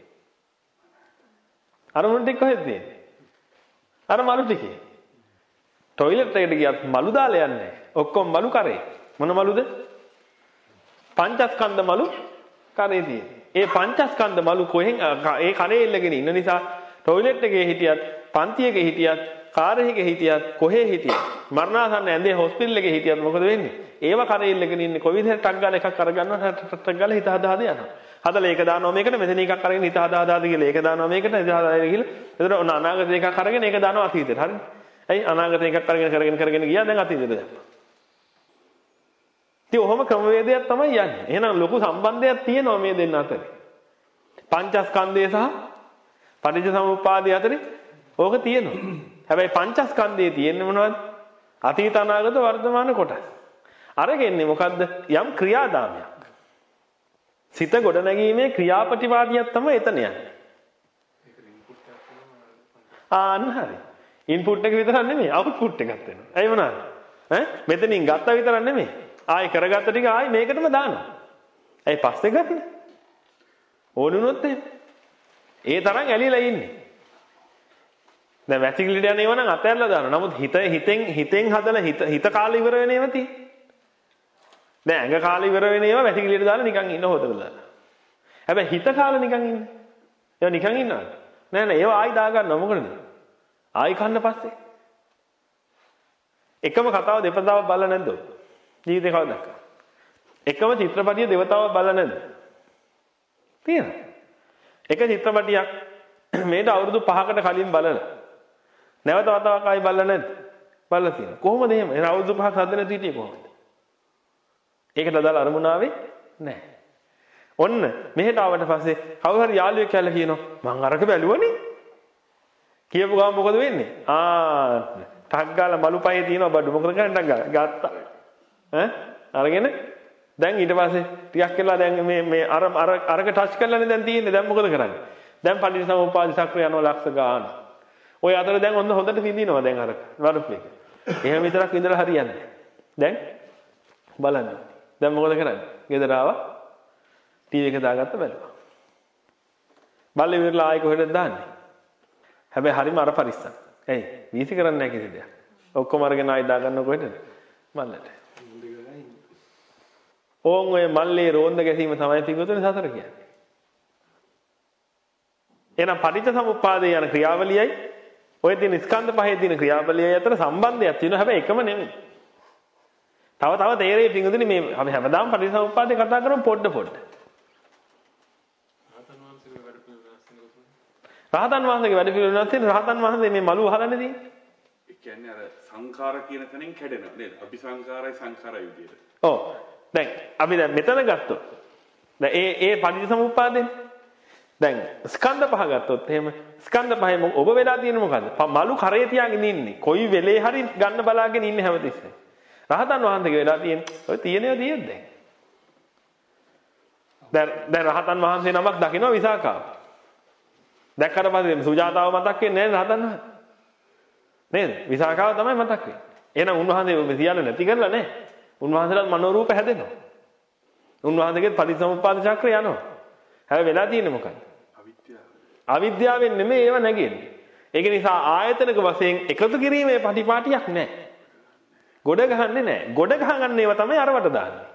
අරමුණ ටික කොහෙද තියෙන්නේ? අර මලු ටිකේ. টয়ලට් එකට ගියත් මලු දාලා යන්නේ නැහැ. ඔක්කොම මලු කරේ. මොන මලුද? පංචස්කන්ධ මලු කරේ තියෙන්නේ. ඒ පංචස්කන්ධ මලු කොහෙන් ඒ කනේ ඉල්ලගෙන ඉන්න නිසා টয়ලට් එකේ හිටියත්, පන්තියක හිටියත්, කාර් එකේ හිටියත්, කොහේ හිටියත්, මරණාසන්න ඇඳේ හොස්පිටල් එකේ හිටියත් මොකද වෙන්නේ? ඒව කරේ ඉල්ලගෙන ඉන්නේ කොයි විදිහට ටක් ගාලා එකක් අරගන්නවා ටක් ගාලා හිත හදා හදා යනවා. හදලා ඒක දානවා මේකට මෙතන එකක් අරගෙන හිත හදා හදා කියලා ඒක දානවා මේකට හිත හදා හදා කියලා. එතකොට ඔන්න අනාගත එකක් අරගෙන ඒක දානවා අතීතයට. හරිද? ඇයි අනාගත එකක් අරගෙන කරගෙන කරගෙන ගියා දැන් අතීතයට දැම්මා. ඉතින් ඔහොම ක්‍රමවේදයක් තමයි යන්නේ. එහෙනම් ලොකු සම්බන්ධයක් තියෙනවා මේ දෙන්න අතරේ. පංචස්කන්ධය සහ පටිච්චසමුප්පාදය අතරේ ඕක තියෙනවා. හැබැයි පංචස්කන්ධයේ තියෙන්නේ මොනවද? අතීත අනාගත වර්තමාන කොටස්. අරගෙන්නේ මොකද්ද? යම් ක්‍රියාදාමයක්. සිත ගොඩ නැගීමේ ක්‍රියාපටිපාදියක් තමයි එතන යන්නේ. ආන්න හරි. ඉන්පුට් එක විතරක් නෙමෙයි අවුට්පුට් එකක් වෙනවා. ඇයි මොනවාද? ඈ මෙතනින් ගත්ත විතරක් නෙමෙයි. ආයි කරගත්ත ටික ආයි මේකටම දානවා. ඇයි පස්සේ ගන්නේ? ඕනුනොත් එහෙම. ඒ තරම් ඇලිලා ඉන්නේ. දැන් වැසිකිළිට යන ඒවා නම් අතහැරලා දානවා. නමුත් හිත හිතෙන් හිතෙන් හදලා හිත හිත කාලේ ඉවර වෙන ඒවා තියෙන්නේ. දැන් ඇඟ කාලේ ඉවර වෙන ඒවා වැසිකිළියට දාලා නිකන් ඉන්න හොදලා දාලා. හැබැයි හිත කාලේ නිකන් ඉන්නේ. ඒවා නිකන් ඉන්නවද? නෑ නෑ ඒවා ආයි දා ගන්නවා මොකටද? ආයි කන්න පස්සේ. එකම කතාව දෙපතාවක් බලලා නැද්ද? ජීවිතේ කවදාද? එකම චිත්‍රපටිය දෙවතාවක් බලලා නැද්ද? තියෙනවා. එක චිත්‍රපටියක් මේට අවුරුදු පහකට කලින් බලලා නැවත වතාවක් ආයි බලලා නැද්ද? බලලා තියෙනවා. කොහොමද එහෙම? එහෙනම් අවුරුදු පහක් හදන්න හිටියේ කොහොමද? ඒකට අදාළ අරමුණ ආවේ නැහැ. ඔන්න මෙහෙට ආවට පස්සේ කවුරු හරි යාළුවෙක් කියලා කියනවා මං අරක බැලුවනේ. කියපු ගමන් මොකද වෙන්නේ? ආ ටක් ගාලා මලු පයේ තියෙනවා බඩු මොකද කරන්නේ ටක් ගාලා ගත්තා. ඈ අරගෙන දැන් ඊට පස්සේ ටිකක් වෙලා දැන් මේ මේ අර අර අරක ටච් කරලානේ දැන් තියෙන්නේ. දැන් මොකද කරන්නේ? දැන් පටිච්චසමුප්පාද සක්‍රිය යනවා ලක්ෂ ගාන. ඔය අතර දැන් ඔන්න හොඳට විඳිනවා දැන් අර වරුප් එක. එහෙම විතරක් විඳලා හරියන්නේ නැහැ. දැන් බලන්න. දැන් මොකද කරන්නේ? ගෙදර ආවා ටීවී එක දාගත්ත බැලුවා. බල්ලේ විරලා ආයෙ කොහෙද දාන්නේ? හැබැයි හරිම අර පරිස්සම්. ඇයි? වීසි කරන්නේ නැහැ කිසි දෙයක්. ඔක්කොම අරගෙන ආයෙ දාගන්න කොහෙද? මල්ලට. ඕන් ඔය මල්ලේ රෝන්ද ගැසීම තමයි පිටුතුනේ සතර කියන්නේ. එහෙනම් පටිච්චසමුප්පාදේ යන ක්‍රියාවලියයි ඔය තියෙන ස්කන්ධ පහේ තියෙන ක්‍රියාවලියයි අතර සම්බන්ධයක් තියෙනවා. හැබැයි එකම නෙමෙයි. තව තව තේරෙයි පිටුතුනේ මේ අපි හැමදාම පටිච්චසමුප්පාදේ කතා කරමු පොඩ පොඩ. රහතන් වහන්සේගේ වැඩ පිළිවෙල වෙනස් තියෙන රහතන් වහන්සේ මේ මලුව හදන්නේ තියෙන්නේ. ඒ කියන්නේ අර සංඛාර කියන තැනින් කැඩෙනවා නේද? අපි සංඛාරයි සංඛාරයි විදියට. ඔව්. දැන් අපි දැන් මෙතන ගත්තොත් දැන් ඒ ඒ පටිච්චසමුප්පාදෙන් දැන් ස්කන්ධ පහ ගත්තොත් එහෙම ස්කන්ධ පහේ ඔබ වෙලා තියෙන්නේ මොකද්ද? මලු කරේ තියාගෙන ඉන්නේ. කොයි වෙලේ හරි ගන්න බලාගෙන ඉන්නේ හැමතිස්සෙම. රහතන් වහන්සේගේ වෙලා තියෙන්නේ ඔය තියෙනවා තියෙද්ද දැන්. දැන් දැන් රහතන් වහන්සේ නමක් දකින්න විසාකාව. දැක්කට පස්සේ සුජාතාව මතක් වෙන්නේ නැහැ රහතන් වහන්සේ. නේද? විසාකාව තමයි මතක් වෙන්නේ. එහෙනම් උන්වහන්සේ මේ සියල්ල නැති කරලා නැහැ. උන්වහන්සේලාට මනෝරූප හැදෙනවා. උන්වහන්සේගේ පටිච්චසමුප්පාද චක්‍රය යනවා. හැබැයි වෙලා තියෙන්නේ මොකක්ද? අවිද්‍යාව. අවිද්‍යාවෙන් නෙමෙයි ඒව නැගෙන්නේ. ඒක නිසා ආයතනක වශයෙන් එකතු කිරීමේ පටිපාටියක් නැහැ. ගොඩ ගහන්නේ නැහැ. ගොඩ ගහගන්න ඒවා තමයි අරවට දාන්නේ.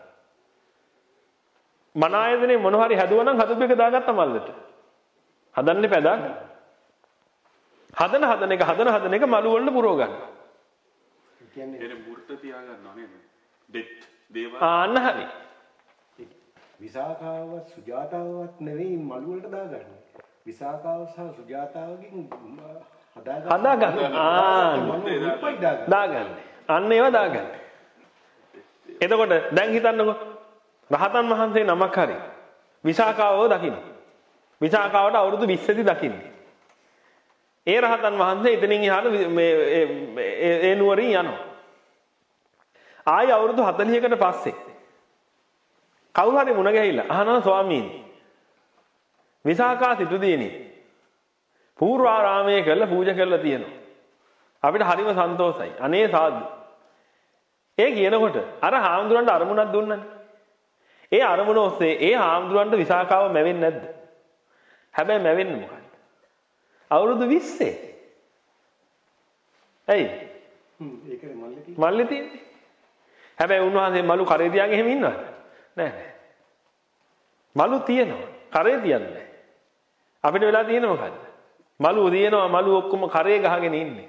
මන ආයතනේ මොන හරි හැදුවා නම් හදපු එක දාගත්ත මල්ලට. හදන්නේ පැදක්. හදන හදන එක හදන හදන එක මලු වලට පුරව ගන්නවා. කියන්නේ එනේ මූර්ත තියා ගන්නවා නේද? දෙත් දේවල්. ආන්න හරි. විසාකාවත් සුජාතාවත් නෙවෙයි මලු වලට දාගන්නේ. විසාකාව සහ සුජාතාවගෙන් හදාගන්න හදාගන්න. ආ මලු රූපයි දාගන්න. දාගන්න. අන්න ඒවා දාගන්න. එතකොට දැන් හිතන්නකෝ රහතන් වහන්සේ නමක් හරි විසාකාවව දකින්න. විසාකාවට අවුරුදු විස්සදී දකින්න. ඒ රහතන් වහන්සේ එතනින් එහාට මේ ඒ නුවරින් යනවා. ආයි අවුරුදු හතළිහකට පස්සේ කවුරු හරි මුණ ගැහිලා අහනවා ස්වාමීනි විසාකා සිටු දිනේ පූර්වාරාමයේ කරලා පූජා කරලා තියෙනවා. අපිට හරිම සන්තෝෂයි. අනේ සාදු. ඒ කියනකොට අර හාමුදුරන්ට අරමුණක් දුන්නනේ. ඒ අරමුණ ඔස්සේ ඒ හාමුදුරන්ට විසාකාව මැවෙන්නේ නැද්ද? හැබැයි මැවෙන්නේ මොකක්ද? අවුරුදු විස්සේ. ඇයි? හ්ම් ඒකේ මල්ලේ තියෙන්නේ. මල්ලේ තියෙන්නේ. හැබැයි උන්වහන්සේ මලු කරේ තියන් එහෙම ඉන්නවද? නෑ නෑ. මලු තියෙනවා. කරේ තියන්නේ නෑ. අපිට වෙලා තියෙන්නේ මොකද්ද? මලු තියෙනවා මලු ඔක්කොම කරේ ගහගෙන ඉන්නේ.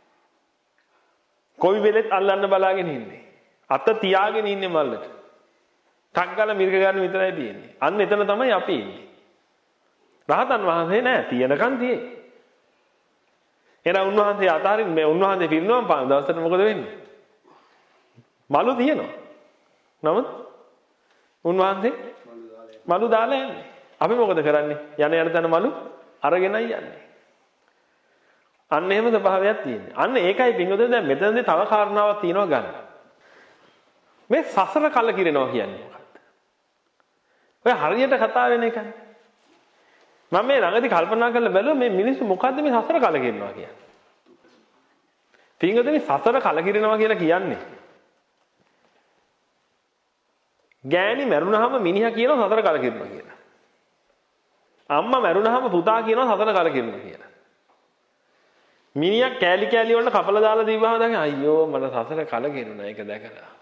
කොයි වෙලෙත් අල්ලන්න බලාගෙන ඉන්නේ. අත තියාගෙන ඉන්නේ මල්ලට. ටග්ගල මිරික ගන්න විතරයි තියෙන්නේ. අන්න එතන තමයි අපි ඉන්නේ. රහතන් වහන්සේ නෑ තියනකන් තියේ. එහෙනම් උන්වහන්සේ අතාරින් මේ උන්වහන්සේ පිරිනවම් පාන දවසට මොකද වෙන්නේ? මලු තියෙනවා. නමුත් උන්වහන්සේ මලු දාලා යන්නේ. අපි මොකද කරන්නේ? යන යන තැන මලු අරගෙනයි යන්නේ. අන්න එහෙම ස්වභාවයක් තියෙනවා. අන්න ඒකයි පින්වතුනි දැන් මෙතනදී තව කාරණාවක් තියෙනවා ගන්න. මේ සසර කලකිරෙනවා කියන්නේ මොකක්ද? ඔය හරියට කතා වෙන එකනේ. මම මේ ළඟදී කල්පනා කරලා බැලුවා මේ මිනිස්සු මොකද්ද මේ සසර කලකිරෙනවා කියන්නේ? පින්වතුනි සසර කලකිරෙනවා කියලා කියන්නේ ගෑණි මැරුණාම මිනිහා කියනවා සසර කලකිරෙනවා කියලා. අම්මා මැරුණාම පුතා කියනවා සසර කලකිරෙනවා කියලා. මිනිහා කෑලි කෑලි වලට කපලා දාලා දීවහම දැන් අයියෝ මට සසර කලකිරුණා ඒක දැකලා.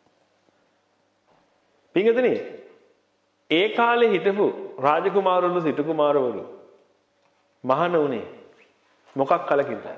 පින්වතුනි ඒ කාලේ හිටපු රාජකුමාරවරු සිටු කුමාරවරු මහාන උනේ මොකක් කලකිරලා?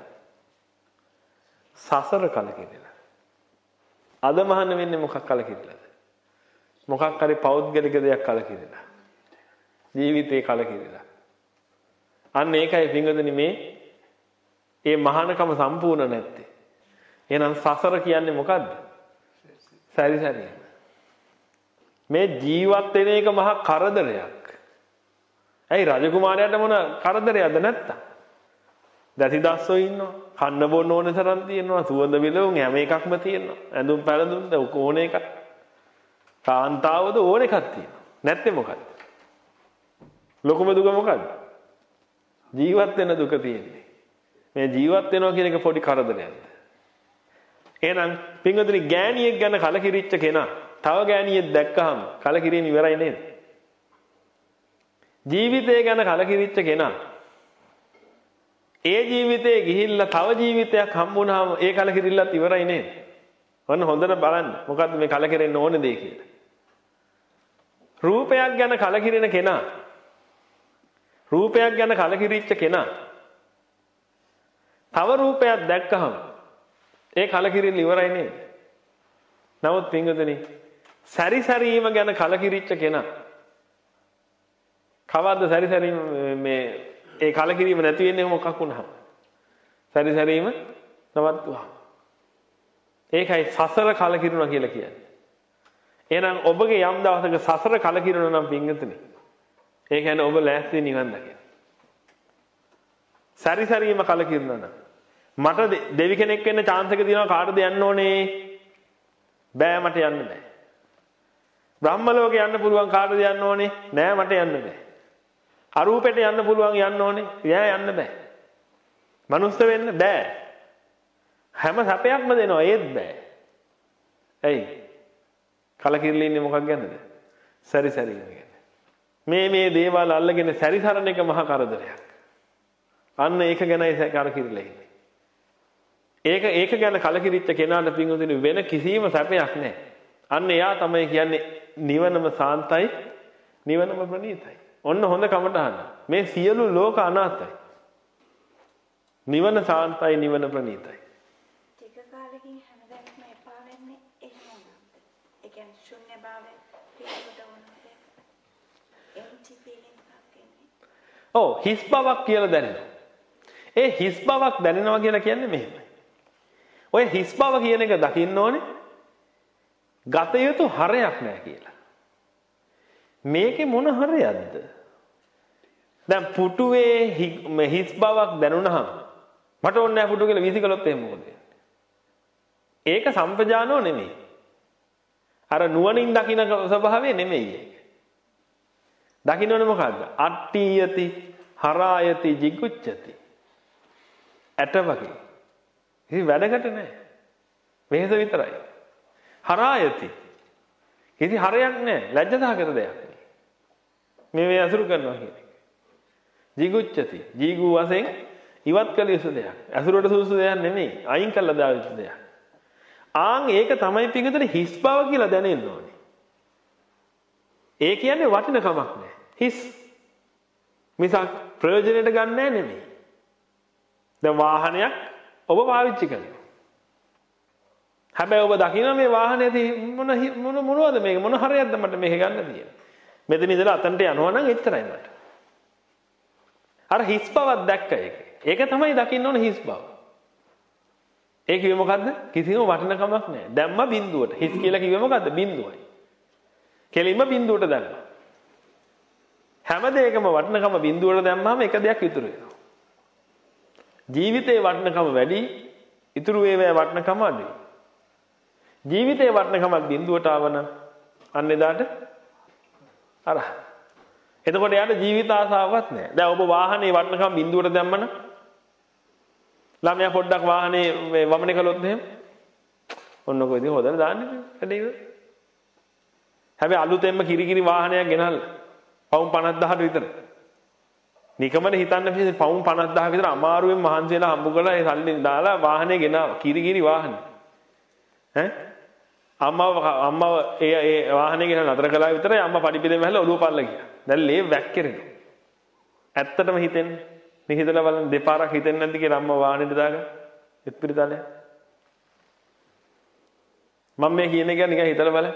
සසර කලකිරලා. අද මහාන වෙන්නේ මොකක් කලකිරලාද? මොකක් හරි පෞද්ගලික දෙයක් කලකිරලා. ජීවිතේ කලකිරලා. අන්න ඒකයි පින්වතුනි මේ ඒ මහානකම සම්පූර්ණ නැත්තේ. එහෙනම් සසර කියන්නේ මොකද්ද? සැරිසැරිය. මේ ජීවත් වෙන එක මහා කරදරයක්. ඇයි රජකුමාරයාට මොන කරදරයක්ද නැත්තම්? දැසිදස්සෝ ඉන්නවා. කන්න බොන්න ඕන තරම් තියෙනවා. සුවඳ විලවුන් හැම එකක්ම තියෙනවා. ඇඳුම් පැළඳුම් ද ඕන එකක්. කාන්තාවද ඕන එකක් තියෙනවා. නැත්තේ මොකද්ද? ලොකුම දුක මොකද්ද? ජීවත් වෙන දුක තියෙන්නේ. මේ ජීවත් වෙනවා කියන එක පොඩි කරදරයක්ද? එහෙනම් පින්වතුනි ගෑණියෙක් ගැන කලකිරිච්ච කෙනා තව ගෑණියෙක් දැක්කහම කලකිරීම ඉවරයි නේද? ජීවිතය ගැන කලකිරිච්ච කෙනා ඒ ජීවිතේ ගිහිල්ලා තව ජීවිතයක් හම්බුනහම ඒ කලකිරිල්ලත් ඉවරයි නේද? ඔන්න හොඳට බලන්න මොකද්ද මේ කලකිරෙන්න ඕනේ දේ කියලා. රූපයක් ගැන කලකිරෙන කෙනා රූපයක් ගැන කලකිරිච්ච කෙනා තව රූපයක් දැක්කහම ඒ කලකිරිල්ල ඉවරයි නේද? නමුත් පින්වතුනි සැරිසැරීම ගැන කලකිරිච්ච කෙනා කවද්ද සැරිසැරීම මේ ඒ කලකිරීම නැති වෙන්නේ මොකක් වුණාම? සැරිසැරීම නවත්තුවා. ඒකයි සසර කලකිරුණා කියලා කියන්නේ. එහෙනම් ඔබගේ යම් දවසක සසර කලකිරුණා නම් පින්වතුනි ඒ කියන්නේ ඔබ ලෑස්ති නිවන් දකින්න. සැරිසැරීම කලකිරුණා නම් මට දෙවි කෙනෙක් වෙන්න chance එක තියෙනවා කාටද යන්න ඕනේ? බෑ මට යන්න බෑ. බ්‍රහ්ම ලෝකේ යන්න පුළුවන් කාටද යන්න ඕනේ? නෑ මට යන්න බෑ. අරූපෙට යන්න පුළුවන් යන්න ඕනේ. එයා යන්න බෑ. මනුස්ස වෙන්න බෑ. හැම සැපයක්ම දෙනවා ඒත් බෑ. ඇයි? කලකිරලා ඉන්නේ මොකක් ගැනද? සැරිසැරීම ගැන. මේ මේ දේවල් අල්ලගෙන සැරිසරන එක මහා කරදරයක්. අන්න ඒක ගැනයි කලකිරලා ඉන්නේ. ඒක ඒක ගැන කලකිරිච්ච කෙනාට පිංගුතුනි වෙන කිසිම සැපයක් නැහැ. අන්න එයා තමයි කියන්නේ නිවනම සාන්තයි, නිවනම ප්‍රණීතයි. ඔන්න හොඳ කමටහන. මේ සියලු ලෝක අනාතයි. නිවන සාන්තයි, නිවන ප්‍රණීතයි. ටික කාලෙකින් හැමදාම එපා වෙන්නේ එහෙම නේද? ඒ කියන්නේ ශුන්‍යභාවය පිළිබඳ වුණේ. empty feeling එකක් එන්නේ. ඔව් හිස් බවක් කියලා දැනෙනවා. ඒ හිස් බවක් දැනෙනවා කියලා කියන්නේ මෙහෙමයි. ඔය හිස් බව කියන එක දකින්න ඕනේ ගත යුතු හරයක් නැහැ කියලා. මේකේ මොන හරයක්ද? දැන් පුටුවේ හිස් බවක් දැනුණාම මට ඕනේ නැහැ පුටුව කියලා වීසිකලොත් එහෙම මොකද වෙන්නේ? ඒක සම්පජානෝ නෙමෙයි. අර නුවණින් දකින්න ස්වභාවය නෙමෙයි ඒක. දකින්න ඕනේ මොකද්ද? අට්ඨියති හරායති jigucchati. ඇට වගේ. ඉතින් වැඩකට නැහැ. වෙහස විතරයි. හරායති. කිසි හරයක් නැහැ. ලැජ්ජාසහගත දෙයක් නේ. මේ මේ අසුරු කරනවා කියන එක. jigucchati. ජීගු වශයෙන් ඉවත් කළ යුතු දෙයක්. අසුරට සුදුසු දෙයක් නෙමෙයි. අයින් කළා දාන යුතු දෙයක්. ආන් ඒක තමයි පිටුතේ හිස් බව කියලා දැනෙන්න ඕනේ. ඒ කියන්නේ වටිනකමක් නැහැ. හිස්. මිසක් ප්‍රයෝජනෙට ගන්න නැහැ නෙමෙයි. දැන් වාහනයක් ඔබ පාවිච්චි කරනවා. හැබැයි ඔබ දකින්න මේ වාහනේදී මොන මොන මොනවද මේක මොන හරයක්ද මට මේක ගන්න තියෙන්නේ. මෙතන ඉඳලා අතන්ට යනවා නම් එච්චරයි මට. අර හිස් බවක් දැක්ක ඒක. ඒක තමයි දකින්න ඕන හිස් බව. ඒ කිව්වේ මොකද්ද? කිසිම වටිනකමක් නැහැ. දැම්ම බිඳුවට. හිස් කියලා කිව්වේ මොකද්ද? බිඳුවයි. කෙලින්ම බිඳුවට දැම්මා. හැම දෙයකම වටිනකම බිඳුවට දැම්මම එක දෙයක් ඉතුරු වෙනවා. ජීවිතේ වටිනකම වැඩි, ඉතුරු වේවා වටිනකම අඩුයි. ජීවිතේ වටිනකමක් බිඳුවට ආවන අන්න එදාට අර එතකොට යාට ජීවිත ආසාවක් නැහැ. දැන් ඔබ වාහනේ වටිනකම බිඳුවට දැම්මම ළමයා පොඩ්ඩක් වාහනේ මේ වමනේ කළොත් එහෙම ඔන්න කොයිද හොදලා දාන්නේ වැඩේ ඉවර. හැබැයි අලුතෙන්ම කිරිකිරි වාහනයක් ගෙනල්ලා පවුම් පනස් දහසට විතර. නිකමනේ හිතන්න පිටින් පවුම් පනස් දහසක විතර අමාරුවෙන් මහන්සියලා හම්බ කරලා ඒ සල්ලි දාලා වාහනේ ගෙනාවා. කිරිකිරි වාහනේ. ඈ අම්මව අම්මව ඒ ඒ වාහනේ ගෙන නතර කළා විතරයි අම්මා පඩිපෙළෙන් වැහලා ඔළුව පල්ල ගියා. දැන් ලේ වැක්කිරෙනවා. ඇත්තටම හිතෙන්නේ මේ හිතලා බලන්න දෙපාරක් හිතෙන්නේ නැද්ද කියලා අම්මා වාහනේට දාගන්න. එත්පිරිතලේ. මම මේ කියන එක නිකන් හිතලා බලන්න.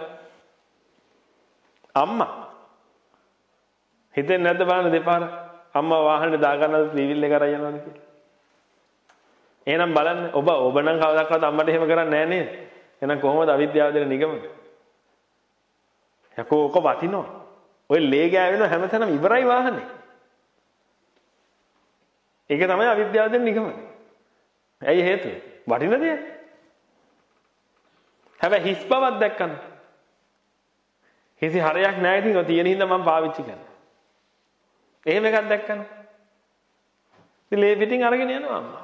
අම්මා හිතෙන්නේ නැද්ද බලන්න දෙපාරක් අම්මා වාහනේ දාගන්නද ත්‍රිවිල් එක අරන් යනවාද කියලා. එහෙනම් බලන්න ඔබ ඔබ නම් කවදාවත් අම්මට එහෙම කරන්නේ නැහැ නේද? එහෙනම් කොහොමද අවිද්‍යාව දෙන නිගමන? යකෝ ඔක වටිනවා. ඔය ලේ ගෑවෙන හැමතැනම ඉවරයි වාහනේ. ඒක තමයි අවිද්‍යාව දෙන නිගමන. ඇයි හේතුව? වටින දෙයක්. හැබැයි හිස් බවක් දැක්කම කිසි හරයක් නැහැ ඉතින් ඔය තියෙන හින්දා මම පාවිච්චි කරනවා. එහෙම එකක් දැක්කම ඉතින් ලේ පිටින් අරගෙන යනවා අම්මා.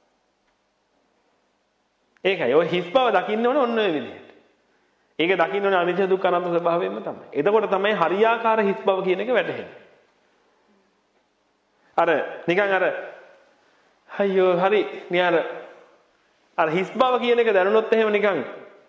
ඒකයි ඔය හිස් බව දකින්න ඕනේ ඔන්න ඔය විදිහට. ඒක දකින්න ඕනේ අනිත්‍ය දුක්ඛ අනාත්ම ස්වභාවයෙන්ම තමයි. එතකොට තමයි හරියාකාර හිස් බව කියන එක වැටහෙන්නේ. අර නිකන් අර අයියෝ හරි නියර අර හිස් බව කියන එක දැනුනොත් එහෙම නිකන්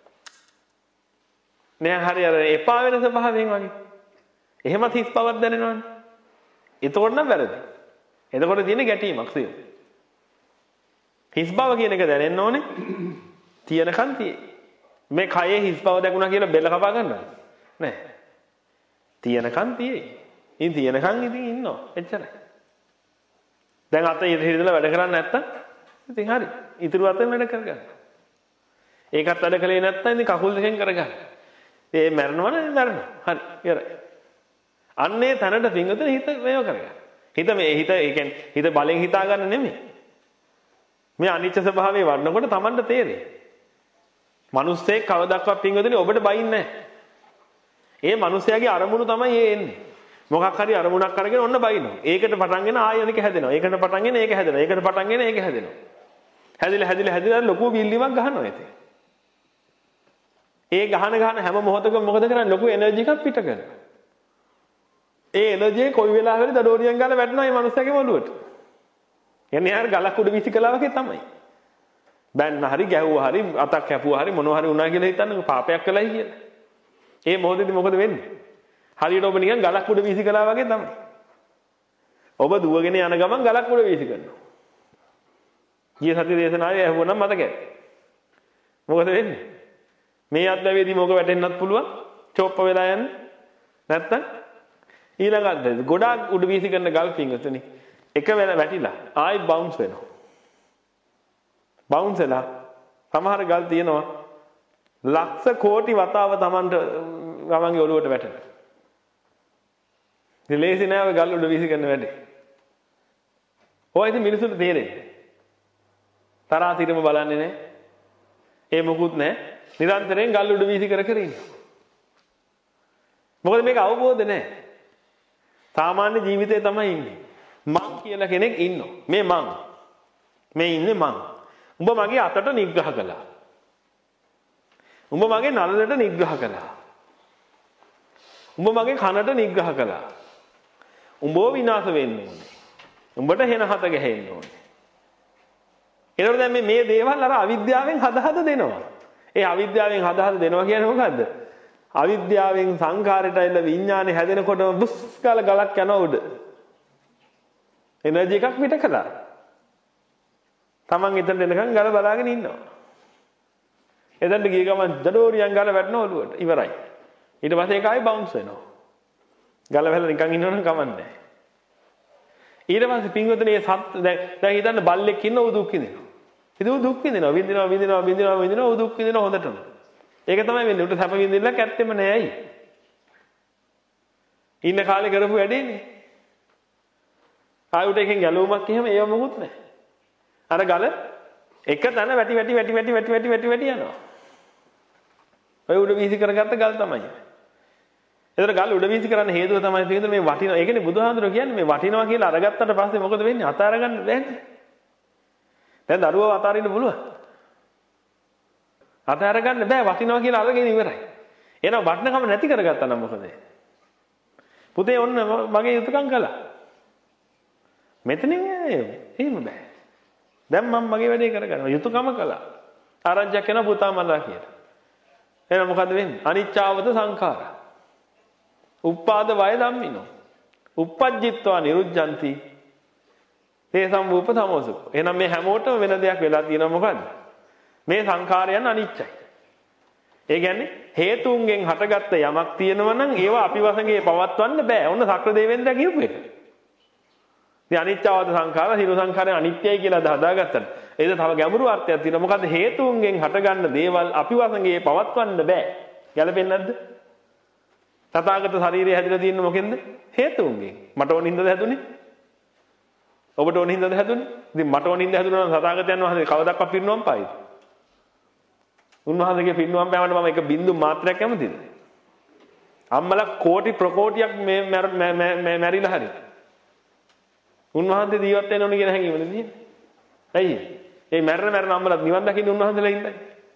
නෑ හරි අර එපා වෙන ස්වභාවයෙන් වගේ. එහෙමත් හිස් බවක් දැනෙනවනේ. එතකොට නම් වැරදි. එතකොට තියෙන ගැටීමක් සියුම්. හිස් බව කියන එක දැනෙන්න ඕනේ තියනකන් තියේ. මේ කයේ හිස් බව දැකුණා කියලා බෙල්ල කපා ගන්නවද? නෑ. තියනකන් තියේ. ඉතින් තියනකන් ඉතින් ඉන්නවා. එච්චරයි. දැන් අත ඉරිදලා වැඩ කරන්නේ නැත්තම් ඉතින් හරි. ඉතුරු අතෙන් වැඩ කරගන්න. ඒකත් වැඩ කළේ නැත්තම් ඉතින් කකුල් දෙකෙන් කරගන්න. ඒ මැරෙනවනේ මැරෙනවා. හරි. ඉවරයි. අන්නේ තැනට පිංගුතුන හිත මේව කරගන්න. හිත මේ හිත ඒ කියන්නේ හිත බලෙන් හිතා ගන්න නෙමෙයි. මේ අනිත්‍ය ස්වභාවයේ වඩනකොට Tamanට තේරෙයි. මිනිස්සෙක් කවදාවත් පිංගුතුනි ඔබට බයින්නේ නැහැ. ඒ මිනිස්යාගේ අරමුණු තමයි ඒ එන්නේ. මොකක් හරි අරමුණක් අරගෙන ඔන්න බයිනවා. ඒකට පටන්ගෙන ආයෙ අනික හැදෙනවා. ඒකට පටන්ගෙන ඒක හැදෙනවා. ඒකට පටන්ගෙන ඒක හැදෙනවා. හැදිලා හැදිලා හැදිලා ලොකු බිල්ලීමක් ගහනවා ඉතින්. ඒ ගහන ගහන හැම මොහොතකම මොකද කරන්නේ? ලොකු එනර්ජි එකක් පිට කරනවා. ඒ එනර්ජි එක කොයි වෙලාවෙද දඩෝරියන් ගාලා වැටෙනවා මේ මනුස්සයාගේ ඔළුවට. යන්නේ යාර ගලක් උඩ වීසි කළා වගේ තමයි. බැන්න හරි ගැහුවා හරි අතක් කැපුවා හරි මොනවා හරි වුණා කියලා හිතන්න පාපයක් කළයි කියලා. ඒ මොහොතේදී මොකද වෙන්නේ? හරියට ඔබ නිකන් ගලක් උඩ වීසි කළා වගේ තමයි. ඔබ දුවගෙන යන ගමන් ගලක් උඩ වීසි කරනවා. ගිය සති දේශනාවේ ඇහුවනම් මතකයි. මොකද වෙන්නේ? මේ අත්දැවීදී මොක වැටෙන්නත් පුළුවන්. චොප්ප වෙලා යන්නේ. නැත්තම් ඊළඟට ගොඩාක් උඩ වීසි කරන ගල් පිංගුතුනි එක වෙල වැටිලා ආයි බවුන්ස් වෙනවා. බවුන්ස් වෙලා සමහර ගල් තියෙනවා ලක්ෂ කෝටි වතාව Tamanට ගමන්ගේ ඔළුවට වැටෙනවා. ඉලේසි නෑ ඔය ගල් උඩ වීසි කරන වැඩේ. ඔය ඉතින් මිනිසුන්ට තේරෙන්නේ. තරහා තිරම බලන්නේ නෑ. ඒ මොකුත් නෑ. නිරන්තරයෙන් ගල් උඩ වීසි කර කර ඉන්නවා. මොකද මේක අවබෝධ නෑ. සාමාන්‍ය ජීවිතේ තමයි ඉන්නේ. මං කියලා කෙනෙක් ඉන්නවා. මේ මං. මේ ඉන්නේ මං. උඹ මගේ අතට නිග්‍රහ කළා. උඹ මගේ නළලට නිග්‍රහ කළා. උඹ මගේ කනට නිග්‍රහ කළා. උඹව විනාශ වෙන්න ඕනේ. උඹට හෙන හත ගහන්න ඕනේ. ඒනොර දැන් මේ මේ දේවල් අර අවිද්‍යාවෙන් හද හද දෙනවා. ඒ අවිද්‍යාවෙන් හද හද දෙනවා කියන්නේ මොකද්ද? අවිද්‍යාවෙන් සංඛාරයට ඇවිල්ල විඥානේ හැදෙනකොටම බුස් කාලා ගලක් යනවා උඩ. එනර්ජි එකක් පිට කළා. Taman එතනට එනකන් ගල බලාගෙන ඉන්නවා. එතනට ගිය ගමන් දඩෝරියන් ගල වැටෙන ඔළුවට. ඉවරයි. ඊට පස්සේ ඒක ආයි බවුන්ස් වෙනවා. ගල වැහලා නිකන් ඉන්නවනම් කමන්නේ. ඊට පස්සේ පින්වතුනි මේ සත් දැන් දැන් හිතන්න බල්ලෙක් ඉන්න උ දුක් විඳිනවා. ඉතින් උ දුක් විඳිනවා විඳිනවා විඳිනවා විඳිනවා විඳිනවා උ දුක් විඳිනවා හොඳටම. ඒක තමයි වෙන්නේ. උට සැප විඳින්නක් ඇත්තෙම නෑ ඇයි? ඉන්න කාලේ කරපු වැඩේනේ. ආයෙත් එකෙන් ගැලවුමක් එහෙම ඒව මොකුත් නෑ. අර ගල එක තැන වැටි වැටි වැටි වැටි වැටි වැටි වැටි වැටි යනවා. ඔය උඩ වීසි කරගත්ත ගල් තමයි. ඒතර ගල් උඩ වීසි කරන්න හේතුව තමයි තේරෙන්නේ මේ වටිනවා. ඒ කියන්නේ බුදුහාඳුරෝ කියන්නේ මේ වටිනවා කියලා අරගත්තට පස්සේ මොකද වෙන්නේ? අතාර ගන්න බෑනේ. දැන් දරුවව අතාරින්න පුළුවන්. අතාර ගන්න බෑ වටිනවා කියලා අරගෙන ඉවරයි. එහෙනම් වටිනකම නැති කරගත්තා නම් මොකද? පුතේ ඔන්න මගේ යුතුයකම් කළා. මෙතනින් එහෙම බෑ. දැන් මම මගේ වැඩේ කරගන්නවා. යුතුයකම කළා. ආරංචියක් කරනවා පුතා මල්ලා කියලා. එහෙනම් මොකද වෙන්නේ? අනිච්චාවත සංඛාරා. උප්පාද වය ධම්මිනෝ. uppajjitva niruddhanti. තේ සම්භූප තමෝසුක. එහෙනම් මේ හැමෝටම වෙන දෙයක් වෙලා තියෙනවා මොකද්ද? මේ සංඛාරයන් අනිච්චයි. ඒ කියන්නේ හේතුන්ගෙන් හටගත්ත යමක් තියෙනවා නම් ඒවා අපි වශයෙන් පවත්වන්න බෑ. ඔන්න සක්‍ර දෙවෙන්ද කියපු එක. ඉතින් අනිච්චවද සංඛාර, හිරු සංඛාරය අනිත්‍යයි කියලා හදාගත්තා. ඒක තව ගැඹුරු අර්ථයක් තියෙනවා. මොකද්ද හේතුන්ගෙන් හටගන්න දේවල් අපි වශයෙන් පවත්වන්න බෑ. ගැලපෙන්නේ නැද්ද? තථාගත ශරීරය හැදිලා තියෙන්නේ මොකෙන්ද? හේතුන්ගෙන්. මට ඕනින්ද හැදුනේ? ඔබට ඕනින්ද හැදුනේ? ඉතින් මට ඕනින්ද හැදුනා නම් තථාගතයන් වහන්සේ කවදාවත් පිරිනුවම් පායිද? උන්වහන්සේගේ පිරිනුවම් පෑමට මම එක බින්දු මාත්‍රයක් කැමතිද? අම්මලා කෝටි ප්‍රකෝටියක් මේ මැරිලා හරි. උන්වහන්සේ ජීවත් වෙන්න ඕන කියන හැඟීම නෙමෙයි. ඇයි? ඒ මැරෙන මැරෙන අම්මලා නිවන් දකින්න උන්වහන්සේලා ඉන්නේ.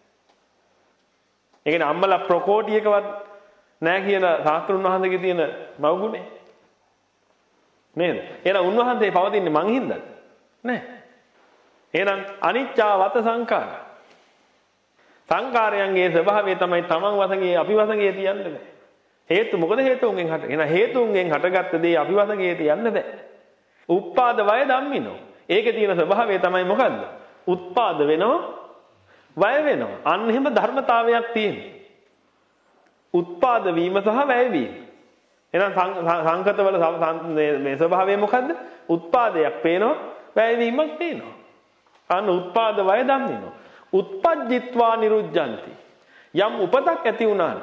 ඒ කියන්නේ අම්මලා ප්‍රකෝටියකවත් නෑ කියන ශාස්ත්‍රුන් වහන්සේගේ තියෙන මව්ගුණේ. නේද? එහෙනම් උන්වහන්සේ පවතින්නේ මං හින්දාද? නෑ. එහෙනම් අනිච්චාවත සංඛාර. සංඛාරයන්ගේ ස්වභාවය තමයි තමන් වශයෙන් අපි වශයෙන් තියන්න බෑ. හේතු මොකද හේතුන්ගෙන් හට. එහෙනම් හේතුන්ගෙන් හටගත්ත දේ අපි වශයෙන් තියන්න බෑ. උප්පාද වය ධම්මිනෝ. ඒකේ තියෙන ස්වභාවය තමයි මොකද්ද? උත්පාද වෙනවා, වය වෙනවා. අන්න එහෙම ධර්මතාවයක් තියෙනවා. උත්පාද වීම සහ වැය වීම. එහෙනම් සංකතවල මේ ස්වභාවය මොකද්ද? උත්පාදයක් පේනවා, වැය වීමක් පේනවා. අන්න උත්පාද වය ධම්මිනෝ. uppajjitva niruddhanti. යම් උපතක් ඇති වුණා නම්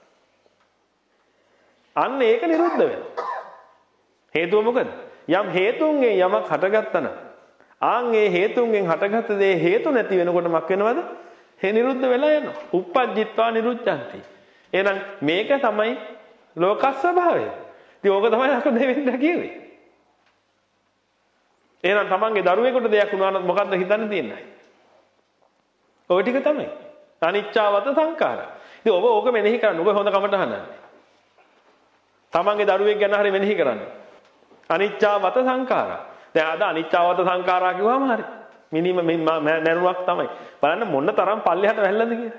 අන්න ඒක නිරුද්ධ වෙනවා. හේතුව මොකද? යම් හේතුන්ගෙන් යමක් හටගත්තා නම් ආන් ඒ හේතුන්ගෙන් හටගත්ත දේ හේතු නැති වෙනකොට මක් වෙනවද? හේ නිරුද්ධ වෙලා යනවා. uppajjitva niruddhanti. එහෙනම් මේක තමයි ලෝක ස්වභාවය. ඉතින් ඕක තමයි අර දෙවෙනිට කිව්වේ. එහෙනම් තමන්ගේ දරුවෙකුට දෙයක් වුණා නම් මොකද්ද හිතන්න තියෙන්නේ? ඔය ටික තමයි. අනිච්චවත සංඛාර. ඉතින් ඔබ ඕක මෙනෙහි කරන්න. ඔබ හොඳ කමට අහන්න. තමන්ගේ දරුවෙක් ගැන හරි මෙනෙහි කරන්න. අනිච්චවත සංඛාර. දැන් අද අනිච්චවත සංඛාරා කිව්වම හරි. මිනිම මරුණක් තමයි. බලන්න මොන තරම් පල්ලෙහාට වැල්ලද කියලා.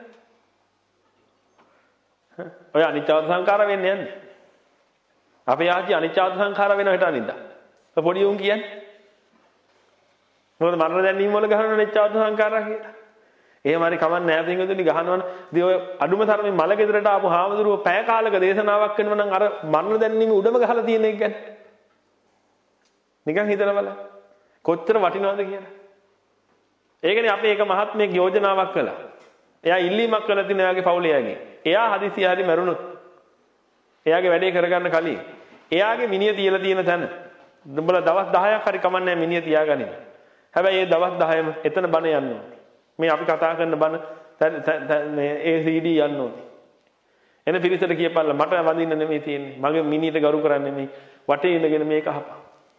ඔය අනිච්චවත සංඛාර වෙන්නේ යන්නේ. අපේ ආච්චි අනිච්චවත සංඛාර වෙනව හිට අනිද්දා. පොඩි උන් කියන්නේ. මොකද මරණ දැනීම වල ගහන අනිච්චවත සංඛාරා කියලා. එහෙම හරි කමක් නැහැ පින්වතුනි ගහනවනේ. ඉතින් ඔය අඩුම තරමේ මල ගෙදරට ආපු හාමුදුරුවෝ පැය කාලක දේශනාවක් කරනවා නම් අර මරණ දැනීම උඩම ගහලා තියෙන එක ගැන. නිකන් හිතලා බලන්න. කොච්චර වටිනවද කියලා. ඒකනේ අපි එක මහත්මයෙක් යෝජනාවක් කළා. එයා ඉල්ලීමක් කළා තියෙන එයාගේ පවුලේ යගේ. එයා හදිසිය හරි මැරුණොත් එයාගේ වැඩේ කරගන්න කලින් එයාගේ මිනිය තියලා තියෙන තැන උඹලා දවස් දහයක් හරි කමක් නැහැ මිනිය තියාගනින්න. හැබැයි ඒ දවස් දහයම එතන බණ යන්න ඕනේ. මේ අපි කතා කරන බණ මේ ඒ සී ඩී යන්න ඕනේ. එන පිරිසට කියපල්ලා මට වඳින්න නෙමෙයි තියෙන්නේ. මගේ මිනියට ගරු කරන්න නෙමෙයි. වටේ ඉඳගෙන මේක අහපන්.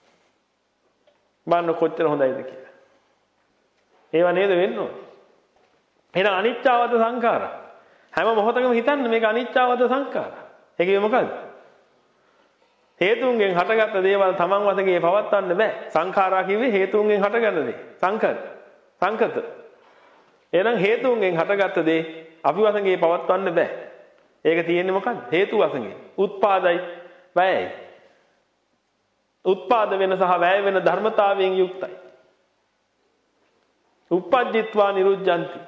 බලන්න කොච්චර හොඳයිද කියලා. ඒව නේද වෙන්න ඕනේ. එහෙනම් අනිච්චවත සංඛාර. හැම මොහොතකම හිතන්න මේක අනිච්චවත සංඛාර. ඒකේ මොකද්ද? හේතුන්ගෙන් හටගත්ත දේවල් තමන් වශයෙන් පවත්වන්න බෑ. සංඛාරා කිව්වේ හේතුන්ගෙන් හටගන්න දේ. සංකත. සංකත. එහෙනම් හේතුන්ගෙන් හටගත්ත දේ අපි වශයෙන් පවත්වන්න බෑ. ඒක තියෙන්නේ මොකද්ද? හේතු වශයෙන්. උත්පාදයි වැයයි. උත්පාද වෙන සහ වැය වෙන ධර්මතාවයෙන් යුක්තයි. උපජ්ජිත්වා නිරුද්ධಂತಿ.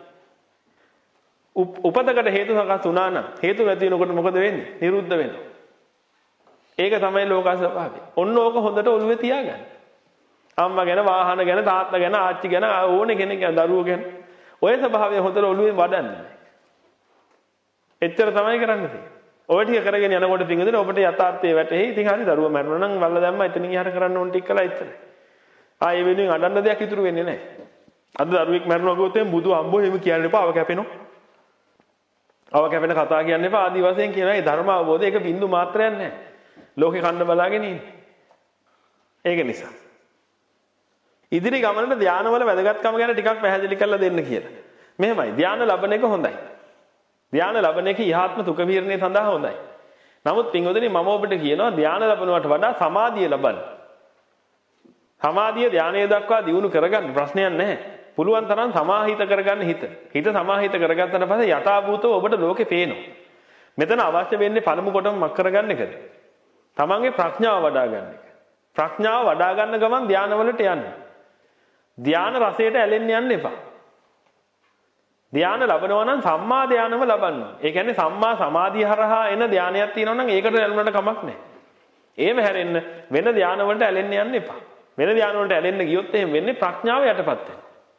උපතකට හේතු සකස් වුණා නම් හේතු නැති වෙනකොට මොකද වෙන්නේ? නිරුද්ධ වෙනවා. ඒක තමයි ලෝක ස්වභාවය. ඔන්න ඕක හොඳට ඔළුවේ තියාගන්න. අම්මා ගැන, වාහන ගැන, තාත්තා ගැන, ආච්චි ගැන, ඕනේ කෙනෙක් ගැන, දරුවෝ ගැන ඔය ස්වභාවය හොඳට ඔළුවේ වඩන්න. එච්චර තමයි කරන්න තියෙන්නේ. ඔය ටික කරගෙන යනකොට පිංගුදෙන ඔබට යථාර්ථයේ වැටෙයි. ඉතින් හරි දරුවා මැරුණා නම් වල්ල දැම්මා එතනින් යහර කරන්න ඕන ටික කළා එච්චරයි. ආ ඒ වෙනුවෙන් අඬන්න දෙයක් ඉතුරු වෙන්නේ නැහැ. අද දරුවෙක් මැරුණා ගියොත් එම් බුදු අම්බෝ එහෙම කියන්න එපා. අව කැපෙනවා. අව කැපෙන කතා කියන්න එපා. ආදි වශයෙන් කියනවා. ඒ ධර්ම අවබෝධය ඒක බින්දු මාත්‍රයක් නැහැ. ලෝකේ කන්න බලාගෙන ඉන්නේ. ඒක නිසා. ඉදිරි ගමනට ධානවල වැදගත්කම ගැන ටිකක් පැහැදිලි කරලා දෙන්න කියලා. මෙහෙමයි. ධාන ලබන එක හොඳයි. ධාන ලබන එක ඉහාත්ම සුඛ විහරණය සඳහා හොඳයි. නමුත් පින්වතුනි මම ඔබට කියනවා ධාන ලබනවට වඩා සමාධිය ලබන්න. සමාධිය ධානය දක්වා දියුණු කරගන්න ප්‍රශ්නයක් නැහැ. පුළුවන් තරම් සමාහිත කරගන්න හිත. හිත සමාහිත කරගත්තට පස්සේ යථාභූතව ඔබට ලෝකේ පේනවා. මෙතන අවශ්‍ය වෙන්නේ පළමු කොටම මක් කරගන්න එකද? තමන්ගේ ප්‍රඥාව වඩා ගන්න එක. ප්‍රඥාව වඩා ගන්න ගමන් ධානවලට යන්න. ධාන රසයට ඇලෙන්න යන්න එපා. ධාන ලබනවා නම් සම්මා ධානම ලබන්න. ඒ කියන්නේ සම්මා සමාධිය හරහා එන ධානයක් තියෙනවා නම් ඒකට ඇලුනට කමක් නැහැ. එහෙම හැරෙන්න වෙන ධාන වලට ඇලෙන්න යන්න එපා. වෙන ධාන වලට ඇලෙන්න ගියොත් එහෙම වෙන්නේ ප්‍රඥාව යටපත් වෙනවා.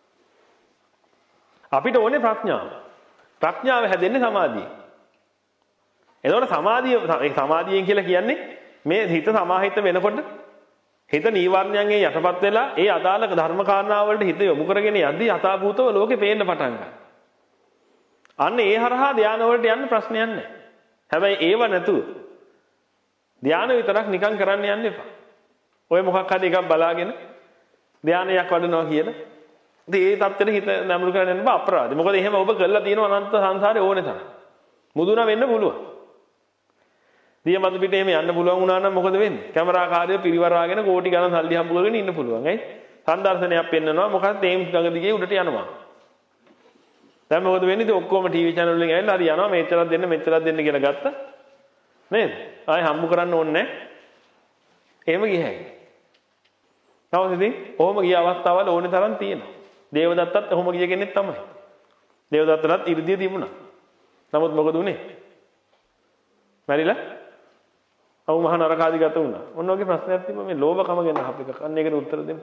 අපිට ඕනේ ප්‍රඥාව. ප්‍රඥාව හැදෙන්නේ සමාධියෙන්. එතකොට සමාධිය ඒ සමාධියෙන් කියලා කියන්නේ මේ හිත සමාහිත වෙනකොට හිත නීවරණයන්ගෙන් යටපත් වෙලා ඒ අදාළ ධර්ම කාරණා වලට හිත යොමු කරගෙන යද්දී යථාභූතව ලෝකේ පේන්න පටන් ගන්නවා. අන්න ඒ හරහා ධාන වලට යන්න ප්‍රශ්නයක් නැහැ. හැබැයි ඒව නැතුව ධාන විතරක් නිකන් කරන්න යන්න එපා. ඔය මොකක් හරි එකක් බලාගෙන ධානයක් වඩනවා කියලා. ඉතින් ඒ தත්තෙට හිත නැඹුරු කරගෙන යන්න බා අපරාධයි. මොකද එහෙම ඔබ කරලා තියෙන අනන්ත සංසාරේ ඕනේ තරම්. මුදුන වෙන්න පුළුවන්. දියමතු පිටේ එහෙම යන්න පුළුවන් වුණා නම් මොකද වෙන්නේ? කැමරාකාරයෝ පිරිවරාගෙන කෝටි ගණන් සල්ලි හම්බ කරගෙන ඉන්න පුළුවන්. ඇයි? සංදර්ශනයක් පෙන්නනවා මොකක්ද තේම්ස් ගඟ දිගේ උඩට යනවා. දැන් මොකද වෙන්නේ? ඉතින් ඔක්කොම ටීවී channel වලින් ඇවිල්ලා හරි යනවා මෙච්චරක් දෙන්න මෙච්චරක් දෙන්න කියලා ගත්තා. නේද? ආයෙ හම්බ කරන්න ඕනේ නැහැ. එහෙම ගියයි. තවද ඉතින් ඔහොම ගිය අවස්ථාවල් ඕනේ තරම් තියෙනවා. දේවදත්තත් ඔහොම ගිය කෙනෙක් තමයි. දේවදත්තටත් 이르දිය තිබුණා. නමුත් මොකද උනේ? මැරිලා අවු මහ නරකාදිගත වුණා. මොන වගේ ප්‍රශ්නයක් තිබ්බ මේ ලෝභකම ගැන අපිට අන්න ඒකට උත්තර දෙන්න.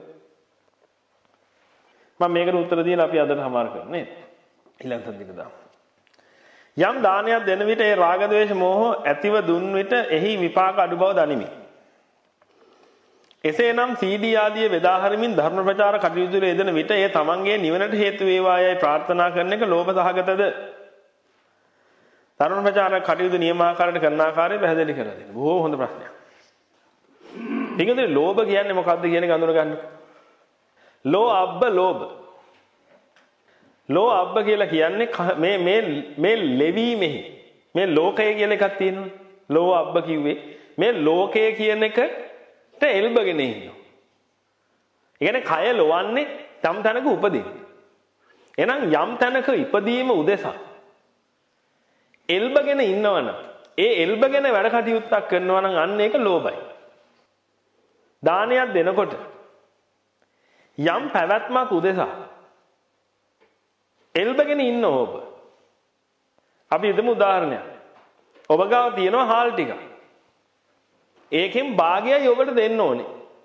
මම මේකට උත්තර දීලා අපි අදට සමාර කරනවා නේද? ඊළඟ සද්දික දාමු. යම් දානයක් දෙන විට ඒ රාග ద్వේෂ මෝහ ඇතිව දුන් විට එහි විපාක අඩු බව දනිමි. එසේනම් සීඩී ආදී බෙදා හරිමින් ධර්ම ප්‍රචාර කටයුතු වල යෙදෙන විට ඒ තමන්ගේ නිවනට හේතු වේවායයි ප්‍රාර්ථනා කරන එක ලෝභ සහගතද? ධර්ම ප්‍රචාර කටයුතු නියමාකාරයට කරන ආකාරය පැහැදිලි කරලා දෙන්න. බොහෝ හොඳ ප්‍රශ්නයක්. පිටුදේ ලෝභ කියන්නේ මොකක්ද කියන එක අඳුන ගන්න. ලෝ අබ්බ ලෝභ. ලෝ අබ්බ කියලා කියන්නේ මේ මේ මේ ලෙවීමෙහි මේ ලෝකය කියලා එකක් තියෙනවා. ලෝ අබ්බ කිව්වේ මේ ලෝකය කියන එකට එල්බගෙන ඉන්නවා. ඒ කියන්නේ කය ලොවන්නේ යම් තැනක උපදින්න. එහෙනම් යම් තැනක ඉපදීම උදෙසා එල්බගෙන ඉන්නවනම් ඒ එල්බගෙන වැඩ කටයුත්තක් කරනවා නම් අන්න ඒක ලෝභයි. දානයක් දෙනකොට යම් පැවැත්මක් උදෙසා එල්බගෙන ඉන්න ඔබ. අපි හිතමු උදාහරණයක්. ඔබ ගාව තියෙනවා හාල් ටික. ඒකෙන් භාගයයි ඔබට දෙන්න ඕනේ.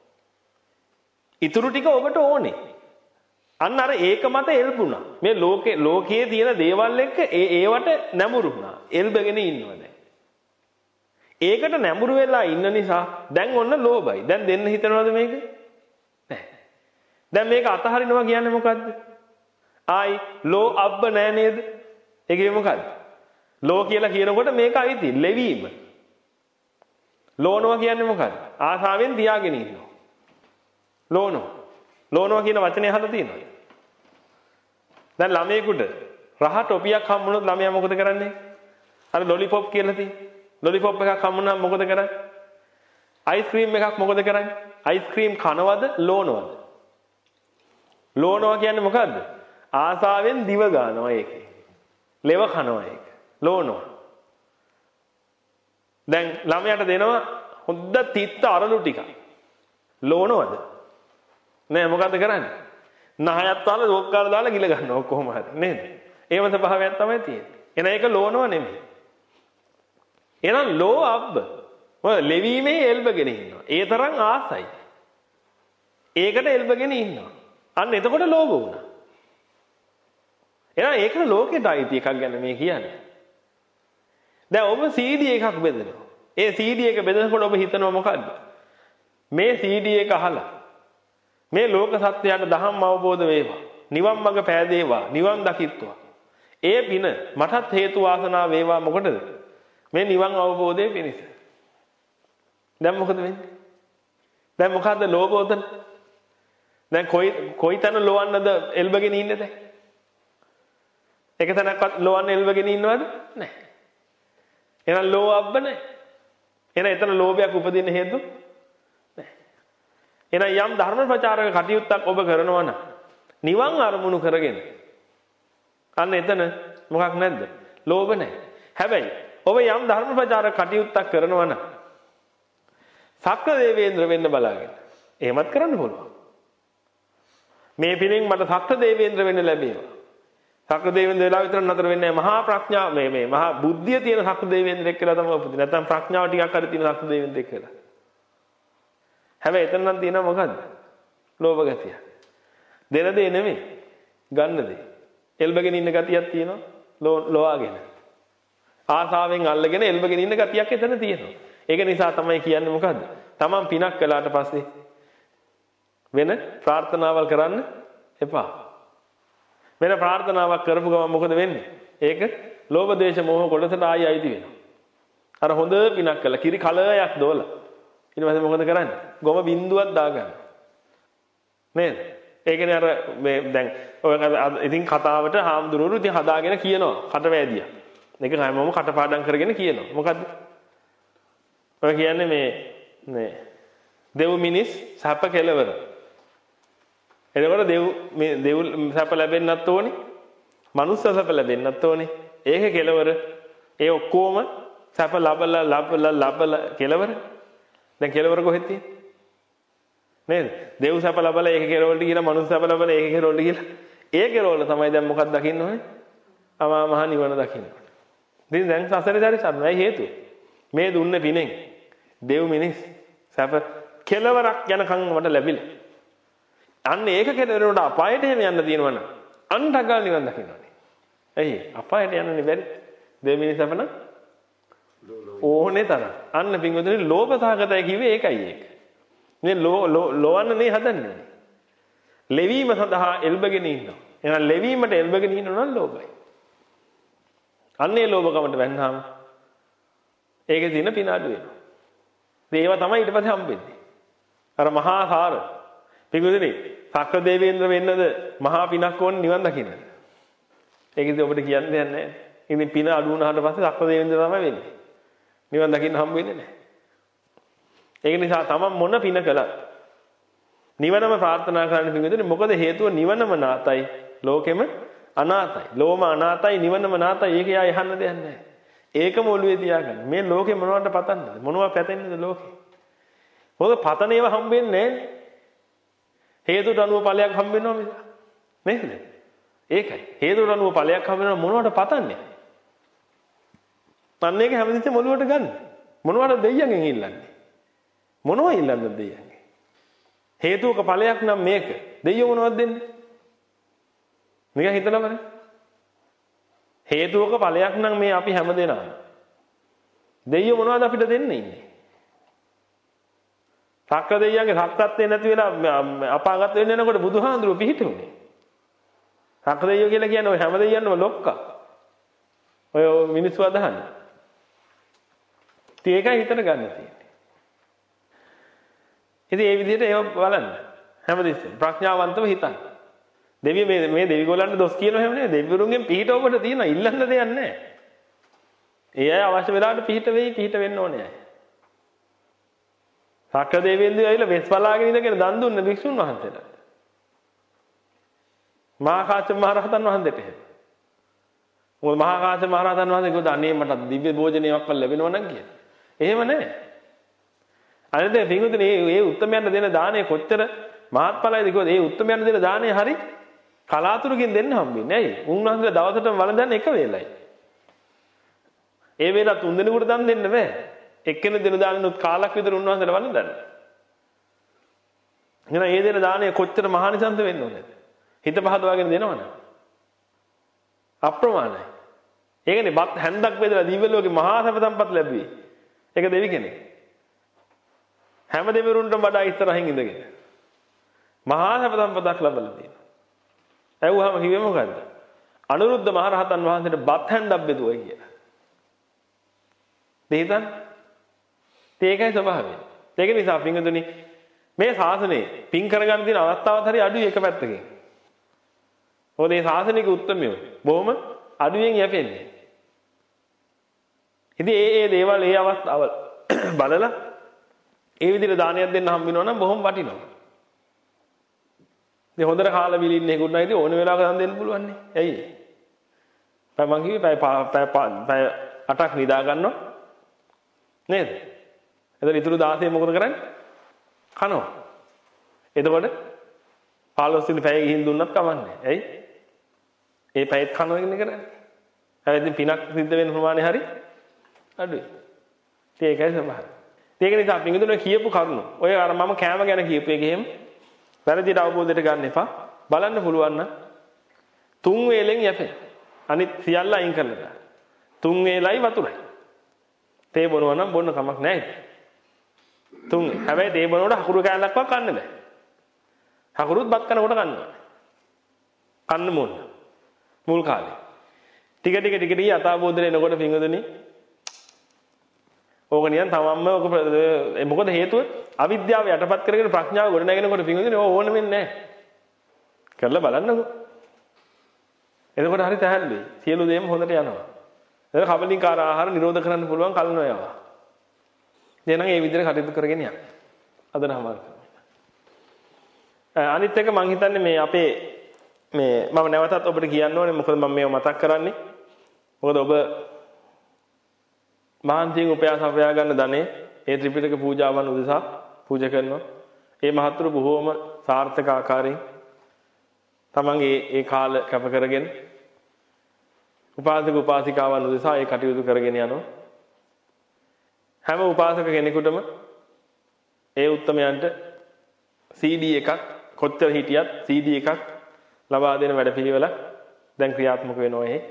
ඉතුරු ටික ඔබට ඕනේ. අන්න අර ඒක මත එල්බුණා. මේ ලෝකේ ලෝකයේ තියෙන දේවල් එක්ක ඒ ඒවට නැඹුරු වුණා. එල්බගෙන ඉන්නවා දැන්. ඒකට නැඹුරු වෙලා ඉන්න නිසා දැන් ඔන්න ලෝභයි. දැන් දෙන්න හිතනවද මේක? නැහැ. දැන් මේක අතහරිනවා කියන්නේ මොකද්ද? ආයි ලෝ අබ්බ නෑ නේද? ඒකේ මොකද්ද? ලෝ කියලා කියනකොට මේක අයිති ලෙවීම. ලෝනවා කියන්නේ මොකද්ද? ආසාවෙන් තියාගෙන ඉන්නවා. ලෝනවා. ලෝනවා කියන වචනේ අහලා තියෙනවද? දැන් ළමයෙකුට රහ ටොපියක් හම්බුනොත් ළමයා මොකද කරන්නේ? අර ලොලිපොප් කියලා තියෙන්නේ. ලොලිපොප් එකක් හම්බුනම මොකද කරන්නේ? අයිස්ක්‍රීම් එකක් මොකද කරන්නේ? අයිස්ක්‍රීම් කනවද ලෝනවද? ලෝනවා කියන්නේ මොකද්ද? ආසාවෙන් දිව ගන්නවා ඒකේ. ලෙව කනවා ඒක. ලෝනවා. දැන් ළමයාට දෙනවා හොද්ද තිත්ත අරලු ටික. ලෝනවද? නෑ මොකද්ද කරන්නේ? නහයත් තාල රෝග්ගාල දාලා ගිල ගන්නවා කොහොම හරි නේද? ඒව ස්වභාවයක් තමයි තියෙන්නේ. එන ඒක ලෝනව නෙමෙයි. එහෙනම් ලෝ අබ්බ. ඔය ලෙවීමේ එල්බගෙන ඉන්නවා. ඒ තරම් ආසයි. ඒකට එල්බගෙන ඉන්නවා. අන්න එතකොට ලෝභ වුණා. එහෙනම් ඒක ලෝකෙට අයිති එකක් ගැන මේ කියන්නේ. දැන් ඔබ සී ඩී එකක් බෙදනවා. ඒ සී ඩී එක බෙදනකොට ඔබ හිතනවා මොකද්ද? මේ සී ඩී එක අහලා මේ ලෝක සත්‍යයට ධම්ම අවබෝධ වේවා. නිවන් මඟ පෑදේවා. නිවන් දකිත්වා. ඒ පින මටත් හේතු වාසනා වේවා මොකටද? මේ නිවන් අවබෝධයේ පිණිස. දැන් මොකද වෙන්නේ? දැන් මොකද්ද ලෝභෝතන? දැන් කොයි කොයි තැන ලොවන්නද එල්බගෙන ඉන්නේ දැන්? එක තැනක්වත් ලොවන්න එල්බගෙන ඉන්නවද? නැහැ. එහෙනම් ලෝ අබ්බ නැහැ. එහෙනම් එතන ලෝභයක් උපදින්න හේතු නැහැ. එහෙනම් යම් ධර්ම ප්‍රචාරක කටයුත්තක් ඔබ කරනවා නම් නිවන් අරමුණු කරගෙන අන්න එතන මොකක් නැද්ද? ලෝභ නැහැ. හැබැයි ඔබ යම් ධර්ම ප්‍රචාරක කටයුත්තක් කරනවා නම් සක්‍ර දේවේන්ද්‍ර වෙන්න බලාගෙන එහෙමත් කරන්න පුළුවන්. මේ පිළින් මට සක්‍ර දේවේන්ද්‍ර වෙන්න ලැබේවා. සක්‍ර දේවේන්ද්‍ර වෙලා විතර නතර වෙන්නේ නැහැ. මහා ප්‍රඥා මේ මේ මහා බුද්ධිය තියෙන සක්‍ර දේවේන්ද්‍රෙක් කියලා තමයි උපදින්නේ. නැත්නම් ප්‍රඥාව ටිකක් හරි තියෙන සක්‍ර දේවේන්ද්‍රෙක් කියලා. හැබැයි එතන නම් තියෙනවා මොකද්ද? ලෝභ ගතිය. දෙන දේ නෙමෙයි. ගන්න දේ. එල්බගෙන ඉන්න ගතියක් තියෙනවා. ලෝවාගෙන. ආසාවෙන් අල්ලගෙන එල්බගෙන ඉන්න ගතියක් එතන තියෙනවා. ඒක නිසා තමයි කියන්නේ මොකද්ද? Taman පිනක් කළාට පස්සේ වෙන ප්‍රාර්ථනාවල් කරන්න එපා. වෙන ප්‍රාර්ථනාවක් කරපු ගමන් මොකද වෙන්නේ? ඒක ලෝභ දේශ මොහ කොටසට ආයි අයිති වෙනවා. අර හොඳ පිනක් කළා කිරි කලයක් දෝලා. ඊට පස්සේ මොකද කරන්නේ? ගොම බින්දුවක් දාගන්න. නේද? ඒකනේ අර මේ දැන් ඔය ඉතින් කතාවට හාමුදුරුවෝ ඉතින් හදාගෙන කියනවා කටවැදියා. මේක හැමෝම කටපාඩම් කරගෙන කියනවා. මොකද්ද? ඔය කියන්නේ මේ මේ දෙව් මිනිස් සැප කෙලවර. එතකොට දෙව් මේ දෙව් සැප ලැබෙන්නත් ඕනේ. මනුස්ස සැප ලැබෙන්නත් ඕනේ. ඒක කෙලවර. ඒ ඔක්කොම සැප ලබලා ලබලා ලබලා කෙලවර. දැන් කෙලවර කොහෙද තියෙන්නේ? නේද? දෙව් සැප ලබලා ඒක කෙලවරට කියලා මනුස්ස සැප ලබලා ඒක කෙලවරට කියලා. ඒ කෙලවර තමයි දැන් මොකක්ද දකින්න ඕනේ? අමා මහ නිවන දකින්න. ඉතින් දැන් සසරේ දැරි සම්මයි හේතුව. මේ දුන්න පිනෙන් දෙව් මිනිස් සැප කෙලවරක් යනකම් මට ලැබිලා. අන්න ඒක කෙලවරට අපායට එහෙම යන්න තියෙනවනම් අන්න ඩගල් නිවන් දකින්න ඕනේ. ඇයි? අපායට යන්නනේ බැරි. දෙව් මිනිස් සැප නම් ඕනේ තරම්. අන්න පින්වතුනි ලෝභ සහගතයි කිව්වේ ඒකයි ඒක. මේ ලෝ ලෝවන්න නේ හදන්නේ. ලෙවීම සඳහා එල්බගෙන ඉන්නවා. එහෙනම් ලෙවීමට එල්බගෙන ඉන්නවා නම් ලෝභයි. අන්නේ ලෝභකමට වැන්නාම ඒකේ තියෙන පින අඩු වෙනවා. ඒවා තමයි ඊට පස්සේ හම්බෙන්නේ. අර මහා සාර. පිටුදිනේ සක්‍ර දේවේන්ද්‍ර වෙන්නද මහා පිනක් ඕන නිවන් දකින්න. ඒක ඉතින් ඔබට කියන්න දෙයක් නැහැ. ඉතින් පින අඩු වුණාට පස්සේ සක්‍ර දේවේන්ද්‍ර තමයි වෙන්නේ. නිවන් දකින්න හම්බ වෙන්නේ නැහැ. ඒක නිසා තමන් මොන පින කළත් නිවනම ප්‍රාර්ථනා කරන්න පිටුදිනේ මොකද හේතුව නිවනම නාතයි ලෝකෙම අනාතයි. ලෝම අනාතයි නිවනම නාතයි. ඒක යා යහන්න දෙයක් නැහැ. ඒකම ඔළුවේ තියාගන්න. මේ ලෝකේ මොනවද පතන්නද? මොනවා පැතෙන්නද ලෝකේ? මොකද පතන ඒවා හම්බ වෙන්නේ නැහැ. හේතුට අනුව ඵලයක් හම්බ වෙනවා මිස. නේද? ඒකයි. හේතුට අනුව ඵලයක් හම්බ වෙනවා මොනවට පතන්නේ? අන්න ඒක හැමතිස්සෙම ඔළුවට ගන්න. මොනවට දෙයියන්ගෙන් ඉල්ලන්නේ? මොනවා ඉල්ලන්නද දෙයියන්ගෙන්? හේතුක ඵලයක් නම් මේක. දෙයියෝ මොනවද දෙන්නේ? නිකන් හිතලා බලන්න. හේතුක ඵලයක් නම් මේ අපි හැම දෙනාම. දෙයියෝ මොනවද අපිට දෙන්නේ ඉන්නේ? සක්‍ර දෙයියන්ගේ සත්‍යත්වේ නැති වෙලා අපාගත වෙන්න යනකොට බුදුහාඳුරුව පිහිටුනේ. සක්‍ර දෙයියෝ කියලා කියන්නේ ඔය හැම දෙයියන්ම ලොක්කා. ඔය මිනිස්සු අදහන්නේ. ඉතින් ඒකයි හිතට ගන්න තියෙන්නේ. ඉතින් ඒ විදිහට ඒව බලන්න. හැමදෙස්සෙම ප්‍රඥාවන්තව හිතන්න. දෙවිය මේ මේ දෙවිගොල්ලන්ට දොස් කියනව හැම නෙවෙයි. දෙවිවරුන්ගෙන් පිහිට ඔබට තියෙනවා. ඉල්ලන්න දෙයක් නැහැ. ඒ අය අවශ්‍ය වෙලාවට පිහිට වෙයි පිහිට වෙන්න ඕනේ අය. සක්‍ර දෙවියන්දී ඇවිල්ලා වෙස් බලාගෙන ඉඳගෙන දන් දුන්න භික්ෂුන් වහන්සේලා. මහා කාශ්‍යප මහ රහතන් වහන්සේට එහෙම. මොකද මහා කාශ්‍යප මහ රහතන් වහන්සේ කිව්වා අනේ මට දිව්‍ය භෝජනයක් ලැබෙනවා නම් කියලා. එහෙම නැහැ. අනිත් ඒ පිංගුතුනේ මේ උත්තමයන්ට දෙන දාණය කොච්චර මහත්ඵලයිද කිව්වද? මේ උත්තමයන්ට දෙන දාණය හරි කලාතුරකින් දෙන්න හම්බෙන්නේ. ඇයි? උන්වහන්සේලා දවසටම වළඳන්නේ එක වේලයි. ඒ වේලා තුන් දිනකට දන් දෙන්න බෑ. එක්කෙනෙක් දෙන දානෙනුත් කාලක් විතර උන්වහන්සේලා වළඳන්නේ. එහෙනම් මේ දෙන දාණය කොච්චර මහානිසංස වෙන්න ඕනද? හිත පහදවාගෙන දෙනවනේ. අප්‍රමාණයි. ඒකනේ බත් හැන්දක් බෙදලා දිව්‍ය ලෝකේ මහා සැප සම්පත් ලැබුවේ. ඒක දෙවි කෙනෙක්. හැම දෙවිවරුන්ටම වඩා ඉස්සරහින් ඉඳගෙන. මහා සැප සම්පතක් ලැබලා තියෙනවා. ඇහුවාම කිව්වේ මොකද්ද? අනුරුද්ධ මහ රහතන් වහන්සේට බත් හැන්දක් බෙදුවා කියලා. දෙහිතන් ඒකයි ස්වභාවය. ඒක නිසා පිංගුතුනි මේ ශාසනයේ පිං කරගන්න තියෙන අවස්ථාවත් හරි අඩුයි එක පැත්තකින්. මොකද මේ ශාසනික උත්තරමියෝ බොහොම අඩුවෙන් යැපෙන්නේ. ඉතින් ඒ ඒ දේවල් ඒ අවස්ථාවල් බලලා ඒ විදිහට දානයක් දෙන්න හම්බ වෙනවා නම් බොහොම වටිනවා. ඉතින් හොඳට කාලා බිලි ඉන්න හේකුත් නැහැ ඉතින් ඕන වෙලාවක දන් දෙන්න පුළුවන් නේ. ඇයි? පැය මං කිව්වේ පැය පැය අටක් නිදා ගන්නවා. නේද? එතන ඉතුරු දාසය මොකද කරන්නේ? කනවා. එතකොට පහළොස් වෙනි පැය ගිහින් දුන්නත් කමන්නේ. ඇයි? ඒ පැයත් කනවා ඉන්නේ කරන්නේ. හැබැයි ඉතින් පිනක් සිද්ධ වෙන ප්‍රමාණය හරි අඩුයි. ඉතින් ඒකයි සබහා. ඒක නිසා පිංගුතුනේ කියපු කරුණු. ඔය අර මම කෑම ගැන කියපු එක එහෙම වැරදිට අවබෝධයට ගන්න එපා. බලන්න පුළුවන් නම් තුන් වේලෙන් යැපේ. අනිත් සියල්ල අයින් කරලා දාන්න. තුන් වේලයි වතුරයි. තේ බොනවා නම් බොන්න කමක් නැහැ. තුන්. හැබැයි තේ බොනකොට හකුරු කෑල්ලක්වත් කන්න බෑ. හකුරුත් බත් කනකොට කන්න. කන්න මොන. මුල් කාලේ. ටික ටික ටික ටික යථාබෝධය එනකොට පිංගුතුනි ඕක නියන් තමන්ම ඕක මොකද හේතුව අවිද්‍යාව යටපත් කරගෙන ප්‍රඥාව ගොඩ නැගෙනකොට පිංගුතුනි ඕක ඕන වෙන්නේ නැහැ. කරලා බලන්නකෝ. එතකොට හරි තැහැල්ලුයි. සියලු දේම හොඳට යනවා. ඒක කබලින්කාර ආහාර නිරෝධ කරන්න පුළුවන් කලනවා යවා. එහෙනම් ඒ විදිහට කටයුතු කරගෙන යන්න. අද නම් අනිත් එක මම හිතන්නේ මේ අපේ මේ මම නැවතත් ඔබට කියන්න ඕනේ මොකද මම මේව මතක් කරන්නේ. මොකද ඔබ මහන්සියෙන් උපයාස අපයා ගන්න ධනෙ ඒ ත්‍රිපිටක පූජාවන් උදෙසා පූජා කරනවා. ඒ මහත්තුරු බොහෝම සාර්ථක ආකාරයෙන් තමන්ගේ ඒ කාල කැප කරගෙන උපාසක උපාසිකාවන් උදෙසා ඒ කටයුතු කරගෙන යනවා. හැම උපාසක කෙනෙකුටම ඒ උත්තමයන්ට සී ඩී එකක් කොච්චර හිටියත් සී ඩී එකක් ලබා දෙන වැඩපිළිවෙල දැන් ක්‍රියාත්මක වෙනවා එහි.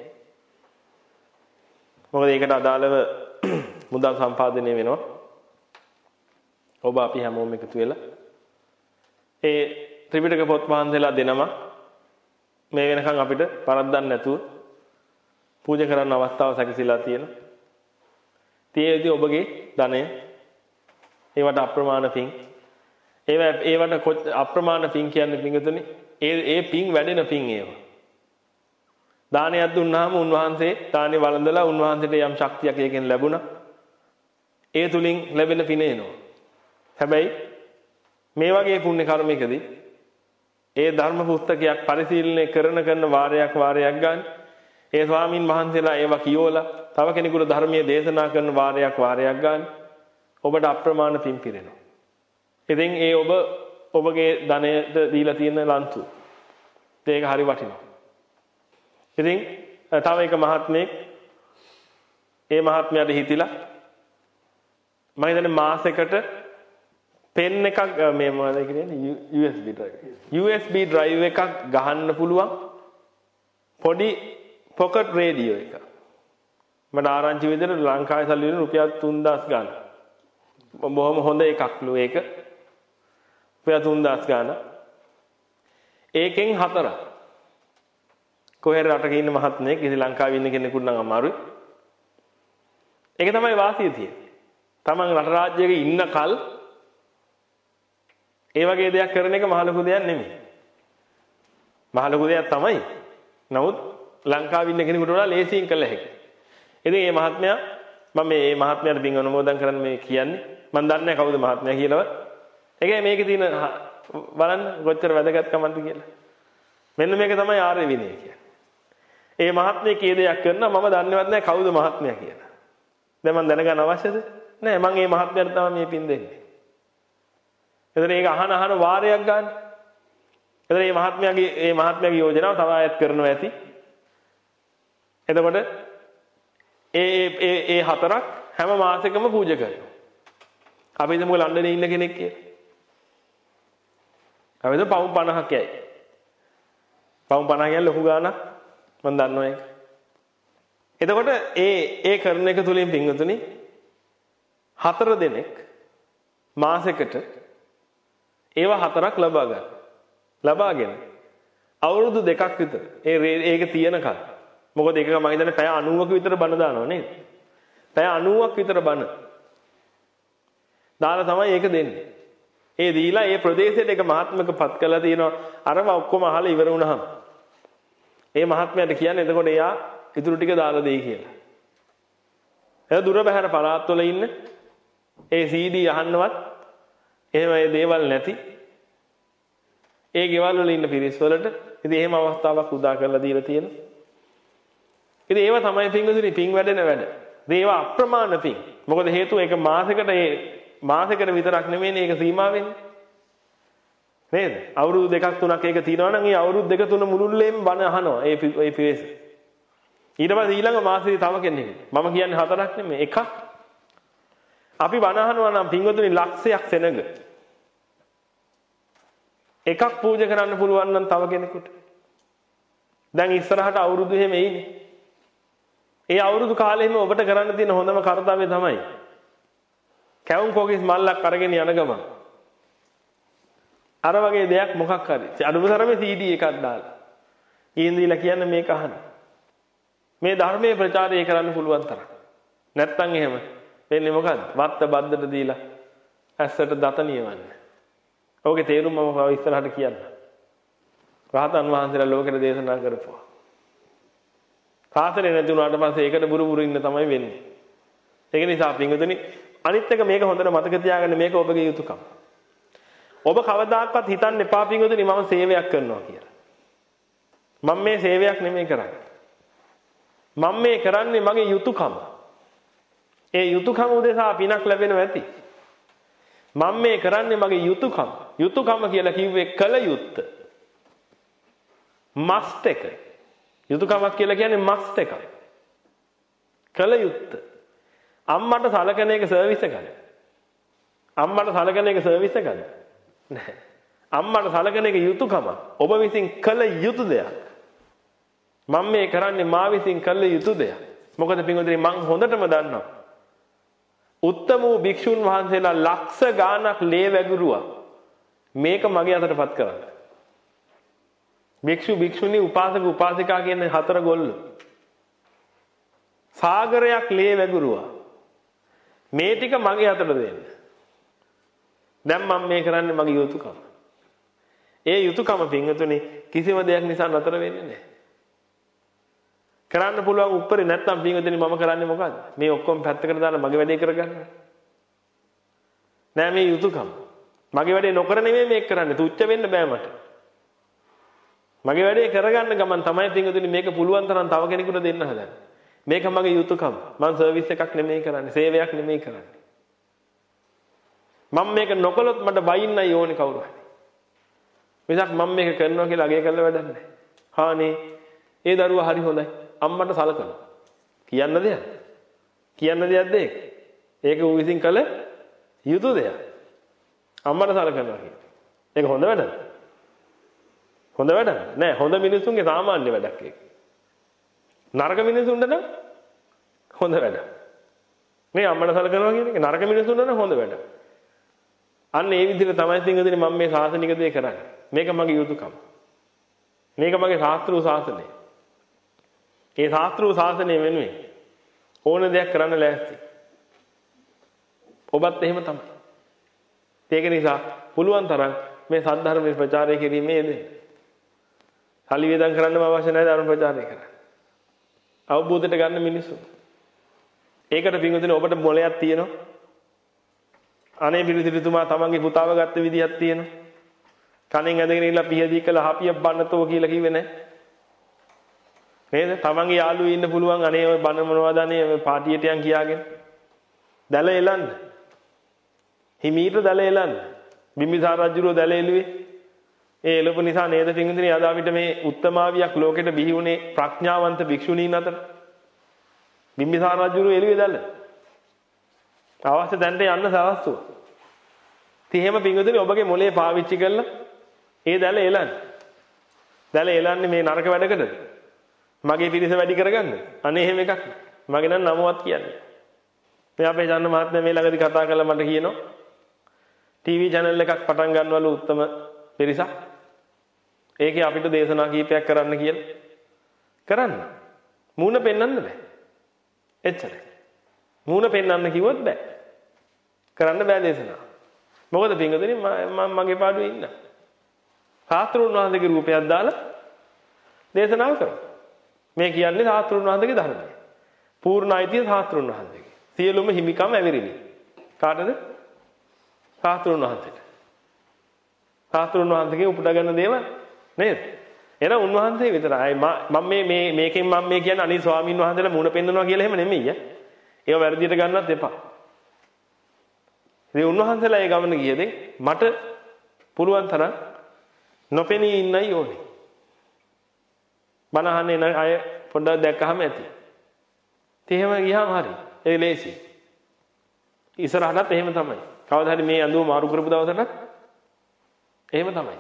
මොකද ඒකට අදාළව මුදල් සම්පාදනය වෙනවා. ඔබ අපි හැමෝම එකතු වෙලා ඒ ත්‍රිපිටක පොත් වහන්සේලා දෙනම මේ වෙනකන් අපිට පරද්දන්න නැතුව පූජා කරන්න අවස්ථාව සැකසීලා තියෙනවා. තියෙද්දි ඔබගේ ධනය ඒවට අප්‍රමාණ පිං ඒව ඒවට අප්‍රමාණ පිං කියන්නේ පිංගුතුනි. ඒ ඒ පිං වැඩෙන පිං ඒවා. දානයක් දුන්නාම උන්වහන්සේ දානේ වළඳලා උන්වහන්සේට යම් ශක්තියක් ඒකෙන් ලැබුණා. ඒ තුලින් ලැබෙන පින එනවා. හැබැයි මේ වගේ පුණ්‍ය කර්මයකදී ඒ ධර්ම පුස්තකයක් පරිශීලනය කරන කරන වාරයක් වාරයක් ගන්න ඒ ස්වාමින් වහන්සේලා ඒවා කියෝලා තව කෙනෙකුට ධර්මයේ දේශනා කරන වාරයක් වාරයක් ගන්න ඔබට අප්‍රමාණ පින් පිරෙනවා. ඉතින් ඒ ඔබ ඔබගේ ධනයට දීලා තියෙන ලන්තු ඒක හරි වටිනවා. ඉතින් තව එක මහත්මයෙක් ඒ මහත්මයාට හිතිලා මම හිතන්නේ මාසෙකට පෙන් එකක් මේ මොනවද කියන්නේ U S B drive U S B drive එකක් ගහන්න පුළුවන් පොඩි pocket radio එකක්. මට ආරංචි විදිහට ලංකාවේ සල්ලි වලින් රුපියල් තුන්දාස් ගන්න. බොහොම හොඳ එකක්ලු ඒක. රුපියල් තුන්දාස් ගන්න. ඒකෙන් හතරක්. කොහේ රටක ඉන්න මහත්මයෙක් ඉතින් ලංකාවේ ඉන්න කෙනෙකුට නම් අමාරුයි. ඒක තමයි වාසිය තියෙන්නේ. තමන් රට රාජ්‍යයක ඉන්න කල් ඒ වගේ දෙයක් කරන එක මහ ලොකු දෙයක් නෙමෙයි. මහ ලොකු දෙයක් තමයි. නමුත් ලංකාවේ ඉන්න කෙනෙකුට වඩා ලේසියෙන් කළ හැකියි. ඉතින් මේ මහත්මයා මම මේ මහත්මයාට පින් අනුමෝදන් කරන්න මේ කියන්නේ. මම දන්නේ නැහැ කවුද මහත්මයා කියලාවත්. ඒකයි මේකේ තියෙන බලන්න කොච්චර වැදගත්කමක්ද කියලා. මෙන්න මේක තමයි ආර්ය විනය කියන්නේ. ඒ මහත්මයා කී දෙයක් කරනවා මම දන්නේවත් නැහැ කවුද මහත්මයා කියලා. දැන් මම දැනගන්න අවශ්‍යද? නෑ මම මේ මහත්මයාට තමයි මේ පින් දෙන්නේ. එතන ඒක අහන අහන වාරයක් ගන්න. එතන මේ මහත්මයාගේ මේ මහත්මයාගේ යෝජනාව තව ආයත් කරනවා ඇති. එතකොට ඒ ඒ ඒ හතරක් හැම මාසෙකම පූජා කරනවා. අපි හිතමු ලන්ඩනේ ඉන්න කෙනෙක් කියලා. අපි හිතමු පවුම් පනහක් යයි. පවුම් පනහ කියන්නේ ලොකු ගාණක්. මම දන්නවා ඒක. එතකොට ඒ ඒ කරන එක තුලින් පින්වතුනි හතර දෙනෙක් මාසෙකට ඒවා හතරක් ලබා ගන්න. ලබාගෙන අවුරුදු දෙකක් විතර ඒ ඒක තියෙනකල් මොකද ඒක මම හිතන්නේ පැය අනූවක විතර බණ දානවා නේද? පැය අනූවක් විතර බණ දාලා තමයි ඒක දෙන්නේ. ඒ දීලා ඒ ප්‍රදේශයට එක මහත්මකපත් කළා තියෙනවා. අරව ඔක්කොම අහලා ඉවර වුණාම ඒ මහත්මයාට කියන්නේ එතකොට එයා ඉතුරු ටික දාලා දෙයි කියලා. එයා දුර බැහැර පළාත්වල ඉන්න ඒ C D අහන්නවත් එහෙම ඒ දේවල් නැති ඒ ගෙවල් වල ඉන්න පිරිස් වලට ඉතින් එහෙම අවස්ථාවක් උදා කරලා දීලා තියෙනවා. ඉතින් ඒව තමයි පින්වතුනි පින් වැඩෙන වැඩ. ඒව අප්‍රමාණ පින්. මොකද හේතුව ඒක මාසෙකට ඒ මාසෙකට විතරක් නෙමෙයිනේ ඒක සීමා වෙන්නේ. නේද? අවුරුදු දෙකක් තුනක් ඒක තියෙනවා නම් ඒ අවුරුදු දෙක තුන මුළුල්ලේම බණ අහනවා ඒ ඒ පිරිස. ඊට පස්සේ ඊළඟ මාසෙදී තව කෙනෙක්. මම කියන්නේ හතරක් නෙමෙයි එකක්. අපි බණ අහනවා නම් පින්වතුනි ලක්ෂයක් සෙනඟ. එකක් පූජා කරන්න පුළුවන් නම් තව කෙනෙකුට. දැන් ඉස්සරහට අවුරුදු එහෙම එයිනේ. ඒ අවුරුදු කාලෙම ඔබට කරන්න තියෙන හොඳම කාර්යය තමයි කැවුම් කෝකිස් මල්ලක් අරගෙන යන ගමන් අර වගේ දෙයක් මොකක් හරි අනුම තරමේ C D එකක් දාලා ඊන් දීලා කියන්නේ මේක අහන්න. මේ ධර්මයේ ප්‍රචාරය කරන්න පුළුවන් තරම්. නැත්තම් එහෙම වෙන්නේ මොකද්ද? වත්ත බද්දට දීලා ඇස්සට දත නියවන්නේ. ඔහුගේ තේරුම මම ඉස්සරහට කියන්න. රහතන් වහන්සේලා ලෝකෙට දේශනා කරපුවා. සාසනේ නැති වුණාට පස්සේ ඒකට බුරු බුරු ඉන්න තමයි වෙන්නේ. ඒක නිසා පින්වතුනි අනිත් එක මේක හොඳට මතක තියාගන්න මේක ඔබගේ යුතුයකම. ඔබ කවදාකවත් හිතන්න එපා පින්වතුනි මම සේවයක් කරනවා කියලා. මම මේ සේවයක් නෙමෙයි කරන්නේ. මම මේ කරන්නේ මගේ යුතුයකම. ඒ යුතුයකම උදෙසා පිනක් ලැබෙනවා ඇති. මම මේ කරන්නේ මගේ යුතුයකම. යුතුයකම කියලා කිව්වේ කල යුත්ත. මස්ට් එක. යුතුයකමක් කියලා කියන්නේ මස්ට් එකක්. කල යුත්ත. අම්මට සලකන එක සර්විස් එකද? අම්මට සලකන එක සර්විස් එකද? නැහැ. අම්මට සලකන එක යුතුයකම. ඔබ විසින් කළ යුතු දෙයක්. මම මේ කරන්නේ මා විසින් කළ යුතු දෙයක්. මොකද පින්වතුනි මං හොඳටම දන්නවා. උත්තම වූ භික්ෂුන් වහන්සේලා ලක්ෂ ගාණක් ලේ වැගිරුවා. මේක මගේ අතටපත් කරන්න. භික්ෂු භික්ෂුණී උපාසක උපාසිකා කියන හතර ගොල්ලෝ. සාගරයක් ලේ වැගිරුවා. මේ ටික මගේ අතට දෙන්න. දැන් මම මේ කරන්නේ මගේ යුතුයකම. ඒ යුතුයකම පින්වතුනි කිසිම දෙයක් නිසා නතර වෙන්නේ නැහැ. කරන්න පුළුවන් උප්පරේ නැත්තම් පින්වතුනි මම කරන්නේ මොකද්ද? මේ ඔක්කොම පැත්තකට දාලා මගේ වැඩේ කරගන්න. නෑ මේ යුතුයකම. මගේ වැඩේ නොකර නෙමෙයි මේක කරන්නේ. තුච්ච වෙන්න බෑ මට. මගේ වැඩේ කරගන්න ගමන් තමයි පින්වතුනි මේක පුළුවන් තරම් තව කෙනෙකුට දෙන්න හදන්නේ. මේක මගේ යුතුයකම. මම සර්විස් එකක් නෙමෙයි කරන්නේ. සේවයක් නෙමෙයි කරන්නේ. මම මේක නොකළොත් මට බයින්නයි ඕනේ කවුරු හරි. මිසක් මම මේක කරනවා කියලා අගය කරලා වැඩක් නැහැ. හානේ ඒ දරුවා හරි හොඳයි. අම්මට සලකනවා. කියන්න දෙයක්. කියන්න දෙයක්ද ඒක? ඒක ඌ විසින් කළ යුතු දෙයක්. අම්මට සලකනවා කියන්නේ. ඒක හොඳ වැඩද? හොඳ වැඩද? නෑ හොඳ මිනිසුන්ගේ සාමාන්‍ය වැඩක් ඒක. නරක මිනිසුන්ට නම් හොඳ වැඩක්. මේ අම්මට සලකනවා කියන එක නරක මිනිසුන්ට නම් හොඳ වැඩක්. අන්න ඒ විදිහට තමයි පින්වතුනි මම මේ ශාසනික දේ කරන්නේ. මේක මගේ යුතුයකම. මේක මගේ ශාස්ත්‍රීය ශාසනය. ඒ ශාස්ත්‍රීය ශාසනය වෙනුවෙන් ඕන දෙයක් කරන්න ලෑස්ති. ඔබත් එහෙම තමයි. ඒක නිසා පුළුවන් තරම් මේ සද්ධර්මයේ ප්‍රචාරය කිරීමේ යෙදෙන්න. සල්ලි වේදම් කරන්නම අවශ්‍ය නැහැ ධර්ම ප්‍රචාරය කරන්න. අවබෝධයට ගන්න මිනිස්සු. ඒකට පින්වතුනි ඔබට මොලයක් තියෙනවා. අනේ පිළිසිරිතුමා තමන්ගේ පුතාව ගත්ත විදියක් තියෙනවා. කණෙන් ඇදගෙන ඉන්න පිහදී කළ හපිය බන්නතෝ කියලා කිව්වේ නැහැ. නේද? තමන්ගේ යාළුවෝ ඉන්න පුළුවන් අනේ ඔය බන මොනවද අනේ ඔය පාටියට යන් කියාගෙන. දැල එලන්න. හිමීට දැල එලන්න. බිම්බිසාර රජුරෝ දැල එළුවේ. ඒ එළපු නිසා නේද පින්විතනි අද අපිට මේ උත්තමාවියක් ලෝකෙට බිහි වුණේ ප්‍රඥාවන්ත භික්ෂුණීන් අතර. බිම්බිසාර රජුරෝ එළුවේ දැල. අවශ්‍ය තැනට යන්න සවස්තුව. ඉතින් එහෙම පින්වතුනි ඔබගේ මොලේ පාවිච්චි කරලා ඒ දැල එලන්න. දැල එලන්නේ මේ නරක වැඩකටද? මගේ පිරිස වැඩි කරගන්න. අනේ එහෙම එකක්. මගේ නම් නමවත් කියන්නේ. මේ අපේ ජන්න මහත්මයා මේ ළඟදී කතා කරලා මට කියනවා ටීවී channel එකක් පටන් ගන්නවලු උත්තම පිරිසක්. ඒකේ අපිට දේශනා කීපයක් කරන්න කියලා. කරන්න. මූණ පෙන්වන්න බෑ. එච්චරයි. මූණ පෙන්වන්න කිව්වොත් බෑ. කරන්න බෑ දේශනා. මොකද පින්වතුනි මම මගේ පාඩුවේ ඉන්න. සාස්ත්‍රුන් වහන්සේගේ රූපයක් දාලා දේශනාව කරනවා. මේ කියන්නේ සාස්ත්‍රුන් වහන්සේගේ ධර්මය. පූර්ණ අයිතිය සාස්ත්‍රුන් වහන්සේගේ. සියලුම හිමිකම් ඇවිරිලි. කාටද? සාස්ත්‍රුන් වහන්සේට. සාස්ත්‍රුන් වහන්සේගේ උපුටා ගන්න දේවල් නේද? එන උන්වහන්සේ විතරයි. මම මේ මේ මේකෙන් මම මේ කියන්නේ අනිත් ස්වාමීන් වහන්සේලා මුණ පෙන්නනවා කියලා එහෙම නෙමෙයි ඈ. ඒව වැරදියට ගන්නවත් එපා. ඉතින් උන්වහන්සේලා ඒ ගමන ගියදී මට පුළුවන් තරම් නොපෙනී ඉන්නයි ඕනේ. බණහන්නේ නැ අය පොඩ්ඩක් දැක්කහම ඇති. ඉතින් එහෙම ගියාම හරි. ඒ ලේසි. ඉස්සරහටත් එහෙම තමයි. කවදා හරි මේ අඳුම මාරු කරපු දවසට එහෙම තමයි.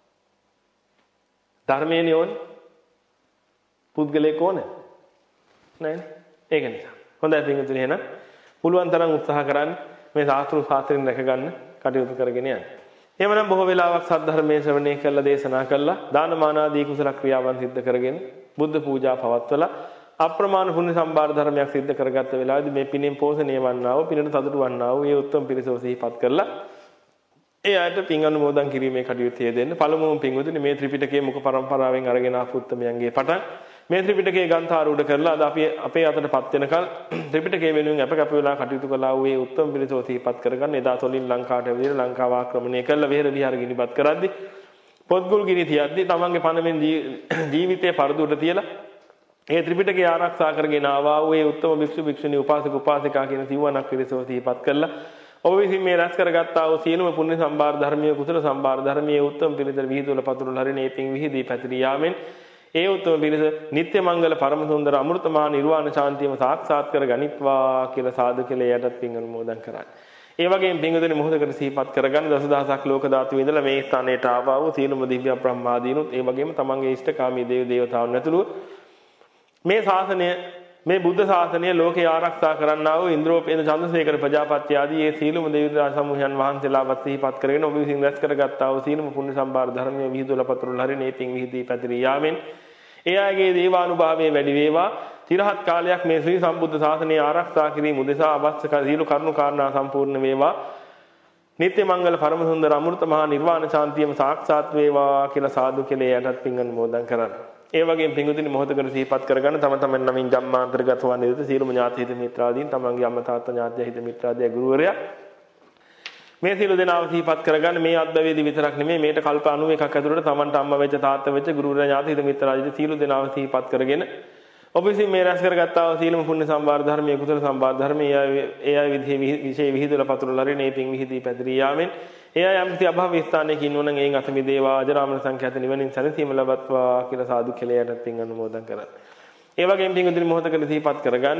ධර්මයේ ඕනේ. පුද්ගලයෙක් ඕනේ. නෑනේ. ඒක නිසා. හොඳයි පින්වතුනි එහෙනම් පුළුවන් තරම් උත්සාහ කරන්න මේ සාස්ත්‍රු ශාස්ත්‍රයෙන් දැක ගන්න කටයුතු කරගෙන යන්න. එහෙමනම් බොහෝ වෙලාවක් සද්ධර්මයේ ශ්‍රවණය කළා දේශනා කළා දානමාන ආදී කුසල ක්‍රියාවන් සිද්ධ කරගෙන බුද්ධ පූජා පවත්වලා අප්‍රමාණ පුණ්‍ය සම්භාර ධර්මයක් සිද්ධ කරගත්ත වෙලාවේදී මේ පිනෙන් පෝෂණය වන්නා වූ පිනට සතුටු වන්නා වූ මේ උත්තම පිරිසව සිහිපත් කරලා ඒ අයට පින් අනුමෝදන් කිරීමේ කටයුතු යෙදෙන්න පළමුවම පින්වතුනි මේ ත්‍රිපිටකයේ මුඛ පරම්පරාවෙන් අරගෙන ආපු උත්තමයන්ගේ පටන් මේ ත්‍රිපිටකයේ ග්‍රන්ථාරූඪ කරලා අද අපි අපේ අතටපත් වෙනකල් ත්‍රිපිටකයේ වෙනුවෙන් අප කැප වෙලා කටයුතු කළා වූ මේ උත්තම පිරිසව සිහිපත් කරගන්න එදා තොලින් ලංකාවට ඇවිදලා ලංකාව ආක්‍රමණය කළා විහෙර විහාර ගිනිපත් කරද්දී පොත්ගුල් ගිනි තියද්දී තමන්ගේ පණමෙන් ජීවිතේ පරදුවට තියලා ඒ ත්‍රිපිටකය ආරක්ෂා කරගෙන ආවා වූ ඒ උත්තම භික්ෂු භික්ෂුණී උපාසක උපාසිකා කියන සිවණක් පිරිසව සිහිපත් කළා ඔබ විසින් මේ රැස් කරගත්තා වූ සියලුම පුණ්‍ය සම්භාර ධර්මීය කුසල සම්භාර ධර්මීය උත්තම පිරිසට විහිදුවල පතුරුල හරින ඒ පින් විහිදී පැතිරී යාමෙන් ඒ උත්තම පිරිස නිත්‍ය මංගල පරම සුන්දර අමෘතමහා නිර්වාණ ශාන්තියම සාක්ෂාත් කර ගනිත්වා කියලා සාදු කියලා යටත් පින් අනුමෝදන් කරන්නේ. ඒ වගේම පින්වතුනි මොහොතකට සිහිපත් කරගන්න දසදහසක් ලෝක ධාතු ඉඳලා මේ ස්ථානයට ආවා වූ සියලුම දිව්‍ය බ්‍රහ්මාදීනුත් ඒ වගේම තමන්ගේ ඉෂ්ඨකාමී දේව දේවතාවුන් ඇතුළුව මේ ශාසනය මේ බුද්ධ ශාසනය ලෝකේ ආරක්ෂා කරන්නා වූ ඉන්ද්‍රෝපේන්ද්‍ර චන්ද්‍රසේකර ප්‍රජාපති ආදී ඒ සීලම දේවදා සමූහයන් වහන්සේලාවත් සිහිපත් කරගෙන ඔබ විසින් රැස් කරගත්තා වූ සීලම පුණ්‍ය සම්භාර ධර්මයේ විහිදුවල පතුරුල හරිනේ පින් විහිදී පැතිරී යාමෙන් ඒ අයගේ දේවානුභාවයේ වැඩි වේවා තිරහත් කාලයක් මේ ශ්‍රී සම්බුද්ධ ශාසනය ආරක්ෂා කිරීම උදෙසා අවශ්‍ය සීල කරුණු කාරණා සම්පූර්ණ වේවා නිත්‍ය මංගල පරම සුන්දර අමෘත මහා නිර්වාණ ශාන්තියම සාක්ෂාත් වේවා කියලා සාදු කියලා එයටත් පින් අනුමෝදන් කරන්න. ඒ වගේම පින්වතුනි මොහොතකට සිහිපත් කරගන්න තම තමන් නමින් ජම්මාන්තරගත වන නිරත සියලුම ඥාති හිත මිත්‍රාදීන් තමන්ගේ අම්මා තාත්තා ඥාති හිත මිත්‍රාදී ගුරුවරයා මේ සියලු දෙනාව සිහිපත් කරගන්න. මේ අද්දවේදී විතරක් නෙමෙයි මේට කල්ප අනූ එකක් ඇතුළත තමන්ට අම්මා වෙච්ච තාත්තා වෙච්ච ගුරුවරයා ඥාති හිත මිත්‍රාදී සියලු දෙනාව සිහිපත් කරගෙන ඔබ විසින් මේ රැස් කරගත්තා වූ සීලම පුණ්‍ය සම්භාර ධර්මයේ කුසල සම්භාර ධර්මයේ ඒ අය විදිහේ විශේෂ විහිදුවල පතුරලා හරි මේ පින් විහිදී පැතිරී යාමෙන් ඒ අය යම් කිසි අභව ස්ථානයක ඉන්නවනම් එයින් අත මිදේවා අජරාමර සංඛ්‍යාත නිවනින් සැනසීම ලබත්වා කියලා සාදු කෙලයට පින් අනුමෝදන් කරා. ඒ වගේම පින්වතුනි මොහොතකට සිහිපත් කරගන්න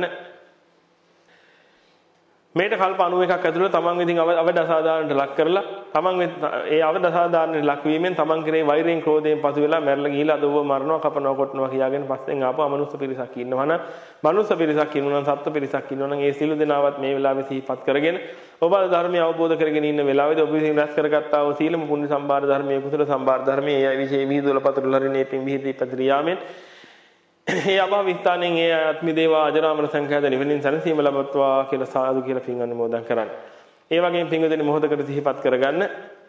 මේට කල්ප අනූ එකක් ඇතුළත තමන් විසින් අවඩ අසාධාරණට ලක් කරලා තමන් ඒ අවඩ අසාධාරණට ලක් වීමෙන් තමන් කෙරේ වෛරයෙන් ක්‍රෝධයෙන් පසු වෙලා මැරලා ගිහිලා අදව මරනවා කපනවා කොටනවා කියාගෙන පස්සෙන් ආපු අමනුෂ්‍ය පිරිසක් ඉන්නවා නම් මනුෂ්‍ය පිරිසක් ඉන්නවා නම් සත්ත්ව පිරිසක් ඉන්නවා නම් ඒ සියලු දෙනාවත් මේ වෙලාවේ සිහිපත් කරගෙන ඔබ ධර්මය අවබෝධ කරගෙන ඉන්න වෙලාවේදී ඔබ විසින් රැස් කරගත්තා වූ සීලම පුණ්‍ය සම්භාර ධර්මයේ කුසල සම්භාර ධර්මයේ ඒ විශේෂ විහිදුවල පතුරලා හරිනේ පින් විහිදී පැතිරී යාමෙන් ඒ අභව ස්ථානෙන් ඒ ආත්මි දේවා අජරාමර සංඛ්‍යාත නිවනින් සැනසීම ලබත්වා කියලා සාදු කියලා පින් අනුමෝදන් කරන්න. ඒ වගේම පින්වතුනි මොහොතකට සිහිපත් කරගන්න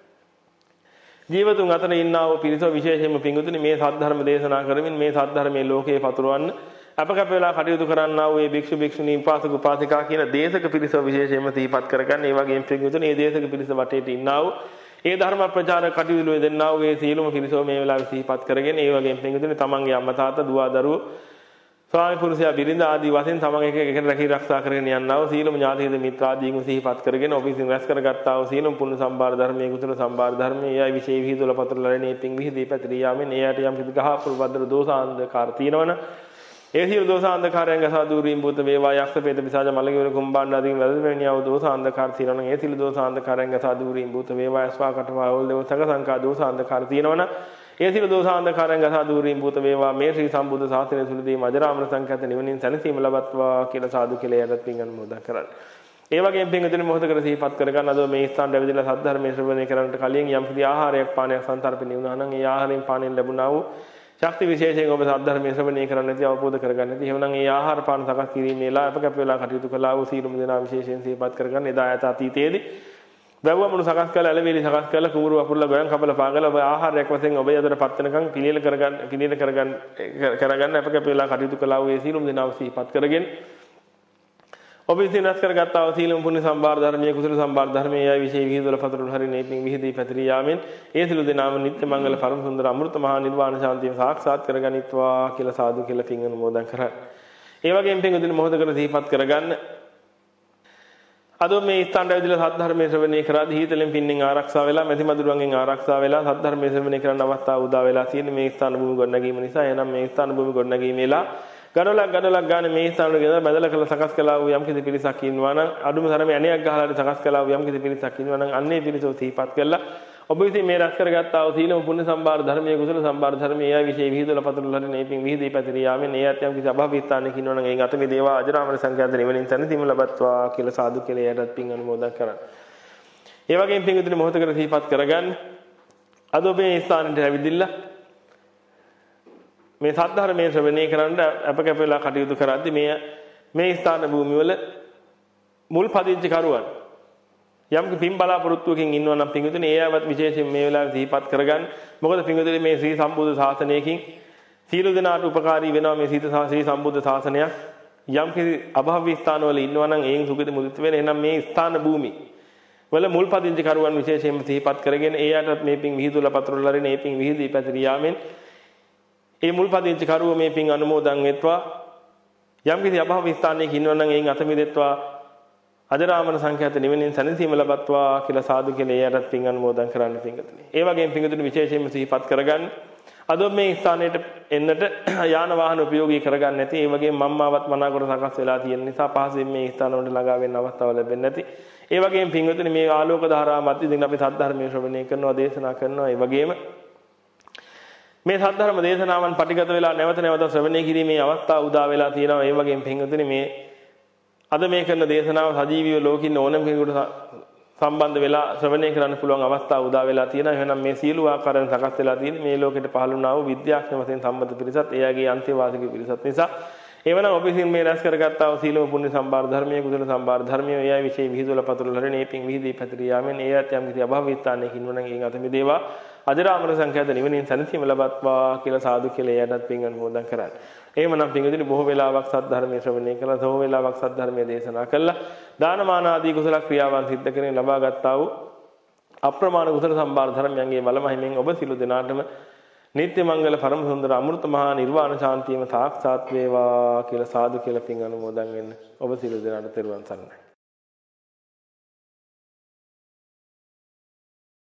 ජීවතුන් අතර ඉන්නා වූ පිරිස විශේෂයෙන්ම පින්වතුනි මේ සද්ධර්ම දේශනා කරමින් මේ සද්ධර්මයේ ලෝකේ පතුරවන්න අපකප වෙලා කටයුතු කරන්නා වූ මේ භික්ෂු භික්ෂුණී උපාසක උපාසිකා කියන දේශක පිරිස විශේෂයෙන්ම සිහිපත් කරගන්න. ඒ වගේම පින්වතුනි මේ දේශක පිරිස වටේට ඉන්නා වූ ඒ ධර්ම ප්‍රචාර කටයුතු දෙන්නා වූ ඒ සීලම පිරිසෝ මේ වෙලාවේ සිහිපත් කරගෙන ඒ වගේම පින්වතුනි තමන්ගේ අම්මා තාත්තා දුව දරුවෝ ස්වාමි පුරුෂයා බිරිඳ ආදී වශයෙන් තමන් එක එක රැකී ආරක්ෂා කරගෙන යන්නා වූ සීලම ඥාති හිත මිත්‍රාදීන් සිහිපත් කරගෙන ඔබ විසින් රැස් කරගත්තා වූ සීලම පුණ්‍ය සම්භාර ධර්මයේ කුසල සම්භාර ධර්මයේ ඒ අය විශේෂ විහිදුවල පතරලා රැණේ පිං විහිදී පැතිරී යාමෙන් ඒ අයට යම් කිසි ගහ පුරුබද්දර දෝසාන්ධකාර තියෙනවන ඒ සියලු දෝසාන්ධකාරයන් ගසා දුරීම් භූත වේවා යක්ෂ පේත පිසාච මලගිවර කුම්බාණ්ඩ ආදී වැළඳෙමිනියා වූ දෝසාන්ධකාර තියෙනවන ඒ සියලු දෝසාන්ධකාරයන් ගසා දුරීම් භූත වේවා යස්වා කටවා වල දේව සංඝ සංකා දෝසාන්ධකාර තියෙනවන ඒ සියලු දෝසාන්ධකාරයන් ගසා දුරීම් භූත වේවා මේ ශ්‍රී සම්බුද්ධ ශාසනය තුලදී අජරාමර සංඛ්‍යාත නිවනින් සැනසීම ලබත්වා කියලා සාදු කියලා යටත් පින් අනුමෝදන් කරන්න. ඒ වගේම පින්වතුනි මොහොතකට සිහිපත් කරගන්න අද මේ ස්ථානට ඇවිදලා සද්ධර්මයේ ශ්‍රවණය කරන්නට කලින් යම් කිසි ආහාරයක් පානයක් සන්තරපණය වුණා නම් ඒ ආහාරයෙන් පානයෙන් ලැබුණා වූ ශක්ති විශේෂයෙන් ඔබ සද්ධර්මයේ ශ්‍රවණය කරන්න නැති අවබෝධ කරගන්න නැති එහෙනම් ඒ ආහාර පාන සකස් කිරීමේලා අපකප වෙලා කටයුතු කළා වූ සීලමු දෙනා විශේෂයෙන් සිහිපත් කරගන්න. එදා යත අතීතයේදී වැව්වමුණු සකස් කරලා ඇලවිලි සකස් කරලා කුඹුරු වපුරලා ගොයන් කපලා පාගලා ඔබ ආහාරයක් වශයෙන් ඔබ යදටපත් වෙනකන් පිළියෙල කරගන්න පිළියෙල කරගන්න කරගන්න අපකප වෙලා කටයුතු කළා වූ ඒ සීලමු දෙනා සිහිපත් කරගෙන ඔබ විසින් රැස් කරගත්තා වූ සීලම පුණ්‍ය සම්භාර ධර්මයේ කුසල සම්භාර ධර්මයේ ආයි විශේෂ විහිදුවල පතරුණු හරිනේ පිං විහිදී පැතිරී යාමෙන් ඒ සිළු දෙනාම නිත්‍ය මංගල පරම සුන්දර අමෘත මහා නිර්වාණ ශාන්තිය සාක්ෂාත් කරගනිත්වා කියලා සාදු කියලා පිං අනුමෝදන් කරා. ඒ වගේම පිං උදින මොහොතකට සිහිපත් කරගන්න අද මේ ස්ථානට ඇවිදලා සද්ධර්මයේ ශ්‍රවණය කරාදී හීතලෙන් පින්නෙන් ආරක්ෂා වෙලා මැසි මදුරුවන්ගෙන් ආරක්ෂා වෙලා සද්ධර්මයේ ශ්‍රවණය කරන්න අවස්ථාව උදා වෙලා තියෙන මේ ස්ථාන භූමි ගොඩනැගීම නිසා එහෙනම් මේ ස්ථාන භූමි ගොඩනැගීමේලා ගණලක් ගණලක් ගන්න මේ ස්ථානවල ගෙදර බදලා කරලා සකස් කළා වූ යම් කිසි පිරිසක් ඉන්නවා නම් අඩුම තරමේ අණයක් ගහලා හරි සකස් කළා වූ යම් කිසි පිරිසක් ඉන්නවා නම් අන්නේ පිරිසව සිහිපත් කළා ඔබ විසින් මේ රැස් කරගත්තා වූ සීලම පුණ්‍ය සම්භාර ධර්මයේ කුසල සම්භාර ධර්මයේ ආ විශේෂ විහිදුවල පතරුල හරි නේපින් විහිදී පැතිරී යාමෙන් ඒ අත්‍යම් කිසි අභව ස්ථානයක ඉන්නවා නම් එයින් අත මේ දේවා අජරාමර සංඛ්‍යාත නිවනින් සැනසීම ලබත්වා කියලා සාදු කියලා යටත් පින් අනුමෝදන් කරා. ඒ වගේම පින් උදින මොහොතකට සිහිපත් කරගන්න අද ඔබ මේ ස්ථානට ඇවිදින්න මේ සද්ධර්මයේ ශ්‍රවණය කරන්න අපකප වෙලා කටයුතු කරද්දී මේ මේ ස්ථාන භූමිවල මුල් පදිංචි කරුවන් යම් පින් බලාපොරොත්තුවකින් ඉන්නවා නම් පින්විතනේ ඒ ආවත් විශේෂයෙන් මේ වෙලාවේ සිහිපත් කරගන්න. මොකද පින්විතනේ මේ ශ්‍රී සම්බුද්ධ ශාසනයකින් සීල දෙනාට උපකාරී වෙනවා මේ සීත ශ්‍රී සම්බුද්ධ ශාසනයක්. යම් කිසි අභව්‍ය ස්ථානවල ඉන්නවා නම් ඒන් සුගති මුදිත වෙන. එහෙනම් මේ ස්ථාන භූමි වල මුල් පදිංචි කරුවන් විශේෂයෙන්ම සිහිපත් කරගෙන ඒ ආටත් මේ පින් විහිදුවලා පතරවල හරි මේ පින් විහිදී පැතිරී යාමෙන් ඒ මුල් පදිංචි කරුව මේ පින් අනුමෝදන් වෙත්වා යම් කිසි අභව ස්ථානයක ඉන්නවා නම් එයින් අත මිදෙත්වා අජරාමර සංඛ්‍යාත නිවනින් සැනසීම ලබත්වා කියලා සාදු කියලා එයටත් පින් අනුමෝදන් කරන්න පින්ගතුනි. ඒ වගේම පින්ගතුනි විශේෂයෙන්ම සිහිපත් කරගන්න අද මේ ස්ථානයට එන්නට යාන වාහන උපයෝගී කරගන්න නැති ඒ වගේම මම්මාවත් මනාකොට සකස් වෙලා තියෙන නිසා පහසෙන් මේ ස්ථානවලට ළඟා වෙන්න අවස්ථාව ලැබෙන්නේ නැති. ඒ වගේම පින්ගතුනි මේ ආලෝක ධාරා මැදින් අපි සද්ධර්මයේ ශ්‍රවණය කරනවා දේශනා කරනවා. ඒ වගේම මේ සද්ධර්ම දේශනාවන් පටිගත වෙලා නැවත නැවත ශ්‍රවණය කිරීමේ අවස්ථාව උදා වෙලා තියෙනවා. ඒ වගේම පින්ගතුනි මේ අද මේ කරන දේශනාව සජීවීව ලෝකින් ඕනම කෙනෙකුට සම්බන්ධ වෙලා ශ්‍රවණය කරන්න පුළුවන් අවස්ථාව උදා වෙලා තියෙනවා. එහෙනම් මේ සියලු ආකාරයෙන් සකස් වෙලා තියෙන මේ ලෝකෙට පහළ වුණා වූ විද්‍යාඥ වශයෙන් සම්බන්ධ පිරිසත් එයාගේ අන්තේවාසික පිරිසත් නිසා එවනම් ඔබ විසින් මේ රැස් කරගත්තා වූ සීලම පුණ්‍ය සම්භාර ධර්මයේ කුසල සම්භාර ධර්මයේ එයයි විශේෂ විහිදුවල පතුරල හරිනේ පිං විහිදී පැතිරී යාමෙන් එයත් යම් කිසි අභව විස්ථානයකින් වුණන් එයින් අත මිදේවා අජරාමර සංඛ්‍යාත නිවනින් සැනසීම ලබත්වා කියලා සාදු කියලා එයටත් පිං අනුමෝදන් කරා. එහෙමනම් පිංගුතුනි බොහෝ වෙලාවක් සත් ධර්මයේ ශ්‍රවණය කළා, බොහෝ වෙලාවක් සත් ධර්මයේ දේශනා කළා. දානමාන ආදී කුසල ක්‍රියාවන් සිද්ධ කරගෙන ලබා ගත්තා වූ අප්‍රමාණ කුසල සම්භාර ධර්මයන්ගේ බලමහිමෙන් ඔබ සිළු දෙනාටම නිත්‍ය මංගල පරම සුන්දර අමෘත මහා නිර්වාණ ශාන්තියම සාක්ෂාත් වේවා කියලා සාදු කියලා පින් අනුමෝදන් වෙන්න. ඔබ සිළු දෙනාට තෙරුවන් සරණයි.